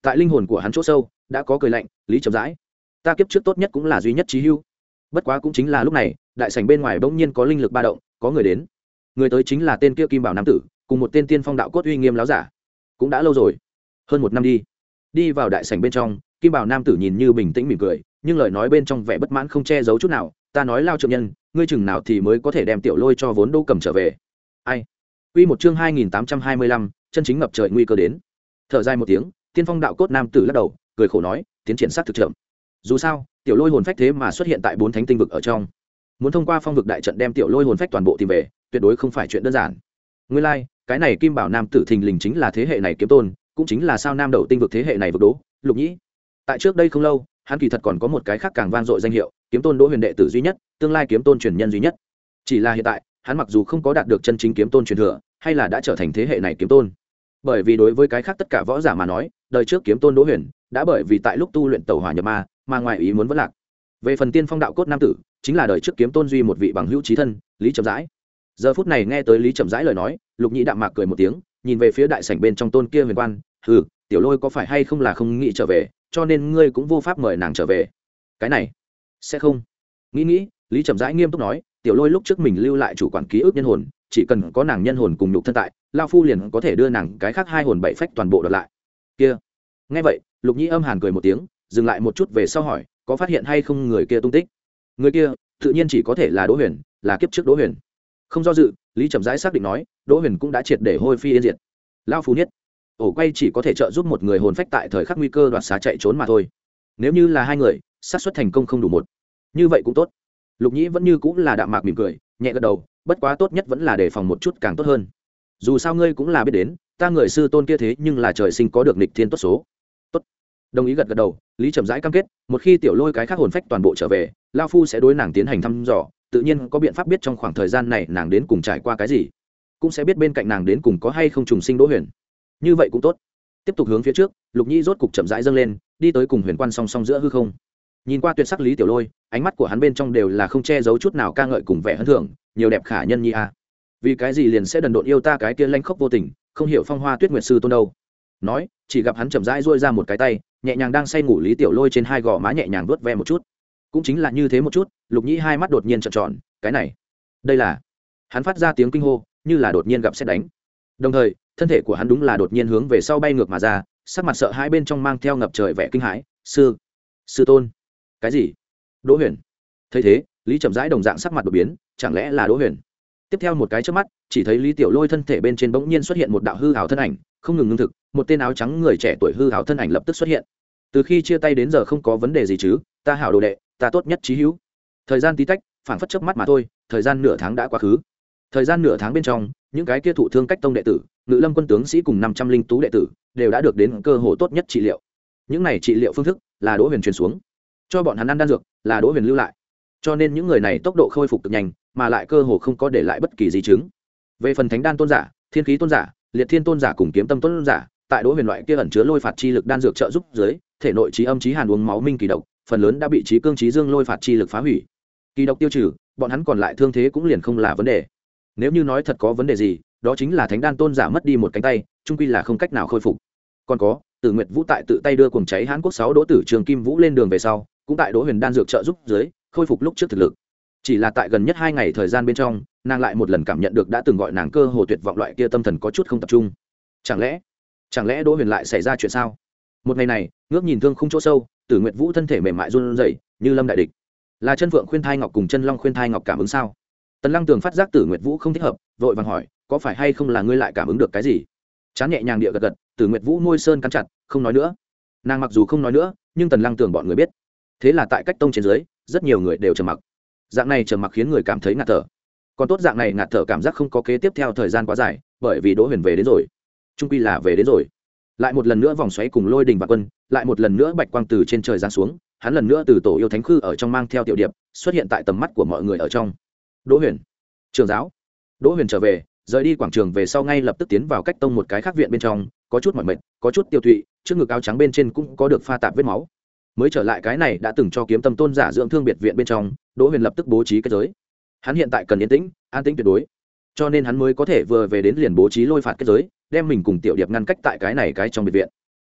tại linh hồn của hắn chỗ sâu đã có cười lạnh. Lý chậm rãi, ta kiếp trước tốt nhất cũng là duy nhất chí hưu. Bất quá cũng chính là lúc này, đại sảnh bên ngoài bỗng nhiên có linh lực ba động, có người đến. Người tới chính là tên kia kim bảo nam tử, cùng một tên tiên phong đạo cốt uy nghiêm láo giả. Cũng đã lâu rồi, hơn một năm đi. Đi vào đại sảnh bên trong, kim bảo nam tử nhìn như bình tĩnh mỉm cười, nhưng lời nói bên trong vẻ bất mãn không che giấu chút nào. Ta nói Lao trượng nhân, ngươi chừng nào thì mới có thể đem tiểu lôi cho vốn Đô cầm trở về? Ai? Quy một chương hai nghìn tám trăm hai mươi lăm, chân chính ngập trời nguy cơ đến. Thở dài một tiếng, tiên phong đạo cốt nam tử lắc đầu, cười khổ nói, tiến triển sát thực chậm. Dù sao, tiểu lôi hồn phách thế mà xuất hiện tại bốn thánh tinh vực ở trong, muốn thông qua phong vực đại trận đem tiểu lôi hồn phách toàn bộ tìm về, tuyệt đối không phải chuyện đơn giản. Nguyên lai, like, cái này kim bảo nam tử thình lình chính là thế hệ này kiếm tôn, cũng chính là sao nam đầu tinh vực thế hệ này vực đố, Lục Nhĩ. Tại trước đây không lâu, hắn kỳ thật còn có một cái khác càng vang dội danh hiệu, kiếm tôn Đỗ Huyền đệ tử duy nhất, tương lai kiếm tôn truyền nhân duy nhất. Chỉ là hiện tại, hắn mặc dù không có đạt được chân chính kiếm tôn truyền thừa, hay là đã trở thành thế hệ này kiếm tôn. Bởi vì đối với cái khác tất cả võ giả mà nói, đời trước kiếm tôn Đỗ Huyền đã bởi vì tại lúc tu luyện tẩu hỏa nhập ma, mà ngoài ý muốn vẫn lạc. Về phần tiên phong đạo cốt nam tử, chính là đời trước kiếm tôn duy một vị bằng hữu chí thân, Lý Chậm Rãi. Giờ phút này nghe tới Lý Chậm Rãi lời nói, Lục Nhĩ đạm mạc cười một tiếng, nhìn về phía đại sảnh bên trong tôn kia huyền quan, hừ, tiểu lôi có phải hay không là không nghĩ trở về, cho nên ngươi cũng vô pháp mời nàng trở về? Cái này sẽ không. Nghĩ nghĩ, Lý Chậm Rãi nghiêm túc nói, tiểu lôi lúc trước mình lưu lại chủ quản ký ức nhân hồn, chỉ cần có nàng nhân hồn cùng nhục thân tại, lao phu liền có thể đưa nàng cái khác hai hồn bảy phách toàn bộ đoạt lại. Kia. Nghe vậy, Lục Nhĩ âm hàn cười một tiếng, dừng lại một chút về sau hỏi, có phát hiện hay không người kia tung tích? Người kia tự nhiên chỉ có thể là Đỗ Huyền, là kiếp trước Đỗ Huyền. Không do dự, Lý Chậm Rãi xác định nói, Đỗ Huyền cũng đã triệt để hôi phi yên diệt. Lao phu niết, ổ quay chỉ có thể trợ giúp một người hồn phách tại thời khắc nguy cơ đoạt xá chạy trốn mà thôi. Nếu như là hai người, xác suất thành công không đủ một, như vậy cũng tốt. Lục Nhĩ vẫn như cũng là đạm mạc mỉm cười, nhẹ gật đầu, bất quá tốt nhất vẫn là đề phòng một chút càng tốt hơn. Dù sao ngươi cũng là biết đến, ta người sư tôn kia thế nhưng là trời sinh có được nghịch thiên tốt số. Tốt. Đồng ý gật gật đầu, Lý Chậm Rãi cam kết, một khi tiểu lôi cái khác hồn phách toàn bộ trở về, lao phu sẽ đối nàng tiến hành thăm dò, tự nhiên có biện pháp biết trong khoảng thời gian này nàng đến cùng trải qua cái gì, cũng sẽ biết bên cạnh nàng đến cùng có hay không trùng sinh Đỗ Huyền. Như vậy cũng tốt. Tiếp tục hướng phía trước, Lục Nhĩ rốt cục chậm rãi dâng lên, đi tới cùng huyền quan song song giữa hư không. Nhìn qua tuyệt sắc Lý Tiểu Lôi, ánh mắt của hắn bên trong đều là không che giấu chút nào ca ngợi cùng vẻ hân thưởng, nhiều đẹp khả nhân nhi a. Vì cái gì liền sẽ đần độn yêu ta cái kia lanh khốc vô tình, không hiểu phong hoa tuyết nguyệt sư tôn đâu. Nói, chỉ gặp hắn chậm rãi duỗi ra một cái tay, nhẹ nhàng đang say ngủ Lý Tiểu Lôi trên hai gò má nhẹ nhàng vuốt ve một chút. Cũng chính là như thế một chút, Lục Nhĩ hai mắt đột nhiên trợn tròn, cái này, đây là. Hắn phát ra tiếng kinh hô, như là đột nhiên gặp sét đánh. Đồng thời, thân thể của hắn đúng là đột nhiên hướng về sau bay ngược mà ra, sắc mặt sợ hãi bên trong mang theo ngập trời vẻ kinh hãi, sư, sư tôn, cái gì? Đỗ Huyền. Thấy thế, Lý Chậm Rãi đồng dạng sắc mặt đột biến, chẳng lẽ là Đỗ Huyền? Tiếp theo một cái chớp mắt, chỉ thấy Lý Tiểu Lôi thân thể bên trên bỗng nhiên xuất hiện một đạo hư ảo thân ảnh, không ngừng ngưng thực, một tên áo trắng người trẻ tuổi hư ảo thân ảnh lập tức xuất hiện. Từ khi chia tay đến giờ không có vấn đề gì chứ? Ta hảo đồ đệ, ta tốt nhất chí hữu. Thời gian tí tách, phảng phất chớp mắt mà thôi, thời gian nửa tháng đã quá khứ. Thời gian nửa tháng bên trong, những cái kia thụ thương cách tông đệ tử, Ngự Lâm quân tướng sĩ cùng năm trăm linh tú đệ tử đều đã được đến cơ hội tốt nhất trị liệu. Những này trị liệu phương thức là Đỗ Huyền truyền xuống, cho bọn hắn ăn đan dược là Đỗ Huyền lưu lại, cho nên những người này tốc độ khôi phục cực nhanh, mà lại cơ hồ không có để lại bất kỳ di chứng. Về phần Thánh Đan tôn giả, Thiên Khí tôn giả, Liệt Thiên tôn giả cùng Kiếm Tâm tôn giả, tại Đỗ Huyền loại kia ẩn chứa lôi phạt chi lực đan dược trợ giúp dưới, thể nội trí âm trí hàn uống máu minh kỳ độc, phần lớn đã bị trí cương trí dương lôi phạt chi lực phá hủy. Kỳ độc tiêu trừ, bọn hắn còn lại thương thế cũng liền không là vấn đề. Nếu như nói thật có vấn đề gì, đó chính là Thánh Đan tôn giả mất đi một cánh tay, chung quy là không cách nào khôi phục. Còn có, Tử Nguyệt Vũ tại tự tay đưa cuồng cháy Hán Quốc sáu Đỗ Tử Trường Kim Vũ lên đường về sau, cũng tại Đỗ Huyền đan dược trợ giúp dưới, khôi phục lúc trước thực lực. Chỉ là tại gần nhất hai ngày thời gian bên trong, nàng lại một lần cảm nhận được đã từng gọi nàng cơ hồ tuyệt vọng loại kia tâm thần có chút không tập trung. Chẳng lẽ, chẳng lẽ Đỗ Huyền lại xảy ra chuyện sao? Một ngày này, ngước nhìn thương khung chỗ sâu, Tử Nguyệt Vũ thân thể mềm mại run rẩy, như lâm đại địch. Là Chân Phượng Khuyên Thai Ngọc cùng Chân Long Khuyên Thai Ngọc cảm ứng sao? Tần Lăng Tường phát giác Tử Nguyệt Vũ không thích hợp, vội vàng hỏi, có phải hay không là ngươi lại cảm ứng được cái gì? Chán nhẹ nhàng địa gật gật, Tử Nguyệt Vũ môi sơn cắn chặt, không nói nữa. Nàng mặc dù không nói nữa, nhưng Tần Lăng Tường bọn người biết. Thế là tại cách tông trên dưới, rất nhiều người đều trầm mặc. Dạng này trầm mặc khiến người cảm thấy ngạt thở. Còn tốt dạng này ngạt thở cảm giác không có kế tiếp theo thời gian quá dài, bởi vì Đỗ Huyền về đến rồi. Trung quy là về đến rồi. Lại một lần nữa vòng xoáy cùng lôi đình và quân, lại một lần nữa bạch quang từ trên trời giáng xuống, hắn lần nữa từ tổ yêu thánh khư ở trong mang theo tiểu điệp, xuất hiện tại tầm mắt của mọi người ở trong. Đỗ Huyền, trường giáo. Đỗ Huyền trở về, rời đi quảng trường về sau ngay lập tức tiến vào cách tông một cái khác viện bên trong, có chút mỏi mệt, có chút tiêu tụy, trước ngực áo trắng bên trên cũng có được pha tạp vết máu. Mới trở lại cái này đã từng cho Kiếm Tâm tôn giả dưỡng thương biệt viện bên trong, Đỗ Huyền lập tức bố trí kết giới. Hắn hiện tại cần yên tĩnh, an tĩnh tuyệt đối, cho nên hắn mới có thể vừa về đến liền bố trí lôi phạt kết giới, đem mình cùng tiểu điệp ngăn cách tại cái này cái trong biệt viện.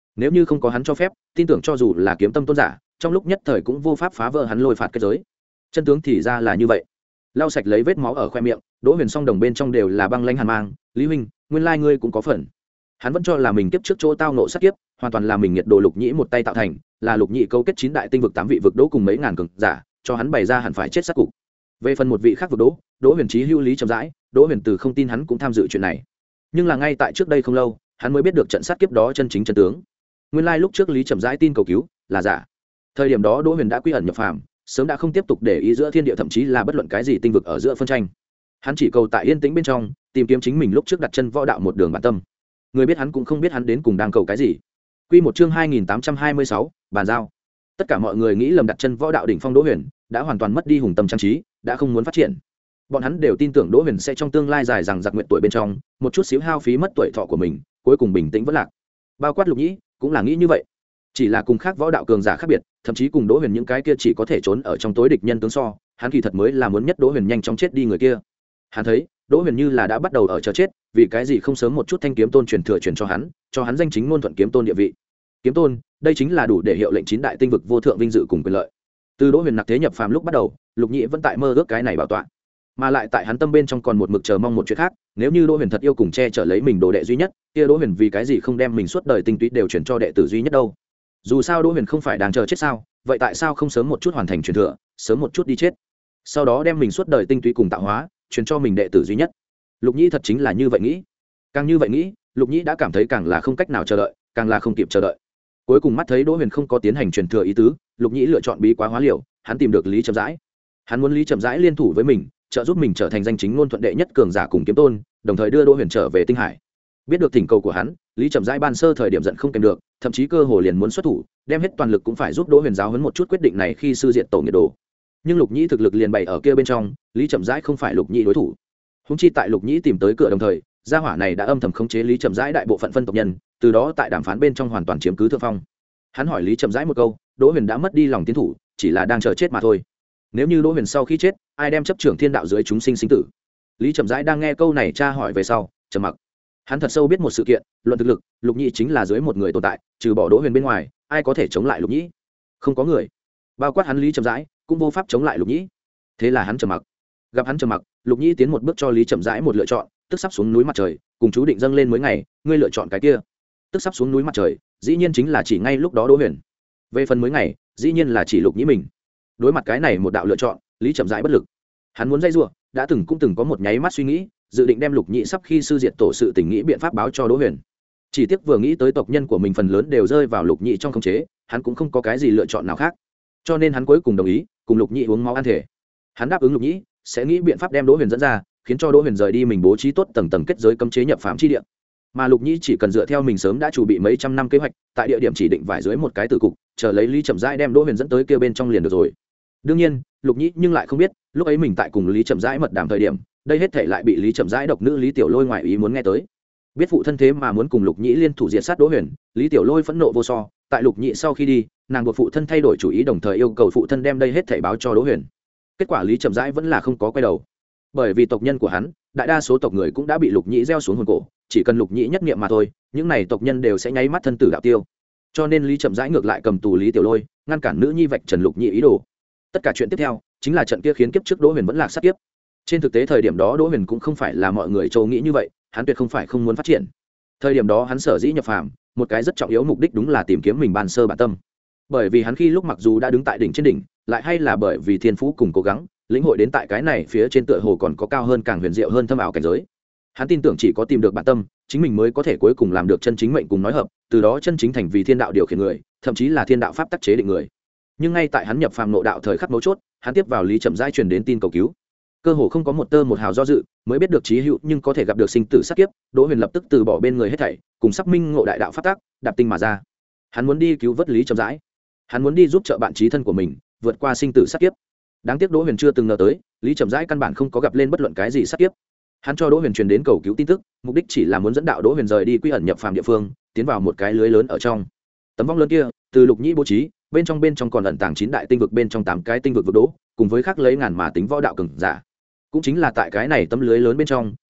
nếu như không có hắn cho phép tin tưởng cho dù là kiếm tâm tôn giả trong lúc nhất thời cũng vô pháp phá vỡ hắn lôi phạt kết giới. Chân tướng thì ra là như vậy. Lau sạch lấy vết máu ở khoe miệng, Đỗ Huyền song đồng bên trong đều là băng lãnh hàn mang. Lý huynh, nguyên lai ngươi cũng có phần. Hắn vẫn cho là mình kiếp trước chỗ tao nộ sát kiếp hoàn toàn là mình nhiệt độ Lục Nhĩ một tay tạo thành, là Lục Nhĩ câu kết chín đại tinh vực tám vị vực đỗ cùng mấy ngàn cường giả cho hắn bày ra hẳn phải chết sát cục. Về phần một vị khác vực đỗ, Đỗ Huyền chí hữu lý chậm rãi, Đỗ Huyền từ không tin hắn cũng tham dự chuyện này. Nhưng là ngay tại trước đây không lâu, hắn mới biết được trận sát kiếp đó chân chính chân tướng. Nguyên lai lúc trước Lý Chậm Rãi tin cầu cứu là giả. Thời điểm đó Đỗ Huyền đã quy ẩn nhập phàm, sớm đã không tiếp tục để ý giữa thiên địa thậm chí là bất luận cái gì tinh vực ở giữa phân tranh. Hắn chỉ cầu tại yên tĩnh bên trong, tìm kiếm chính mình lúc trước đặt chân võ đạo một đường bản tâm. Người biết hắn cũng không biết hắn đến cùng đang cầu cái gì. Quy một chương hai nghìn tám trăm hai mươi sáu, bàn giao. Tất cả mọi người nghĩ lầm đặt chân võ đạo đỉnh phong Đỗ Huyền, đã hoàn toàn mất đi hùng tâm trang trí, đã không muốn phát triển. Bọn hắn đều tin tưởng Đỗ Huyền sẽ trong tương lai dài rằng giặc nguyện tuổi bên trong, một chút xíu hao phí mất tuổi thọ của mình, cuối cùng bình tĩnh vỡ lạc. Bao quát Lục Nhĩ cũng là nghĩ như vậy, chỉ là cùng khác võ đạo cường giả khác biệt, thậm chí cùng Đỗ Huyền những cái kia chỉ có thể trốn ở trong tối địch nhân tướng so, hắn kỳ thật mới là muốn nhất Đỗ Huyền nhanh chóng chết đi người kia. Hắn thấy Đỗ Huyền như là đã bắt đầu ở chờ chết, vì cái gì không sớm một chút thanh kiếm tôn truyền thừa truyền cho hắn, cho hắn danh chính ngôn thuận kiếm tôn địa vị. Kiếm tôn, đây chính là đủ để hiệu lệnh chín đại tinh vực vô thượng vinh dự cùng quyền lợi. Từ Đỗ Huyền nặc thế nhập phàm lúc bắt đầu, Lục Nhĩ vẫn tại mơ ước cái này bảo tọa, mà lại tại hắn tâm bên trong còn một mực chờ mong một chuyện khác, nếu như Đỗ Huyền thật yêu cùng che chở lấy mình đồ đệ duy nhất, kia Đỗ Huyền vì cái gì không đem mình suốt đời tinh túy đều chuyển cho đệ tử duy nhất đâu? Dù sao Đỗ Huyền không phải đang chờ chết sao, vậy tại sao không sớm một chút hoàn thành truyền thừa, sớm một chút đi chết, sau đó đem mình suốt đời tinh túy cùng tạo hóa truyền cho mình đệ tử duy nhất? Lục Nhĩ thật chính là như vậy nghĩ. Càng như vậy nghĩ, Lục Nhĩ đã cảm thấy càng là không cách nào chờ đợi, càng là không kịp chờ đợi. Cuối cùng mắt thấy Đỗ Huyền không có tiến hành truyền thừa ý tứ, Lục Nhĩ lựa chọn bí quá hóa liều, hắn tìm được Lý Chậm Rãi. Hắn muốn Lý Chậm Rãi liên thủ với mình, trợ giúp mình trở thành danh chính ngôn thuận đệ nhất cường giả cùng kiếm tôn, đồng thời đưa Đỗ Huyền trở về tinh hải. Biết được thỉnh cầu của hắn, Lý Chậm Rãi ban sơ thời điểm giận không kèm được, thậm chí cơ hồ liền muốn xuất thủ, đem hết toàn lực cũng phải giúp Đỗ Huyền giáo huấn một chút quyết định này khi sư diện tổ nghiệt đồ. Nhưng Lục Nhĩ thực lực liền bày ở kia bên trong, Lý Chậm Rãi không phải Lục Nhĩ đối thủ. Húng chi tại Lục Nhĩ tìm tới cửa đồng thời, gia hỏa này đã âm thầm khống chế Lý Chậm Rãi đại bộ phận phân tộc nhân, từ đó tại đàm phán bên trong hoàn toàn chiếm cứ thượng phong. Hắn hỏi Lý Chậm Rãi một câu, Đỗ Huyền đã mất đi lòng tiến thủ, chỉ là đang chờ chết mà thôi. Nếu như Đỗ Huyền sau khi chết, ai đem chấp trưởng thiên đạo dưới chúng sinh sinh tử? Lý Chậm Rãi đang nghe câu này tra hỏi về sau, trầm mặc. Hắn thật sâu biết một sự kiện, luận thực lực, Lục Nhĩ chính là dưới một người tồn tại, trừ bỏ Đỗ Huyền bên ngoài, ai có thể chống lại Lục Nhĩ? Không có người. Bao quát hắn Lý Chậm Rãi, cũng vô pháp chống lại Lục Nhĩ. Thế là hắn trầm mặc. Gặp hắn trầm mặc, Lục Nhĩ tiến một bước cho Lý Chậm Rãi một lựa chọn, tức sắp xuống núi mặt trời, cùng chú định dâng lên mỗi ngày, ngươi lựa chọn cái kia. Tức sắp xuống núi mặt trời, dĩ nhiên chính là chỉ ngay lúc đó Đỗ Huyền. Về phần mới ngày, dĩ nhiên là chỉ Lục Nhĩ mình. Đối mặt cái này một đạo lựa chọn, Lý Chậm Rãi bất lực. Hắn muốn dây rủa, đã từng cũng từng có một nháy mắt suy nghĩ, dự định đem Lục Nhĩ sắp khi sư diệt tổ sự tình nghĩ biện pháp báo cho Đỗ Huyền. Chỉ tiếc vừa nghĩ tới tộc nhân của mình phần lớn đều rơi vào Lục Nhĩ trong khống chế, hắn cũng không có cái gì lựa chọn nào khác. Cho nên hắn cuối cùng đồng ý, cùng Lục Nhĩ uống máu ăn thể. Hắn đáp ứng Lục Nhĩ sẽ nghĩ biện pháp đem Đỗ Huyền dẫn ra, khiến cho Đỗ Huyền rời đi mình bố trí tốt tầng tầng kết giới cấm chế nhập phạm chi địa. Mà Lục Nhĩ chỉ cần dựa theo mình sớm đã chuẩn bị mấy trăm năm kế hoạch, tại địa điểm chỉ định vải dưới một cái tử cục, chờ lấy Lý Chậm Rãi đem Đỗ Huyền dẫn tới kia bên trong liền được rồi. Đương nhiên, Lục Nhĩ nhưng lại không biết, lúc ấy mình tại cùng Lý Chậm Rãi mật đàm thời điểm, đây hết thảy lại bị Lý Chậm Rãi độc nữ Lý Tiểu Lôi ngoại ý muốn nghe tới. Biết phụ thân thế mà muốn cùng Lục Nhĩ liên thủ diệt sát Đỗ Huyền, Lý Tiểu Lôi phẫn nộ vô so, tại Lục Nhĩ sau khi đi, nàng buộc phụ thân thay đổi chủ ý, đồng thời yêu cầu phụ thân đem đây hết thảy báo cho Đỗ Huyền. Kết quả Lý Chậm Rãi vẫn là không có quay đầu. Bởi vì tộc nhân của hắn, đại đa số tộc người cũng đã bị Lục Nhĩ gieo xuống hồn cổ, chỉ cần Lục Nhĩ nhất niệm mà thôi, những này tộc nhân đều sẽ nháy mắt thân tử đạo tiêu. Cho nên Lý Chậm Rãi ngược lại cầm tù Lý Tiểu Lôi, ngăn cản nữ nhi vạch trần Lục Nhĩ ý đồ. Tất cả chuyện tiếp theo chính là trận kia khiến kiếp trước Đỗ Huyền vẫn lạc sát kiếp. Trên thực tế thời điểm đó Đỗ Huyền cũng không phải là mọi người châu nghĩ như vậy, hắn tuyệt không phải không muốn phát triển. Thời điểm đó hắn sở dĩ nhập phàm, một cái rất trọng yếu mục đích đúng là tìm kiếm mình ban sơ bản tâm. Bởi vì hắn khi lúc mặc dù đã đứng tại đỉnh trên đỉnh, lại hay là bởi vì thiên phú cùng cố gắng, lĩnh hội đến tại cái này phía trên tựa hồ còn có cao hơn, càng huyền diệu hơn thâm ảo cảnh giới. Hắn tin tưởng chỉ có tìm được bản tâm, chính mình mới có thể cuối cùng làm được chân chính mệnh cùng nói hợp, từ đó chân chính thành vì thiên đạo điều khiển người, thậm chí là thiên đạo pháp tắc chế định người. Nhưng ngay tại hắn nhập phàm nội đạo thời khắc mấu chốt, hắn tiếp vào Lý Chậm Rãi truyền đến tin cầu cứu. Cơ hồ không có một tơ một hào do dự, mới biết được chí hữu nhưng có thể gặp được sinh tử sát kiếp, Đỗ Huyền lập tức từ bỏ bên người hết thảy, cùng xác minh ngộ đại đạo pháp tắc, đạp tinh mà ra. Hắn muốn đi cứu vớt Lý Chậm Rãi, hắn muốn đi giúp trợ bạn chí thân của mình vượt qua sinh tử sát kiếp. Đáng tiếc Đỗ Huyền chưa từng ngờ tới, Lý Chậm Rãi căn bản không có gặp lên bất luận cái gì sát kiếp. Hắn cho Đỗ Huyền truyền đến cầu cứu tin tức, mục đích chỉ là muốn dẫn đạo Đỗ Huyền rời đi quy ẩn nhập phàm địa phương, tiến vào một cái lưới lớn ở trong. Tấm vong lớn kia, từ Lục Nhĩ bố trí, bên trong bên trong còn ẩn tàng chín đại tinh vực bên trong tám cái tinh vực vực đỗ, cùng với khác lấy ngàn mà tính võ đạo cường giả. Cũng chính là tại cái này tấm lưới lớn bên trong,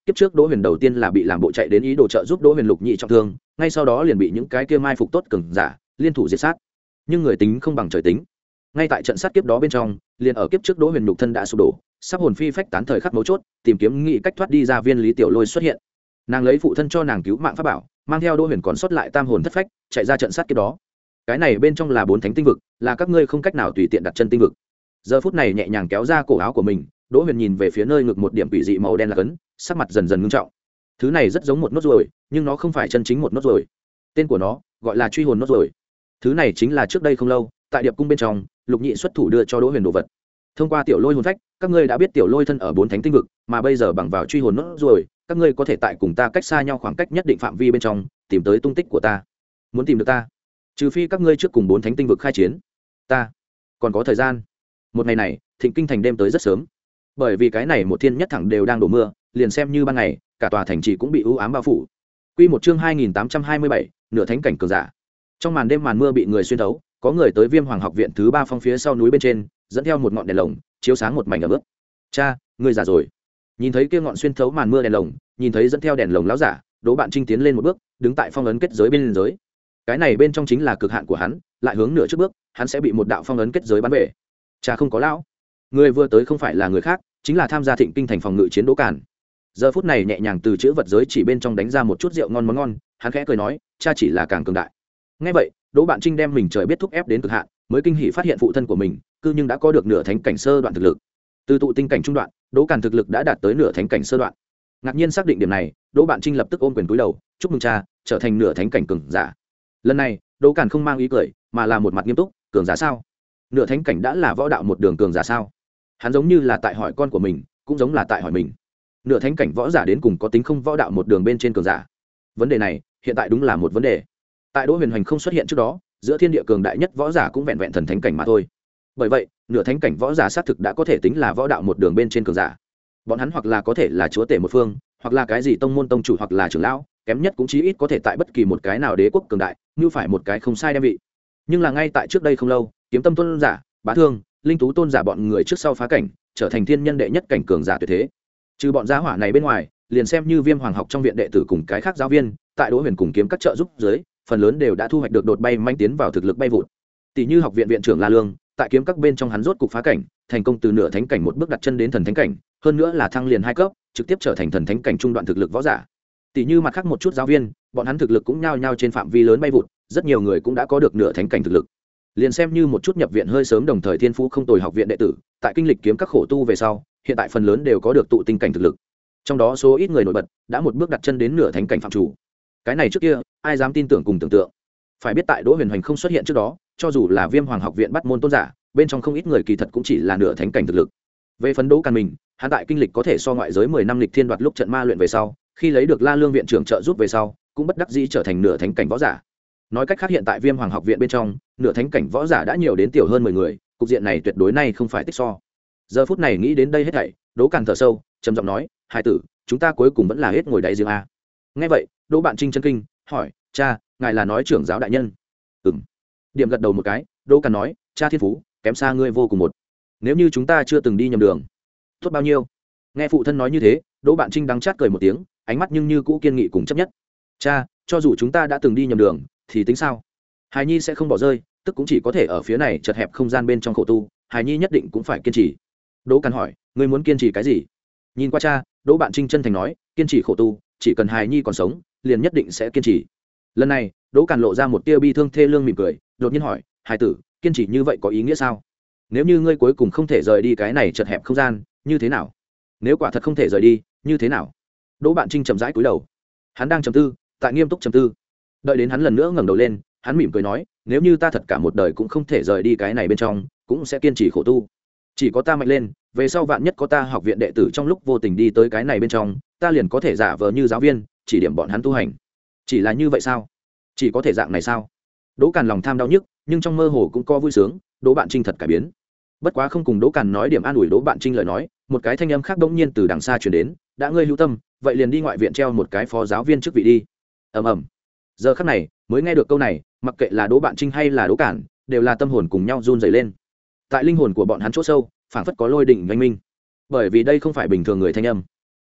kiếp trước Đỗ Huyền đầu tiên là bị làm bộ chạy đến ý đồ trợ giúp Đỗ Huyền Lục Nhị trọng thương, ngay sau đó liền bị những cái kia mai phục tốt cường giả liên thủ diệt sát. Nhưng người tính không bằng trời tính, ngay tại trận sát kiếp đó bên trong, liền ở kiếp trước Đỗ Huyền nhục thân đã sụp đổ, sắp hồn phi phách tán thời khắc mấu chốt, tìm kiếm nghị cách thoát đi ra viên Lý Tiểu Lôi xuất hiện. Nàng lấy phụ thân cho nàng cứu mạng pháp bảo, mang theo Đỗ Huyền còn sót lại tam hồn thất phách, chạy ra trận sát kiếp đó. Cái này bên trong là bốn thánh tinh vực, là các ngươi không cách nào tùy tiện đặt chân tinh vực. Giờ phút này nhẹ nhàng kéo ra cổ áo của mình, Đỗ Huyền nhìn về phía nơi ngực một điểm quỷ dị màu đen là cấn, sắc mặt dần dần ngưng trọng. Thứ này rất giống một nốt ruồi, nhưng nó không phải chân chính một nốt ruồi. Tên của nó gọi là truy hồn nốt ruồi. Thứ này chính là trước đây không lâu, tại điệp cung bên trong, Lục Nhị xuất thủ đưa cho Đỗ Huyền đồ vật. Thông qua tiểu lôi hồn phách, các ngươi đã biết tiểu lôi thân ở bốn thánh tinh vực, mà bây giờ bằng vào truy hồn nốt ruồi, các ngươi có thể tại cùng ta cách xa nhau khoảng cách nhất định phạm vi bên trong, tìm tới tung tích của ta. Muốn tìm được ta, trừ phi các ngươi trước cùng bốn thánh tinh vực khai chiến. Ta còn có thời gian. Một ngày này, Thịnh Kinh thành đêm tới rất sớm. Bởi vì cái này một thiên nhất thẳng đều đang đổ mưa, liền xem như ban ngày, cả tòa thành trì cũng bị u ám bao phủ. Quy một chương hai nghìn tám trăm hai mươi bảy, nửa thánh cảnh cường giả. Trong màn đêm màn mưa bị người xuyên thấu, có người tới Viêm Hoàng học viện thứ ba phong phía sau núi bên trên, dẫn theo một ngọn đèn lồng, chiếu sáng một mảnh ở bước. Cha, ngươi già rồi. Nhìn thấy kia ngọn xuyên thấu màn mưa đèn lồng, nhìn thấy dẫn theo đèn lồng lão giả, Đỗ Bạn Trinh tiến lên một bước, đứng tại phong ấn kết giới bên giới. Cái này bên trong chính là cực hạn của hắn, lại hướng nửa trước bước, hắn sẽ bị một đạo phong ấn kết giới bắn bể. Cha không có lão. Người vừa tới không phải là người khác, chính là tham gia Thịnh Kinh thành phòng ngự chiến Đỗ Cản. Giờ phút này nhẹ nhàng từ chữ vật giới chỉ bên trong đánh ra một chút rượu ngon món ngon, hắn khẽ cười nói, cha chỉ là càng cường đại. Nghe vậy, Đỗ Bạn Trinh đem mình trời biết thúc ép đến cực hạn, mới kinh hỉ phát hiện phụ thân của mình, cư nhưng đã có được nửa thánh cảnh sơ đoạn thực lực. Từ tụ tinh cảnh trung đoạn, Đỗ Cản thực lực đã đạt tới nửa thánh cảnh sơ đoạn. Ngạc nhiên xác định điểm này, Đỗ Bạn Trinh lập tức ôm quyền cúi đầu, chúc mừng cha, trở thành nửa thánh cảnh cường giả. Lần này, Đỗ Cản không mang ý cười, mà là một mặt nghiêm túc, cường giả sao? Nửa thánh cảnh đã là võ đạo một đường cường giả sao? Hắn giống như là tại hỏi con của mình, cũng giống là tại hỏi mình. Nửa thánh cảnh võ giả đến cùng có tính không võ đạo một đường bên trên cường giả? Vấn đề này, hiện tại đúng là một vấn đề. Tại Đỗ Huyền Hoành không xuất hiện trước đó, giữa thiên địa cường đại nhất võ giả cũng vẹn vẹn thần thánh cảnh mà thôi. Bởi vậy, nửa thánh cảnh võ giả xác thực đã có thể tính là võ đạo một đường bên trên cường giả. Bọn hắn hoặc là có thể là chúa tể một phương, hoặc là cái gì tông môn tông chủ, hoặc là trưởng lão, kém nhất cũng chí ít có thể tại bất kỳ một cái nào đế quốc cường đại, như phải một cái không sai đem vị. Nhưng là ngay tại trước đây không lâu, Kiếm Tâm tôn giả, Bá Thương, Linh Tú tôn giả bọn người trước sau phá cảnh, trở thành thiên nhân đệ nhất cảnh cường giả tuyệt thế. Trừ bọn gia hỏa này bên ngoài, liền xem như Viêm Hoàng học trong viện đệ tử cùng cái khác giáo viên, tại Đỗ Huyền cùng kiếm các trợ giúp dưới, phần lớn đều đã thu hoạch được đột bay manh tiến vào thực lực bay vụt. Tỷ như học viện viện trưởng La Lương, tại kiếm các bên trong hắn rốt cục phá cảnh, thành công từ nửa thánh cảnh một bước đặt chân đến thần thánh cảnh, hơn nữa là thăng liền hai cấp, trực tiếp trở thành thần thánh cảnh trung đoạn thực lực võ giả. Tỷ như mặt khác một chút giáo viên, bọn hắn thực lực cũng nhao nhao trên phạm vi lớn bay vụt, rất nhiều người cũng đã có được nửa thánh cảnh thực lực. Liền xem như một chút nhập viện hơi sớm đồng thời thiên phú không tồi học viện đệ tử, tại kinh lịch kiếm các khổ tu về sau, hiện tại phần lớn đều có được tụ tinh cảnh thực lực. Trong đó số ít người nổi bật đã một bước đặt chân đến nửa thánh cảnh phạm chủ. Cái này trước kia, ai dám tin tưởng cùng tưởng tượng. Phải biết tại Đỗ Huyền Hoành không xuất hiện trước đó, cho dù là Viêm Hoàng học viện bắt môn tôn giả, bên trong không ít người kỳ thật cũng chỉ là nửa thánh cảnh thực lực. Về phấn đấu Càn mình, hắn tại kinh lịch có thể so ngoại giới mười năm lịch thiên đoạt lúc trận ma luyện về sau, khi lấy được La Lương viện trưởng trợ giúp về sau, cũng bất đắc dĩ trở thành nửa thánh cảnh võ giả. Nói cách khác hiện tại Viêm Hoàng học viện bên trong, nửa thánh cảnh võ giả đã nhiều đến tiểu hơn mười người, cục diện này tuyệt đối nay không phải tích so. Giờ phút này nghĩ đến đây hết thảy, Đỗ Càn thở sâu, trầm giọng nói, "Hải tử, chúng ta cuối cùng vẫn là hết ngồi đáy giếng a." Nghe vậy, Đỗ Bạn Trinh chân kinh, hỏi, "Cha, ngài là nói trưởng giáo đại nhân?" Ừm. Điểm gật đầu một cái, Đỗ Càn nói, "Cha thiên phú, kém xa ngươi vô cùng một. Nếu như chúng ta chưa từng đi nhầm đường, tốt bao nhiêu?" Nghe phụ thân nói như thế, Đỗ Bạn Trinh đắng chát cười một tiếng, ánh mắt nhưng như cũ kiên nghị cùng chấp nhất. "Cha, cho dù chúng ta đã từng đi nhầm đường, thì tính sao? Hài nhi sẽ không bỏ rơi, tức cũng chỉ có thể ở phía này chật hẹp không gian bên trong khổ tu, Hài nhi nhất định cũng phải kiên trì." Đỗ Càn hỏi, "Ngươi muốn kiên trì cái gì?" Nhìn qua cha, Đỗ Bạn Trinh chân thành nói, "Kiên trì khổ tu, chỉ cần Hài nhi còn sống, liền nhất định sẽ kiên trì." Lần này, Đỗ Càn lộ ra một tia bi thương thê lương mỉm cười, đột nhiên hỏi, "Hài tử, kiên trì như vậy có ý nghĩa sao? Nếu như ngươi cuối cùng không thể rời đi cái này chật hẹp không gian, như thế nào? Nếu quả thật không thể rời đi, như thế nào?" Đỗ Bạn Trinh chậm rãi cúi đầu. Hắn đang trầm tư, tại nghiêm túc trầm tư. Đợi đến hắn lần nữa ngẩng đầu lên, hắn mỉm cười nói, "Nếu như ta thật cả một đời cũng không thể rời đi cái này bên trong, cũng sẽ kiên trì khổ tu. Chỉ có ta mạnh lên, về sau vạn nhất có ta học viện đệ tử trong lúc vô tình đi tới cái này bên trong, ta liền có thể giả vờ như giáo viên, chỉ điểm bọn hắn tu hành." Chỉ là như vậy sao? Chỉ có thể dạng này sao? Đỗ Càn lòng tham đau nhức, nhưng trong mơ hồ cũng có vui sướng. Đỗ Bạn Trinh thật cải biến. Bất quá không cùng Đỗ Càn nói điểm an ủi Đỗ Bạn Trinh lời nói, một cái thanh âm khác bỗng nhiên từ đằng xa truyền đến, "Đã ngươi hữu tâm, vậy liền đi ngoại viện treo một cái phó giáo viên chức vị đi." Ầm ầm. Giờ khắc này, mới nghe được câu này, mặc kệ là Đỗ Bạn Trinh hay là Đỗ Càn, đều là tâm hồn cùng nhau run rẩy lên. Tại linh hồn của bọn hắn chỗ sâu, phảng phất có lôi đình oanh minh. Bởi vì đây không phải bình thường người thanh âm.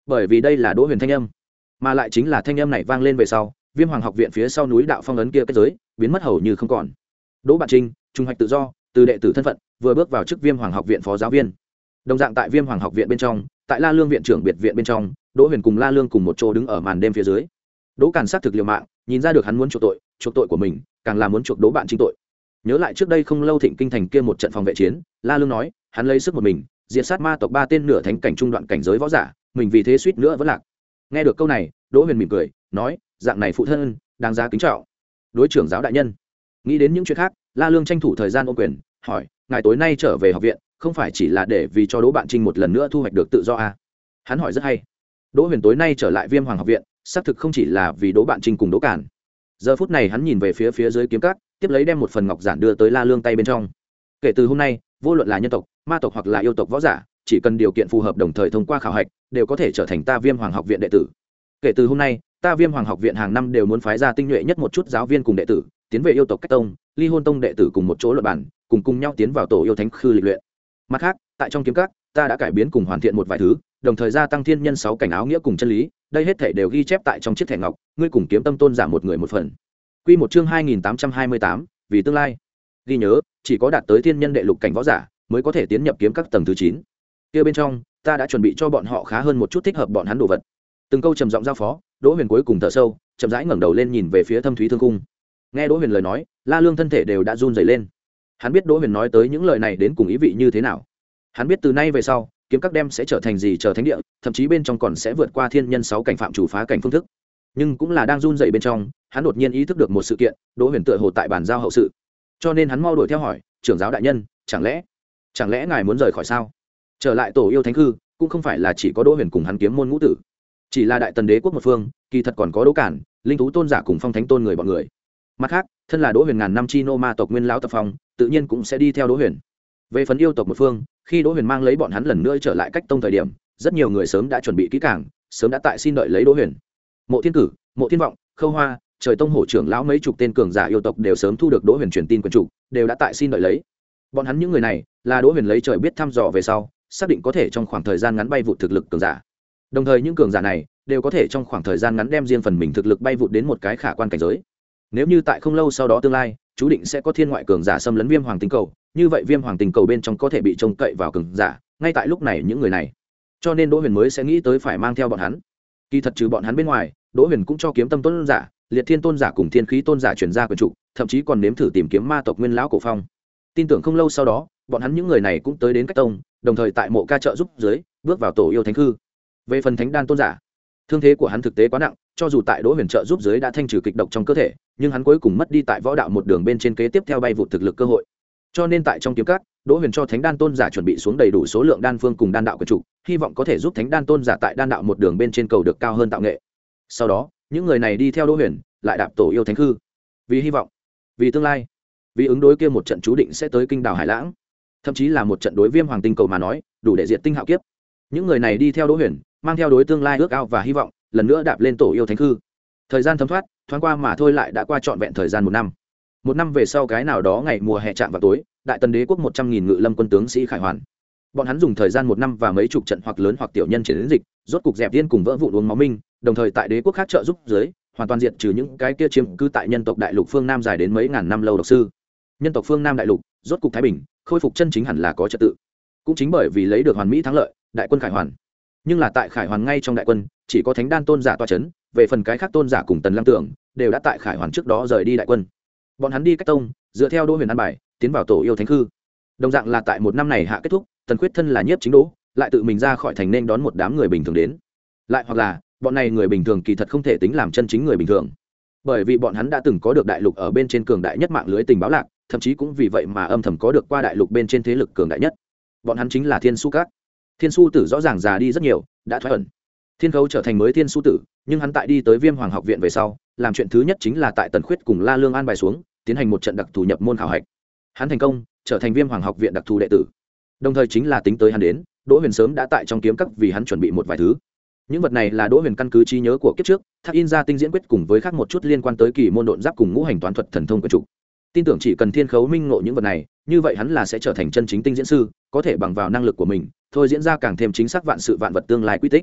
bởi vì đây là đỗ huyền thanh âm, mà lại chính là thanh âm này vang lên về sau, viêm hoàng học viện phía sau núi đạo phong ấn kia kết giới biến mất hầu như không còn. Đỗ Bạn Trinh trung hoạch tự do, từ đệ tử thân phận vừa bước vào chức viêm hoàng học viện phó giáo viên. Đồng dạng tại viêm hoàng học viện bên trong, tại La Lương viện trưởng biệt viện bên trong, Đỗ Huyền cùng La Lương cùng một chỗ đứng ở màn đêm phía dưới. Đỗ Càn sát thực liều mạng, nhìn ra được hắn muốn chuộc tội, chuộc tội của mình, càng là muốn chuộc Đỗ Bạn Trinh tội. Nhớ lại trước đây không lâu Thịnh Kinh thành kia một trận phòng vệ chiến, La Lương nói, hắn lấy sức một mình, diệt sát ma tộc ba tên nửa thánh cảnh trung đoạn cảnh giới võ giả, mình vì thế suýt nữa vẫn lạc. Nghe được câu này, Đỗ Huyền mỉm cười, nói, dạng này phụ thân, đáng giá kính trọng. Đối trưởng giáo đại nhân. Nghĩ đến những chuyện khác, La Lương tranh thủ thời gian ôm quyền, hỏi, ngài tối nay trở về học viện, không phải chỉ là để vì cho Đỗ Bạn Trinh một lần nữa thu hoạch được tự do à? Hắn hỏi rất hay. Đỗ Huyền tối nay trở lại viêm hoàng học viện, xác thực không chỉ là vì Đỗ Bạn Trinh cùng Đỗ Càn. Giờ phút này hắn nhìn về phía phía dưới kiếm cắt, tiếp lấy đem một phần ngọc giản đưa tới La Lương tay bên trong. Kể từ hôm nay, vô luận là nhân tộc, ma tộc hoặc là yêu tộc võ giả, chỉ cần điều kiện phù hợp đồng thời thông qua khảo hạch, đều có thể trở thành ta viêm hoàng học viện đệ tử. Kể từ hôm nay, ta viêm hoàng học viện hàng năm đều muốn phái ra tinh nhuệ nhất một chút giáo viên cùng đệ tử, tiến về yêu tộc cách tông, ly hôn tông đệ tử cùng một chỗ luận bản, cùng cùng nhau tiến vào tổ yêu thánh khư lịch luyện. Mặt khác, tại trong kiếm các, ta đã cải biến cùng hoàn thiện một vài thứ, đồng thời gia tăng thiên nhân sáu cảnh áo nghĩa cùng chân lý, đây hết thể đều ghi chép tại trong chiếc thẻ ngọc, ngươi cùng kiếm tâm tôn giả một người một phần. Quy một chương hai nghìn tám trăm hai mươi tám, vì tương lai. Ghi nhớ, chỉ có đạt tới thiên nhân đệ lục cảnh võ giả mới có thể tiến nhập kiếm các tầng thứ chín. Kia bên trong, ta đã chuẩn bị cho bọn họ khá hơn một chút thích hợp bọn hắn đồ vật. Từng câu trầm giọng giao phó, Đỗ Huyền cuối cùng thở sâu, chậm rãi ngẩng đầu lên nhìn về phía thâm thúy thương cung. Nghe Đỗ Huyền lời nói, La Lương thân thể đều đã run rẩy lên. Hắn biết Đỗ Huyền nói tới những lời này đến cùng ý vị như thế nào. Hắn biết từ nay về sau, kiếm các đem sẽ trở thành gì chờ thánh địa, thậm chí bên trong còn sẽ vượt qua thiên nhân sáu cảnh phạm chủ phá cảnh phương thức. Nhưng cũng là đang run rẩy bên trong, hắn đột nhiên ý thức được một sự kiện, Đỗ Huyền tựa hồ tại bàn giao hậu sự. Cho nên hắn mau đuổi theo hỏi, trưởng giáo đại nhân, chẳng lẽ chẳng lẽ ngài muốn rời khỏi sao? Trở lại tổ yêu thánh hư, cũng không phải là chỉ có Đỗ Huyền cùng hắn kiếm môn ngũ tử, chỉ là đại tần đế quốc một phương, kỳ thật còn có Đỗ Cản, linh thú tôn giả cùng phong thánh tôn người bọn người. Mặt khác, thân là Đỗ Huyền ngàn năm chi nô ma tộc nguyên lão tập phong, tự nhiên cũng sẽ đi theo Đỗ Huyền. Về phần yêu tộc một phương, khi Đỗ Huyền mang lấy bọn hắn lần nữa trở lại cách tông thời điểm, rất nhiều người sớm đã chuẩn bị kỹ càng, sớm đã tại xin đợi lấy Đỗ Huyền. Mộ Thiên Cử, Mộ Thiên Vọng, Khâu Hoa, Trời Tông hổ trưởng lão mấy chục tên cường giả yêu tộc đều sớm thu được Đỗ Huyền truyền tin quyền chủ, đều đã tại xin đợi lấy. Bọn hắn những người này, là Đỗ Huyền lấy trời biết thăm dò về sau, xác định có thể trong khoảng thời gian ngắn bay vụt thực lực cường giả. Đồng thời những cường giả này đều có thể trong khoảng thời gian ngắn đem riêng phần mình thực lực bay vụt đến một cái khả quan cảnh giới. Nếu như tại không lâu sau đó tương lai, chú định sẽ có thiên ngoại cường giả xâm lấn Viêm Hoàng tinh cầu, như vậy Viêm Hoàng tinh cầu bên trong có thể bị trông cậy vào cường giả, ngay tại lúc này những người này. Cho nên Đỗ Huyền mới sẽ nghĩ tới phải mang theo bọn hắn. Kỳ thật trừ bọn hắn bên ngoài, Đỗ Huyền cũng cho kiếm tâm tôn giả, liệt thiên tôn giả cùng thiên khí tôn giả truyền ra quyền trụ, thậm chí còn nếm thử tìm kiếm ma tộc nguyên lão cổ phong. Tin tưởng không lâu sau đó, bọn hắn những người này cũng tới đến cách tông, đồng thời tại mộ ca trợ giúp dưới, bước vào tổ yêu thánh hư. Về phần thánh đan tôn giả, thương thế của hắn thực tế quá nặng, cho dù tại Đỗ Huyền trợ giúp dưới đã thanh trừ kịch độc trong cơ thể, nhưng hắn cuối cùng mất đi tại võ đạo một đường bên trên kế tiếp theo bay vụt thực lực cơ hội. Cho nên tại trong kiếm cát, Đỗ Huyền cho thánh đan tôn giả chuẩn bị xuống đầy đủ số lượng đan phương cùng đan đạo quyền trụ, hy vọng có thể giúp thánh đan tôn giả tại đan đạo một đường bên trên cầu được cao hơn tạo nghệ. Sau đó, những người này đi theo Đỗ Huyền, lại đạp tổ yêu thánh hư. Vì hy vọng, vì tương lai, vì ứng đối kia một trận chú định sẽ tới kinh đảo Hải Lãng, thậm chí là một trận đối Viêm Hoàng tinh cầu mà nói, đủ để diệt tinh hạo kiếp. Những người này đi theo Đỗ Huyền, mang theo đối tương lai ước ao và hy vọng, lần nữa đạp lên tổ yêu thánh hư. Thời gian thấm thoát, thoáng qua mà thôi lại đã qua trọn vẹn thời gian một năm. Một năm về sau cái nào đó ngày mùa hè chạm vào tối, đại tần đế quốc một trăm nghìn ngự lâm quân tướng sĩ khải hoàn. Bọn hắn dùng thời gian một năm và mấy chục trận hoặc lớn hoặc tiểu nhân chiến dịch, rốt cục dẹp điên cùng vỡ vụn uống máu minh, đồng thời tại đế quốc khác trợ giúp dưới, hoàn toàn diệt trừ những cái kia chiếm cư tại nhân tộc đại lục phương Nam dài đến mấy ngàn năm lâu độc sư. Nhân tộc phương Nam đại lục rốt cục thái bình, khôi phục chân chính hẳn là có trật tự. Cũng chính bởi vì lấy được hoàn mỹ thắng lợi, đại quân khải hoàn. Nhưng là tại khải hoàn ngay trong đại quân, chỉ có thánh đan tôn giả toa chấn, về phần cái khác tôn giả cùng tần lăng tưởng, đều đã tại khải hoàn trước đó rời đi đại quân. Bọn hắn đi cách tông, dựa theo Đỗ Huyền an bài, tiến vào tổ yêu thánh hư. Đồng dạng là tại một năm này hạ kết thúc, Tần Khuyết thân là nhiếp chính đỗ, lại tự mình ra khỏi thành nên đón một đám người bình thường đến. Lại hoặc là, bọn này người bình thường kỳ thật không thể tính làm chân chính người bình thường, bởi vì bọn hắn đã từng có được đại lục ở bên trên cường đại nhất mạng lưới tình báo lạc, thậm chí cũng vì vậy mà âm thầm có được qua đại lục bên trên thế lực cường đại nhất. Bọn hắn chính là Thiên Su Các. Thiên Su Tử rõ ràng già đi rất nhiều, đã thoái ẩn. Thiên Khấu trở thành mới Thiên Su Tử, nhưng hắn tại đi tới Viêm Hoàng học viện về sau, làm chuyện thứ nhất chính là tại Tần Khuyết cùng La Lương an bài xuống, tiến hành một trận đặc thù nhập môn khảo hạch. Hắn thành công, trở thành Viêm Hoàng học viện đặc thù đệ tử. Đồng thời chính là tính tới hắn đến, Đỗ Huyền sớm đã tại trong kiếm các vì hắn chuẩn bị một vài thứ. Những vật này là Đỗ Huyền căn cứ trí nhớ của kiếp trước, thác in ra tinh diễn quyết cùng với khác một chút liên quan tới kỳ môn độn giáp cùng ngũ hành toán thuật thần thông quyền chủ. Tin tưởng chỉ cần Thiên Khấu minh ngộ những vật này, như vậy hắn là sẽ trở thành chân chính tinh diễn sư, có thể bằng vào năng lực của mình, thôi diễn ra càng thêm chính xác vạn sự vạn vật tương lai quy tích.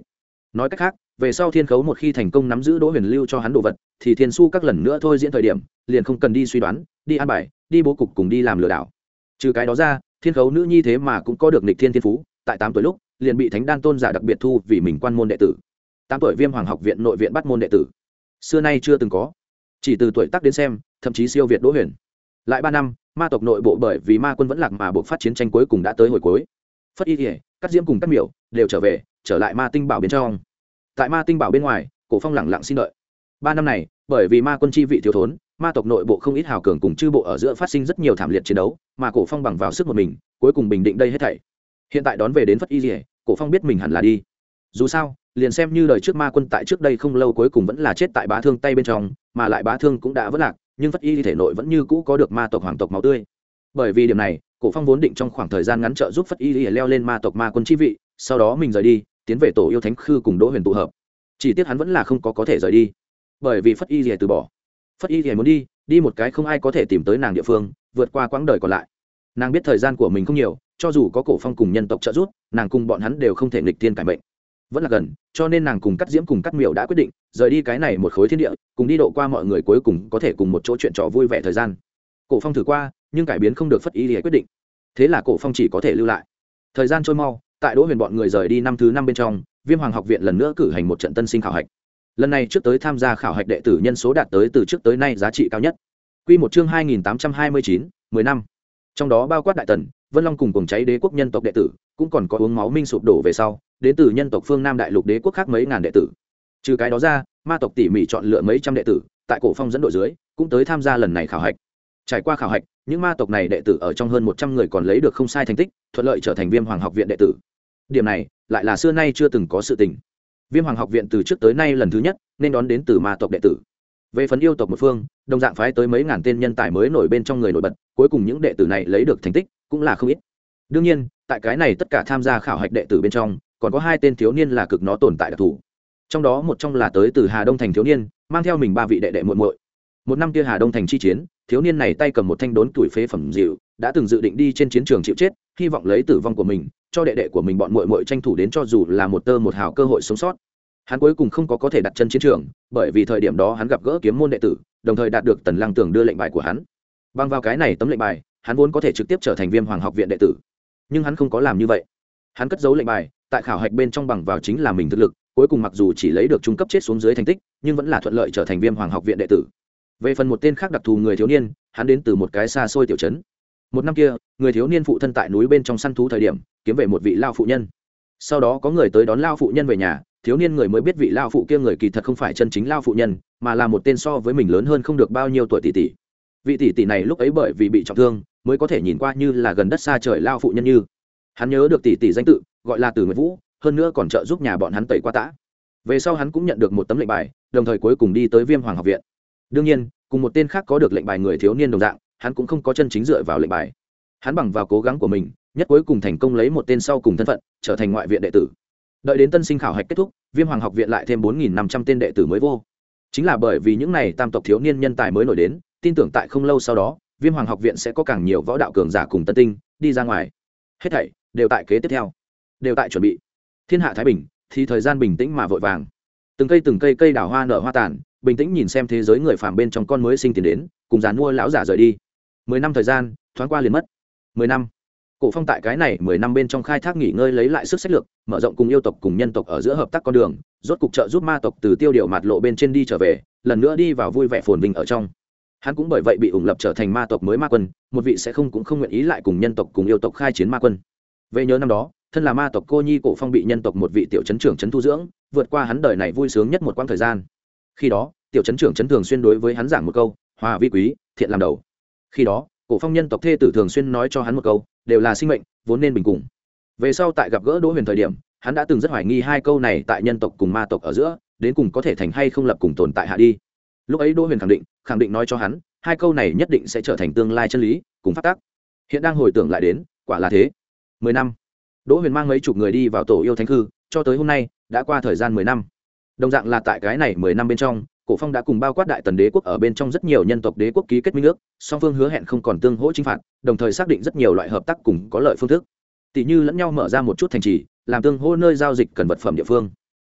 nói cách khác về sau thiên khấu một khi thành công nắm giữ đỗ huyền lưu cho hắn đồ vật thì thiên su các lần nữa thôi diễn thời điểm liền không cần đi suy đoán đi an bài đi bố cục cùng đi làm lừa đảo. Trừ cái đó ra thiên khấu nữ nhi thế mà cũng có được nghịch thiên thiên phú, tại tám tuổi lúc liền bị thánh đan tôn giả đặc biệt thu vì mình quan môn đệ tử. Tám tuổi Viêm Hoàng học viện nội viện bắt môn đệ tử xưa nay chưa từng có, chỉ từ tuổi tác đến xem thậm chí siêu việt đỗ huyền. Lại ba năm ma tộc nội bộ bởi vì ma quân vẫn lạc mà buộc phát chiến tranh cuối cùng đã tới hồi cuối. Phất Y Lìa, Cắt Diễm cùng Cắt Miểu đều trở về, trở lại ma tinh bảo bên trong. Tại ma tinh bảo bên ngoài, Cổ Phong lẳng lặng xin đợi. Ba năm này, bởi vì ma quân chi vị thiếu thốn, ma tộc nội bộ không ít hào cường cùng chư bộ ở giữa phát sinh rất nhiều thảm liệt chiến đấu, mà Cổ Phong bằng vào sức một mình, cuối cùng bình định đây hết thảy. Hiện tại đón về đến Phất Y Lìa, Cổ Phong biết mình hẳn là đi. Dù sao, liền xem như đời trước ma quân tại trước đây không lâu cuối cùng vẫn là chết tại bá thương tay bên trong, mà lại bá thương cũng đã vỡ lạc, nhưng Phất Y thể nội vẫn như cũ có được ma tộc hoàng tộc máu tươi. Bởi vì điểm này, Cổ Phong vốn định trong khoảng thời gian ngắn trợ giúp Phất Y leo lên ma tộc ma quân chi vị, sau đó mình rời đi, tiến về tổ yêu thánh khư cùng Đỗ Huyền tụ hợp. Chỉ tiếc hắn vẫn là không có có thể rời đi, bởi vì Phất Y từ bỏ. Phất Y muốn đi, đi một cái không ai có thể tìm tới nàng địa phương, vượt qua quãng đời còn lại. Nàng biết thời gian của mình không nhiều, cho dù có Cổ Phong cùng nhân tộc trợ giúp, nàng cùng bọn hắn đều không thể nghịch thiên cải mệnh. Vẫn là gần, cho nên nàng cùng Cắt Diễm cùng Cắt Miểu đã quyết định rời đi cái này một khối thiên địa, cùng đi độ qua mọi người cuối cùng có thể cùng một chỗ chuyện trò vui vẻ thời gian. Cổ Phong thử qua, nhưng cải biến không được Phất Y quyết định. Thế là Cổ Phong chỉ có thể lưu lại. Thời gian trôi mau, tại Đỗ Huyền bọn người rời đi năm thứ năm bên trong, Viêm Hoàng học viện lần nữa cử hành một trận tân sinh khảo hạch. Lần này trước tới tham gia khảo hạch đệ tử nhân số đạt tới từ trước tới nay giá trị cao nhất. Quy một chương hai nghìn tám trăm hai mươi chín, mười năm. Trong đó bao quát Đại Tần, Vân Long cùng cùng cháy đế quốc nhân tộc đệ tử, cũng còn có uống máu minh sụp đổ về sau, đến từ nhân tộc phương Nam đại lục đế quốc khác mấy ngàn đệ tử. Trừ cái đó ra, ma tộc tỉ mỉ chọn lựa mấy trăm đệ tử, tại Cổ Phong dẫn đội dưới, cũng tới tham gia lần này khảo hạch. Trải qua khảo hạch, những ma tộc này đệ tử ở trong hơn một trăm người còn lấy được không sai thành tích, thuận lợi trở thành Viêm Hoàng học viện đệ tử. Điểm này, lại là xưa nay chưa từng có sự tình. Viêm Hoàng học viện từ trước tới nay lần thứ nhất nên đón đến từ ma tộc đệ tử. Về phần yêu tộc một phương, đồng dạng phái tới mấy ngàn tên nhân tài mới nổi bên trong người nổi bật, cuối cùng những đệ tử này lấy được thành tích cũng là không ít. Đương nhiên, tại cái này tất cả tham gia khảo hạch đệ tử bên trong, còn có hai tên thiếu niên là cực nó tồn tại đặc thù. Trong đó một trong là tới từ Hà Đông thành thiếu niên, mang theo mình ba vị đệ đệ muội muội. Một năm kia Hà Đông thành chi chiến, thiếu niên này tay cầm một thanh đốn tuổi phế phẩm dịu, đã từng dự định đi trên chiến trường chịu chết, hy vọng lấy tử vong của mình cho đệ đệ của mình bọn muội muội tranh thủ đến cho dù là một tơ một hào cơ hội sống sót. Hắn cuối cùng không có có thể đặt chân chiến trường, bởi vì thời điểm đó hắn gặp gỡ kiếm môn đệ tử, đồng thời đạt được Tần Lăng Tưởng đưa lệnh bài của hắn. Bằng vào cái này tấm lệnh bài, hắn vốn có thể trực tiếp trở thành Viêm Hoàng học viện đệ tử, nhưng hắn không có làm như vậy. Hắn cất giấu lệnh bài, tại khảo hạch bên trong bằng vào chính là mình thực lực, cuối cùng mặc dù chỉ lấy được trung cấp chết xuống dưới thành tích, nhưng vẫn là thuận lợi trở thành Viêm Hoàng học viện đệ tử. Về phần một tên khác đặc thù người thiếu niên, hắn đến từ một cái xa xôi tiểu trấn. Một năm kia, người thiếu niên phụ thân tại núi bên trong săn thú thời điểm, kiếm về một vị lao phụ nhân. Sau đó có người tới đón lao phụ nhân về nhà, thiếu niên người mới biết vị lao phụ kia người kỳ thật không phải chân chính lao phụ nhân, mà là một tên so với mình lớn hơn không được bao nhiêu tuổi tỷ tỷ. Vị tỷ tỷ này lúc ấy bởi vì bị trọng thương, mới có thể nhìn qua như là gần đất xa trời lao phụ nhân như. Hắn nhớ được tỷ tỷ danh tự, gọi là Từ Nguyệt Vũ, hơn nữa còn trợ giúp nhà bọn hắn tẩy qua tã. Về sau hắn cũng nhận được một tấm lệnh bài, đồng thời cuối cùng đi tới Viêm Hoàng học viện. Đương nhiên, cùng một tên khác có được lệnh bài người thiếu niên đồng dạng, hắn cũng không có chân chính dựa vào lệnh bài. Hắn bằng vào cố gắng của mình, nhất cuối cùng thành công lấy một tên sau cùng thân phận, trở thành ngoại viện đệ tử. Đợi đến tân sinh khảo hạch kết thúc, Viêm Hoàng học viện lại thêm bốn nghìn năm trăm tên đệ tử mới vô. Chính là bởi vì những này tam tộc thiếu niên nhân tài mới nổi đến, tin tưởng tại không lâu sau đó, Viêm Hoàng học viện sẽ có càng nhiều võ đạo cường giả cùng tân tinh đi ra ngoài. Hết thảy đều tại kế tiếp theo, đều tại chuẩn bị. Thiên hạ thái bình, thì thời gian bình tĩnh mà vội vàng. Từng cây từng cây cây đào hoa nở hoa tàn, bình tĩnh nhìn xem thế giới người phàm bên trong con mới sinh tiền đến, cùng giàn mua lão giả rời đi. Mười năm thời gian, thoáng qua liền mất. Mười năm. Cổ Phong tại cái này mười năm bên trong khai thác nghỉ ngơi lấy lại sức sách lược, mở rộng cùng yêu tộc cùng nhân tộc ở giữa hợp tác con đường, rốt cục trợ giúp ma tộc từ tiêu điều mạt lộ bên trên đi trở về, lần nữa đi vào vui vẻ phồn vinh ở trong. Hắn cũng bởi vậy bị ủng lập trở thành ma tộc mới ma quân, một vị sẽ không cũng không nguyện ý lại cùng nhân tộc cùng yêu tộc khai chiến ma quân. Về nhớ năm đó, thân là ma tộc cô nhi Cổ Phong bị nhân tộc một vị tiểu trấn trưởng trấn thu dưỡng, vượt qua hắn đời này vui sướng nhất một quãng thời gian. Khi đó, tiểu trấn trưởng trấn thường xuyên đối với hắn giảng một câu: "Hòa vi quý, thiện làm đầu." Khi đó, Cổ Phong nhân tộc thê tử thường xuyên nói cho hắn một câu: "Đều là sinh mệnh, vốn nên bình cùng." Về sau tại gặp gỡ Đỗ Huyền thời điểm, hắn đã từng rất hoài nghi hai câu này tại nhân tộc cùng ma tộc ở giữa, đến cùng có thể thành hay không lập cùng tồn tại hạ đi. Lúc ấy Đỗ Huyền khẳng định, khẳng định nói cho hắn, hai câu này nhất định sẽ trở thành tương lai chân lý, cùng pháp tắc. Hiện đang hồi tưởng lại đến, quả là thế. Mười năm. Đỗ Huyền mang mấy chục người đi vào tổ yêu thánh hư, cho tới hôm nay, đã qua thời gian mười năm. Đồng dạng là tại cái này mười năm bên trong, Cổ Phong đã cùng bao quát Đại Tần đế quốc ở bên trong rất nhiều nhân tộc đế quốc ký kết minh ước, song phương hứa hẹn không còn tương hỗ chinh phạt, đồng thời xác định rất nhiều loại hợp tác cùng có lợi phương thức. Tỷ như lẫn nhau mở ra một chút thành trì, làm tương hỗ nơi giao dịch cần vật phẩm địa phương.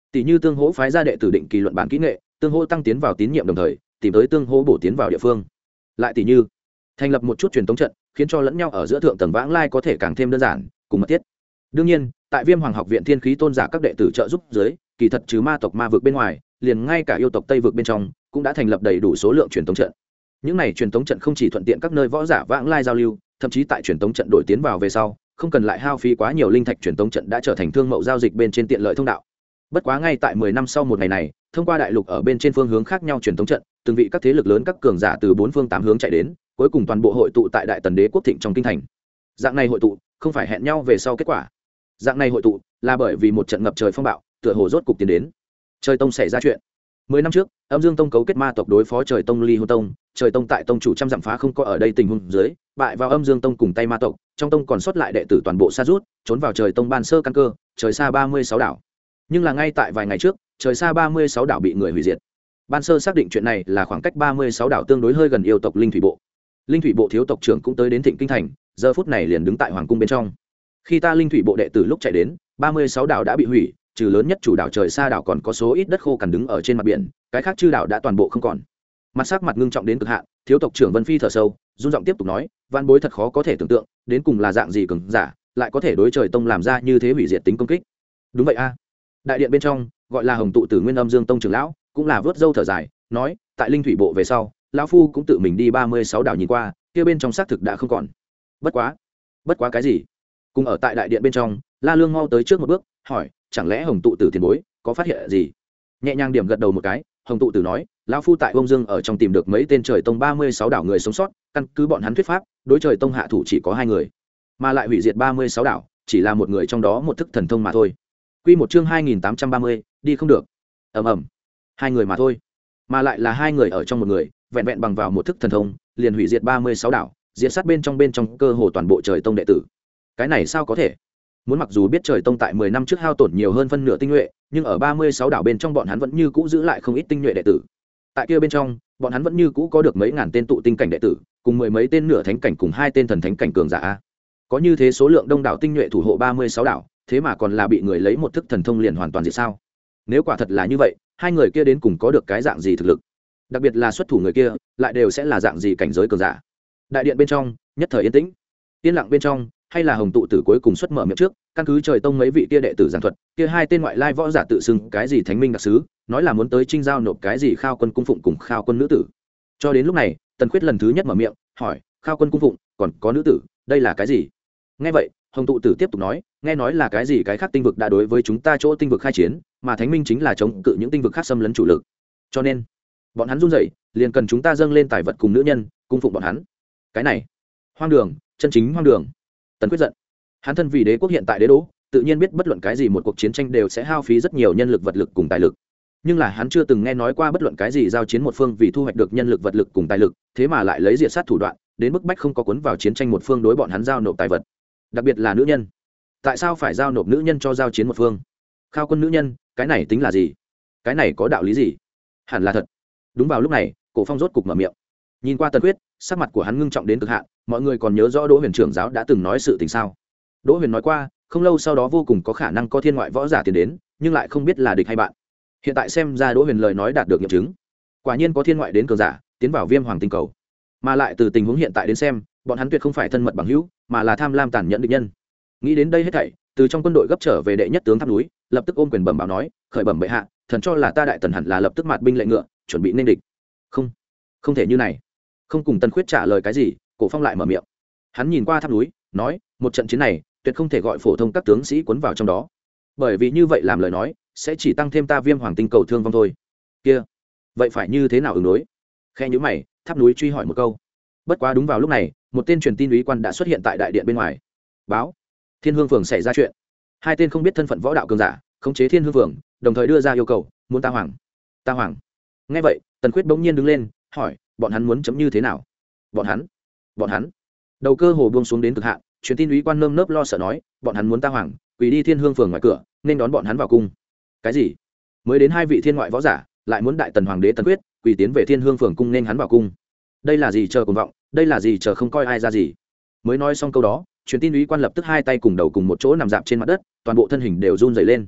tỷ như tương hỗ phái ra đệ tử định kỳ luận bản kỹ nghệ, tương hỗ tăng tiến vào tín nhiệm đồng thời tìm tới tương hỗ bổ tiến vào địa phương. Lại tỷ như thành lập một chút truyền thống trận, khiến cho lẫn nhau ở giữa thượng tầng vãng lai có thể càng thêm đơn giản cùng mật thiết. Đương nhiên tại Viêm Hoàng học viện thiên khí tôn giả các đệ tử trợ giúp dưới, kỳ thật trừ ma tộc ma vực bên ngoài, liền ngay cả yêu tộc tây vực bên trong cũng đã thành lập đầy đủ số lượng truyền thống trận. Những này truyền thống trận không chỉ thuận tiện các nơi võ giả vãng lai giao lưu, thậm chí tại truyền thống trận đổi tiến vào về sau không cần lại hao phí quá nhiều linh thạch, truyền thống trận đã trở thành thương mậu giao dịch bên trên tiện lợi thông đạo. Bất quá ngay tại mười năm sau một ngày này, thông qua đại lục ở bên trên phương hướng khác nhau truyền thống trận, từng vị các thế lực lớn các cường giả từ bốn phương tám hướng chạy đến, cuối cùng toàn bộ hội tụ tại Đại Tần Đế quốc thịnh trong kinh thành. Dạng này hội tụ không phải hẹn nhau về sau kết quả, dạng này hội tụ là bởi vì một trận ngập trời phong bạo tựa hồ rốt cục tiến đến. Trời Tông xảy ra chuyện. Mười năm trước, Âm Dương Tông cấu kết ma tộc đối phó Trời Tông Ly Hôn Tông, Trời Tông tại tông chủ trăm dặm phá không có ở đây tình huống dưới, bại vào Âm Dương Tông cùng tay ma tộc, trong tông còn sót lại đệ tử toàn bộ sa rút, trốn vào Trời Tông ban sơ căn cơ, Trời Sa ba mươi sáu đảo. Nhưng là ngay tại vài ngày trước, Trời Sa ba mươi sáu đảo bị người hủy diệt. Ban sơ xác định chuyện này là khoảng cách ba mươi sáu đảo tương đối hơi gần yêu tộc Linh Thủy Bộ. Linh Thủy Bộ thiếu tộc trưởng cũng tới đến Thịnh Kinh thành, giờ phút này liền đứng tại hoàng cung bên trong. Khi ta Linh Thủy Bộ đệ tử lúc chạy đến, ba mươi sáu đảo đã bị hủy, trừ lớn nhất chủ đảo Trời Sa đảo còn có số ít đất khô cằn đứng ở trên mặt biển, cái khác chư đảo đã toàn bộ không còn. Mặt sắc mặt ngưng trọng đến cực hạn, thiếu tộc trưởng Vân Phi thở sâu, run giọng tiếp tục nói, van bối thật khó có thể tưởng tượng, đến cùng là dạng gì cường giả, lại có thể đối Trời Tông làm ra như thế hủy diệt tính công kích. Đúng vậy a. Đại điện bên trong, gọi là Hồng tụ tử Nguyên Âm Dương Tông trưởng lão, cũng là vớt râu thở dài, nói, tại Linh Thủy Bộ về sau, lão phu cũng tự mình đi ba mươi sáu đảo nhìn qua, kia bên trong xác thực đã không còn. Bất quá, bất quá cái gì? Cùng ở tại đại điện bên trong, La Lương mau tới trước một bước, hỏi, chẳng lẽ Hồng tụ tử tiền bối có phát hiện gì? Nhẹ nhàng điểm gật đầu một cái, Hồng tụ tử nói, lão phu tại Bông Dương ở trong tìm được mấy tên Trời Tông ba mươi sáu đảo người sống sót, căn cứ bọn hắn thuyết pháp, đối Trời Tông hạ thủ chỉ có hai người, mà lại hủy diệt ba mươi sáu đảo, chỉ là một người trong đó một thức thần thông mà thôi. Quy một chương hai nghìn tám trăm ba mươi, đi không được. Ầm ầm. Hai người mà thôi, mà lại là hai người ở trong một người, vẹn vẹn bằng vào một thức thần thông, liền hủy diệt ba mươi sáu đảo, diệt sát bên trong bên trong cơ hồ toàn bộ Trời Tông đệ tử. Cái này sao có thể? Muốn mặc dù biết Trời Tông tại mười năm trước hao tổn nhiều hơn phân nửa tinh nhuệ, nhưng ở ba mươi sáu đảo bên trong bọn hắn vẫn như cũ giữ lại không ít tinh nhuệ đệ tử. Tại kia bên trong, bọn hắn vẫn như cũ có được mấy ngàn tên tụ tinh cảnh đệ tử, cùng mười mấy tên nửa thánh cảnh cùng hai tên thần thánh cảnh cường giả. Có như thế số lượng đông đảo tinh nhuệ thủ hộ ba mươi sáu đảo, thế mà còn là bị người lấy một thức thần thông liền hoàn toàn diệt sao? Nếu quả thật là như vậy, hai người kia đến cùng có được cái dạng gì thực lực? Đặc biệt là xuất thủ người kia, lại đều sẽ là dạng gì cảnh giới cường giả? Đại điện bên trong, nhất thời yên tĩnh. Yên lặng bên trong, hay là Hồng tụ tử cuối cùng xuất mở miệng trước, căn cứ Trời Tông mấy vị kia đệ tử giảng thuật, kia hai tên ngoại lai võ giả tự xưng cái gì thánh minh đặc sứ, nói là muốn tới trinh giao nộp cái gì khao quân cung phụng cùng khao quân nữ tử. Cho đến lúc này, Tần Khuyết lần thứ nhất mở miệng, hỏi, khao quân cung phụng, còn có nữ tử, đây là cái gì? Nghe vậy, Hồng tụ tử tiếp tục nói, nghe nói là cái gì cái khác tinh vực đã đối với chúng ta chỗ tinh vực khai chiến, mà thánh minh chính là chống cự những tinh vực khác xâm lấn chủ lực. Cho nên, bọn hắn run rẩy, liền cần chúng ta dâng lên tài vật cùng nữ nhân, cung phụng bọn hắn. Cái này, hoang đường, chân chính hoang đường. Tần Quyết giận, hắn thân vì đế quốc hiện tại đế đô, tự nhiên biết bất luận cái gì một cuộc chiến tranh đều sẽ hao phí rất nhiều nhân lực vật lực cùng tài lực, nhưng là hắn chưa từng nghe nói qua bất luận cái gì giao chiến một phương vì thu hoạch được nhân lực vật lực cùng tài lực, thế mà lại lấy diệt sát thủ đoạn, đến mức bách không có cuốn vào chiến tranh một phương đối bọn hắn giao nộp tài vật, đặc biệt là nữ nhân. Tại sao phải giao nộp nữ nhân cho giao chiến một phương? Khao quân nữ nhân, cái này tính là gì? Cái này có đạo lý gì? Hẳn là thật. Đúng vào lúc này, Cổ Phong rốt cục mở miệng. Nhìn qua Tần Quyết, sắc mặt của hắn ngưng trọng đến cực hạn, mọi người còn nhớ rõ Đỗ Huyền trưởng giáo đã từng nói sự tình sao? Đỗ Huyền nói qua, không lâu sau đó vô cùng có khả năng có thiên ngoại võ giả tiến đến, nhưng lại không biết là địch hay bạn. Hiện tại xem ra Đỗ Huyền lời nói đạt được nghiệm chứng. Quả nhiên có thiên ngoại đến cường giả, tiến vào Viêm Hoàng tinh cầu. Mà lại từ tình huống hiện tại đến xem, bọn hắn tuyệt không phải thân mật bằng hữu, mà là tham lam tàn nhẫn địch nhân. Nghĩ đến đây hết thảy, từ trong quân đội gấp trở về đệ nhất tướng tháp núi, lập tức ôm quyền bẩm báo nói, khởi bẩm bệ hạ, thần cho là ta Đại Tần hẳn là lập tức mạt binh lệnh ngựa, chuẩn bị nên địch. Không, không thể như này. Không cùng Tần Khuyết trả lời cái gì, Cổ Phong lại mở miệng. Hắn nhìn qua tháp núi, nói, một trận chiến này, tuyệt không thể gọi phổ thông các tướng sĩ cuốn vào trong đó, bởi vì như vậy làm lời nói, sẽ chỉ tăng thêm ta Viêm Hoàng tinh cầu thương vong thôi. Kia, vậy phải như thế nào ứng đối? Khe nhíu mày, tháp núi truy hỏi một câu. Bất quá đúng vào lúc này, một tên truyền tin úy quan đã xuất hiện tại đại điện bên ngoài. Báo, Thiên Hương Phường xảy ra chuyện. Hai tên không biết thân phận võ đạo cường giả, khống chế Thiên Hương Phường, đồng thời đưa ra yêu cầu, muốn ta hoàng. Ta hoàng. Nghe vậy, Tần Khuyết bỗng nhiên đứng lên, hỏi, bọn hắn muốn chấm như thế nào? Bọn hắn? Bọn hắn? Đầu cơ hồ buông xuống đến cực hạn, truyền tin úy quan nơm nớp lo sợ nói, bọn hắn muốn ta hoàng, quỳ đi Thiên Hương Phường ngoài cửa, nên đón bọn hắn vào cung. Cái gì? Mới đến hai vị thiên ngoại võ giả, lại muốn đại tần hoàng đế Tần Quyết quỳ tiến về Thiên Hương Phường cung nên hắn vào cung. Đây là gì chờ cuồng vọng, đây là gì chờ không coi ai ra gì. Mới nói xong câu đó, truyền tin úy quan lập tức hai tay cùng đầu cùng một chỗ nằm dạp trên mặt đất, toàn bộ thân hình đều run rẩy lên.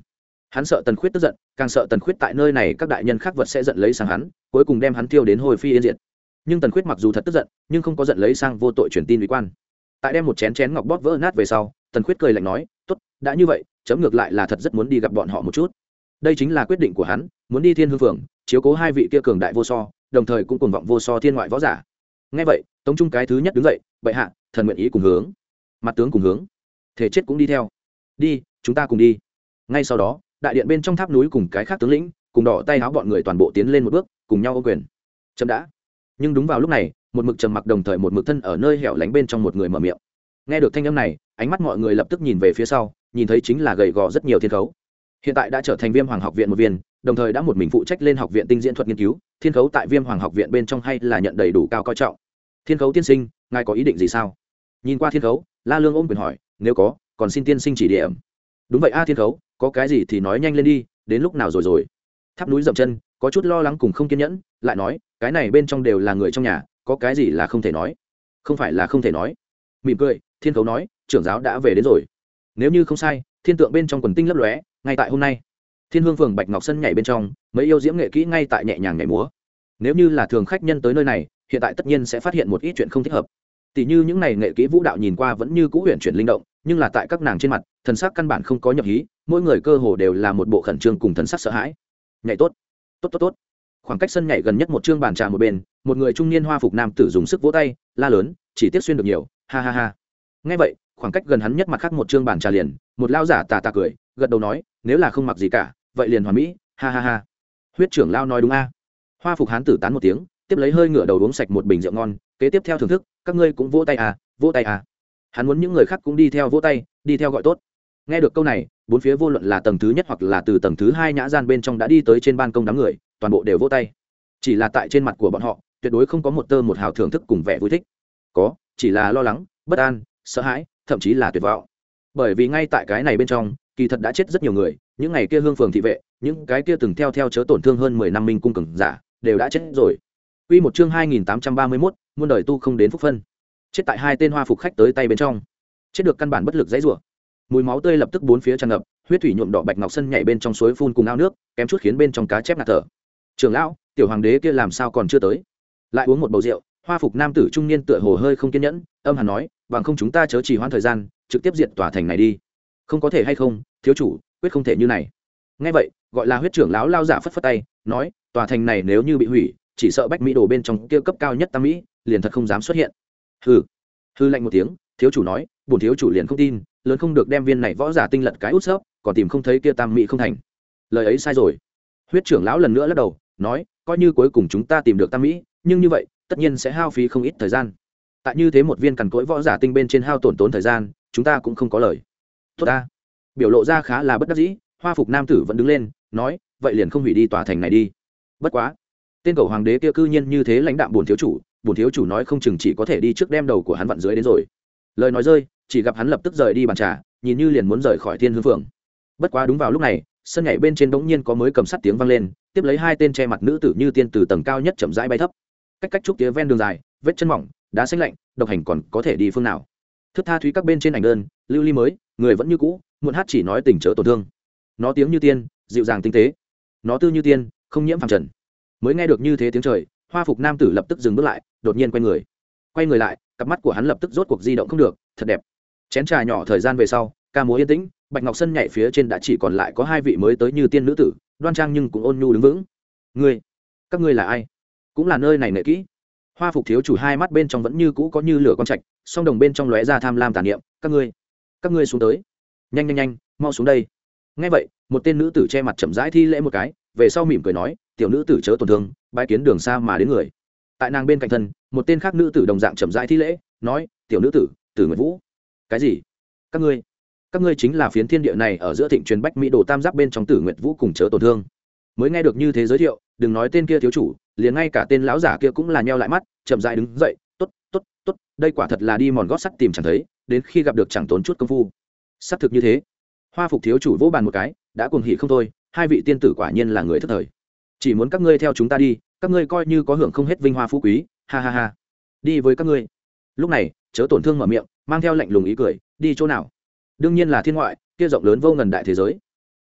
Hắn sợ Tần Khuyết tức giận, càng sợ Tần Khuyết tại nơi này các đại nhân khác vật sẽ giận lấy sang hắn, cuối cùng đem hắn tiêu đến hồi phi yên diệt. Nhưng Tần Khuyết mặc dù thật tức giận, nhưng không có giận lấy sang vô tội truyền tin uy quan. Tại đem một chén chén ngọc bóp vỡ nát về sau, Tần Khuyết cười lạnh nói, "Tốt, đã như vậy, chấm ngược lại là thật rất muốn đi gặp bọn họ một chút." Đây chính là quyết định của hắn, muốn đi Thiên Hương Phường, chiếu cố hai vị kia cường đại vô so, đồng thời cũng cuồng vọng vô so thiên ngoại võ giả. Nghe vậy, Tống Trung cái thứ nhất đứng dậy, "Bệ hạ, thần nguyện ý cùng hướng." Mặt tướng cùng hướng, thể chết cũng đi theo. "Đi, chúng ta cùng đi." Ngay sau đó, đại điện bên trong tháp núi cùng cái khác tướng lĩnh, cùng đỏ tay áo bọn người toàn bộ tiến lên một bước, cùng nhau ô quyền. Chấm đã. Nhưng đúng vào lúc này, một mực trầm mặc đồng thời một mực thân ở nơi hẻo lánh bên trong một người mở miệng. Nghe được thanh âm này, ánh mắt mọi người lập tức nhìn về phía sau, nhìn thấy chính là gầy gò rất nhiều Thiên Khấu. Hiện tại đã trở thành Viêm Hoàng học viện một viên, đồng thời đã một mình phụ trách lên học viện tinh diễn thuật nghiên cứu, Thiên Khấu tại Viêm Hoàng học viện bên trong hay là nhận đầy đủ cao coi trọng. "Thiên Khấu tiên sinh, ngài có ý định gì sao?" Nhìn qua Thiên Khấu, La Lương ôm quyền hỏi, "Nếu có, còn xin tiên sinh chỉ điểm." "Đúng vậy a Thiên Khấu, có cái gì thì nói nhanh lên đi, đến lúc nào rồi rồi." Tháp núi dậm chân, có chút lo lắng cùng không kiên nhẫn, lại nói, "Cái này bên trong đều là người trong nhà, có cái gì là không thể nói?" "Không phải là không thể nói." Mỉm cười, Thiên Khấu nói, "Trưởng giáo đã về đến rồi. Nếu như không sai, thiên tượng bên trong quần tinh lấp lóe, ngay tại hôm nay. Thiên Hương Phường Bạch Ngọc Sân nhảy bên trong, mấy yêu diễm nghệ kỹ ngay tại nhẹ nhàng nhảy múa. Nếu như là thường khách nhân tới nơi này, hiện tại tất nhiên sẽ phát hiện một ít chuyện không thích hợp. Tỷ như những này nghệ kỹ vũ đạo nhìn qua vẫn như cũ huyền chuyển linh động, nhưng là tại các nàng trên mặt, thần sắc căn bản không có nhập hí, mỗi người cơ hồ đều là một bộ khẩn trương cùng thần sắc sợ hãi. Nhảy tốt, tốt tốt tốt. Khoảng cách sân nhảy gần nhất một chương bàn trà một bên, một người trung niên hoa phục nam tử dùng sức vỗ tay, la lớn, chỉ tiếc xuyên được nhiều, ha ha ha. Nghe vậy, khoảng cách gần hắn nhất mặt khác một chương bàn trà liền, một lao giả tà tà cười, gật đầu nói, nếu là không mặc gì cả, vậy liền hoàn mỹ, ha ha ha. Huyết trưởng lao nói đúng a. Hoa phục hán tử tán một tiếng, tiếp lấy hơi ngửa đầu uống sạch một bình rượu ngon, kế tiếp theo thưởng thức, các ngươi cũng vỗ tay à, vỗ tay à. Hắn muốn những người khác cũng đi theo vỗ tay, đi theo gọi tốt. Nghe được câu này, bốn phía vô luận là tầng thứ nhất hoặc là từ tầng thứ hai nhã gian bên trong đã đi tới trên ban công đám người, toàn bộ đều vỗ tay. Chỉ là tại trên mặt của bọn họ, tuyệt đối không có một tơ một hào thưởng thức cùng vẻ vui thích. Có, chỉ là lo lắng, bất an, sợ hãi, thậm chí là tuyệt vọng. Bởi vì ngay tại cái này bên trong, kỳ thật đã chết rất nhiều người, những ngày kia hương phường thị vệ, những cái kia từng theo theo chớ tổn thương hơn mười năm minh cung cường giả, đều đã chết rồi. Quy một chương hai nghìn tám trăm ba mươi mốt, muôn đời tu không đến phúc phân. Chết tại hai tên hoa phục khách tới tay bên trong. Chết được căn bản bất lực dãy rủa. Mùi máu tươi lập tức bốn phía tràn ngập, huyết thủy nhuộm đỏ bạch ngọc sân nhảy bên trong suối phun cùng ao nước, kém chút khiến bên trong cá chép ngạt thở. Trưởng lão, tiểu hoàng đế kia làm sao còn chưa tới? Lại uống một bầu rượu, hoa phục nam tử trung niên tựa hồ hơi không kiên nhẫn, âm hàn nói, bằng không chúng ta chớ trì hoãn thời gian, trực tiếp diệt tòa thành này đi. Không có thể hay không, thiếu chủ, quyết không thể như này. Nghe vậy, gọi là huyết trưởng lão lao giả phất phất tay, nói, tòa thành này nếu như bị hủy, chỉ sợ bách mỹ đồ bên trong kia cấp cao nhất tam mỹ liền thật không dám xuất hiện. Hừ, hư lạnh một tiếng, thiếu chủ nói, bổn thiếu chủ liền không tin, lớn không được đem viên này võ giả tinh lật cái út xớp, còn tìm không thấy kia tam mỹ không thành. Lời ấy sai rồi. Huyết trưởng lão lần nữa lắc đầu, nói, coi như cuối cùng chúng ta tìm được tam mỹ, nhưng như vậy tất nhiên sẽ hao phí không ít thời gian. Tại như thế một viên cằn cỗi võ giả tinh bên trên hao tổn tốn thời gian, chúng ta cũng không có lời. Tốt ta. Biểu lộ ra khá là bất đắc dĩ, hoa phục nam tử vẫn đứng lên, nói, vậy liền không hủy đi tòa thành này đi. Bất quá, tên cầu hoàng đế kia cư nhiên như thế lãnh đạm bổn thiếu chủ, bổn thiếu chủ nói không chừng chỉ có thể đi trước đem đầu của hắn vặn dưới đến rồi. Lời nói rơi, chỉ gặp hắn lập tức rời đi bàn trà, nhìn như liền muốn rời khỏi Thiên Hương Phường. Bất quá đúng vào lúc này, sân nhảy bên trên bỗng nhiên có mới cầm sắt tiếng vang lên, tiếp lấy hai tên che mặt nữ tử như tiên từ tầng cao nhất chậm rãi bay thấp. Cách cách trúc tía ven đường dài, vết chân mỏng, đá xanh lạnh, độc hành còn có thể đi phương nào? Thức tha thúy các bên trên ảnh đơn, lưu ly mới, người vẫn như cũ, muộn hát chỉ nói tình chớ tổn thương. Nó tiếng như tiên, dịu dàng tinh tế. Nó tư như tiên, không nhiễm phàm trần. Mới nghe được như thế tiếng trời, hoa phục nam tử lập tức dừng bước lại, đột nhiên quay người. Quay người lại, cặp mắt của hắn lập tức rốt cuộc di động không được, thật đẹp. Chén trà nhỏ thời gian về sau, ca múa yên tĩnh, bạch ngọc sân nhảy phía trên đã chỉ còn lại có hai vị mới tới như tiên nữ tử, đoan trang nhưng cũng ôn nhu đứng vững. Ngươi, các ngươi là ai? Cũng là nơi này nghệ kỹ. Hoa phục thiếu chủ hai mắt bên trong vẫn như cũ có như lửa con trạch, song đồng bên trong lóe ra tham lam tàn niệm. Các ngươi, các ngươi xuống tới, nhanh nhanh nhanh, mau xuống đây. Nghe vậy, một tên nữ tử che mặt chậm rãi thi lễ một cái, về sau mỉm cười nói, tiểu nữ tử chớ tổn thương, bái kiến đường xa mà đến người. Tại nàng bên cạnh thân, một tên khác nữ tử đồng dạng chậm rãi thi lễ, nói, tiểu nữ tử, Tử Nguyệt Vũ. Cái gì? Các ngươi, các ngươi chính là phiến thiên địa này ở giữa thịnh truyền bách mỹ đồ tam giác bên trong Tử Nguyệt Vũ cùng chớ tổn thương. Mới nghe được như thế giới thiệu, đừng nói tên kia thiếu chủ, liền ngay cả tên lão giả kia cũng là nheo lại mắt, chậm rãi đứng dậy, tốt, tốt, tốt, đây quả thật là đi mòn gót sắt tìm chẳng thấy, đến khi gặp được chẳng tốn chút công phu. Xác thực như thế. Hoa phục thiếu chủ vỗ bàn một cái, đã cuồng hỉ không thôi, hai vị tiên tử quả nhiên là người thất thời. Chỉ muốn các ngươi theo chúng ta đi, các ngươi coi như có hưởng không hết vinh hoa phú quý, ha ha ha. Đi với các ngươi. Lúc này, chớ tổn thương mở miệng, mang theo lạnh lùng ý cười, đi chỗ nào? Đương nhiên là thiên ngoại, kia rộng lớn vô ngần đại thế giới.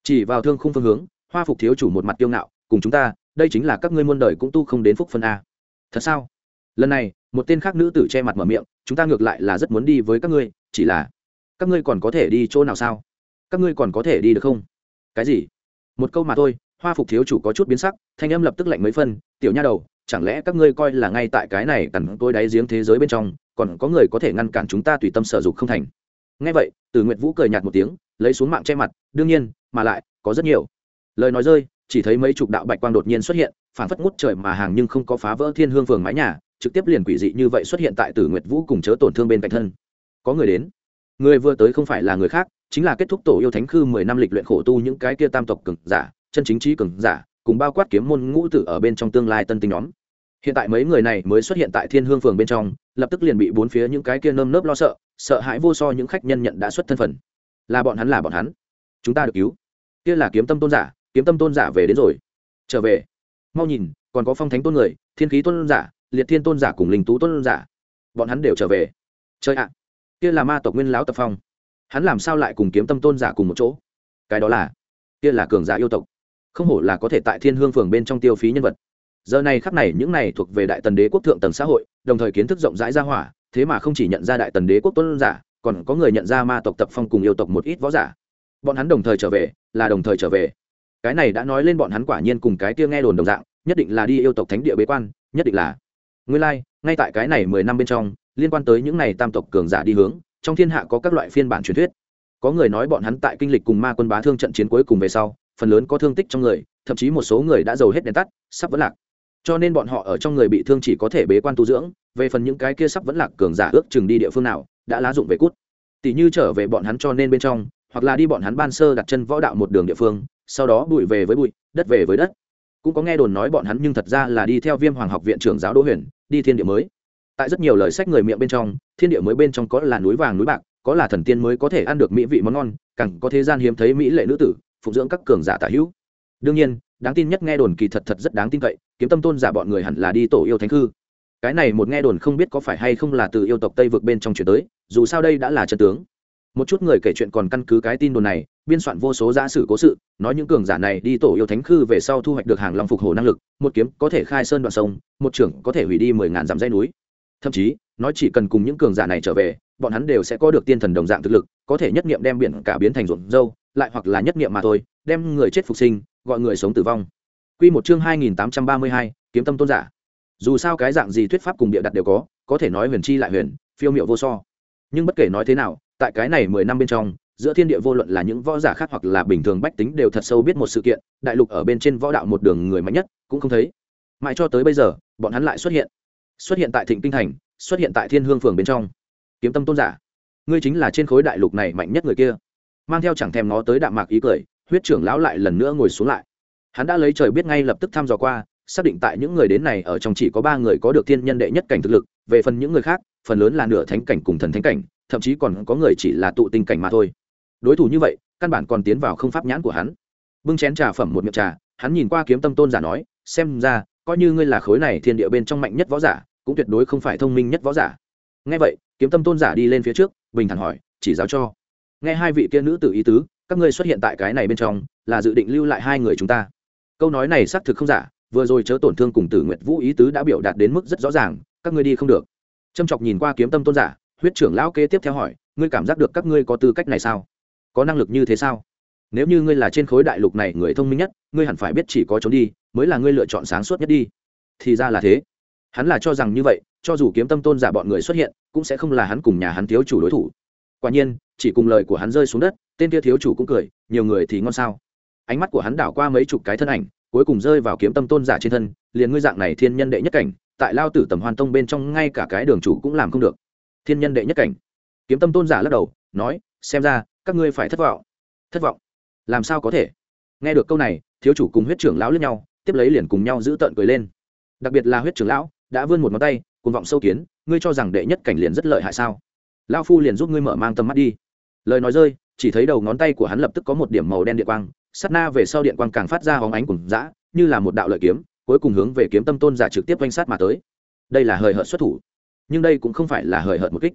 chỉ vào thương khung phương hướng, Hoa Phục thiếu chủ một mặt kiêu ngạo, cùng chúng ta, đây chính là các ngươi muôn đời cũng tu không đến phúc phân a. Thật sao? Lần này, một tên khác nữ tử che mặt mở miệng, chúng ta ngược lại là rất muốn đi với các ngươi, chỉ là các ngươi còn có thể đi chỗ nào sao? Các ngươi còn có thể đi được không? Cái gì? Một câu mà thôi. Hoa Phục thiếu chủ có chút biến sắc, thanh âm lập tức lạnh mấy phân, tiểu nha đầu, chẳng lẽ các ngươi coi là ngay tại cái này cằn tôi đáy giếng thế giới bên trong, còn có người có thể ngăn cản chúng ta tùy tâm sở dục không thành? Nghe vậy, Từ Nguyệt Vũ cười nhạt một tiếng, lấy xuống mạng che mặt, đương nhiên, mà lại có rất nhiều. Lời nói rơi, chỉ thấy mấy chục đạo bạch quang đột nhiên xuất hiện, phản phất ngút trời mà hàng nhưng không có phá vỡ Thiên Hương Phường mái nhà, trực tiếp liền quỷ dị như vậy xuất hiện tại Tử Nguyệt Vũ cùng chớ tổn thương bên cạnh thân. Có người đến. Người vừa tới không phải là người khác, chính là kết thúc tổ yêu thánh khư mười năm lịch luyện khổ tu những cái kia tam tộc cường giả, chân chính trí cường giả, cùng bao quát kiếm môn ngũ tử ở bên trong tương lai tân tinh nhóm. Hiện tại mấy người này mới xuất hiện tại Thiên Hương Phường bên trong, lập tức liền bị bốn phía những cái kia nơm nớp lo sợ, sợ hãi vô so những khách nhân nhận đã xuất thân phận. Là bọn hắn là bọn hắn. Chúng ta được cứu. Kia là Kiếm Tâm tôn giả, Kiếm Tâm tôn giả về đến rồi. Trở về. Mau nhìn, còn có Phong Thánh tôn người, Thiên Khí tôn giả, Liệt Thiên tôn giả cùng Linh Tú tôn giả. Bọn hắn đều trở về. Chơi ạ. Kia là ma tộc Nguyên lão Tập Phong. Hắn làm sao lại cùng Kiếm Tâm tôn giả cùng một chỗ? Cái đó là, kia là cường giả yêu tộc. Không hổ là có thể tại Thiên Hương Phường bên trong tiêu phí nhân vật. Giờ này khắc này những này thuộc về Đại Tần Đế quốc thượng tầng xã hội, đồng thời kiến thức rộng rãi ra hỏa, thế mà không chỉ nhận ra Đại Tần Đế quốc tôn giả, còn có người nhận ra ma tộc Tập Phong cùng yêu tộc một ít võ giả. Bọn hắn đồng thời trở về, là đồng thời trở về. Cái này đã nói lên bọn hắn quả nhiên cùng cái kia nghe đồn đồng dạng, nhất định là đi yêu tộc thánh địa bế quan, nhất định là. Nguyên lai, like, ngay tại cái này mười năm bên trong, liên quan tới những này tam tộc cường giả đi hướng, trong thiên hạ có các loại phiên bản truyền thuyết. Có người nói bọn hắn tại kinh lịch cùng ma quân bá thương trận chiến cuối cùng về sau, phần lớn có thương tích trong người, thậm chí một số người đã dầu hết đèn tắt, sắp vẫn lạc. Cho nên bọn họ ở trong người bị thương chỉ có thể bế quan tu dưỡng, về phần những cái kia sắp vẫn lạc cường giả ước chừng đi địa phương nào, đã lá dụng về cút. Tỷ như trở về bọn hắn cho nên bên trong, hoặc là đi bọn hắn ban sơ đặt chân võ đạo một đường địa phương, sau đó bụi về với bụi, đất về với đất. Cũng có nghe đồn nói bọn hắn nhưng thật ra là đi theo Viêm Hoàng học viện trưởng giáo Đỗ Huyền, đi thiên địa mới. Tại rất nhiều lời sách người miệng bên trong, thiên địa mới bên trong có là núi vàng núi bạc, có là thần tiên mới có thể ăn được mỹ vị món ngon, càng có thế gian hiếm thấy mỹ lệ nữ tử, phụng dưỡng các cường giả tả hữu. Đương nhiên, đáng tin nhất nghe đồn kỳ thật thật rất đáng tin cậy, Kiếm Tâm tôn giả bọn người hẳn là đi tổ yêu thánh hư. Cái này một nghe đồn không biết có phải hay không là từ yêu tộc Tây vực bên trong truyền tới, dù sao đây đã là chân tướng. Một chút người kể chuyện còn căn cứ cái tin đồn này, biên soạn vô số giả sử cố sự, nói những cường giả này đi tổ yêu thánh khư về sau thu hoạch được hàng long phục hổ năng lực, một kiếm có thể khai sơn đoạn sông, một trưởng có thể hủy đi mười ngàn dặm dãy núi. Thậm chí, nói chỉ cần cùng những cường giả này trở về, bọn hắn đều sẽ có được tiên thần đồng dạng thực lực, có thể nhất niệm đem biển cả biến thành ruộng dâu, lại hoặc là nhất niệm mà thôi, đem người chết phục sinh, gọi người sống tử vong. Quy một chương hai nghìn tám trăm ba mươi hai, Kiếm Tâm tôn giả. Dù sao cái dạng gì thuyết pháp cùng địa đặt đều có, có thể nói huyền chi lại huyền, phiêu miệu vô so. Nhưng bất kể nói thế nào, tại cái này mười năm bên trong, giữa thiên địa vô luận là những võ giả khác hoặc là bình thường bách tính đều thật sâu biết một sự kiện, đại lục ở bên trên võ đạo một đường người mạnh nhất cũng không thấy. Mãi cho tới bây giờ, bọn hắn lại xuất hiện. Xuất hiện tại Thịnh Kinh thành, xuất hiện tại Thiên Hương Phường bên trong. Kiếm Tâm tôn giả, ngươi chính là trên khối đại lục này mạnh nhất người kia. Mang theo chẳng thèm ngó tới đạm mạc ý cười, Huyết trưởng lão lại lần nữa ngồi xuống lại. Hắn đã lấy trời biết ngay lập tức thăm dò qua, xác định tại những người đến này ở trong chỉ có ba người có được thiên nhân đệ nhất cảnh thực lực, về phần những người khác, phần lớn là nửa thánh cảnh cùng thần thánh cảnh, thậm chí còn có người chỉ là tụ tinh cảnh mà thôi. Đối thủ như vậy, căn bản còn tiến vào không pháp nhãn của hắn. Bưng chén trà phẩm một miệng trà, hắn nhìn qua Kiếm Tâm tôn giả nói, xem ra, coi như ngươi là khối này thiên địa bên trong mạnh nhất võ giả, cũng tuyệt đối không phải thông minh nhất võ giả. Nghe vậy, Kiếm Tâm tôn giả đi lên phía trước, bình thản hỏi, chỉ giáo cho. Nghe hai vị kia nữ tử ý tứ, các ngươi xuất hiện tại cái này bên trong, là dự định lưu lại hai người chúng ta. Câu nói này xác thực không giả, vừa rồi chớ tổn thương cùng Tử Nguyệt Vũ ý tứ đã biểu đạt đến mức rất rõ ràng, các ngươi đi không được. Trâm Trọc nhìn qua Kiếm Tâm tôn giả, Huyết trưởng lão kế tiếp theo hỏi, ngươi cảm giác được các ngươi có tư cách này sao? Có năng lực như thế sao? Nếu như ngươi là trên khối đại lục này người thông minh nhất, ngươi hẳn phải biết chỉ có trốn đi mới là ngươi lựa chọn sáng suốt nhất đi. Thì ra là thế. Hắn là cho rằng như vậy, cho dù Kiếm Tâm tôn giả bọn người xuất hiện, cũng sẽ không là hắn cùng nhà hắn thiếu chủ đối thủ. Quả nhiên, chỉ cùng lời của hắn rơi xuống đất, tên kia thiếu chủ cũng cười, nhiều người thì ngon sao? Ánh mắt của hắn đảo qua mấy chục cái thân ảnh, cuối cùng rơi vào Kiếm Tâm tôn giả trên thân, liền ngươi dạng này thiên nhân đệ nhất cảnh, tại Lao Tử Tầm Hoan Tông bên trong ngay cả cái đường chủ cũng làm không được. Thiên nhân đệ nhất cảnh. Kiếm Tâm tôn giả lắc đầu, nói, xem ra các ngươi phải thất vọng. Thất vọng? Làm sao có thể? Nghe được câu này, thiếu chủ cùng Huyết trưởng lão liếc nhau, tiếp lấy liền cùng nhau giữ tợn cười lên. Đặc biệt là Huyết trưởng lão, đã vươn một ngón tay, cuồng vọng sâu kiến, ngươi cho rằng đệ nhất cảnh liền rất lợi hại sao? Lão phu liền giúp ngươi mở mang tầm mắt đi. Lời nói rơi, chỉ thấy đầu ngón tay của hắn lập tức có một điểm màu đen điện quang, sát na về sau điện quang càng phát ra hóng ánh cùng dã, như là một đạo lợi kiếm, cuối cùng hướng về Kiếm Tâm tôn giả trực tiếp vanh sát mà tới. Đây là hời hợt xuất thủ, nhưng đây cũng không phải là hời hợt một kích.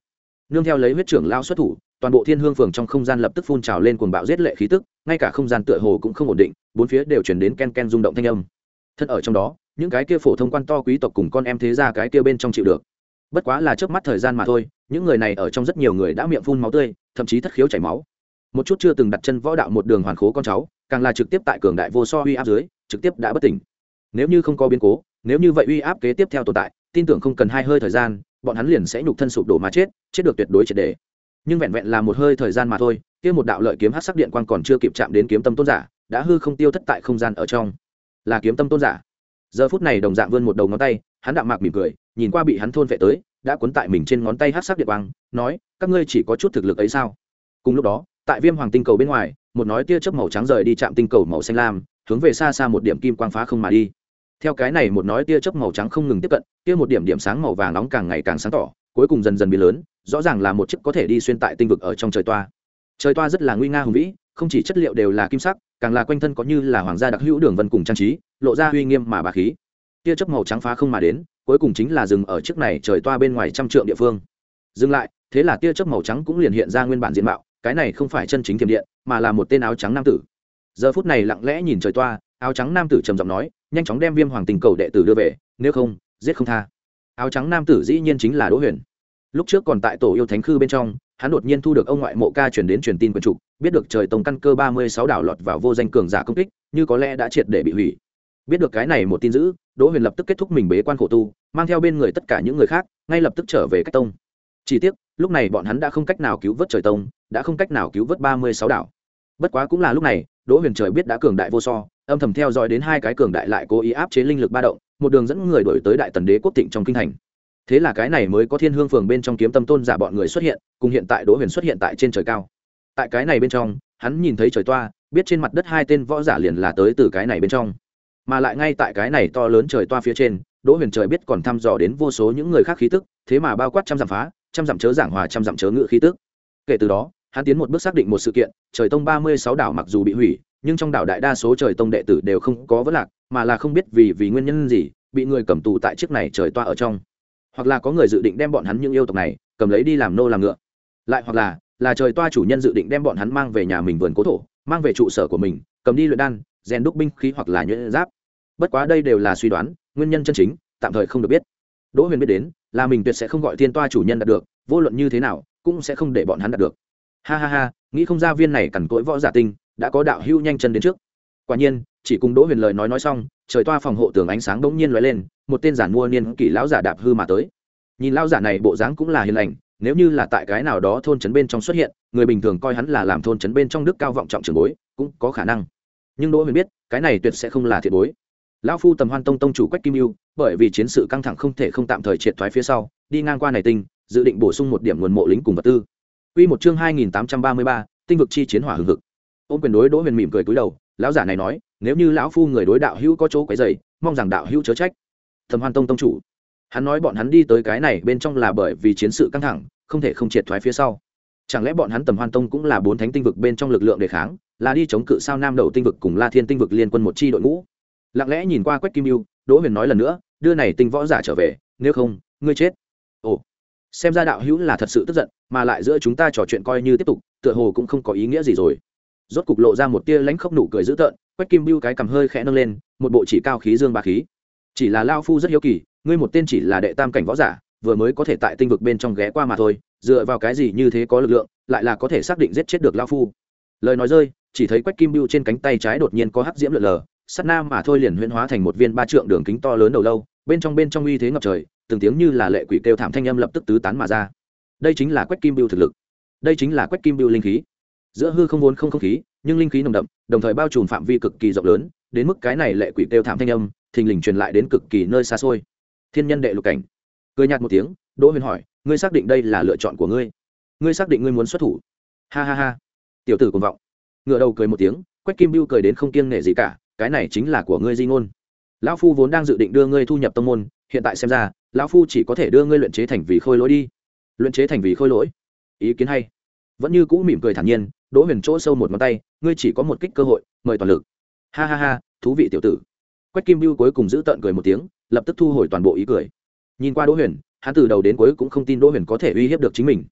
nương theo lấy huyết trưởng lao xuất thủ, toàn bộ thiên hương phường trong không gian lập tức phun trào lên cuồng bạo giết lệ khí tức, ngay cả không gian tựa hồ cũng không ổn định, bốn phía đều chuyển đến ken ken rung động thanh âm. Thân ở trong đó, những cái kia phổ thông quan to quý tộc cùng con em thế gia cái kia bên trong chịu được, bất quá là chớp mắt thời gian mà thôi. Những người này ở trong rất nhiều người đã miệng phun máu tươi, thậm chí thất khiếu chảy máu. Một chút chưa từng đặt chân võ đạo một đường hoàn khố con cháu, càng là trực tiếp tại cường đại vô so uy áp dưới, trực tiếp đã bất tỉnh. Nếu như không có biến cố, nếu như vậy uy áp kế tiếp theo tồn tại, tin tưởng không cần hai hơi thời gian, bọn hắn liền sẽ nhục thân sụp đổ mà chết, chết được tuyệt đối triệt để. Nhưng vẹn vẹn là một hơi thời gian mà thôi, kia một đạo lợi kiếm hắc sắc điện quang còn chưa kịp chạm đến kiếm tâm tôn giả, đã hư không tiêu thất tại không gian ở trong. Là kiếm tâm tôn giả. Giờ phút này đồng dạng vươn một đầu ngón tay, hắn đạm mạc mỉm cười, nhìn qua bị hắn thôn vệ tới, đã cuốn tại mình trên ngón tay hắc sắc điện quang, nói: "Các ngươi chỉ có chút thực lực ấy sao?" Cùng lúc đó, tại Viêm Hoàng tinh cầu bên ngoài, một nói tia chớp màu trắng rời đi chạm tinh cầu màu xanh lam, hướng về xa xa một điểm kim quang phá không mà đi. Theo cái này một nói tia chớp màu trắng không ngừng tiếp cận, kia một điểm điểm sáng màu vàng nóng càng ngày càng sáng tỏ, cuối cùng dần dần biến lớn, rõ ràng là một chiếc có thể đi xuyên tại tinh vực ở trong trời toa. Trời toa rất là nguy nga hùng vĩ, không chỉ chất liệu đều là kim sắc, càng là quanh thân có như là hoàng gia đặc hữu đường vân cùng trang trí, lộ ra uy nghiêm mà bá khí. Tia chớp màu trắng phá không mà đến, cuối cùng chính là dừng ở chiếc này trời toa bên ngoài trăm trượng địa phương. Dừng lại, thế là tia chớp màu trắng cũng liền hiện ra nguyên bản diện mạo, cái này không phải chân chính thiểm điện, mà là một tên áo trắng nam tử. Giờ phút này lặng lẽ nhìn trời toa, áo trắng nam tử trầm giọng nói: "Nhanh chóng đem Viêm Hoàng tình cầu đệ tử đưa về, nếu không, giết không tha." Áo trắng nam tử dĩ nhiên chính là Đỗ Huyền. Lúc trước còn tại tổ yêu thánh khư bên trong, hắn đột nhiên thu được ông ngoại mộ ca truyền đến truyền tin quần trục, biết được trời tông căn cơ ba mươi sáu đảo lọt vào vô danh cường giả công kích, như có lẽ đã triệt để bị hủy. Biết được cái này một tin dữ, Đỗ Huyền lập tức kết thúc mình bế quan khổ tu, mang theo bên người tất cả những người khác, ngay lập tức trở về Cách Tông. Chỉ tiếc, lúc này bọn hắn đã không cách nào cứu vớt trời tông, đã không cách nào cứu vớt ba mươi sáu đảo. Bất quá cũng là lúc này, Đỗ Huyền trời biết đã cường đại vô so, âm thầm theo dõi đến hai cái cường đại lại cố ý áp chế linh lực ba động, một đường dẫn người đổi tới Đại Tần Đế quốc Thịnh trong kinh thành. Thế là cái này mới có Thiên Hương phường bên trong kiếm tâm tôn giả bọn người xuất hiện, cùng hiện tại Đỗ Huyền xuất hiện tại trên trời cao. Tại cái này bên trong, hắn nhìn thấy trời toa, biết trên mặt đất hai tên võ giả liền là tới từ cái này bên trong. Mà lại ngay tại cái này to lớn trời toa phía trên, Đỗ Huyền trời biết còn thăm dò đến vô số những người khác khí tức, thế mà bao quát trăm dặm phá, trăm dặm chớ giảng hòa, trăm dặm chớ ngự khí tức. Kể từ đó, hắn tiến một bước xác định một sự kiện, trời tông ba mươi sáu đảo mặc dù bị hủy, nhưng trong đảo đại đa số trời tông đệ tử đều không có vấn lạc, mà là không biết vì vì nguyên nhân gì, bị người cầm tù tại chiếc này trời toa ở trong. Hoặc là có người dự định đem bọn hắn những yêu tộc này cầm lấy đi làm nô làm ngựa, lại hoặc là là trời toa chủ nhân dự định đem bọn hắn mang về nhà mình vườn cố thổ, mang về trụ sở của mình, cầm đi luyện đan, rèn đúc binh khí hoặc là nhuyễn giáp. Bất quá đây đều là suy đoán, nguyên nhân chân chính tạm thời không được biết. Đỗ Huyền biết đến là mình tuyệt sẽ không gọi thiên toa chủ nhân đạt được, vô luận như thế nào cũng sẽ không để bọn hắn đạt được. Ha ha ha, nghĩ không ra viên này cằn cỗi võ giả tinh đã có đạo hữu nhanh chân đến trước. Quả nhiên, chỉ cùng Đỗ Huyền lời nói nói xong, trời toa phòng hộ tường ánh sáng bỗng nhiên lóe lên, một tên giản mua niên kỷ lão giả đạp hư mà tới. Nhìn lão giả này bộ dáng cũng là hiền lành, nếu như là tại cái nào đó thôn trấn bên trong xuất hiện, người bình thường coi hắn là làm thôn trấn bên trong đức cao vọng trọng trưởng bối, cũng có khả năng. Nhưng Đỗ Huyền biết, cái này tuyệt sẽ không là thiệt bối. Lão phu Tầm Hoan Tông tông chủ Quách Kim Ưu, bởi vì chiến sự căng thẳng không thể không tạm thời triệt thoái phía sau, đi ngang qua này tinh, dự định bổ sung một điểm nguồn mộ lính cùng vật tư. Quy một chương hai nghìn tám trăm ba mươi ba, tinh vực chi chiến hỏa hừng hực. Ôn quyền đối Đỗ Huyền mỉm cười cúi đầu, lão giả này nói, nếu như lão phu người đối đạo hữu có chỗ quấy rầy, mong rằng đạo hữu chớ trách. Tầm Hoan Tông tông chủ, hắn nói bọn hắn đi tới cái này bên trong là bởi vì chiến sự căng thẳng, không thể không triệt thoái phía sau. Chẳng lẽ bọn hắn Tầm Hoan Tông cũng là bốn thánh tinh vực bên trong lực lượng đề kháng, là đi chống cự sao Nam Đầu tinh vực cùng La Thiên tinh vực liên quân một chi đội ngũ? Lặng lẽ nhìn qua Quách Kim Ưu, Đỗ Huyền nói lần nữa, đưa này tinh võ giả trở về, nếu không, ngươi chết. Ồ, xem ra đạo hữu là thật sự tức giận, mà lại giữa chúng ta trò chuyện coi như tiếp tục, tựa hồ cũng không có ý nghĩa gì rồi. Rốt cục lộ ra một tia lãnh khốc nụ cười dữ tợn, Quách Kim Ưu cái cằm hơi khẽ nâng lên, một bộ chỉ cao khí dương bá khí. Chỉ là lão phu rất hiếu kỳ, ngươi một tên chỉ là đệ tam cảnh võ giả, vừa mới có thể tại tinh vực bên trong ghé qua mà thôi, dựa vào cái gì như thế có lực lượng, lại là có thể xác định giết chết được lão phu. Lời nói rơi, chỉ thấy Quách Kim Ưu trên cánh tay trái đột nhiên có hắc diễm lượn lờ, sát nam mà thôi liền huyễn hóa thành một viên ba trượng đường kính to lớn đầu lâu, bên trong bên trong uy thế ngập trời, từng tiếng như là lệ quỷ kêu thảm thanh âm lập tức tứ tán mà ra. Đây chính là Quách Kim Bưu thực lực, đây chính là Quách Kim Bưu linh khí. Giữa hư không vốn không không khí, nhưng linh khí nồng đậm, đồng thời bao trùm phạm vi cực kỳ rộng lớn, đến mức cái này lệ quỷ kêu thảm thanh âm, thình lình truyền lại đến cực kỳ nơi xa xôi. Thiên nhân đệ lục cảnh. Cười nhạt một tiếng, Đỗ Huyền hỏi, ngươi xác định đây là lựa chọn của ngươi? Ngươi xác định ngươi muốn xuất thủ? Ha ha ha. Tiểu tử cuồng vọng. Ngửa đầu cười một tiếng, Quách Kim Bưu cười đến không kiêng nể gì cả, cái này chính là của ngươi di ngôn. Lão phu vốn đang dự định đưa ngươi thu nhập tông môn, hiện tại xem ra, lão phu chỉ có thể đưa ngươi luyện chế thành vì khôi lỗi đi. Luyện chế thành vì khôi lỗi? Ý kiến hay. Vẫn như cũ mỉm cười thản nhiên, Đỗ Huyền chỗ sâu một ngón tay, ngươi chỉ có một kích cơ hội, mời toàn lực. Ha ha ha, thú vị tiểu tử. Quách Kim Bưu cuối cùng giữ tợn cười một tiếng, lập tức thu hồi toàn bộ ý cười. Nhìn qua Đỗ Huyền, hắn từ đầu đến cuối cũng không tin Đỗ Huyền có thể uy hiếp được chính mình.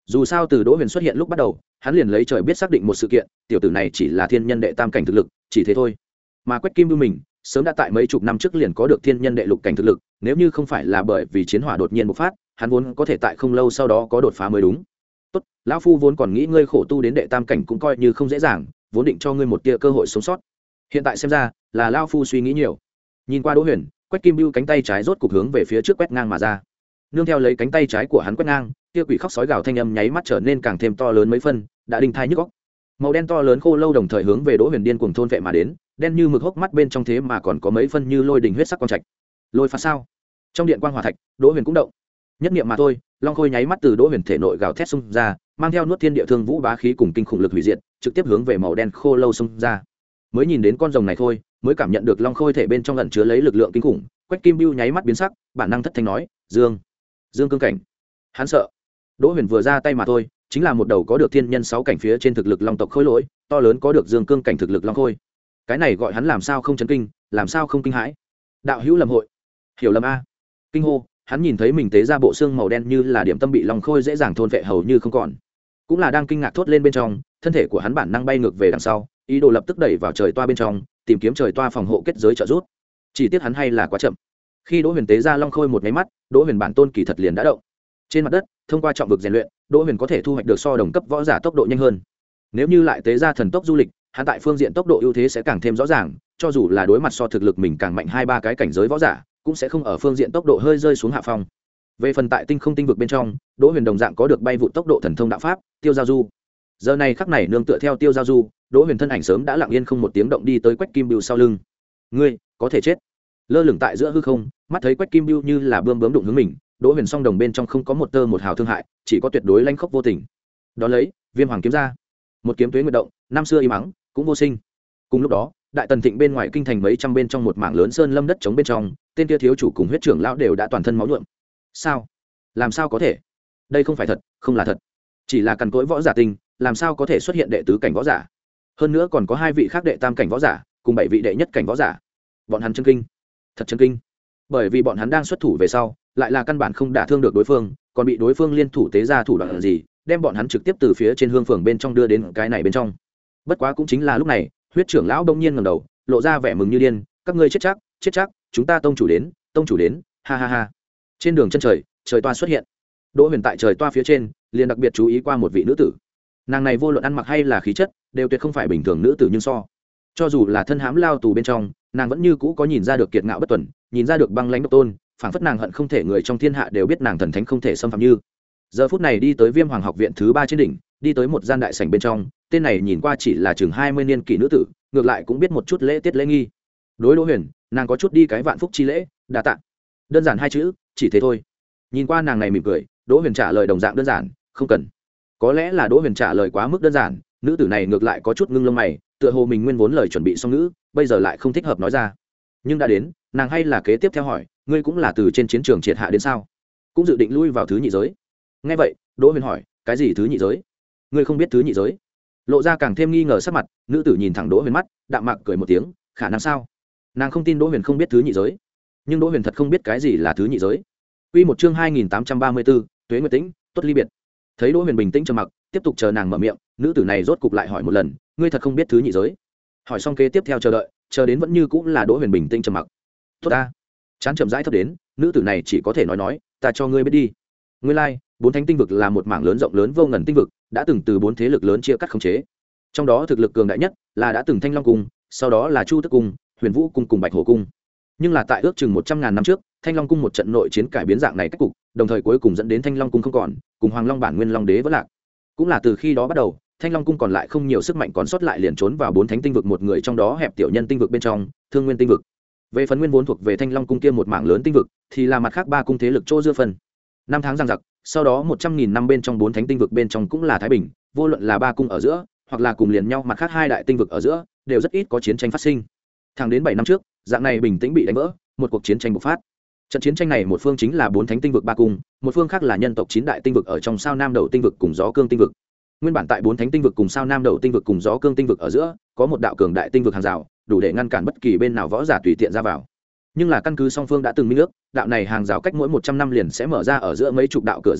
dù sao từ Đỗ Huyền xuất hiện lúc bắt đầu hắn liền lấy trời biết xác định một sự kiện, tiểu tử này chỉ là thiên nhân đệ tam cảnh thực lực, chỉ thế thôi. Mà Quách Kim Bưu mình sớm đã tại mấy chục năm trước liền có được thiên nhân đệ lục cảnh thực lực, nếu như không phải là bởi vì chiến hỏa đột nhiên bộc phát, hắn vốn có thể tại không lâu sau đó có đột phá mới đúng. Tốt, lão phu vốn còn nghĩ ngươi khổ tu đến đệ tam cảnh cũng coi như không dễ dàng, vốn định cho ngươi một tia cơ hội sống sót. Hiện tại xem ra, là lão phu suy nghĩ nhiều. Nhìn qua Đỗ Huyền, Quách Kim Bưu cánh tay trái rốt cục hướng về phía trước quét ngang mà ra. Nương theo lấy cánh tay trái của hắn quét ngang, tia quỷ khóc sói gào thanh âm nháy mắt trở nên càng thêm to lớn mấy phân, đã đinh thai nhức óc. Màu đen to lớn khô lâu đồng thời hướng về Đỗ Huyền điên cuồng thôn vệ mà đến, đen như mực hốc mắt bên trong thế mà còn có mấy phân như lôi đình huyết sắc quang trạch. Lôi phá sao? Trong điện quang hỏa thạch, Đỗ Huyền cũng động. Nhất niệm mà thôi, long khôi nháy mắt từ Đỗ Huyền thể nội gào thét xung ra, mang theo nuốt thiên địa thương vũ bá khí cùng kinh khủng lực hủy diệt, trực tiếp hướng về màu đen khô lâu xung ra. Mới nhìn đến con rồng này thôi, mới cảm nhận được long khôi thể bên trong ẩn chứa lấy lực lượng kinh khủng. Quách Kim Bưu nháy mắt biến sắc, bản năng thất thanh nói: "Dương, Dương cương cảnh." Hắn sợ. Đỗ Huyền vừa ra tay mà thôi, chính là một đầu có được thiên nhân sáu cảnh phía trên thực lực long tộc khôi lỗi, to lớn có được dương cương cảnh thực lực long khôi. Cái này gọi hắn làm sao không chấn kinh, làm sao không kinh hãi? Đạo hữu lầm hội, hiểu lầm a. Kinh hô, hắn nhìn thấy mình tế ra bộ xương màu đen như là điểm tâm bị long khôi dễ dàng thôn vệ hầu như không còn. Cũng là đang kinh ngạc thốt lên bên trong, thân thể của hắn bản năng bay ngược về đằng sau, ý đồ lập tức đẩy vào trời toa bên trong, tìm kiếm trời toa phòng hộ kết giới trợ giúp. Chỉ tiếc hắn hay là quá chậm. Khi Đỗ Huyền tế ra long khôi một cái mắt, Đỗ Huyền bản tôn kỳ thật liền đã động. Trên mặt đất, thông qua trọng vực rèn luyện, Đỗ Huyền có thể thu hoạch được so đồng cấp võ giả tốc độ nhanh hơn. Nếu như lại tế ra thần tốc du lịch, hắn tại phương diện tốc độ ưu thế sẽ càng thêm rõ ràng, cho dù là đối mặt so thực lực mình càng mạnh hai ba cái cảnh giới võ giả, cũng sẽ không ở phương diện tốc độ hơi rơi xuống hạ phong. Về phần tại tinh không tinh vực bên trong, Đỗ Huyền đồng dạng có được bay vụ tốc độ thần thông đạo pháp, Tiêu Giao Du. Giờ này khắc này nương tựa theo Tiêu Giao Du, Đỗ Huyền thân ảnh sớm đã lặng yên không một tiếng động đi tới Quách Kim Bưu sau lưng. Ngươi, có thể chết. Lơ lửng tại giữa hư không, mắt thấy Quách Kim Bưu như là bươm bướm đụng hướng mình, Đỗ Huyền song đồng bên trong không có một tơ một hào thương hại, chỉ có tuyệt đối lanh khốc vô tình. Đó lấy, Viêm Hoàng kiếm ra. Một kiếm tuế nguyệt động, năm xưa im mắng, cũng vô sinh. Cùng lúc đó, Đại Tần Thịnh bên ngoài kinh thành mấy trăm bên trong một mảng lớn sơn lâm đất trống bên trong, tên kia thiếu chủ cùng huyết trưởng lão đều đã toàn thân máu nhuộm. Sao? Làm sao có thể? Đây không phải thật, không là thật. Chỉ là cằn cỗi võ giả tinh, làm sao có thể xuất hiện đệ tứ cảnh võ giả? Hơn nữa còn có hai vị khác đệ tam cảnh võ giả, cùng bảy vị đệ nhất cảnh võ giả. Bọn hắn chân kinh, thật chân kinh. Bởi vì bọn hắn đang xuất thủ về sau, lại là căn bản không đả thương được đối phương, còn bị đối phương liên thủ tế ra thủ đoạn gì, đem bọn hắn trực tiếp từ phía trên hương phường bên trong đưa đến cái này bên trong. Bất quá cũng chính là lúc này, huyết trưởng lão đông nhiên ngẩng đầu, lộ ra vẻ mừng như điên, các ngươi chết chắc, chết chắc, chúng ta tông chủ đến, tông chủ đến, ha ha ha. Trên đường chân trời, trời toa xuất hiện. Đỗ Huyền tại trời toa phía trên, liền đặc biệt chú ý qua một vị nữ tử. Nàng này vô luận ăn mặc hay là khí chất, đều tuyệt không phải bình thường nữ tử nhưng so. Cho dù là thân hãm lao tù bên trong, nàng vẫn như cũ có nhìn ra được kiệt ngạo bất tuần, nhìn ra được băng lãnh độc tôn, phảng phất nàng hận không thể người trong thiên hạ đều biết nàng thần thánh không thể xâm phạm như. Giờ phút này đi tới Viêm Hoàng học viện thứ ba trên đỉnh, đi tới một gian đại sảnh bên trong, tên này nhìn qua chỉ là chừng hai mươi niên kỷ nữ tử, ngược lại cũng biết một chút lễ tiết lễ nghi. Đối Đỗ Huyền, nàng có chút đi cái vạn phúc chi lễ, đa tạ. Đơn giản hai chữ, chỉ thế thôi. Nhìn qua nàng này mỉm cười, Đỗ Huyền trả lời đồng dạng đơn giản, không cần. Có lẽ là Đỗ Huyền trả lời quá mức đơn giản, nữ tử này ngược lại có chút ngưng lông mày, tựa hồ mình nguyên vốn lời chuẩn bị xong ngữ, bây giờ lại không thích hợp nói ra. Nhưng đã đến, nàng hay là kế tiếp theo hỏi, ngươi cũng là từ trên chiến trường triệt hạ đến sao? Cũng dự định lui vào thứ nhị giới. Nghe vậy, Đỗ Huyền hỏi, cái gì thứ nhị giới? Ngươi không biết thứ nhị giới? Lộ ra càng thêm nghi ngờ sắc mặt, nữ tử nhìn thẳng Đỗ Huyền mắt, đạm mạc cười một tiếng, khả năng sao? Nàng không tin Đỗ Huyền không biết thứ nhị giới, nhưng Đỗ Huyền thật không biết cái gì là thứ nhị giới. Quy một chương hai nghìn tám trăm ba mươi tư, Tuế Nguyệt Tĩnh, tốt ly biệt. Thấy Đỗ Huyền bình tĩnh trầm mặc, tiếp tục chờ nàng mở miệng, nữ tử này rốt cục lại hỏi một lần, ngươi thật không biết thứ nhị giới? Hỏi xong kế tiếp theo chờ đợi, chờ đến vẫn như cũng là Đỗ Huyền bình tĩnh trầm mặc. Tốt ta. Chán chậm rãi thấp đến, nữ tử này chỉ có thể nói nói, ta cho ngươi biết đi. Ngươi lai, like, bốn thánh tinh vực là một mảng lớn rộng lớn vô ngần tinh vực, đã từng từ bốn thế lực lớn chia cắt khống chế. Trong đó thực lực cường đại nhất là đã từng Thanh Long cung, sau đó là Chu Tức cung, Huyền Vũ cung cùng Bạch Hổ cung. Nhưng là tại ước chừng một trăm ngàn năm trước, Thanh Long cung một trận nội chiến cải biến dạng này cách cục, đồng thời cuối cùng dẫn đến Thanh Long cung không còn, cùng Hoàng Long bản nguyên Long đế vỡ lạc. Cũng là từ khi đó bắt đầu, Thanh Long cung còn lại không nhiều sức mạnh còn sót lại liền trốn vào bốn thánh tinh vực một người trong đó hẹp tiểu nhân tinh vực bên trong, Thương Nguyên tinh vực. Về phần nguyên vốn thuộc về Thanh Long cung kia một mảng lớn tinh vực, thì là mặt khác ba cung thế lực chỗ dưa phần. Năm tháng giằng giặc, sau đó một trăm nghìn năm bên trong bốn thánh tinh vực bên trong cũng là thái bình, vô luận là ba cung ở giữa, hoặc là cùng liền nhau mặt khác hai đại tinh vực ở giữa, đều rất ít có chiến tranh phát sinh. Thẳng đến bảy năm trước, dạng này bình tĩnh bị đánh vỡ, một cuộc chiến tranh bộc phát. Trận chiến tranh này một phương chính là bốn thánh tinh vực ba cung, một phương khác là nhân tộc chín đại tinh vực ở trong sao nam đầu tinh vực cùng gió cương tinh vực. Nguyên bản tại bốn thánh tinh vực cùng sao nam đầu tinh vực cùng gió cương tinh vực ở giữa, có một đạo cường đại tinh vực hàng rào, đủ để ngăn cản bất kỳ bên nào võ giả tùy tiện ra vào. Nhưng là căn cứ song phương đã từng minh ước, đạo này hàng rào cách mỗi một trăm năm liền sẽ mở ra ở giữa mấy chục đạo cửa ra vào,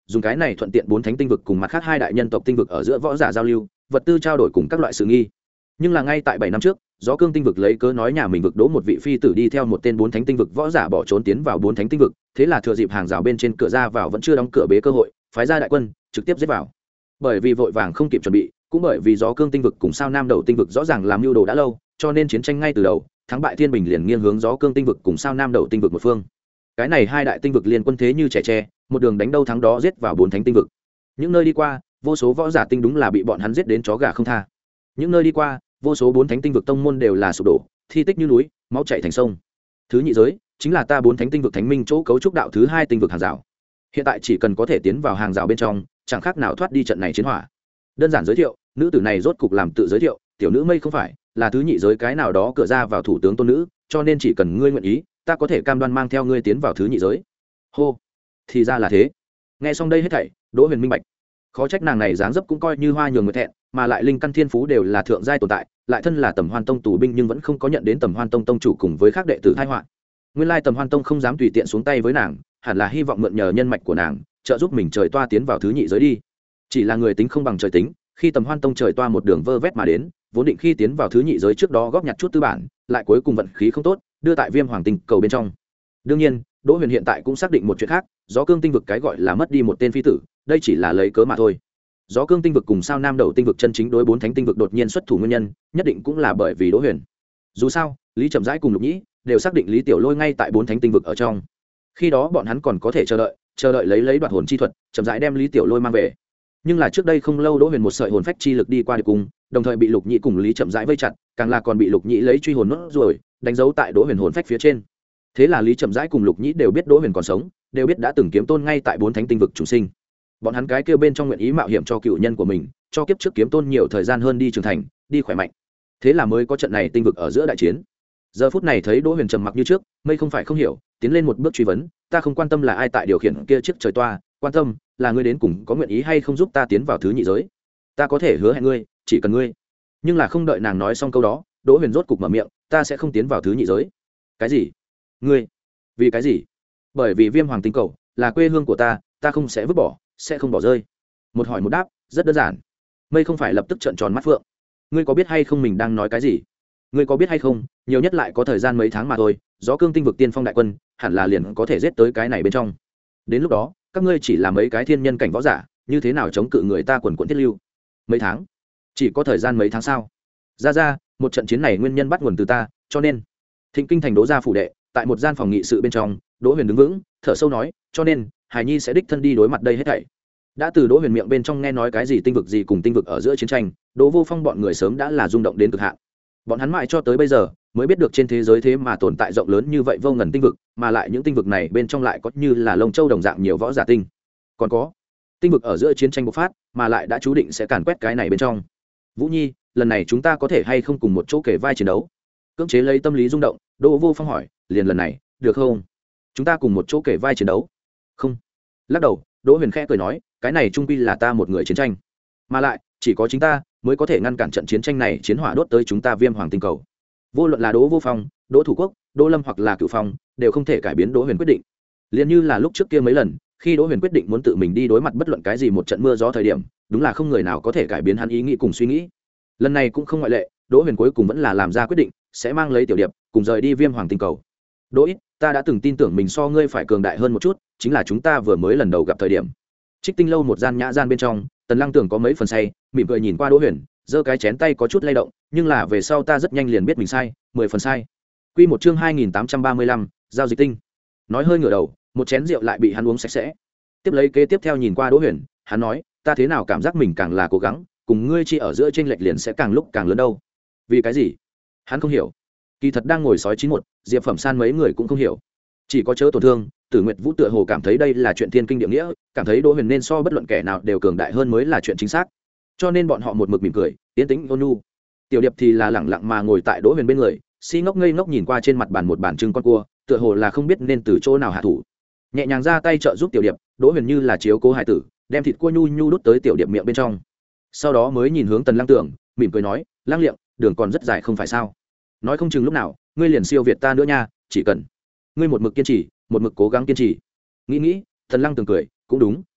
dùng cái này thuận tiện bốn thánh tinh vực cùng mặt khác hai đại nhân tộc tinh vực ở giữa võ giả giao lưu, vật tư trao đổi cùng các loại sự nghi. Nhưng là ngay tại bảy năm trước, Gió Cương tinh vực lấy cớ nói nhà mình vực đỗ một vị phi tử đi theo một tên bốn thánh tinh vực võ giả bỏ trốn tiến vào bốn thánh tinh vực, thế là thừa dịp hàng rào bên trên cửa ra vào vẫn chưa đóng cửa bế cơ hội, phái ra đại quân trực tiếp giết vào. Bởi vì vội vàng không kịp chuẩn bị, cũng bởi vì Gió Cương tinh vực cùng Sao Nam Đầu tinh vực rõ ràng làm mưu đồ đã lâu, cho nên chiến tranh ngay từ đầu, thắng bại thiên bình liền nghiêng hướng Gió Cương tinh vực cùng Sao Nam Đầu tinh vực một phương. Cái này hai đại tinh vực liên quân thế như trẻ tre, một đường đánh đâu thắng đó giết vào bốn thánh tinh vực. Những nơi đi qua, vô số võ giả tinh đúng là bị bọn hắn giết đến chó gà không tha. Những nơi đi qua, vô số bốn thánh tinh vực tông môn đều là sụp đổ, thi tích như núi, máu chảy thành sông. Thứ nhị giới chính là ta bốn thánh tinh vực thánh minh chỗ cấu trúc đạo thứ hai tinh vực hàng rào. Hiện tại chỉ cần có thể tiến vào hàng rào bên trong, chẳng khác nào thoát đi trận này chiến hỏa. Đơn giản giới thiệu, nữ tử này rốt cục làm tự giới thiệu, tiểu nữ mây không phải là thứ nhị giới cái nào đó cửa ra vào thủ tướng tôn nữ, cho nên chỉ cần ngươi nguyện ý, ta có thể cam đoan mang theo ngươi tiến vào thứ nhị giới. Hô, thì ra là thế. Nghe xong đây hết thảy, Đỗ Huyền minh bạch, khó trách nàng này dáng dấp cũng coi như hoa nhường người thẹn, mà lại linh căn thiên phú đều là thượng giai tồn tại, lại thân là Tầm Hoan Tông tù binh nhưng vẫn không có nhận đến Tầm Hoan Tông tông chủ cùng với các đệ tử tai họa. Nguyên lai Tầm Hoan Tông không dám tùy tiện xuống tay với nàng, hẳn là hy vọng mượn nhờ nhân mạch của nàng, trợ giúp mình trời toa tiến vào thứ nhị giới đi. Chỉ là người tính không bằng trời tính, khi Tầm Hoan Tông trời toa một đường vơ vét mà đến, vốn định khi tiến vào thứ nhị giới trước đó góp nhặt chút tư bản, lại cuối cùng vận khí không tốt, đưa tại Viêm Hoàng Tinh cầu bên trong. Đương nhiên, Đỗ Huyền hiện tại cũng xác định một chuyện khác, Gió Cương tinh vực cái gọi là mất đi một tên phi tử, đây chỉ là lấy cớ mà thôi. Gió Cương tinh vực cùng Sao Nam Đầu tinh vực chân chính đối bốn thánh tinh vực đột nhiên xuất thủ nguyên nhân, nhất định cũng là bởi vì Đỗ Huyền. Dù sao, Lý Trầm Rãi cùng Lục Nhĩ đều xác định Lý Tiểu Lôi ngay tại bốn thánh tinh vực ở trong. Khi đó bọn hắn còn có thể chờ đợi, chờ đợi lấy lấy đoạt hồn chi thuật, chậm rãi đem Lý Tiểu Lôi mang về. Nhưng là trước đây không lâu Đỗ Huyền một sợi hồn phách chi lực đi qua được cùng, đồng thời bị Lục Nhĩ cùng Lý Trầm Rãi vây chặt, càng là còn bị Lục Nhĩ lấy truy hồn nốt rồi, đánh dấu tại Đỗ Huyền hồn phách phía trên. Thế là Lý Trầm Rãi cùng Lục Nhĩ đều biết Đỗ Huyền còn sống, đều biết đã từng kiếm tôn ngay tại bốn thánh tinh vực chủ sinh. Bọn hắn cái kia bên trong nguyện ý mạo hiểm cho cựu nhân của mình, cho kiếp trước kiếm tôn nhiều thời gian hơn đi trưởng thành, đi khỏe mạnh. Thế là mới có trận này tinh vực ở giữa đại chiến. Giờ phút này thấy Đỗ Huyền trầm mặc như trước, mây không phải không hiểu, tiến lên một bước truy vấn, ta không quan tâm là ai tại điều khiển kia chiếc trời toa, quan tâm là ngươi đến cùng có nguyện ý hay không giúp ta tiến vào thứ nhị giới. Ta có thể hứa hẹn ngươi, chỉ cần ngươi. Nhưng là không đợi nàng nói xong câu đó, Đỗ Huyền rốt cục mở miệng, ta sẽ không tiến vào thứ nhị giới. Cái gì? Ngươi? Vì cái gì? Bởi vì Viêm Hoàng Tinh cầu là quê hương của ta, ta không sẽ vứt bỏ, sẽ không bỏ rơi. Một hỏi một đáp, rất đơn giản. Mây không phải lập tức trợn tròn mắt phượng. Ngươi có biết hay không mình đang nói cái gì? Ngươi có biết hay không, nhiều nhất lại có thời gian mấy tháng mà thôi, Gió Cương tinh vực tiên phong đại quân, hẳn là liền có thể giết tới cái này bên trong. Đến lúc đó, các ngươi chỉ là mấy cái thiên nhân cảnh võ giả, như thế nào chống cự người ta quần quần thiết lưu? Mấy tháng? Chỉ có thời gian mấy tháng sao? Ra ra, một trận chiến này nguyên nhân bắt nguồn từ ta, cho nên Thịnh Kinh thành Đỗ gia phủ đệ, tại một gian phòng nghị sự bên trong, Đỗ Huyền đứng vững, thở sâu nói, cho nên Hải Nhi sẽ đích thân đi đối mặt đây hết thảy. Đã từ Đỗ Huyền miệng bên trong nghe nói cái gì tinh vực gì cùng tinh vực ở giữa chiến tranh, Đỗ Vô Phong bọn người sớm đã là rung động đến cực hạn. Bọn hắn mãi cho tới bây giờ mới biết được trên thế giới thế mà tồn tại rộng lớn như vậy vô ngần tinh vực, mà lại những tinh vực này bên trong lại có như là lông châu đồng dạng nhiều võ giả tinh. Còn có tinh vực ở giữa chiến tranh bộc phát, mà lại đã chú định sẽ càn quét cái này bên trong. Vũ Nhi, lần này chúng ta có thể hay không cùng một chỗ kể vai chiến đấu? Cưỡng chế lấy tâm lý rung động, Đỗ Vô Phong hỏi, liền lần này, được không? Chúng ta cùng một chỗ kể vai chiến đấu? Không. Lắc đầu, Đỗ Huyền khẽ cười nói, cái này trung quy là ta một người chiến tranh, mà lại chỉ có chính ta mới có thể ngăn cản trận chiến tranh này chiến hỏa đốt tới chúng ta Viêm Hoàng tinh cầu. Vô luận là Đỗ Vô Phong, Đỗ Thủ Quốc, Đỗ Lâm hoặc là Cửu Phong, đều không thể cải biến Đỗ Huyền quyết định. Liên như là lúc trước kia mấy lần, khi Đỗ Huyền quyết định muốn tự mình đi đối mặt bất luận cái gì một trận mưa gió thời điểm, đúng là không người nào có thể cải biến hắn ý nghĩ cùng suy nghĩ. Lần này cũng không ngoại lệ, Đỗ Huyền cuối cùng vẫn là làm ra quyết định, sẽ mang lấy Tiểu Điệp cùng rời đi Viêm Hoàng tinh cầu. Đỗ Ít, ta đã từng tin tưởng mình so ngươi phải cường đại hơn một chút, chính là chúng ta vừa mới lần đầu gặp thời điểm. Trích Tinh lâu một gian nhã gian bên trong, Tần Lăng Tưởng có mấy phần say, mỉm cười nhìn qua Đỗ Huyền, giơ cái chén tay có chút lay động, nhưng là về sau ta rất nhanh liền biết mình sai, mười phần sai. Quy một chương hai nghìn tám trăm ba mươi lăm, giao dịch tinh. Nói hơi ngửa đầu, một chén rượu lại bị hắn uống sạch sẽ. Tiếp lấy kế tiếp theo nhìn qua Đỗ Huyền, hắn nói, ta thế nào cảm giác mình càng là cố gắng, cùng ngươi chi ở giữa chênh lệch liền sẽ càng lúc càng lớn đâu. Vì cái gì? Hắn không hiểu. Kỳ thật đang ngồi sói chín một, Diệp Phẩm San mấy người cũng không hiểu. Chỉ có chớ tổn thương, Tử Nguyệt Vũ tựa hồ cảm thấy đây là chuyện thiên kinh địa nghĩa, cảm thấy Đỗ Huyền nên so bất luận kẻ nào đều cường đại hơn mới là chuyện chính xác. Cho nên bọn họ một mực mỉm cười, tiến tĩnh ôn nhu. Tiểu Điệp thì là lẳng lặng mà ngồi tại Đỗ Huyền bên người, si ngốc ngây ngốc nhìn qua trên mặt bàn một bàn trưng con cua, tựa hồ là không biết nên từ chỗ nào hạ thủ. Nhẹ nhàng ra tay trợ giúp Tiểu Điệp, Đỗ Huyền như là chiếu cố hài tử, đem thịt cua nhu nhu đút tới Tiểu Điệp miệng bên trong. Sau đó mới nhìn hướng Tần Lăng Tưởng, mỉm cười nói, Lăng Liệm, đường còn rất dài không phải sao? Nói không chừng lúc nào, ngươi liền siêu việt ta nữa nha, chỉ cần ngươi một mực kiên trì, một mực cố gắng kiên trì. Nghĩ nghĩ, Tần Lăng Tưởng cười, cũng đúng,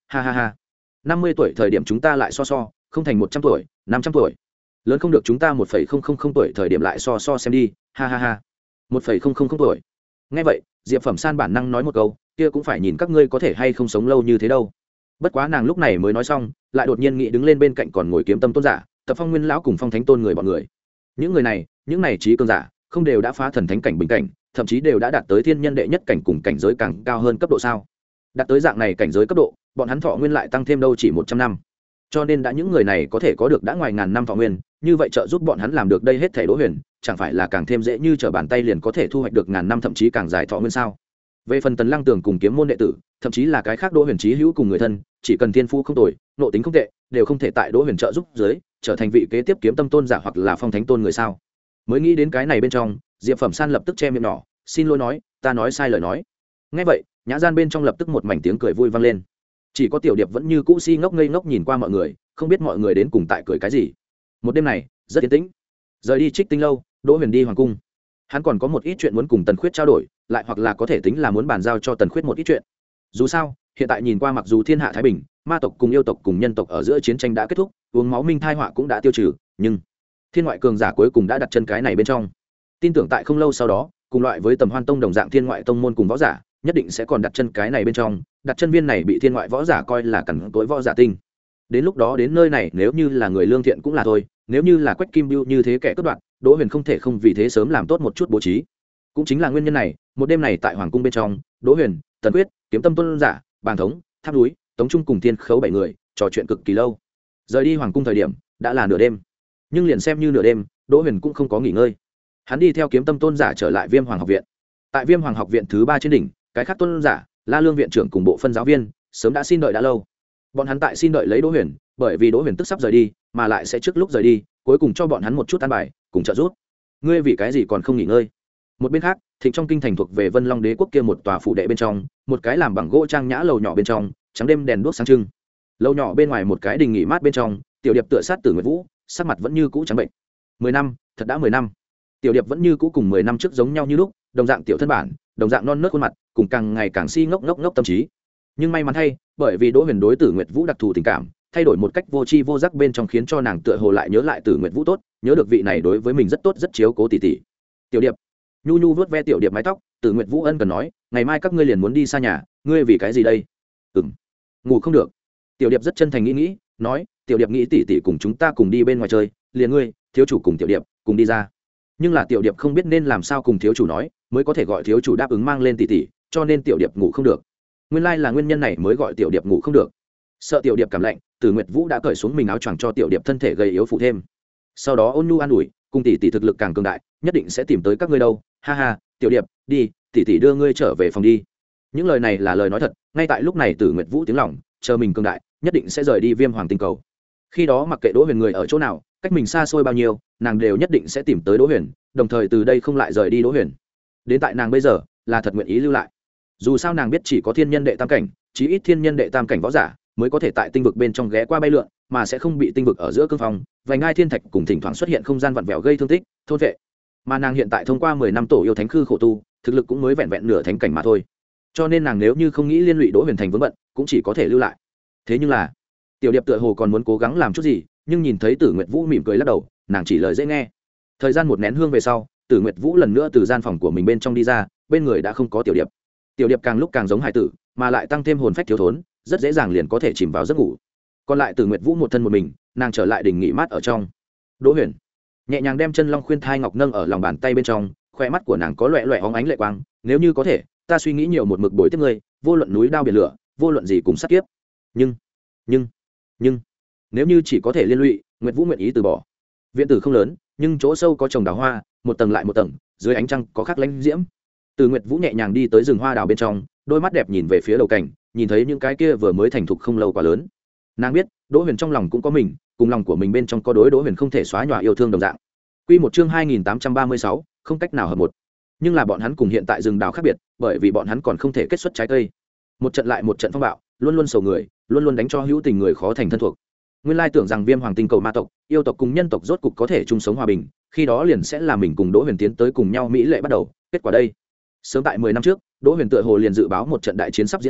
ha ha ha. Năm mươi tuổi thời điểm chúng ta lại so so không thành một trăm tuổi, năm trăm tuổi lớn không được chúng ta một phẩy không không không tuổi thời điểm lại so so xem đi, ha ha ha. Một phẩy không không không tuổi. Nghe vậy Diệp Phẩm San bản năng nói một câu, kia cũng phải nhìn các ngươi có thể hay không sống lâu như thế đâu. Bất quá nàng lúc này mới nói xong, lại đột nhiên nghĩ đứng lên bên cạnh còn ngồi kiếm tâm tôn giả, Tập Phong Nguyên lão cùng Phong Thánh tôn người bọn người. Những người này, những này trí cường giả, không đều đã phá thần thánh cảnh bình cảnh, thậm chí đều đã đạt tới thiên nhân đệ nhất cảnh cùng cảnh giới càng cao hơn cấp độ sao? Đạt tới dạng này cảnh giới cấp độ, bọn hắn thọ nguyên lại tăng thêm đâu chỉ một trăm năm. Cho nên đã những người này có thể có được đã ngoài ngàn năm thọ nguyên, như vậy trợ giúp bọn hắn làm được đây hết thảy Đỗ Huyền, chẳng phải là càng thêm dễ như trở bàn tay liền có thể thu hoạch được ngàn năm thậm chí càng dài thọ nguyên sao? Về phần Tần Lăng Tường cùng kiếm môn đệ tử, thậm chí là cái khác Đỗ Huyền chí hữu cùng người thân, chỉ cần thiên phú không tồi, nội tính không tệ, đều không thể tại Đỗ Huyền trợ giúp dưới trở thành vị kế tiếp kiếm tâm tôn giả hoặc là phong thánh tôn người sao? Mới nghĩ đến cái này bên trong, Diệp Phẩm San lập tức che miệng nhỏ, xin lỗi nói, ta nói sai lời nói. Nghe vậy, nhã gian bên trong lập tức một mảnh tiếng cười vui vang lên. Chỉ có Tiểu Điệp vẫn như cũ si ngốc ngây ngốc nhìn qua mọi người, không biết mọi người đến cùng tại cười cái gì. Một đêm này rất yên tĩnh. Rời đi Trích Tinh lâu, Đỗ Huyền đi hoàng cung. Hắn còn có một ít chuyện muốn cùng Tần Khuyết trao đổi, lại hoặc là có thể tính là muốn bàn giao cho Tần Khuyết một ít chuyện. Dù sao, hiện tại nhìn qua mặc dù thiên hạ thái bình, ma tộc cùng yêu tộc cùng nhân tộc ở giữa chiến tranh đã kết thúc, uống máu minh thai họa cũng đã tiêu trừ, nhưng thiên ngoại cường giả cuối cùng đã đặt chân cái này bên trong. Tin tưởng tại không lâu sau đó, cùng loại với Tầm Hoan Tông đồng dạng thiên ngoại tông môn cùng võ giả, nhất định sẽ còn đặt chân cái này bên trong, đặt chân viên này bị thiên ngoại võ giả coi là cẩn tối võ giả tinh. Đến lúc đó đến nơi này nếu như là người lương thiện cũng là thôi, nếu như là Quách Kim Bưu như thế kẻ cướp đoạt, Đỗ Huyền không thể không vì thế sớm làm tốt một chút bố trí. Cũng chính là nguyên nhân này, một đêm này tại hoàng cung bên trong, Đỗ Huyền, Tần Quyết, Kiếm Tâm tôn giả, Bàng Thống, Tháp núi, Tống Trung cùng Thiên Khấu bảy người trò chuyện cực kỳ lâu. Rời đi hoàng cung thời điểm đã là nửa đêm, nhưng liền xem như nửa đêm, Đỗ Huyền cũng không có nghỉ ngơi. Hắn đi theo Kiếm Tâm tôn giả trở lại Viêm Hoàng học viện. Tại Viêm Hoàng học viện thứ ba trên đỉnh, cái khác tôn giả, La Lương viện trưởng cùng bộ phân giáo viên sớm đã xin đợi đã lâu. Bọn hắn tại xin đợi lấy Đỗ Huyền, bởi vì Đỗ Huyền tức sắp rời đi, mà lại sẽ trước lúc rời đi, cuối cùng cho bọn hắn một chút an bài, cùng trợ giúp. Ngươi vì cái gì còn không nghỉ ngơi? Một bên khác, thịnh trong kinh thành thuộc về Vân Long Đế quốc kia một tòa phủ đệ bên trong, một cái làm bằng gỗ trang nhã lầu nhỏ bên trong, trắng đêm đèn đuốc sáng trưng. Lầu nhỏ bên ngoài một cái đình nghỉ mát bên trong, Tiểu Điệp tựa sát Tử Nguyệt Vũ, sắc mặt vẫn như cũ trắng bệnh. Mười năm, thật đã mười năm. Tiểu Điệp vẫn như cũ cùng mười năm trước giống nhau như lúc, đồng dạng tiểu thân bản, đồng dạng non nớt khuôn mặt, cùng càng ngày càng si ngốc ngốc ngốc tâm trí. Nhưng may mắn thay, bởi vì Đỗ Huyền đối Tử Nguyệt Vũ đặc thù tình cảm, thay đổi một cách vô tri vô giác bên trong khiến cho nàng tựa hồ lại nhớ lại Tử Nguyệt Vũ tốt, nhớ được vị này đối với mình rất tốt rất chiếu cố tỉ tỉ. Tiểu Điệp, nhu nhu vuốt ve Tiểu Điệp mái tóc, Tử Nguyệt Vũ ân cần nói, ngày mai các ngươi liền muốn đi xa nhà, ngươi vì cái gì đây? Ừm, ngủ không được. Tiểu Điệp rất chân thành nghĩ nghĩ, nói, Tiểu Điệp nghĩ tỉ tỉ cùng chúng ta cùng đi bên ngoài chơi, liền ngươi, thiếu chủ cùng Tiểu Điệp cùng đi ra. Nhưng là Tiểu Điệp không biết nên làm sao cùng thiếu chủ nói, mới có thể gọi thiếu chủ đáp ứng mang lên tỉ tỉ, cho nên Tiểu Điệp ngủ không được. Nguyên lai là nguyên nhân này mới gọi Tiểu Điệp ngủ không được. Sợ Tiểu Điệp cảm lạnh, Tử Nguyệt Vũ đã cởi xuống mình áo choàng cho Tiểu Điệp thân thể gầy yếu phụ thêm. Sau đó ôn nhu an ủi, cùng tỷ tỷ thực lực càng cường đại, nhất định sẽ tìm tới các ngươi đâu. Ha ha, Tiểu Điệp, đi, tỷ tỷ đưa ngươi trở về phòng đi. Những lời này là lời nói thật, ngay tại lúc này Tử Nguyệt Vũ tiếng lòng, chờ mình cường đại, nhất định sẽ rời đi Viêm Hoàng tinh cầu. Khi đó mặc kệ Đỗ Huyền người ở chỗ nào, cách mình xa xôi bao nhiêu, nàng đều nhất định sẽ tìm tới Đỗ Huyền, đồng thời từ đây không lại rời đi Đỗ Huyền. Đến tại nàng bây giờ, là thật nguyện ý lưu lại. Dù sao nàng biết chỉ có thiên nhân đệ tam cảnh, chí ít thiên nhân đệ tam cảnh võ giả mới có thể tại tinh vực bên trong ghé qua bay lượn, mà sẽ không bị tinh vực ở giữa cương phong vành ngai thiên thạch cùng thỉnh thoảng xuất hiện không gian vặn vẹo gây thương tích thôn vệ. Mà nàng hiện tại thông qua mười năm tổ yêu thánh khư khổ tu, thực lực cũng mới vẹn vẹn nửa thánh cảnh mà thôi. Cho nên nàng nếu như không nghĩ liên lụy Đỗ Huyền thành vướng bận, cũng chỉ có thể lưu lại. Thế nhưng là Tiểu Điệp tựa hồ còn muốn cố gắng làm chút gì, nhưng nhìn thấy Tử Nguyệt Vũ mỉm cười lắc đầu, nàng chỉ lời dễ nghe. Thời gian một nén hương về sau, Tử Nguyệt Vũ lần nữa từ gian phòng của mình bên trong đi ra, bên người đã không có Tiểu Điệp. Tiểu Điệp càng lúc càng giống hải tử, mà lại tăng thêm hồn phách thiếu thốn, rất dễ dàng liền có thể chìm vào giấc ngủ. Còn lại Tử Nguyệt Vũ một thân một mình, nàng trở lại đỉnh nghỉ mát ở trong. Đỗ Huyền nhẹ nhàng đem chân long khuyên thai ngọc nâng ở lòng bàn tay bên trong, khoe mắt của nàng có loẹt loẹt óng ánh lệ quang. Nếu như có thể, ta suy nghĩ nhiều một mực bồi tiếp ngươi, vô luận núi đao biển lửa, vô luận gì cùng sát kiếp. Nhưng, nhưng, nhưng, nếu như chỉ có thể liên lụy, Nguyệt Vũ nguyện ý từ bỏ. Viện tử không lớn, nhưng chỗ sâu có trồng đào hoa, một tầng lại một tầng, dưới ánh trăng có khắc lãnh diễm. Từ Nguyệt Vũ nhẹ nhàng đi tới rừng hoa đào bên trong, đôi mắt đẹp nhìn về phía đầu cảnh, nhìn thấy những cái kia vừa mới thành thục không lâu quá lớn. Nàng biết, Đỗ Huyền trong lòng cũng có mình, cùng lòng của mình bên trong có đối Đỗ Huyền không thể xóa nhòa yêu thương đồng dạng. Quy một chương hai nghìn tám trăm ba mươi sáu, không cách nào hợp một. Nhưng là bọn hắn cùng hiện tại rừng đào khác biệt, bởi vì bọn hắn còn không thể kết xuất trái cây. Một trận lại một trận phong bạo, luôn luôn sầu người, luôn luôn đánh cho hữu tình người khó thành thân thuộc. Nguyên lai tưởng rằng Viêm Hoàng tinh cầu ma tộc, yêu tộc cùng nhân tộc rốt cục có thể chung sống hòa bình, khi đó liền sẽ là mình cùng Đỗ Huyền tiến tới cùng nhau mỹ lệ bắt đầu, kết quả đây. Sớm tại mười năm trước, Đỗ Huyền tựa hồ liền dự báo một trận đại chiến sắp diễn ra,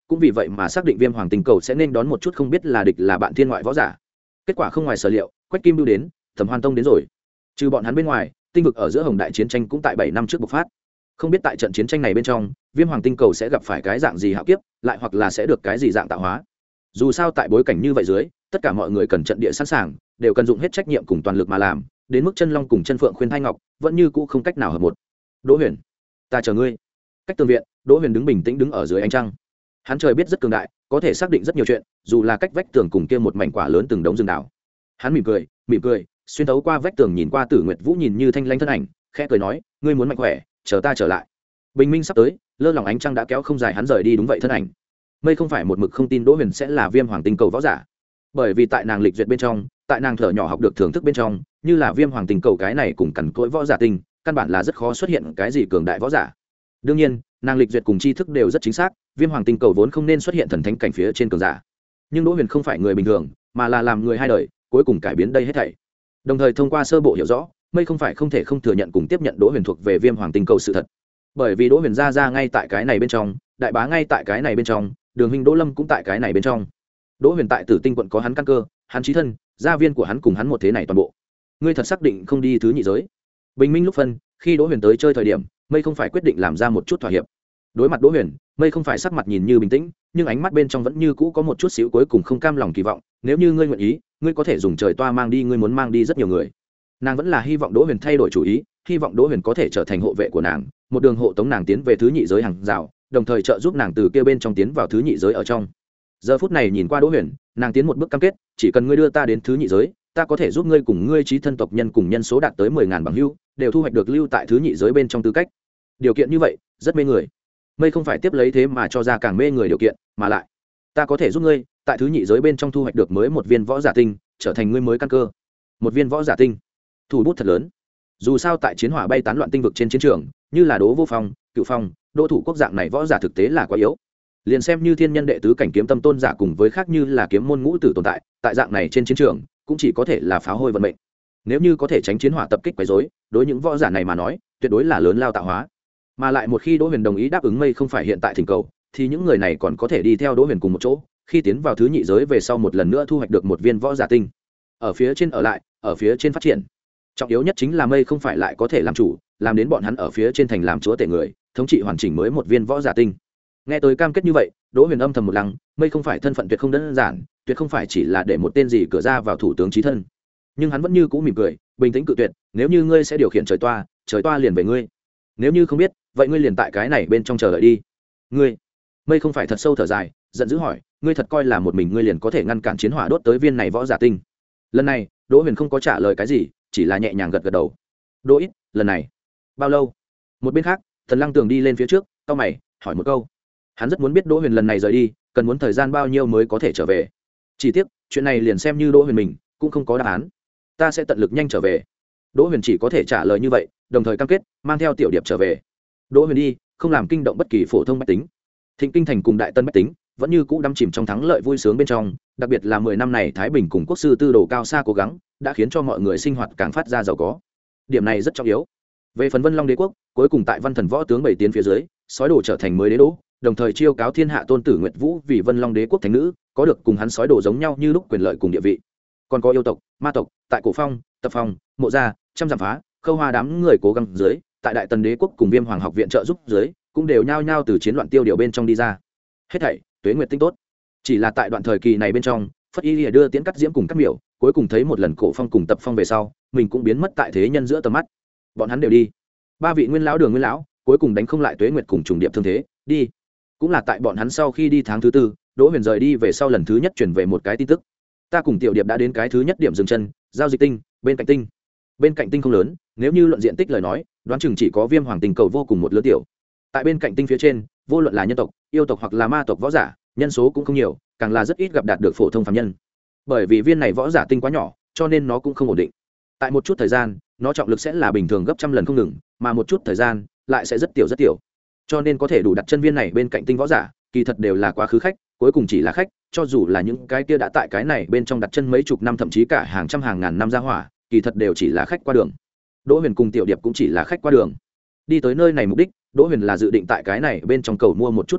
cũng vì vậy mà xác định viêm hoàng tinh cầu sẽ nên đón một chút không biết là địch là bạn thiên ngoại võ giả. Kết quả không ngoài sở liệu, Quách Kim Bưu đến, Thẩm Hoan Tông đến rồi. Trừ bọn hắn bên ngoài, tinh vực ở giữa Hồng Đại chiến tranh cũng tại bảy năm trước bộc phát. Không biết tại trận chiến tranh này bên trong, viêm hoàng tinh cầu sẽ gặp phải cái dạng gì hạo kiếp, lại hoặc là sẽ được cái gì dạng tạo hóa. Dù sao tại bối cảnh như vậy dưới, tất cả mọi người cần trận địa sẵn sàng, đều cần dụng hết trách nhiệm cùng toàn lực mà làm, đến mức chân long cùng chân phượng khuyên thai ngọc vẫn như cũ không cách nào hợp một. Đỗ Huyền, ta chờ ngươi. Cách tường viện, Đỗ Huyền đứng bình tĩnh đứng ở dưới ánh trăng. Hắn trời biết rất cường đại, có thể xác định rất nhiều chuyện, dù là cách vách tường cùng kia một mảnh quả lớn từng đống rừng đảo. Hắn mỉm cười, mỉm cười, xuyên thấu qua vách tường nhìn qua Tử Nguyệt Vũ nhìn như thanh lãnh thân ảnh, khẽ cười nói, ngươi muốn mạnh khỏe, chờ ta trở lại. Bình minh sắp tới, lơ lỏng ánh trăng đã kéo không dài hắn rời đi đúng vậy thân ảnh. Mây không phải một mực không tin Đỗ Huyền sẽ là viêm hoàng tinh cầu võ giả, bởi vì tại nàng lịch duyệt bên trong, tại nàng thở nhỏ học được thưởng thức bên trong, như là viêm hoàng tinh cầu cái này cùng cằn cỗi võ giả tinh, căn bản là rất khó xuất hiện cái gì cường đại võ giả. Đương nhiên, nàng lịch duyệt cùng tri thức đều rất chính xác, viêm hoàng tinh cầu vốn không nên xuất hiện thần thánh cảnh phía trên cường giả. Nhưng Đỗ Huyền không phải người bình thường, mà là làm người hai đời, cuối cùng cải biến đây hết thảy. Đồng thời thông qua sơ bộ hiểu rõ, Mây không phải không thể không thừa nhận cùng tiếp nhận Đỗ Huyền thuộc về viêm hoàng tinh cầu sự thật. Bởi vì Đỗ Huyền ra ra ngay tại cái này bên trong, đại bá ngay tại cái này bên trong, Đường huynh Đỗ Lâm cũng tại cái này bên trong. Đỗ Huyền tại Tử Tinh quận có hắn căn cơ, hắn chí thân, gia viên của hắn cùng hắn một thế này toàn bộ. Ngươi thật xác định không đi thứ nhị giới? Bình minh lúc phân, khi Đỗ Huyền tới chơi thời điểm, Mây không phải quyết định làm ra một chút thỏa hiệp. Đối mặt Đỗ Huyền, Mây không phải sắc mặt nhìn như bình tĩnh, nhưng ánh mắt bên trong vẫn như cũ có một chút xíu cuối cùng không cam lòng kỳ vọng, nếu như ngươi nguyện ý, ngươi có thể dùng trời toa mang đi ngươi muốn mang đi rất nhiều người. Nàng vẫn là hy vọng Đỗ Huyền thay đổi chủ ý, hy vọng Đỗ Huyền có thể trở thành hộ vệ của nàng, một đường hộ tống nàng tiến về thứ nhị giới hàng rào, đồng thời trợ giúp nàng từ kia bên trong tiến vào thứ nhị giới ở trong. Giờ phút này nhìn qua Đỗ Huyền, nàng tiến một bước cam kết, chỉ cần ngươi đưa ta đến thứ nhị giới, ta có thể giúp ngươi cùng ngươi chí thân tộc nhân cùng nhân số đạt tới mười ngàn bằng hữu, đều thu hoạch được lưu tại thứ nhị giới bên trong tư cách. Điều kiện như vậy, rất mê người. Mây không phải tiếp lấy thế mà cho ra càng mê người điều kiện, mà lại, ta có thể giúp ngươi tại thứ nhị giới bên trong thu hoạch được mới một viên võ giả tinh, trở thành ngươi mới căn cơ. Một viên võ giả tinh, thủ bút thật lớn. Dù sao tại chiến hỏa bay tán loạn tinh vực trên chiến trường, như là Đỗ Vô Phong, Cựu Phong, Đỗ Thủ Quốc dạng này võ giả thực tế là quá yếu. Liền xem như thiên nhân đệ tứ cảnh kiếm tâm tôn giả cùng với khác như là kiếm môn ngũ tử tồn tại, tại dạng này trên chiến trường, cũng chỉ có thể là pháo hôi vận mệnh. Nếu như có thể tránh chiến hỏa tập kích quấy rối, đối những võ giả này mà nói, tuyệt đối là lớn lao tạo hóa. Mà lại một khi Đỗ Huyền đồng ý đáp ứng Mây không phải hiện tại thỉnh cầu, thì những người này còn có thể đi theo Đỗ Huyền cùng một chỗ, khi tiến vào thứ nhị giới về sau một lần nữa thu hoạch được một viên võ giả tinh. Ở phía trên ở lại, ở phía trên phát triển. Trọng yếu nhất chính là Mây không phải lại có thể làm chủ, làm đến bọn hắn ở phía trên thành làm chúa tể người, thống trị hoàn chỉnh mới một viên võ giả tinh. Nghe tới cam kết như vậy, Đỗ Huyền âm thầm một lăng, Mây không phải thân phận tuyệt không đơn giản, tuyệt không phải chỉ là để một tên gì cửa ra vào thủ tướng chí thân. Nhưng hắn vẫn như cũ mỉm cười, bình tĩnh cự tuyệt, nếu như ngươi sẽ điều khiển trời toa, trời toa liền về ngươi. Nếu như không biết, vậy ngươi liền tại cái này bên trong chờ đợi đi. Ngươi? Mây không phải thật sâu thở dài, giận dữ hỏi, ngươi thật coi là một mình ngươi liền có thể ngăn cản chiến hỏa đốt tới viên này võ giả tinh? Lần này, Đỗ Huyền không có trả lời cái gì, chỉ là nhẹ nhàng gật gật đầu. Đỗ ít, lần này bao lâu? Một bên khác, Thần Lăng Tường đi lên phía trước, cau mày, hỏi một câu. Hắn rất muốn biết Đỗ Huyền lần này rời đi, cần muốn thời gian bao nhiêu mới có thể trở về. Chỉ tiếc, chuyện này liền xem như Đỗ Huyền mình cũng không có đáp án. Ta sẽ tận lực nhanh trở về. Đỗ Huyền chỉ có thể trả lời như vậy, đồng thời cam kết mang theo Tiểu Điệp trở về. Đỗ Huyền đi, không làm kinh động bất kỳ phổ thông bách tính. Thịnh Kinh thành cùng Đại Tân bách tính vẫn như cũ đắm chìm trong thắng lợi vui sướng bên trong, đặc biệt là mười năm này Thái Bình cùng quốc sư tư đồ cao xa cố gắng, đã khiến cho mọi người sinh hoạt càng phát ra giàu có. Điểm này rất trọng yếu. Về phần Vân Long đế quốc, cuối cùng tại Văn Thần võ tướng bảy tiến phía dưới, sói đồ trở thành mới đế đô, đồng thời chiêu cáo thiên hạ tôn tử Nguyệt Vũ vì Vân Long đế quốc thánh nữ, có được cùng hắn sói đồ giống nhau như lúc quyền lợi cùng địa vị. Còn có yêu tộc, ma tộc, tại Cổ Phong, Tập Phong, Mộ Gia, trăm giảm phá, Khâu Hoa đám người cố gắng dưới, tại Đại Tần đế quốc cùng Viêm Hoàng học viện trợ giúp dưới, cũng đều nhao nhao từ chiến loạn tiêu điều bên trong đi ra. Hết thảy, tuế nguyệt tinh tốt. Chỉ là tại đoạn thời kỳ này bên trong, Phất Y Lìa đưa Tiễn Cắt Diễm cùng các miểu, cuối cùng thấy một lần Cổ Phong cùng Tập Phong về sau, mình cũng biến mất tại thế nhân giữa tầm mắt. Bọn hắn đều đi. Ba vị nguyên lão Đường nguyên lão, cuối cùng đánh không lại tuế nguyệt cùng trùng điệp thương thế, đi. Cũng là tại bọn hắn sau khi đi tháng thứ tư, Đỗ Huyền rời đi về sau lần thứ nhất truyền về một cái tin tức. Ta cùng Tiểu Điệp đã đến cái thứ nhất điểm dừng chân, giao dịch tinh, bên cạnh tinh. Bên cạnh tinh không lớn, nếu như luận diện tích lời nói, đoán chừng chỉ có Viêm Hoàng tinh cầu vô cùng một lứa tiểu. Tại bên cạnh tinh phía trên, vô luận là nhân tộc, yêu tộc hoặc là ma tộc võ giả, nhân số cũng không nhiều, càng là rất ít gặp đạt được phổ thông phàm nhân. Bởi vì viên này võ giả tinh quá nhỏ, cho nên nó cũng không ổn định. Tại một chút thời gian, nó trọng lực sẽ là bình thường gấp trăm lần không ngừng, mà một chút thời gian lại sẽ rất tiểu rất tiểu. Cho nên có thể đủ đặt chân viên này bên cạnh tinh võ giả, kỳ thật đều là quá khứ khách, cuối cùng chỉ là khách, cho dù là những cái kia đã tại cái này bên trong đặt chân mấy chục năm thậm chí cả hàng trăm hàng ngàn năm ra hỏa, kỳ thật đều chỉ là khách qua đường. Đỗ Huyền cùng Tiểu Điệp cũng chỉ là khách qua đường. Đi tới nơi này mục đích, Đỗ Huyền là dự định tại cái này bên trong cầu mua một chút đan dược,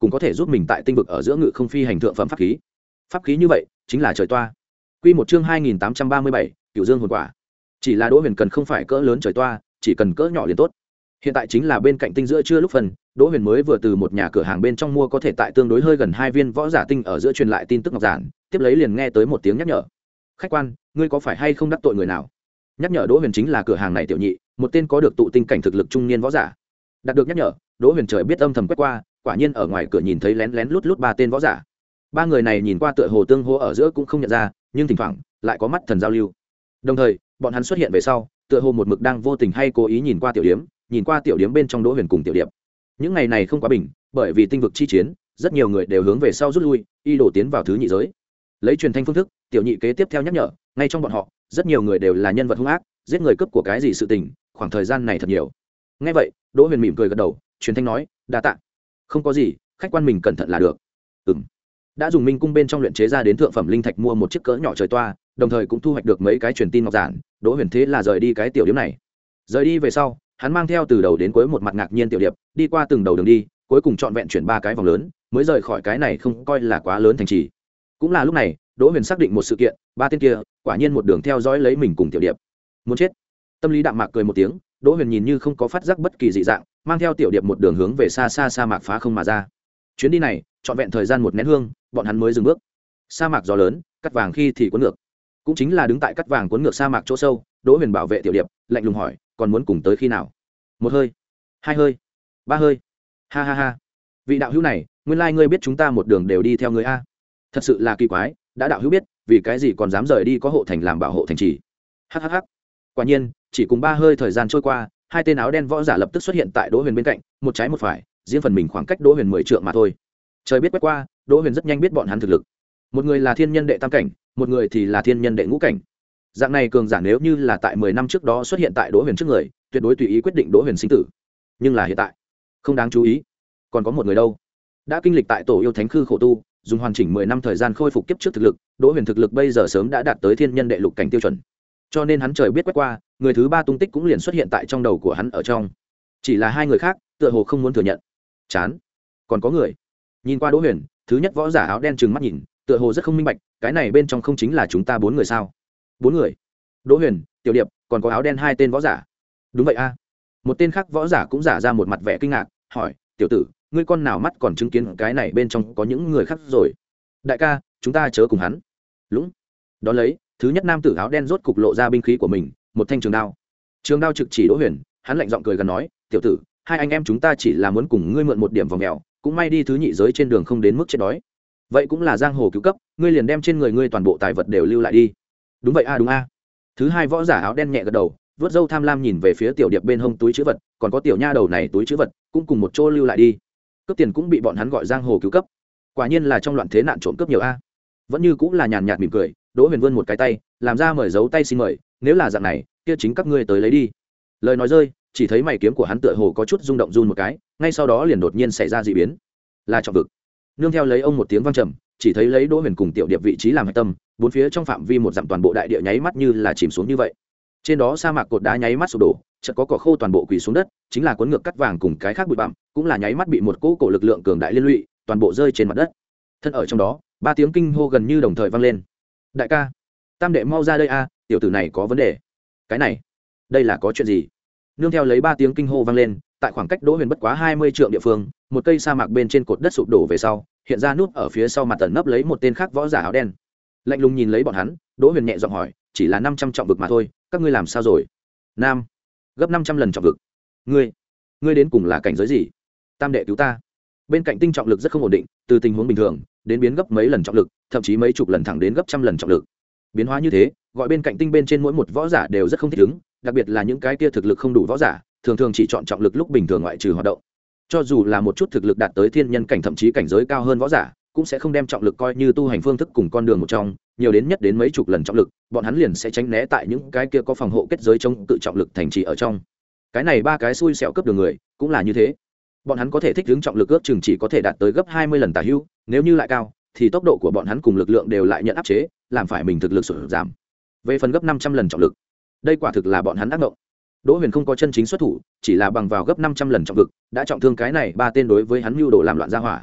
cũng có thể giúp mình tại tinh vực ở giữa ngự không phi hành thượng phẩm pháp khí. Pháp khí như vậy chính là trời toa. Quy một chương hai nghìn tám trăm ba mươi bảy, Cửu Dương hồn quả. Chỉ là Đỗ Huyền cần không phải cỡ lớn trời toa, chỉ cần cỡ nhỏ liền tốt. Hiện tại chính là bên cạnh tinh giữa trưa lúc phần, Đỗ Huyền mới vừa từ một nhà cửa hàng bên trong mua có thể tại tương đối hơi gần hai viên võ giả tinh ở giữa truyền lại tin tức ngọc giản, tiếp lấy liền nghe tới một tiếng nhắc nhở. Khách quan, ngươi có phải hay không đắc tội người nào? Nhắc nhở Đỗ Huyền chính là cửa hàng này tiểu nhị, một tên có được tụ tinh cảnh thực lực trung niên võ giả. Đạt được nhắc nhở, Đỗ Huyền trời biết âm thầm quét qua, quả nhiên ở ngoài cửa nhìn thấy lén lén lút lút ba tên võ giả. Ba người này nhìn qua tựa hồ tương hô ở giữa cũng không nhận ra, nhưng thỉnh thoảng lại có mắt thần giao lưu. Đồng thời, bọn hắn xuất hiện về sau, tựa hồ một mực đang vô tình hay cố ý nhìn qua tiểu điếm, nhìn qua tiểu điếm bên trong Đỗ Huyền cùng tiểu điệp. Những ngày này không quá bình, bởi vì tinh vực chi chiến, rất nhiều người đều hướng về sau rút lui, y đổ tiến vào thứ nhị giới. Lấy truyền thanh phương thức, tiểu nhị kế tiếp theo nhắc nhở, ngay trong bọn họ, rất nhiều người đều là nhân vật hung ác, giết người cướp của cái gì sự tình, khoảng thời gian này thật nhiều. Nghe vậy, Đỗ Huyền mỉm cười gật đầu, truyền thanh nói, đa tạ. Không có gì, khách quan mình cẩn thận là được. Ừm. Đã dùng minh cung bên trong luyện chế ra đến thượng phẩm linh thạch mua một chiếc cỡ nhỏ trời toa, đồng thời cũng thu hoạch được mấy cái truyền tin ngọc giản. Đỗ Huyền thế là rời đi cái tiểu điểm này. Rời đi về sau, hắn mang theo từ đầu đến cuối một mặt ngạc nhiên tiểu điệp, đi qua từng đầu đường đi, cuối cùng trọn vẹn chuyển ba cái vòng lớn, mới rời khỏi cái này không coi là quá lớn thành trì. Cũng là lúc này, Đỗ Huyền xác định một sự kiện, ba tên kia, quả nhiên một đường theo dõi lấy mình cùng tiểu điệp. Muốn chết. Tâm lý đạm mạc cười một tiếng, Đỗ Huyền nhìn như không có phát giác bất kỳ dị dạng, mang theo tiểu điệp một đường hướng về xa xa sa mạc phá không mà ra. Chuyến đi này, trọn vẹn thời gian một nén hương, bọn hắn mới dừng bước. Sa mạc gió lớn, cắt vàng khi thì cuốn ngược. Cũng chính là đứng tại cắt vàng cuốn ngược sa mạc chỗ sâu, Đỗ Huyền bảo vệ tiểu điệp, lạnh lùng hỏi, còn muốn cùng tới khi nào? Một hơi, hai hơi, ba hơi. Ha ha ha. Vị đạo hữu này, nguyên lai ngươi biết chúng ta một đường đều đi theo ngươi a. Thật sự là kỳ quái, đã đạo hữu biết, vì cái gì còn dám rời đi có hộ thành làm bảo hộ thành trì. Hắc hắc hắc. Quả nhiên, chỉ cùng ba hơi thời gian trôi qua, hai tên áo đen võ giả lập tức xuất hiện tại Đỗ Huyền bên cạnh, một trái một phải, riêng phần mình khoảng cách Đỗ Huyền mười trượng mà thôi. Trời biết quét qua, Đỗ Huyền rất nhanh biết bọn hắn thực lực. Một người là thiên nhân đệ tam cảnh, một người thì là thiên nhân đệ ngũ cảnh. Dạng này cường giả nếu như là tại mười năm trước đó xuất hiện tại Đỗ Huyền trước người, tuyệt đối tùy ý quyết định Đỗ Huyền sinh tử. Nhưng là hiện tại, không đáng chú ý. Còn có một người đâu? Đã kinh lịch tại Tổ Yêu Thánh Khư khổ tu, dùng hoàn chỉnh mười năm thời gian khôi phục kiếp trước thực lực, Đỗ Huyền thực lực bây giờ sớm đã đạt tới thiên nhân đệ lục cảnh tiêu chuẩn. Cho nên hắn trời biết quét qua, người thứ ba tung tích cũng liền xuất hiện tại trong đầu của hắn ở trong. Chỉ là hai người khác, tựa hồ không muốn thừa nhận. Chán. Còn có người. Nhìn qua Đỗ Huyền, thứ nhất võ giả áo đen trừng mắt nhìn, tựa hồ rất không minh bạch, cái này bên trong không chính là chúng ta bốn người sao? Bốn người. Đỗ Huyền, Tiểu Điệp, còn có áo đen hai tên võ giả. Đúng vậy a. Một tên khác võ giả cũng giả ra một mặt vẻ kinh ngạc, hỏi, tiểu tử, ngươi con nào mắt còn chứng kiến cái này bên trong có những người khác rồi? Đại ca, chúng ta chớ cùng hắn. Lũng. Đó lấy, thứ nhất nam tử áo đen rốt cục lộ ra binh khí của mình, một thanh trường đao. Trường đao trực chỉ Đỗ Huyền, hắn lạnh giọng cười gần nói, tiểu tử, hai anh em chúng ta chỉ là muốn cùng ngươi mượn một điểm vòng mèo, cũng may đi thứ nhị giới trên đường không đến mức chết đói. Vậy cũng là giang hồ cứu cấp, ngươi liền đem trên người ngươi toàn bộ tài vật đều lưu lại đi. Đúng vậy a, đúng a. Thứ hai võ giả áo đen nhẹ gật đầu, vớt râu tham lam nhìn về phía tiểu điệp bên hông túi trữ vật, còn có tiểu nha đầu này túi trữ vật, cũng cùng một chỗ lưu lại đi. Cướp tiền cũng bị bọn hắn gọi giang hồ cứu cấp. Quả nhiên là trong loạn thế nạn trộm cướp nhiều a. Vẫn như cũng là nhàn nhạt mỉm cười, Đỗ Huyền vươn một cái tay, làm ra mời dấu tay xin mời, nếu là dạng này, kia chính các ngươi tới lấy đi. Lời nói rơi, chỉ thấy mày kiếm của hắn tựa hồ có chút rung động run một cái, ngay sau đó liền đột nhiên xảy ra dị biến. Là trọng vực. Nương theo lấy ông một tiếng vang trầm, chỉ thấy lấy Đỗ Huyền cùng tiểu điệp vị trí làm hạch tâm, bốn phía trong phạm vi một dặm toàn bộ đại địa nháy mắt như là chìm xuống như vậy. Trên đó sa mạc cột đá nháy mắt sụp đổ, chợt có cỏ khô toàn bộ quỳ xuống đất, chính là cuốn ngược cắt vàng cùng cái khác bụi bặm, cũng là nháy mắt bị một cỗ cổ lực lượng cường đại liên lụy, toàn bộ rơi trên mặt đất. Thân ở trong đó, ba tiếng kinh hô gần như đồng thời vang lên. Đại ca, tam đệ mau ra đây a, tiểu tử này có vấn đề. Cái này, đây là có chuyện gì? Nương theo lấy ba tiếng kinh hô vang lên, tại khoảng cách Đỗ Huyền bất quá hai mươi trượng địa phương, một cây sa mạc bên trên cột đất sụp đổ về sau, hiện ra nút ở phía sau mặt tẩn nấp lấy một tên khác võ giả áo đen. Lạnh lùng nhìn lấy bọn hắn, Đỗ Huyền nhẹ giọng hỏi, chỉ là năm trăm trọng vực mà thôi, các ngươi làm sao rồi? Nam, gấp năm trăm lần trọng vực. Ngươi, ngươi đến cùng là cảnh giới gì? Tam đệ cứu ta. Bên cạnh tinh trọng lực rất không ổn định, từ tình huống bình thường đến biến gấp mấy lần trọng lực, thậm chí mấy chục lần thẳng đến gấp trăm lần trọng lực. Biến hóa như thế, gọi bên cạnh tinh bên trên mỗi một võ giả đều rất không thích ứng, đặc biệt là những cái kia thực lực không đủ võ giả, thường thường chỉ chọn trọng lực lúc bình thường ngoại trừ hoạt động. Cho dù là một chút thực lực đạt tới thiên nhân cảnh thậm chí cảnh giới cao hơn võ giả, cũng sẽ không đem trọng lực coi như tu hành phương thức cùng con đường một trong, nhiều đến nhất đến mấy chục lần trọng lực, bọn hắn liền sẽ tránh né tại những cái kia có phòng hộ kết giới chống tự trọng lực thành trì ở trong. Cái này ba cái xui xẻo cấp đường người, cũng là như thế. Bọn hắn có thể thích ứng trọng lực ước chừng chỉ có thể đạt tới gấp hai mươi lần tả hữu, nếu như lại cao, thì tốc độ của bọn hắn cùng lực lượng đều lại nhận áp chế, làm phải mình thực lực sụt giảm. Về phần gấp năm trăm lần trọng lực, đây quả thực là bọn hắn ác mộng. Đỗ Huyền không có chân chính xuất thủ, chỉ là bằng vào gấp năm trăm lần trọng lực, đã trọng thương cái này ba tên đối với hắn mưu đồ làm loạn gia hỏa.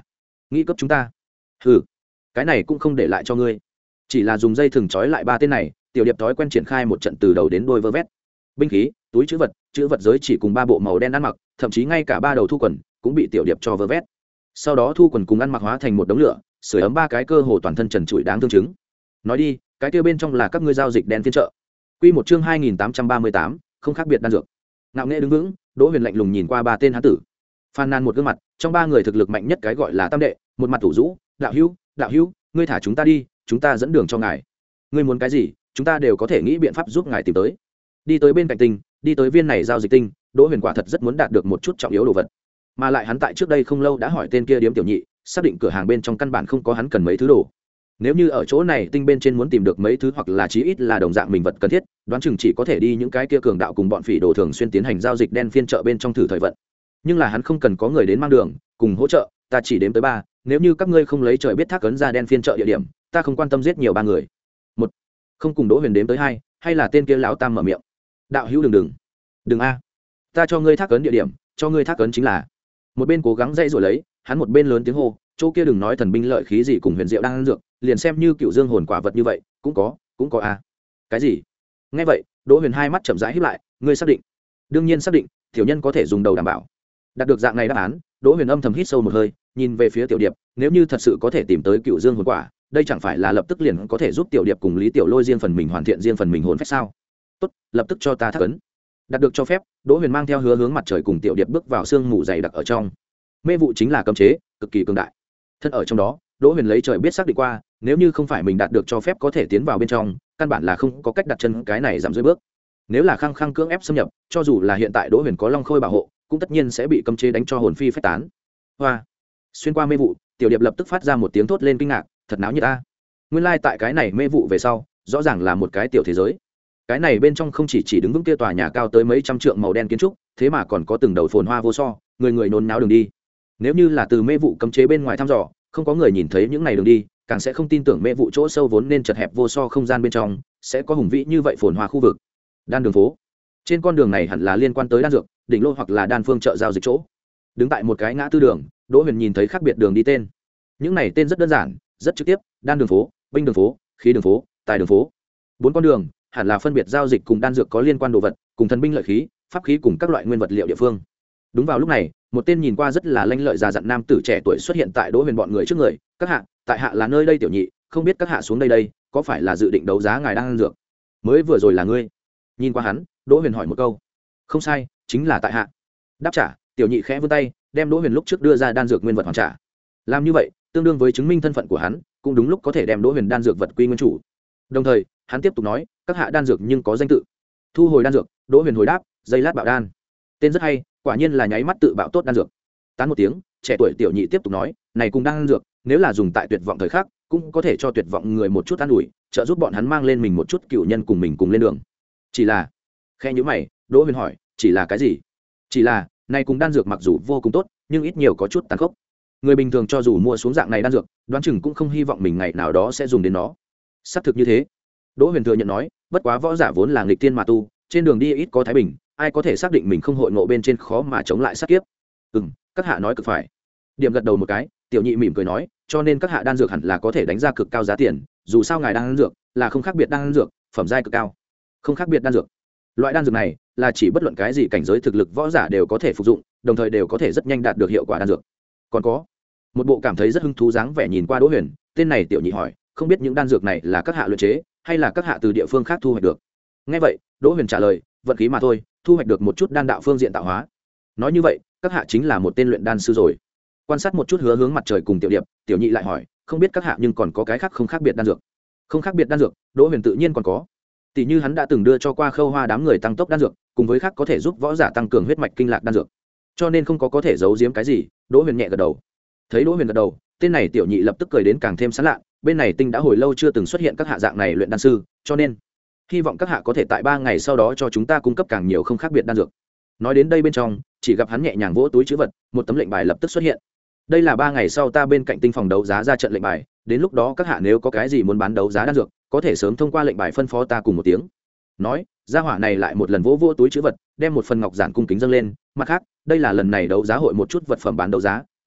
nghĩ cấp chúng ta. Ừ, cái này cũng không để lại cho ngươi, chỉ là dùng dây thừng trói lại ba tên này. Tiểu điệp thói quen triển khai một trận từ đầu đến đuôi vơ vét binh khí, túi chữ vật, chữ vật giới chỉ cùng ba bộ màu đen ăn mặc, thậm chí ngay cả ba đầu thu quần cũng bị tiểu điệp cho vơ vét. Sau đó thu quần cùng ăn mặc hóa thành một đống lửa, sưởi ấm ba cái cơ hồ toàn thân trần trụi đáng thương chứng. Nói đi, cái kia bên trong là các ngươi giao dịch đen phiên chợ. Quy một chương hai nghìn tám trăm ba mươi tám, không khác biệt đan dược. Ngạo nghệ đứng vững, Đỗ Huyền lạnh lùng nhìn qua ba tên hán tử. Phàn nàn một gương mặt, trong ba người thực lực mạnh nhất cái gọi là Tam đệ, một mặt thủ rũ, "Đạo hữu, đạo hữu, ngươi thả chúng ta đi, chúng ta dẫn đường cho ngài. Ngươi muốn cái gì, chúng ta đều có thể nghĩ biện pháp giúp ngài tìm tới." Đi tới bên cạnh tinh, đi tới viên này giao dịch tinh, Đỗ Huyền quả thật rất muốn đạt được một chút trọng yếu đồ vật. Mà lại hắn tại trước đây không lâu đã hỏi tên kia điếm tiểu nhị, xác định cửa hàng bên trong căn bản không có hắn cần mấy thứ đồ. Nếu như ở chỗ này tinh bên trên muốn tìm được mấy thứ hoặc là chí ít là đồng dạng mình vật cần thiết, đoán chừng chỉ có thể đi những cái kia cường đạo cùng bọn phỉ đồ thường xuyên tiến hành giao dịch đen phiên chợ bên trong thử thời vận. Nhưng là hắn không cần có người đến mang đường cùng hỗ trợ, ta chỉ đếm tới ba, nếu như các ngươi không lấy trời biết thác ấn ra đen phiên chợ địa điểm, ta không quan tâm giết nhiều ba người. Một, không cùng Đỗ Huyền đếm tới hai, hay là tên kia lão tam mở miệng. "Đạo hữu đừng đừng, đừng a, ta cho ngươi thác ấn địa điểm, cho ngươi thác ấn chính là." Một bên cố gắng dây rồi lấy, hắn một bên lớn tiếng hô, "Chỗ kia đừng nói thần binh lợi khí gì cùng huyền diệu đang ăn dược, liền xem như cựu dương hồn quả vật như vậy, cũng có, cũng có a." "Cái gì?" Nghe vậy, Đỗ Huyền hai mắt chậm rãi híp lại, "Ngươi xác định?" "Đương nhiên xác định, tiểu nhân có thể dùng đầu đảm bảo." Đạt được dạng này đáp án, Đỗ Huyền âm thầm hít sâu một hơi, nhìn về phía Tiểu Điệp, nếu như thật sự có thể tìm tới cựu dương hồn quả, đây chẳng phải là lập tức liền có thể giúp Tiểu Điệp cùng Lý Tiểu Lôi riêng phần mình hoàn thiện riêng phần mình hồn phách sao? Tốt, lập tức cho ta thác ấn. Đạt được cho phép, Đỗ Huyền mang theo hứa hướng mặt trời cùng Tiểu Điệp bước vào sương mù dày đặc ở trong. Mê vụ chính là cấm chế, cực kỳ cường đại. Thân ở trong đó, Đỗ Huyền lấy trời biết xác định qua, nếu như không phải mình đạt được cho phép có thể tiến vào bên trong, căn bản là không có cách đặt chân cái này giảm dưới bước. Nếu là khăng khăng cưỡng ép xâm nhập, cho dù là hiện tại Đỗ Huyền có Long Khôi bảo hộ, cũng tất nhiên sẽ bị cấm chế đánh cho hồn phi phách tán. Hoa! Xuyên qua mê vụ, Tiểu Điệp lập tức phát ra một tiếng thốt lên kinh ngạc, thật náo nhiệt a. Nguyên lai like tại cái này mê vụ về sau, rõ ràng là một cái tiểu thế giới. Cái này bên trong không chỉ chỉ đứng vững kia tòa nhà cao tới mấy trăm trượng màu đen kiến trúc, thế mà còn có từng đầu phồn hoa vô so, người người nôn náo đường đi. Nếu như là từ mê vụ cấm chế bên ngoài thăm dò, không có người nhìn thấy những này đường đi, càng sẽ không tin tưởng mê vụ chỗ sâu vốn nên chật hẹp vô so không gian bên trong sẽ có hùng vĩ như vậy phồn hoa khu vực. Đan đường phố, trên con đường này hẳn là liên quan tới đan dược, đỉnh lô hoặc là đan phương chợ giao dịch chỗ. Đứng tại một cái ngã tư đường, Đỗ Huyền nhìn thấy khác biệt đường đi tên. Những này tên rất đơn giản, rất trực tiếp: đan đường phố, binh đường phố, khí đường phố, tài đường phố. Bốn con đường hẳn là phân biệt giao dịch cùng đan dược có liên quan đồ vật, cùng thần binh lợi khí, pháp khí cùng các loại nguyên vật liệu địa phương. Đúng vào lúc này, một tên nhìn qua rất là lanh lợi già dặn nam tử trẻ tuổi xuất hiện tại Đỗ Huyền bọn người trước người. "Các hạ, tại hạ là nơi đây tiểu nhị, không biết các hạ xuống đây đây, có phải là dự định đấu giá ngài đan dược?" "Mới vừa rồi là ngươi?" Nhìn qua hắn, Đỗ Huyền hỏi một câu. "Không sai, chính là tại hạ." Đáp trả, tiểu nhị khẽ vươn tay, đem Đỗ Huyền lúc trước đưa ra đan dược nguyên vật hoàn trả. Làm như vậy, tương đương với chứng minh thân phận của hắn, cũng đúng lúc có thể đem Đỗ Huyền đan dược vật quy nguyên chủ. Đồng thời, hắn tiếp tục nói, "Các hạ đan dược nhưng có danh tự." Thu hồi đan dược, Đỗ Huyền hồi đáp, "Dây lát bạo đan." Tên rất hay, quả nhiên là nháy mắt tự bạo tốt đan dược. Tán một tiếng, trẻ tuổi tiểu nhị tiếp tục nói, "Này cùng đan dược, nếu là dùng tại tuyệt vọng thời khắc, cũng có thể cho tuyệt vọng người một chút an ủi, trợ giúp bọn hắn mang lên mình một chút cựu nhân cùng mình cùng lên đường." Chỉ là, khe nhíu mày, Đỗ Huyền hỏi, "Chỉ là cái gì?" "Chỉ là, này cùng đan dược mặc dù vô cùng tốt, nhưng ít nhiều có chút tàn khốc. Người bình thường cho dù mua xuống dạng này đan dược, đoán chừng cũng không hy vọng mình ngày nào đó sẽ dùng đến nó." Xác thực như thế, Đỗ Huyền thừa nhận nói, "Bất quá võ giả vốn là nghịch thiên mà tu, trên đường đi ít có thái bình, ai có thể xác định mình không hội ngộ bên trên khó mà chống lại sát kiếp." "Ừm, các hạ nói cực phải." Điểm gật đầu một cái, tiểu nhị mỉm cười nói, "Cho nên các hạ đan dược hẳn là có thể đánh ra cực cao giá tiền, dù sao ngài đan dược là không khác biệt đan dược, phẩm giai cực cao." Không khác biệt đan dược. Loại đan dược này là chỉ bất luận cái gì cảnh giới thực lực võ giả đều có thể phục dụng, đồng thời đều có thể rất nhanh đạt được hiệu quả đan dược. Còn có một bộ cảm thấy rất hứng thú dáng vẻ nhìn qua Đỗ Huyền, tên này tiểu nhị hỏi, "Không biết những đan dược này là các hạ luyện chế, hay là các hạ từ địa phương khác thu hoạch được?" Nghe vậy, Đỗ Huyền trả lời, "Vận khí mà thôi, thu hoạch được một chút đan đạo phương diện tạo hóa." Nói như vậy, các hạ chính là một tên luyện đan sư rồi. Quan sát một chút hứa hướng mặt trời cùng tiểu điệp, tiểu nhị lại hỏi, "Không biết các hạ nhưng còn có cái khác không khác biệt đan dược?" Không khác biệt đan dược, Đỗ Huyền tự nhiên còn có. Tỷ như hắn đã từng đưa cho qua Khâu Hoa đám người tăng tốc đan dược, cùng với khác có thể giúp võ giả tăng cường huyết mạch kinh lạc đan dược. Cho nên không có có thể giấu giếm cái gì, Đỗ Huyền nhẹ gật đầu. Thấy Đỗ Huyền gật đầu, tên này tiểu nhị lập tức cười đến càng thêm sán lạ, bên này tinh đã hồi lâu chưa từng xuất hiện các hạ dạng này luyện đan sư, cho nên hy vọng các hạ có thể tại ba ngày sau đó cho chúng ta cung cấp càng nhiều không khác biệt đan dược. Nói đến đây bên trong, chỉ gặp hắn nhẹ nhàng vỗ túi trữ vật, một tấm lệnh bài lập tức xuất hiện. Đây là ba ngày sau ta bên cạnh tinh phòng đấu giá ra trận lệnh bài, đến lúc đó các hạ nếu có cái gì muốn bán đấu giá đan dược, có thể sớm thông qua lệnh bài phân phó ta cùng một tiếng. Nói, gia hỏa này lại một lần vỗ vỗ túi trữ vật, đem một phần ngọc giản cung kính dâng lên, mặt khác, đây là lần này đấu giá hội một chút vật phẩm bán đấu giá,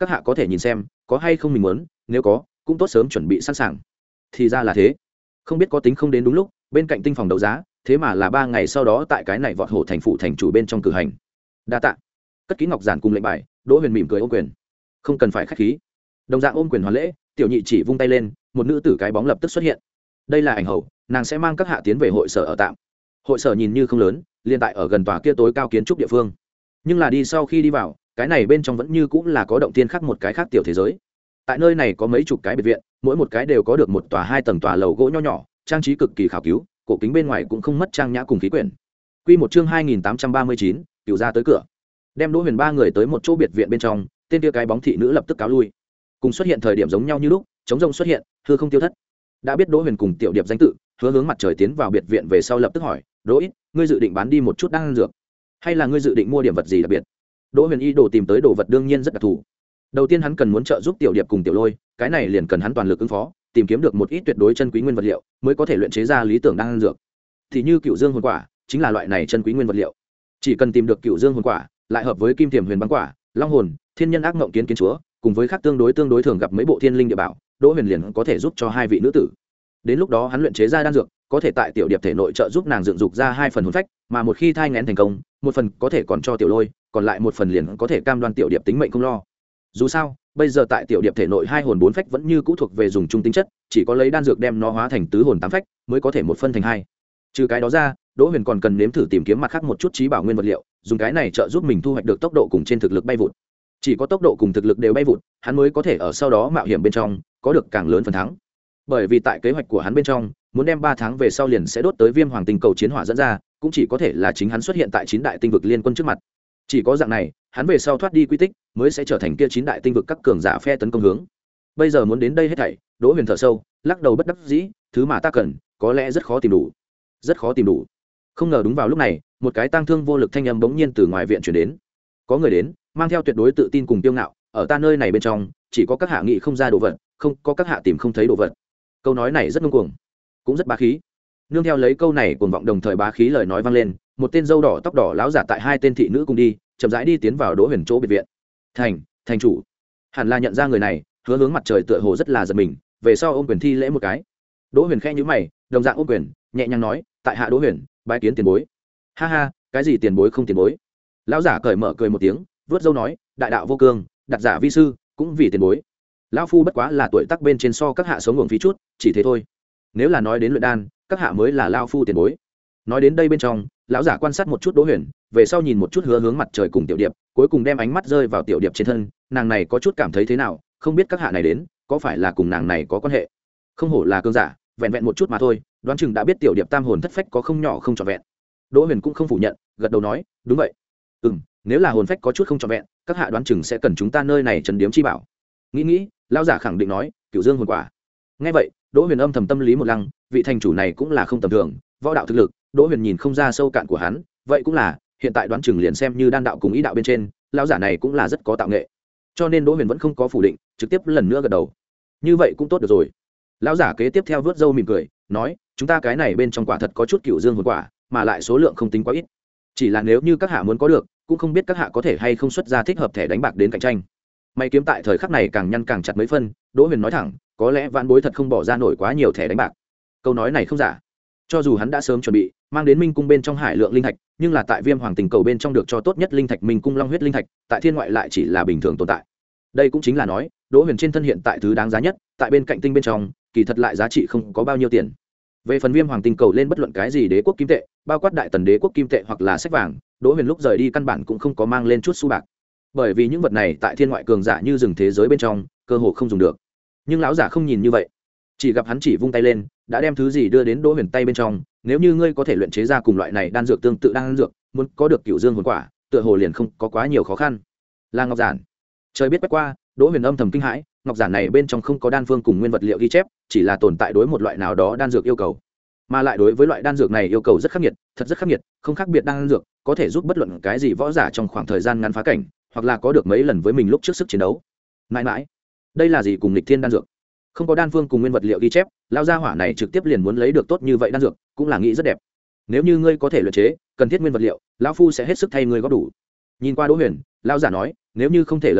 các hạ có thể nhìn xem có hay không mình muốn, nếu có cũng tốt sớm chuẩn bị sẵn sàng. Thì ra là thế. Không biết có tính không đến đúng lúc, bên cạnh tinh phòng đấu giá thế mà là ba ngày sau đó tại cái này vọt hổ thành phủ thành chủ bên trong cử hành. Đa tạ. Cất kỹ ngọc giản cùng lệnh bài, Đỗ Huyền mỉm cười ôm quyền. Không cần phải khách khí. Đồng dạng ôm quyền hoàn lễ, tiểu nhị chỉ vung tay lên, một nữ tử cái bóng lập tức xuất hiện. Đây là ảnh hậu, nàng sẽ mang các hạ tiến về hội sở ở tạm. Hội sở nhìn như không lớn, liên tại ở gần tòa kia tối cao kiến trúc địa phương, nhưng là đi sau khi đi vào, cái này bên trong vẫn như cũng là có động tiên khác một cái khác tiểu thế giới. Tại nơi này có mấy chục cái biệt viện, mỗi một cái đều có được một tòa hai tầng tòa lầu gỗ nho nhỏ, trang trí cực kỳ khảo cứu, cổ kính bên ngoài cũng không mất trang nhã cùng khí quyển. Quy một chương hai nghìn tám trăm ba mươi chín, cửu ra tới cửa. Đem Đỗ Huyền ba người tới một chỗ biệt viện bên trong, tên kia cái bóng thị nữ lập tức cáo lui. Cùng xuất hiện thời điểm giống nhau như lúc, chống rông xuất hiện, hư không tiêu thất. Đã biết Đỗ Huyền cùng tiểu điệp danh tự, hứa hướng mặt trời tiến vào biệt viện về sau lập tức hỏi, "Đỗ Ít, ngươi dự định bán đi một chút đan dược, hay là ngươi dự định mua điểm vật gì đặc biệt?" Đỗ Huyền y đồ tìm tới đồ vật đương nhiên rất đặc thù. Đầu tiên hắn cần muốn trợ giúp tiểu điệp cùng tiểu lôi, cái này liền cần hắn toàn lực ứng phó, tìm kiếm được một ít tuyệt đối chân quý nguyên vật liệu, mới có thể luyện chế ra lý tưởng đan dược. Thì như Cựu Dương hồn quả, chính là loại này chân quý nguyên vật liệu. Chỉ cần tìm được Cựu Dương hồn quả, lại hợp với Kim Tiềm Huyền băng quả, Long hồn, Thiên Nhân ác ngộng kiến kiến chúa, cùng với khác tương đối tương đối thường gặp mấy bộ thiên linh địa bảo, Đỗ Huyền liền có thể giúp cho hai vị nữ tử. Đến lúc đó hắn luyện chế ra đan dược, có thể tại tiểu điệp thể nội trợ giúp nàng dựng dục ra hai phần hồn phách, mà một khi thai nghén thành công, một phần có thể còn cho tiểu lôi, còn lại một phần liền có thể cam đoan tiểu điệp tính mệnh không lo. Dù sao, bây giờ tại tiểu điệp thể nội hai hồn bốn phách vẫn như cũ thuộc về dùng chung tính chất, chỉ có lấy đan dược đem nó hóa thành tứ hồn tám phách mới có thể một phân thành hai. Trừ cái đó ra, Đỗ Huyền còn cần nếm thử tìm kiếm mặt khác một chút trí bảo nguyên vật liệu, dùng cái này trợ giúp mình thu hoạch được tốc độ cùng trên thực lực bay vụt. Chỉ có tốc độ cùng thực lực đều bay vụt, hắn mới có thể ở sau đó mạo hiểm bên trong có được càng lớn phần thắng. Bởi vì tại kế hoạch của hắn bên trong, muốn đem ba tháng về sau liền sẽ đốt tới Viêm Hoàng Tinh cầu chiến hỏa dẫn ra, cũng chỉ có thể là chính hắn xuất hiện tại chín đại tinh vực liên quân trước mặt. Chỉ có dạng này, hắn về sau thoát đi quy tích, mới sẽ trở thành kia chín đại tinh vực các cường giả phe tấn công hướng. Bây giờ muốn đến đây hết thảy, Đỗ Huyền thở sâu, lắc đầu bất đắc dĩ, thứ mà ta cần, có lẽ rất khó tìm đủ. Rất khó tìm đủ. Không ngờ đúng vào lúc này, một cái tang thương vô lực thanh âm bỗng nhiên từ ngoài viện truyền đến. Có người đến, mang theo tuyệt đối tự tin cùng kiêu ngạo, ở ta nơi này bên trong, chỉ có các hạ nghị không ra đồ vật, không có các hạ tìm không thấy đồ vật. Câu nói này rất ngông cuồng, cũng rất bá khí. Nương theo lấy câu này cuồng vọng đồng thời bá khí lời nói vang lên, một tên râu đỏ tóc đỏ lão giả tại hai tên thị nữ cùng đi, chậm rãi đi tiến vào Đỗ Huyền chỗ biệt viện. Thành, thành chủ. Hẳn là nhận ra người này, hứa hướng mặt trời tựa hồ rất là giật mình, về sau ôm quyền thi lễ một cái. Đỗ Huyền khẽ nhíu mày, đồng dạng ôm quyền, nhẹ nhàng nói, tại hạ Đỗ Huyền, bái kiến tiền bối. Ha ha, cái gì tiền bối không tiền bối? Lão giả cởi mở cười một tiếng, vớt râu nói, đại đạo vô cương, đặt giả vi sư, cũng vì tiền bối. Lão phu bất quá là tuổi tác bên trên so các hạ sống ngưỡng phí chút, chỉ thế thôi. Nếu là nói đến luyện đan, các hạ mới là lão phu tiền bối. Nói đến đây bên trong, lão giả quan sát một chút Đỗ Huyền, về sau nhìn một chút hứa hướng mặt trời cùng tiểu điệp, cuối cùng đem ánh mắt rơi vào tiểu điệp trên thân, nàng này có chút cảm thấy thế nào, không biết các hạ này đến, có phải là cùng nàng này có quan hệ? Không hổ là cương giả, vẹn vẹn một chút mà thôi, đoán chừng đã biết tiểu điệp tam hồn thất phách có không nhỏ không trọn vẹn. Đỗ Huyền cũng không phủ nhận, gật đầu nói, đúng vậy. Ừm, nếu là hồn phách có chút không trọn vẹn, các hạ đoán chừng sẽ cần chúng ta nơi này trấn điếm chi bảo. Nghĩ nghĩ, lão giả khẳng định nói, Cửu Dương hồn quả. Nghe vậy, Đỗ Huyền âm thầm tâm lý một lăng, vị thành chủ này cũng là không tầm thường, võ đạo thực lực, Đỗ Huyền nhìn không ra sâu cạn của hắn, vậy cũng là, hiện tại đoán chừng liền xem như đan đạo cùng ý đạo bên trên, lão giả này cũng là rất có tạo nghệ. Cho nên Đỗ Huyền vẫn không có phủ định, trực tiếp lần nữa gật đầu. Như vậy cũng tốt được rồi. Lão giả kế tiếp theo vớt râu mỉm cười, nói, chúng ta cái này bên trong quả thật có chút Cửu Dương hồn quả, mà lại số lượng không tính quá ít. Chỉ là nếu như các hạ muốn có được, cũng không biết các hạ có thể hay không xuất ra thích hợp thẻ đánh bạc đến cạnh tranh. Mày kiếm tại thời khắc này càng nhăn càng chặt mấy phân, Đỗ Huyền nói thẳng, có lẽ vạn bối thật không bỏ ra nổi quá nhiều thẻ đánh bạc. Câu nói này không giả. Cho dù hắn đã sớm chuẩn bị mang đến Minh cung bên trong hải lượng linh thạch, nhưng là tại Viêm Hoàng Tình cầu bên trong được cho tốt nhất linh thạch Minh cung long huyết linh thạch, tại thiên ngoại lại chỉ là bình thường tồn tại. Đây cũng chính là nói, Đỗ Huyền trên thân hiện tại thứ đáng giá nhất, tại bên cạnh tinh bên trong, kỳ thật lại giá trị không có bao nhiêu tiền. Về phần Viêm Hoàng Tinh cầu lên bất luận cái gì đế quốc kim tệ, bao quát đại tần đế quốc kim tệ hoặc là sách vàng, Đỗ Huyền lúc rời đi căn bản cũng không có mang lên chút xu bạc. Bởi vì những vật này tại thiên ngoại cường giả như rừng thế giới bên trong, cơ hồ không dùng được. Nhưng lão giả không nhìn như vậy, chỉ gặp hắn chỉ vung tay lên, đã đem thứ gì đưa đến Đỗ Huyền tay bên trong, nếu như ngươi có thể luyện chế ra cùng loại này đan dược tương tự đan dược, muốn có được Cửu Dương hồn quả, tựa hồ liền không có quá nhiều khó khăn. Là ngọc giản. Trời biết quét qua, Đỗ Huyền âm thầm kinh hãi, ngọc giản này bên trong không có đan phương cùng nguyên vật liệu ghi chép, chỉ là tồn tại đối một loại nào đó đan dược yêu cầu. Mà lại đối với loại đan dược này yêu cầu rất khắc nghiệt, thật rất khắc nghiệt, không khác biệt đan dược, có thể giúp bất luận cái gì võ giả trong khoảng thời gian ngắn phá cảnh, hoặc là có được mấy lần với mình lúc trước sức chiến đấu. Mãi mãi, đây là gì cùng nghịch thiên đan dược? Không có đan phương cùng nguyên vật liệu ghi chép, lao gia hỏa này trực tiếp liền muốn lấy được tốt như vậy đan dược, cũng là nghĩ rất đẹp. Nếu như ngươi có thể luyện chế, cần thiết nguyên vật liệu, lão phu sẽ hết sức thay ngươi góp đủ. Nhìn qua Đỗ Huyền, lao giả nói, nếu như không thể lời nói,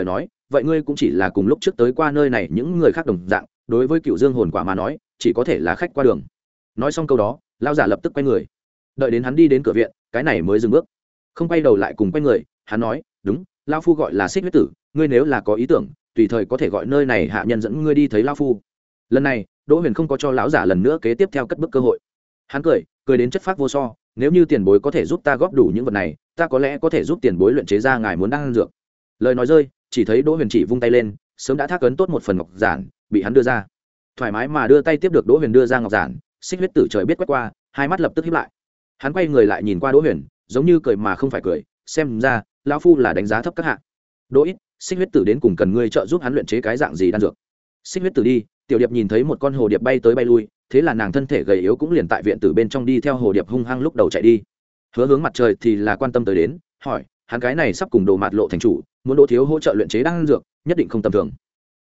vậy ngươi cũng chỉ là cùng lúc trước tới qua nơi này những người khác đồng dạng, đối với cựu dương hồn quả mà nói chỉ có thể là khách qua đường. Nói xong câu đó, lão giả lập tức quay người, đợi đến hắn đi đến cửa viện, cái này mới dừng bước, không quay đầu lại cùng quay người. Hắn nói, đúng, lão phu gọi là Xích Huyết Tử, ngươi nếu là có ý tưởng tùy thời có thể gọi nơi này hạ nhân dẫn ngươi đi thấy lão phu. Lần này Đỗ Huyền không có cho lão giả lần nữa kế tiếp theo cất bước cơ hội. Hắn cười cười đến chất phác vô so, nếu như tiền bối có thể giúp ta góp đủ những vật này, ta có lẽ có thể giúp tiền bối luyện chế ra ngài muốn đang ăn dược. Lời nói rơi, chỉ thấy Đỗ Huyền chỉ vung tay lên, sớm đã thác ấn tốt một phần ngọc giản bị hắn đưa ra. Thoải mái mà đưa tay tiếp được Đỗ Huyền đưa ra ngọc giản, Xích Huyết Tử trời biết quét qua, hai mắt lập tức híp lại. Hắn quay người lại nhìn qua Đỗ Huyền, giống như cười mà không phải cười, xem ra lão phu là đánh giá thấp các hạ. Đỗ ít, Xích Huyết Tử đến cùng cần ngươi trợ giúp hắn luyện chế cái dạng gì đan dược. Xích Huyết Tử đi, Tiểu Điệp nhìn thấy một con hồ điệp bay tới bay lui, thế là nàng thân thể gầy yếu cũng liền tại viện tử bên trong đi theo hồ điệp hung hăng lúc đầu chạy đi. Hứa Hướng mặt trời thì là quan tâm tới đến, hỏi, hắn cái này sắp cùng Đồ Mạt Lộ thành chủ, muốn Đỗ thiếu hỗ trợ luyện chế đan dược, nhất định không tầm thường.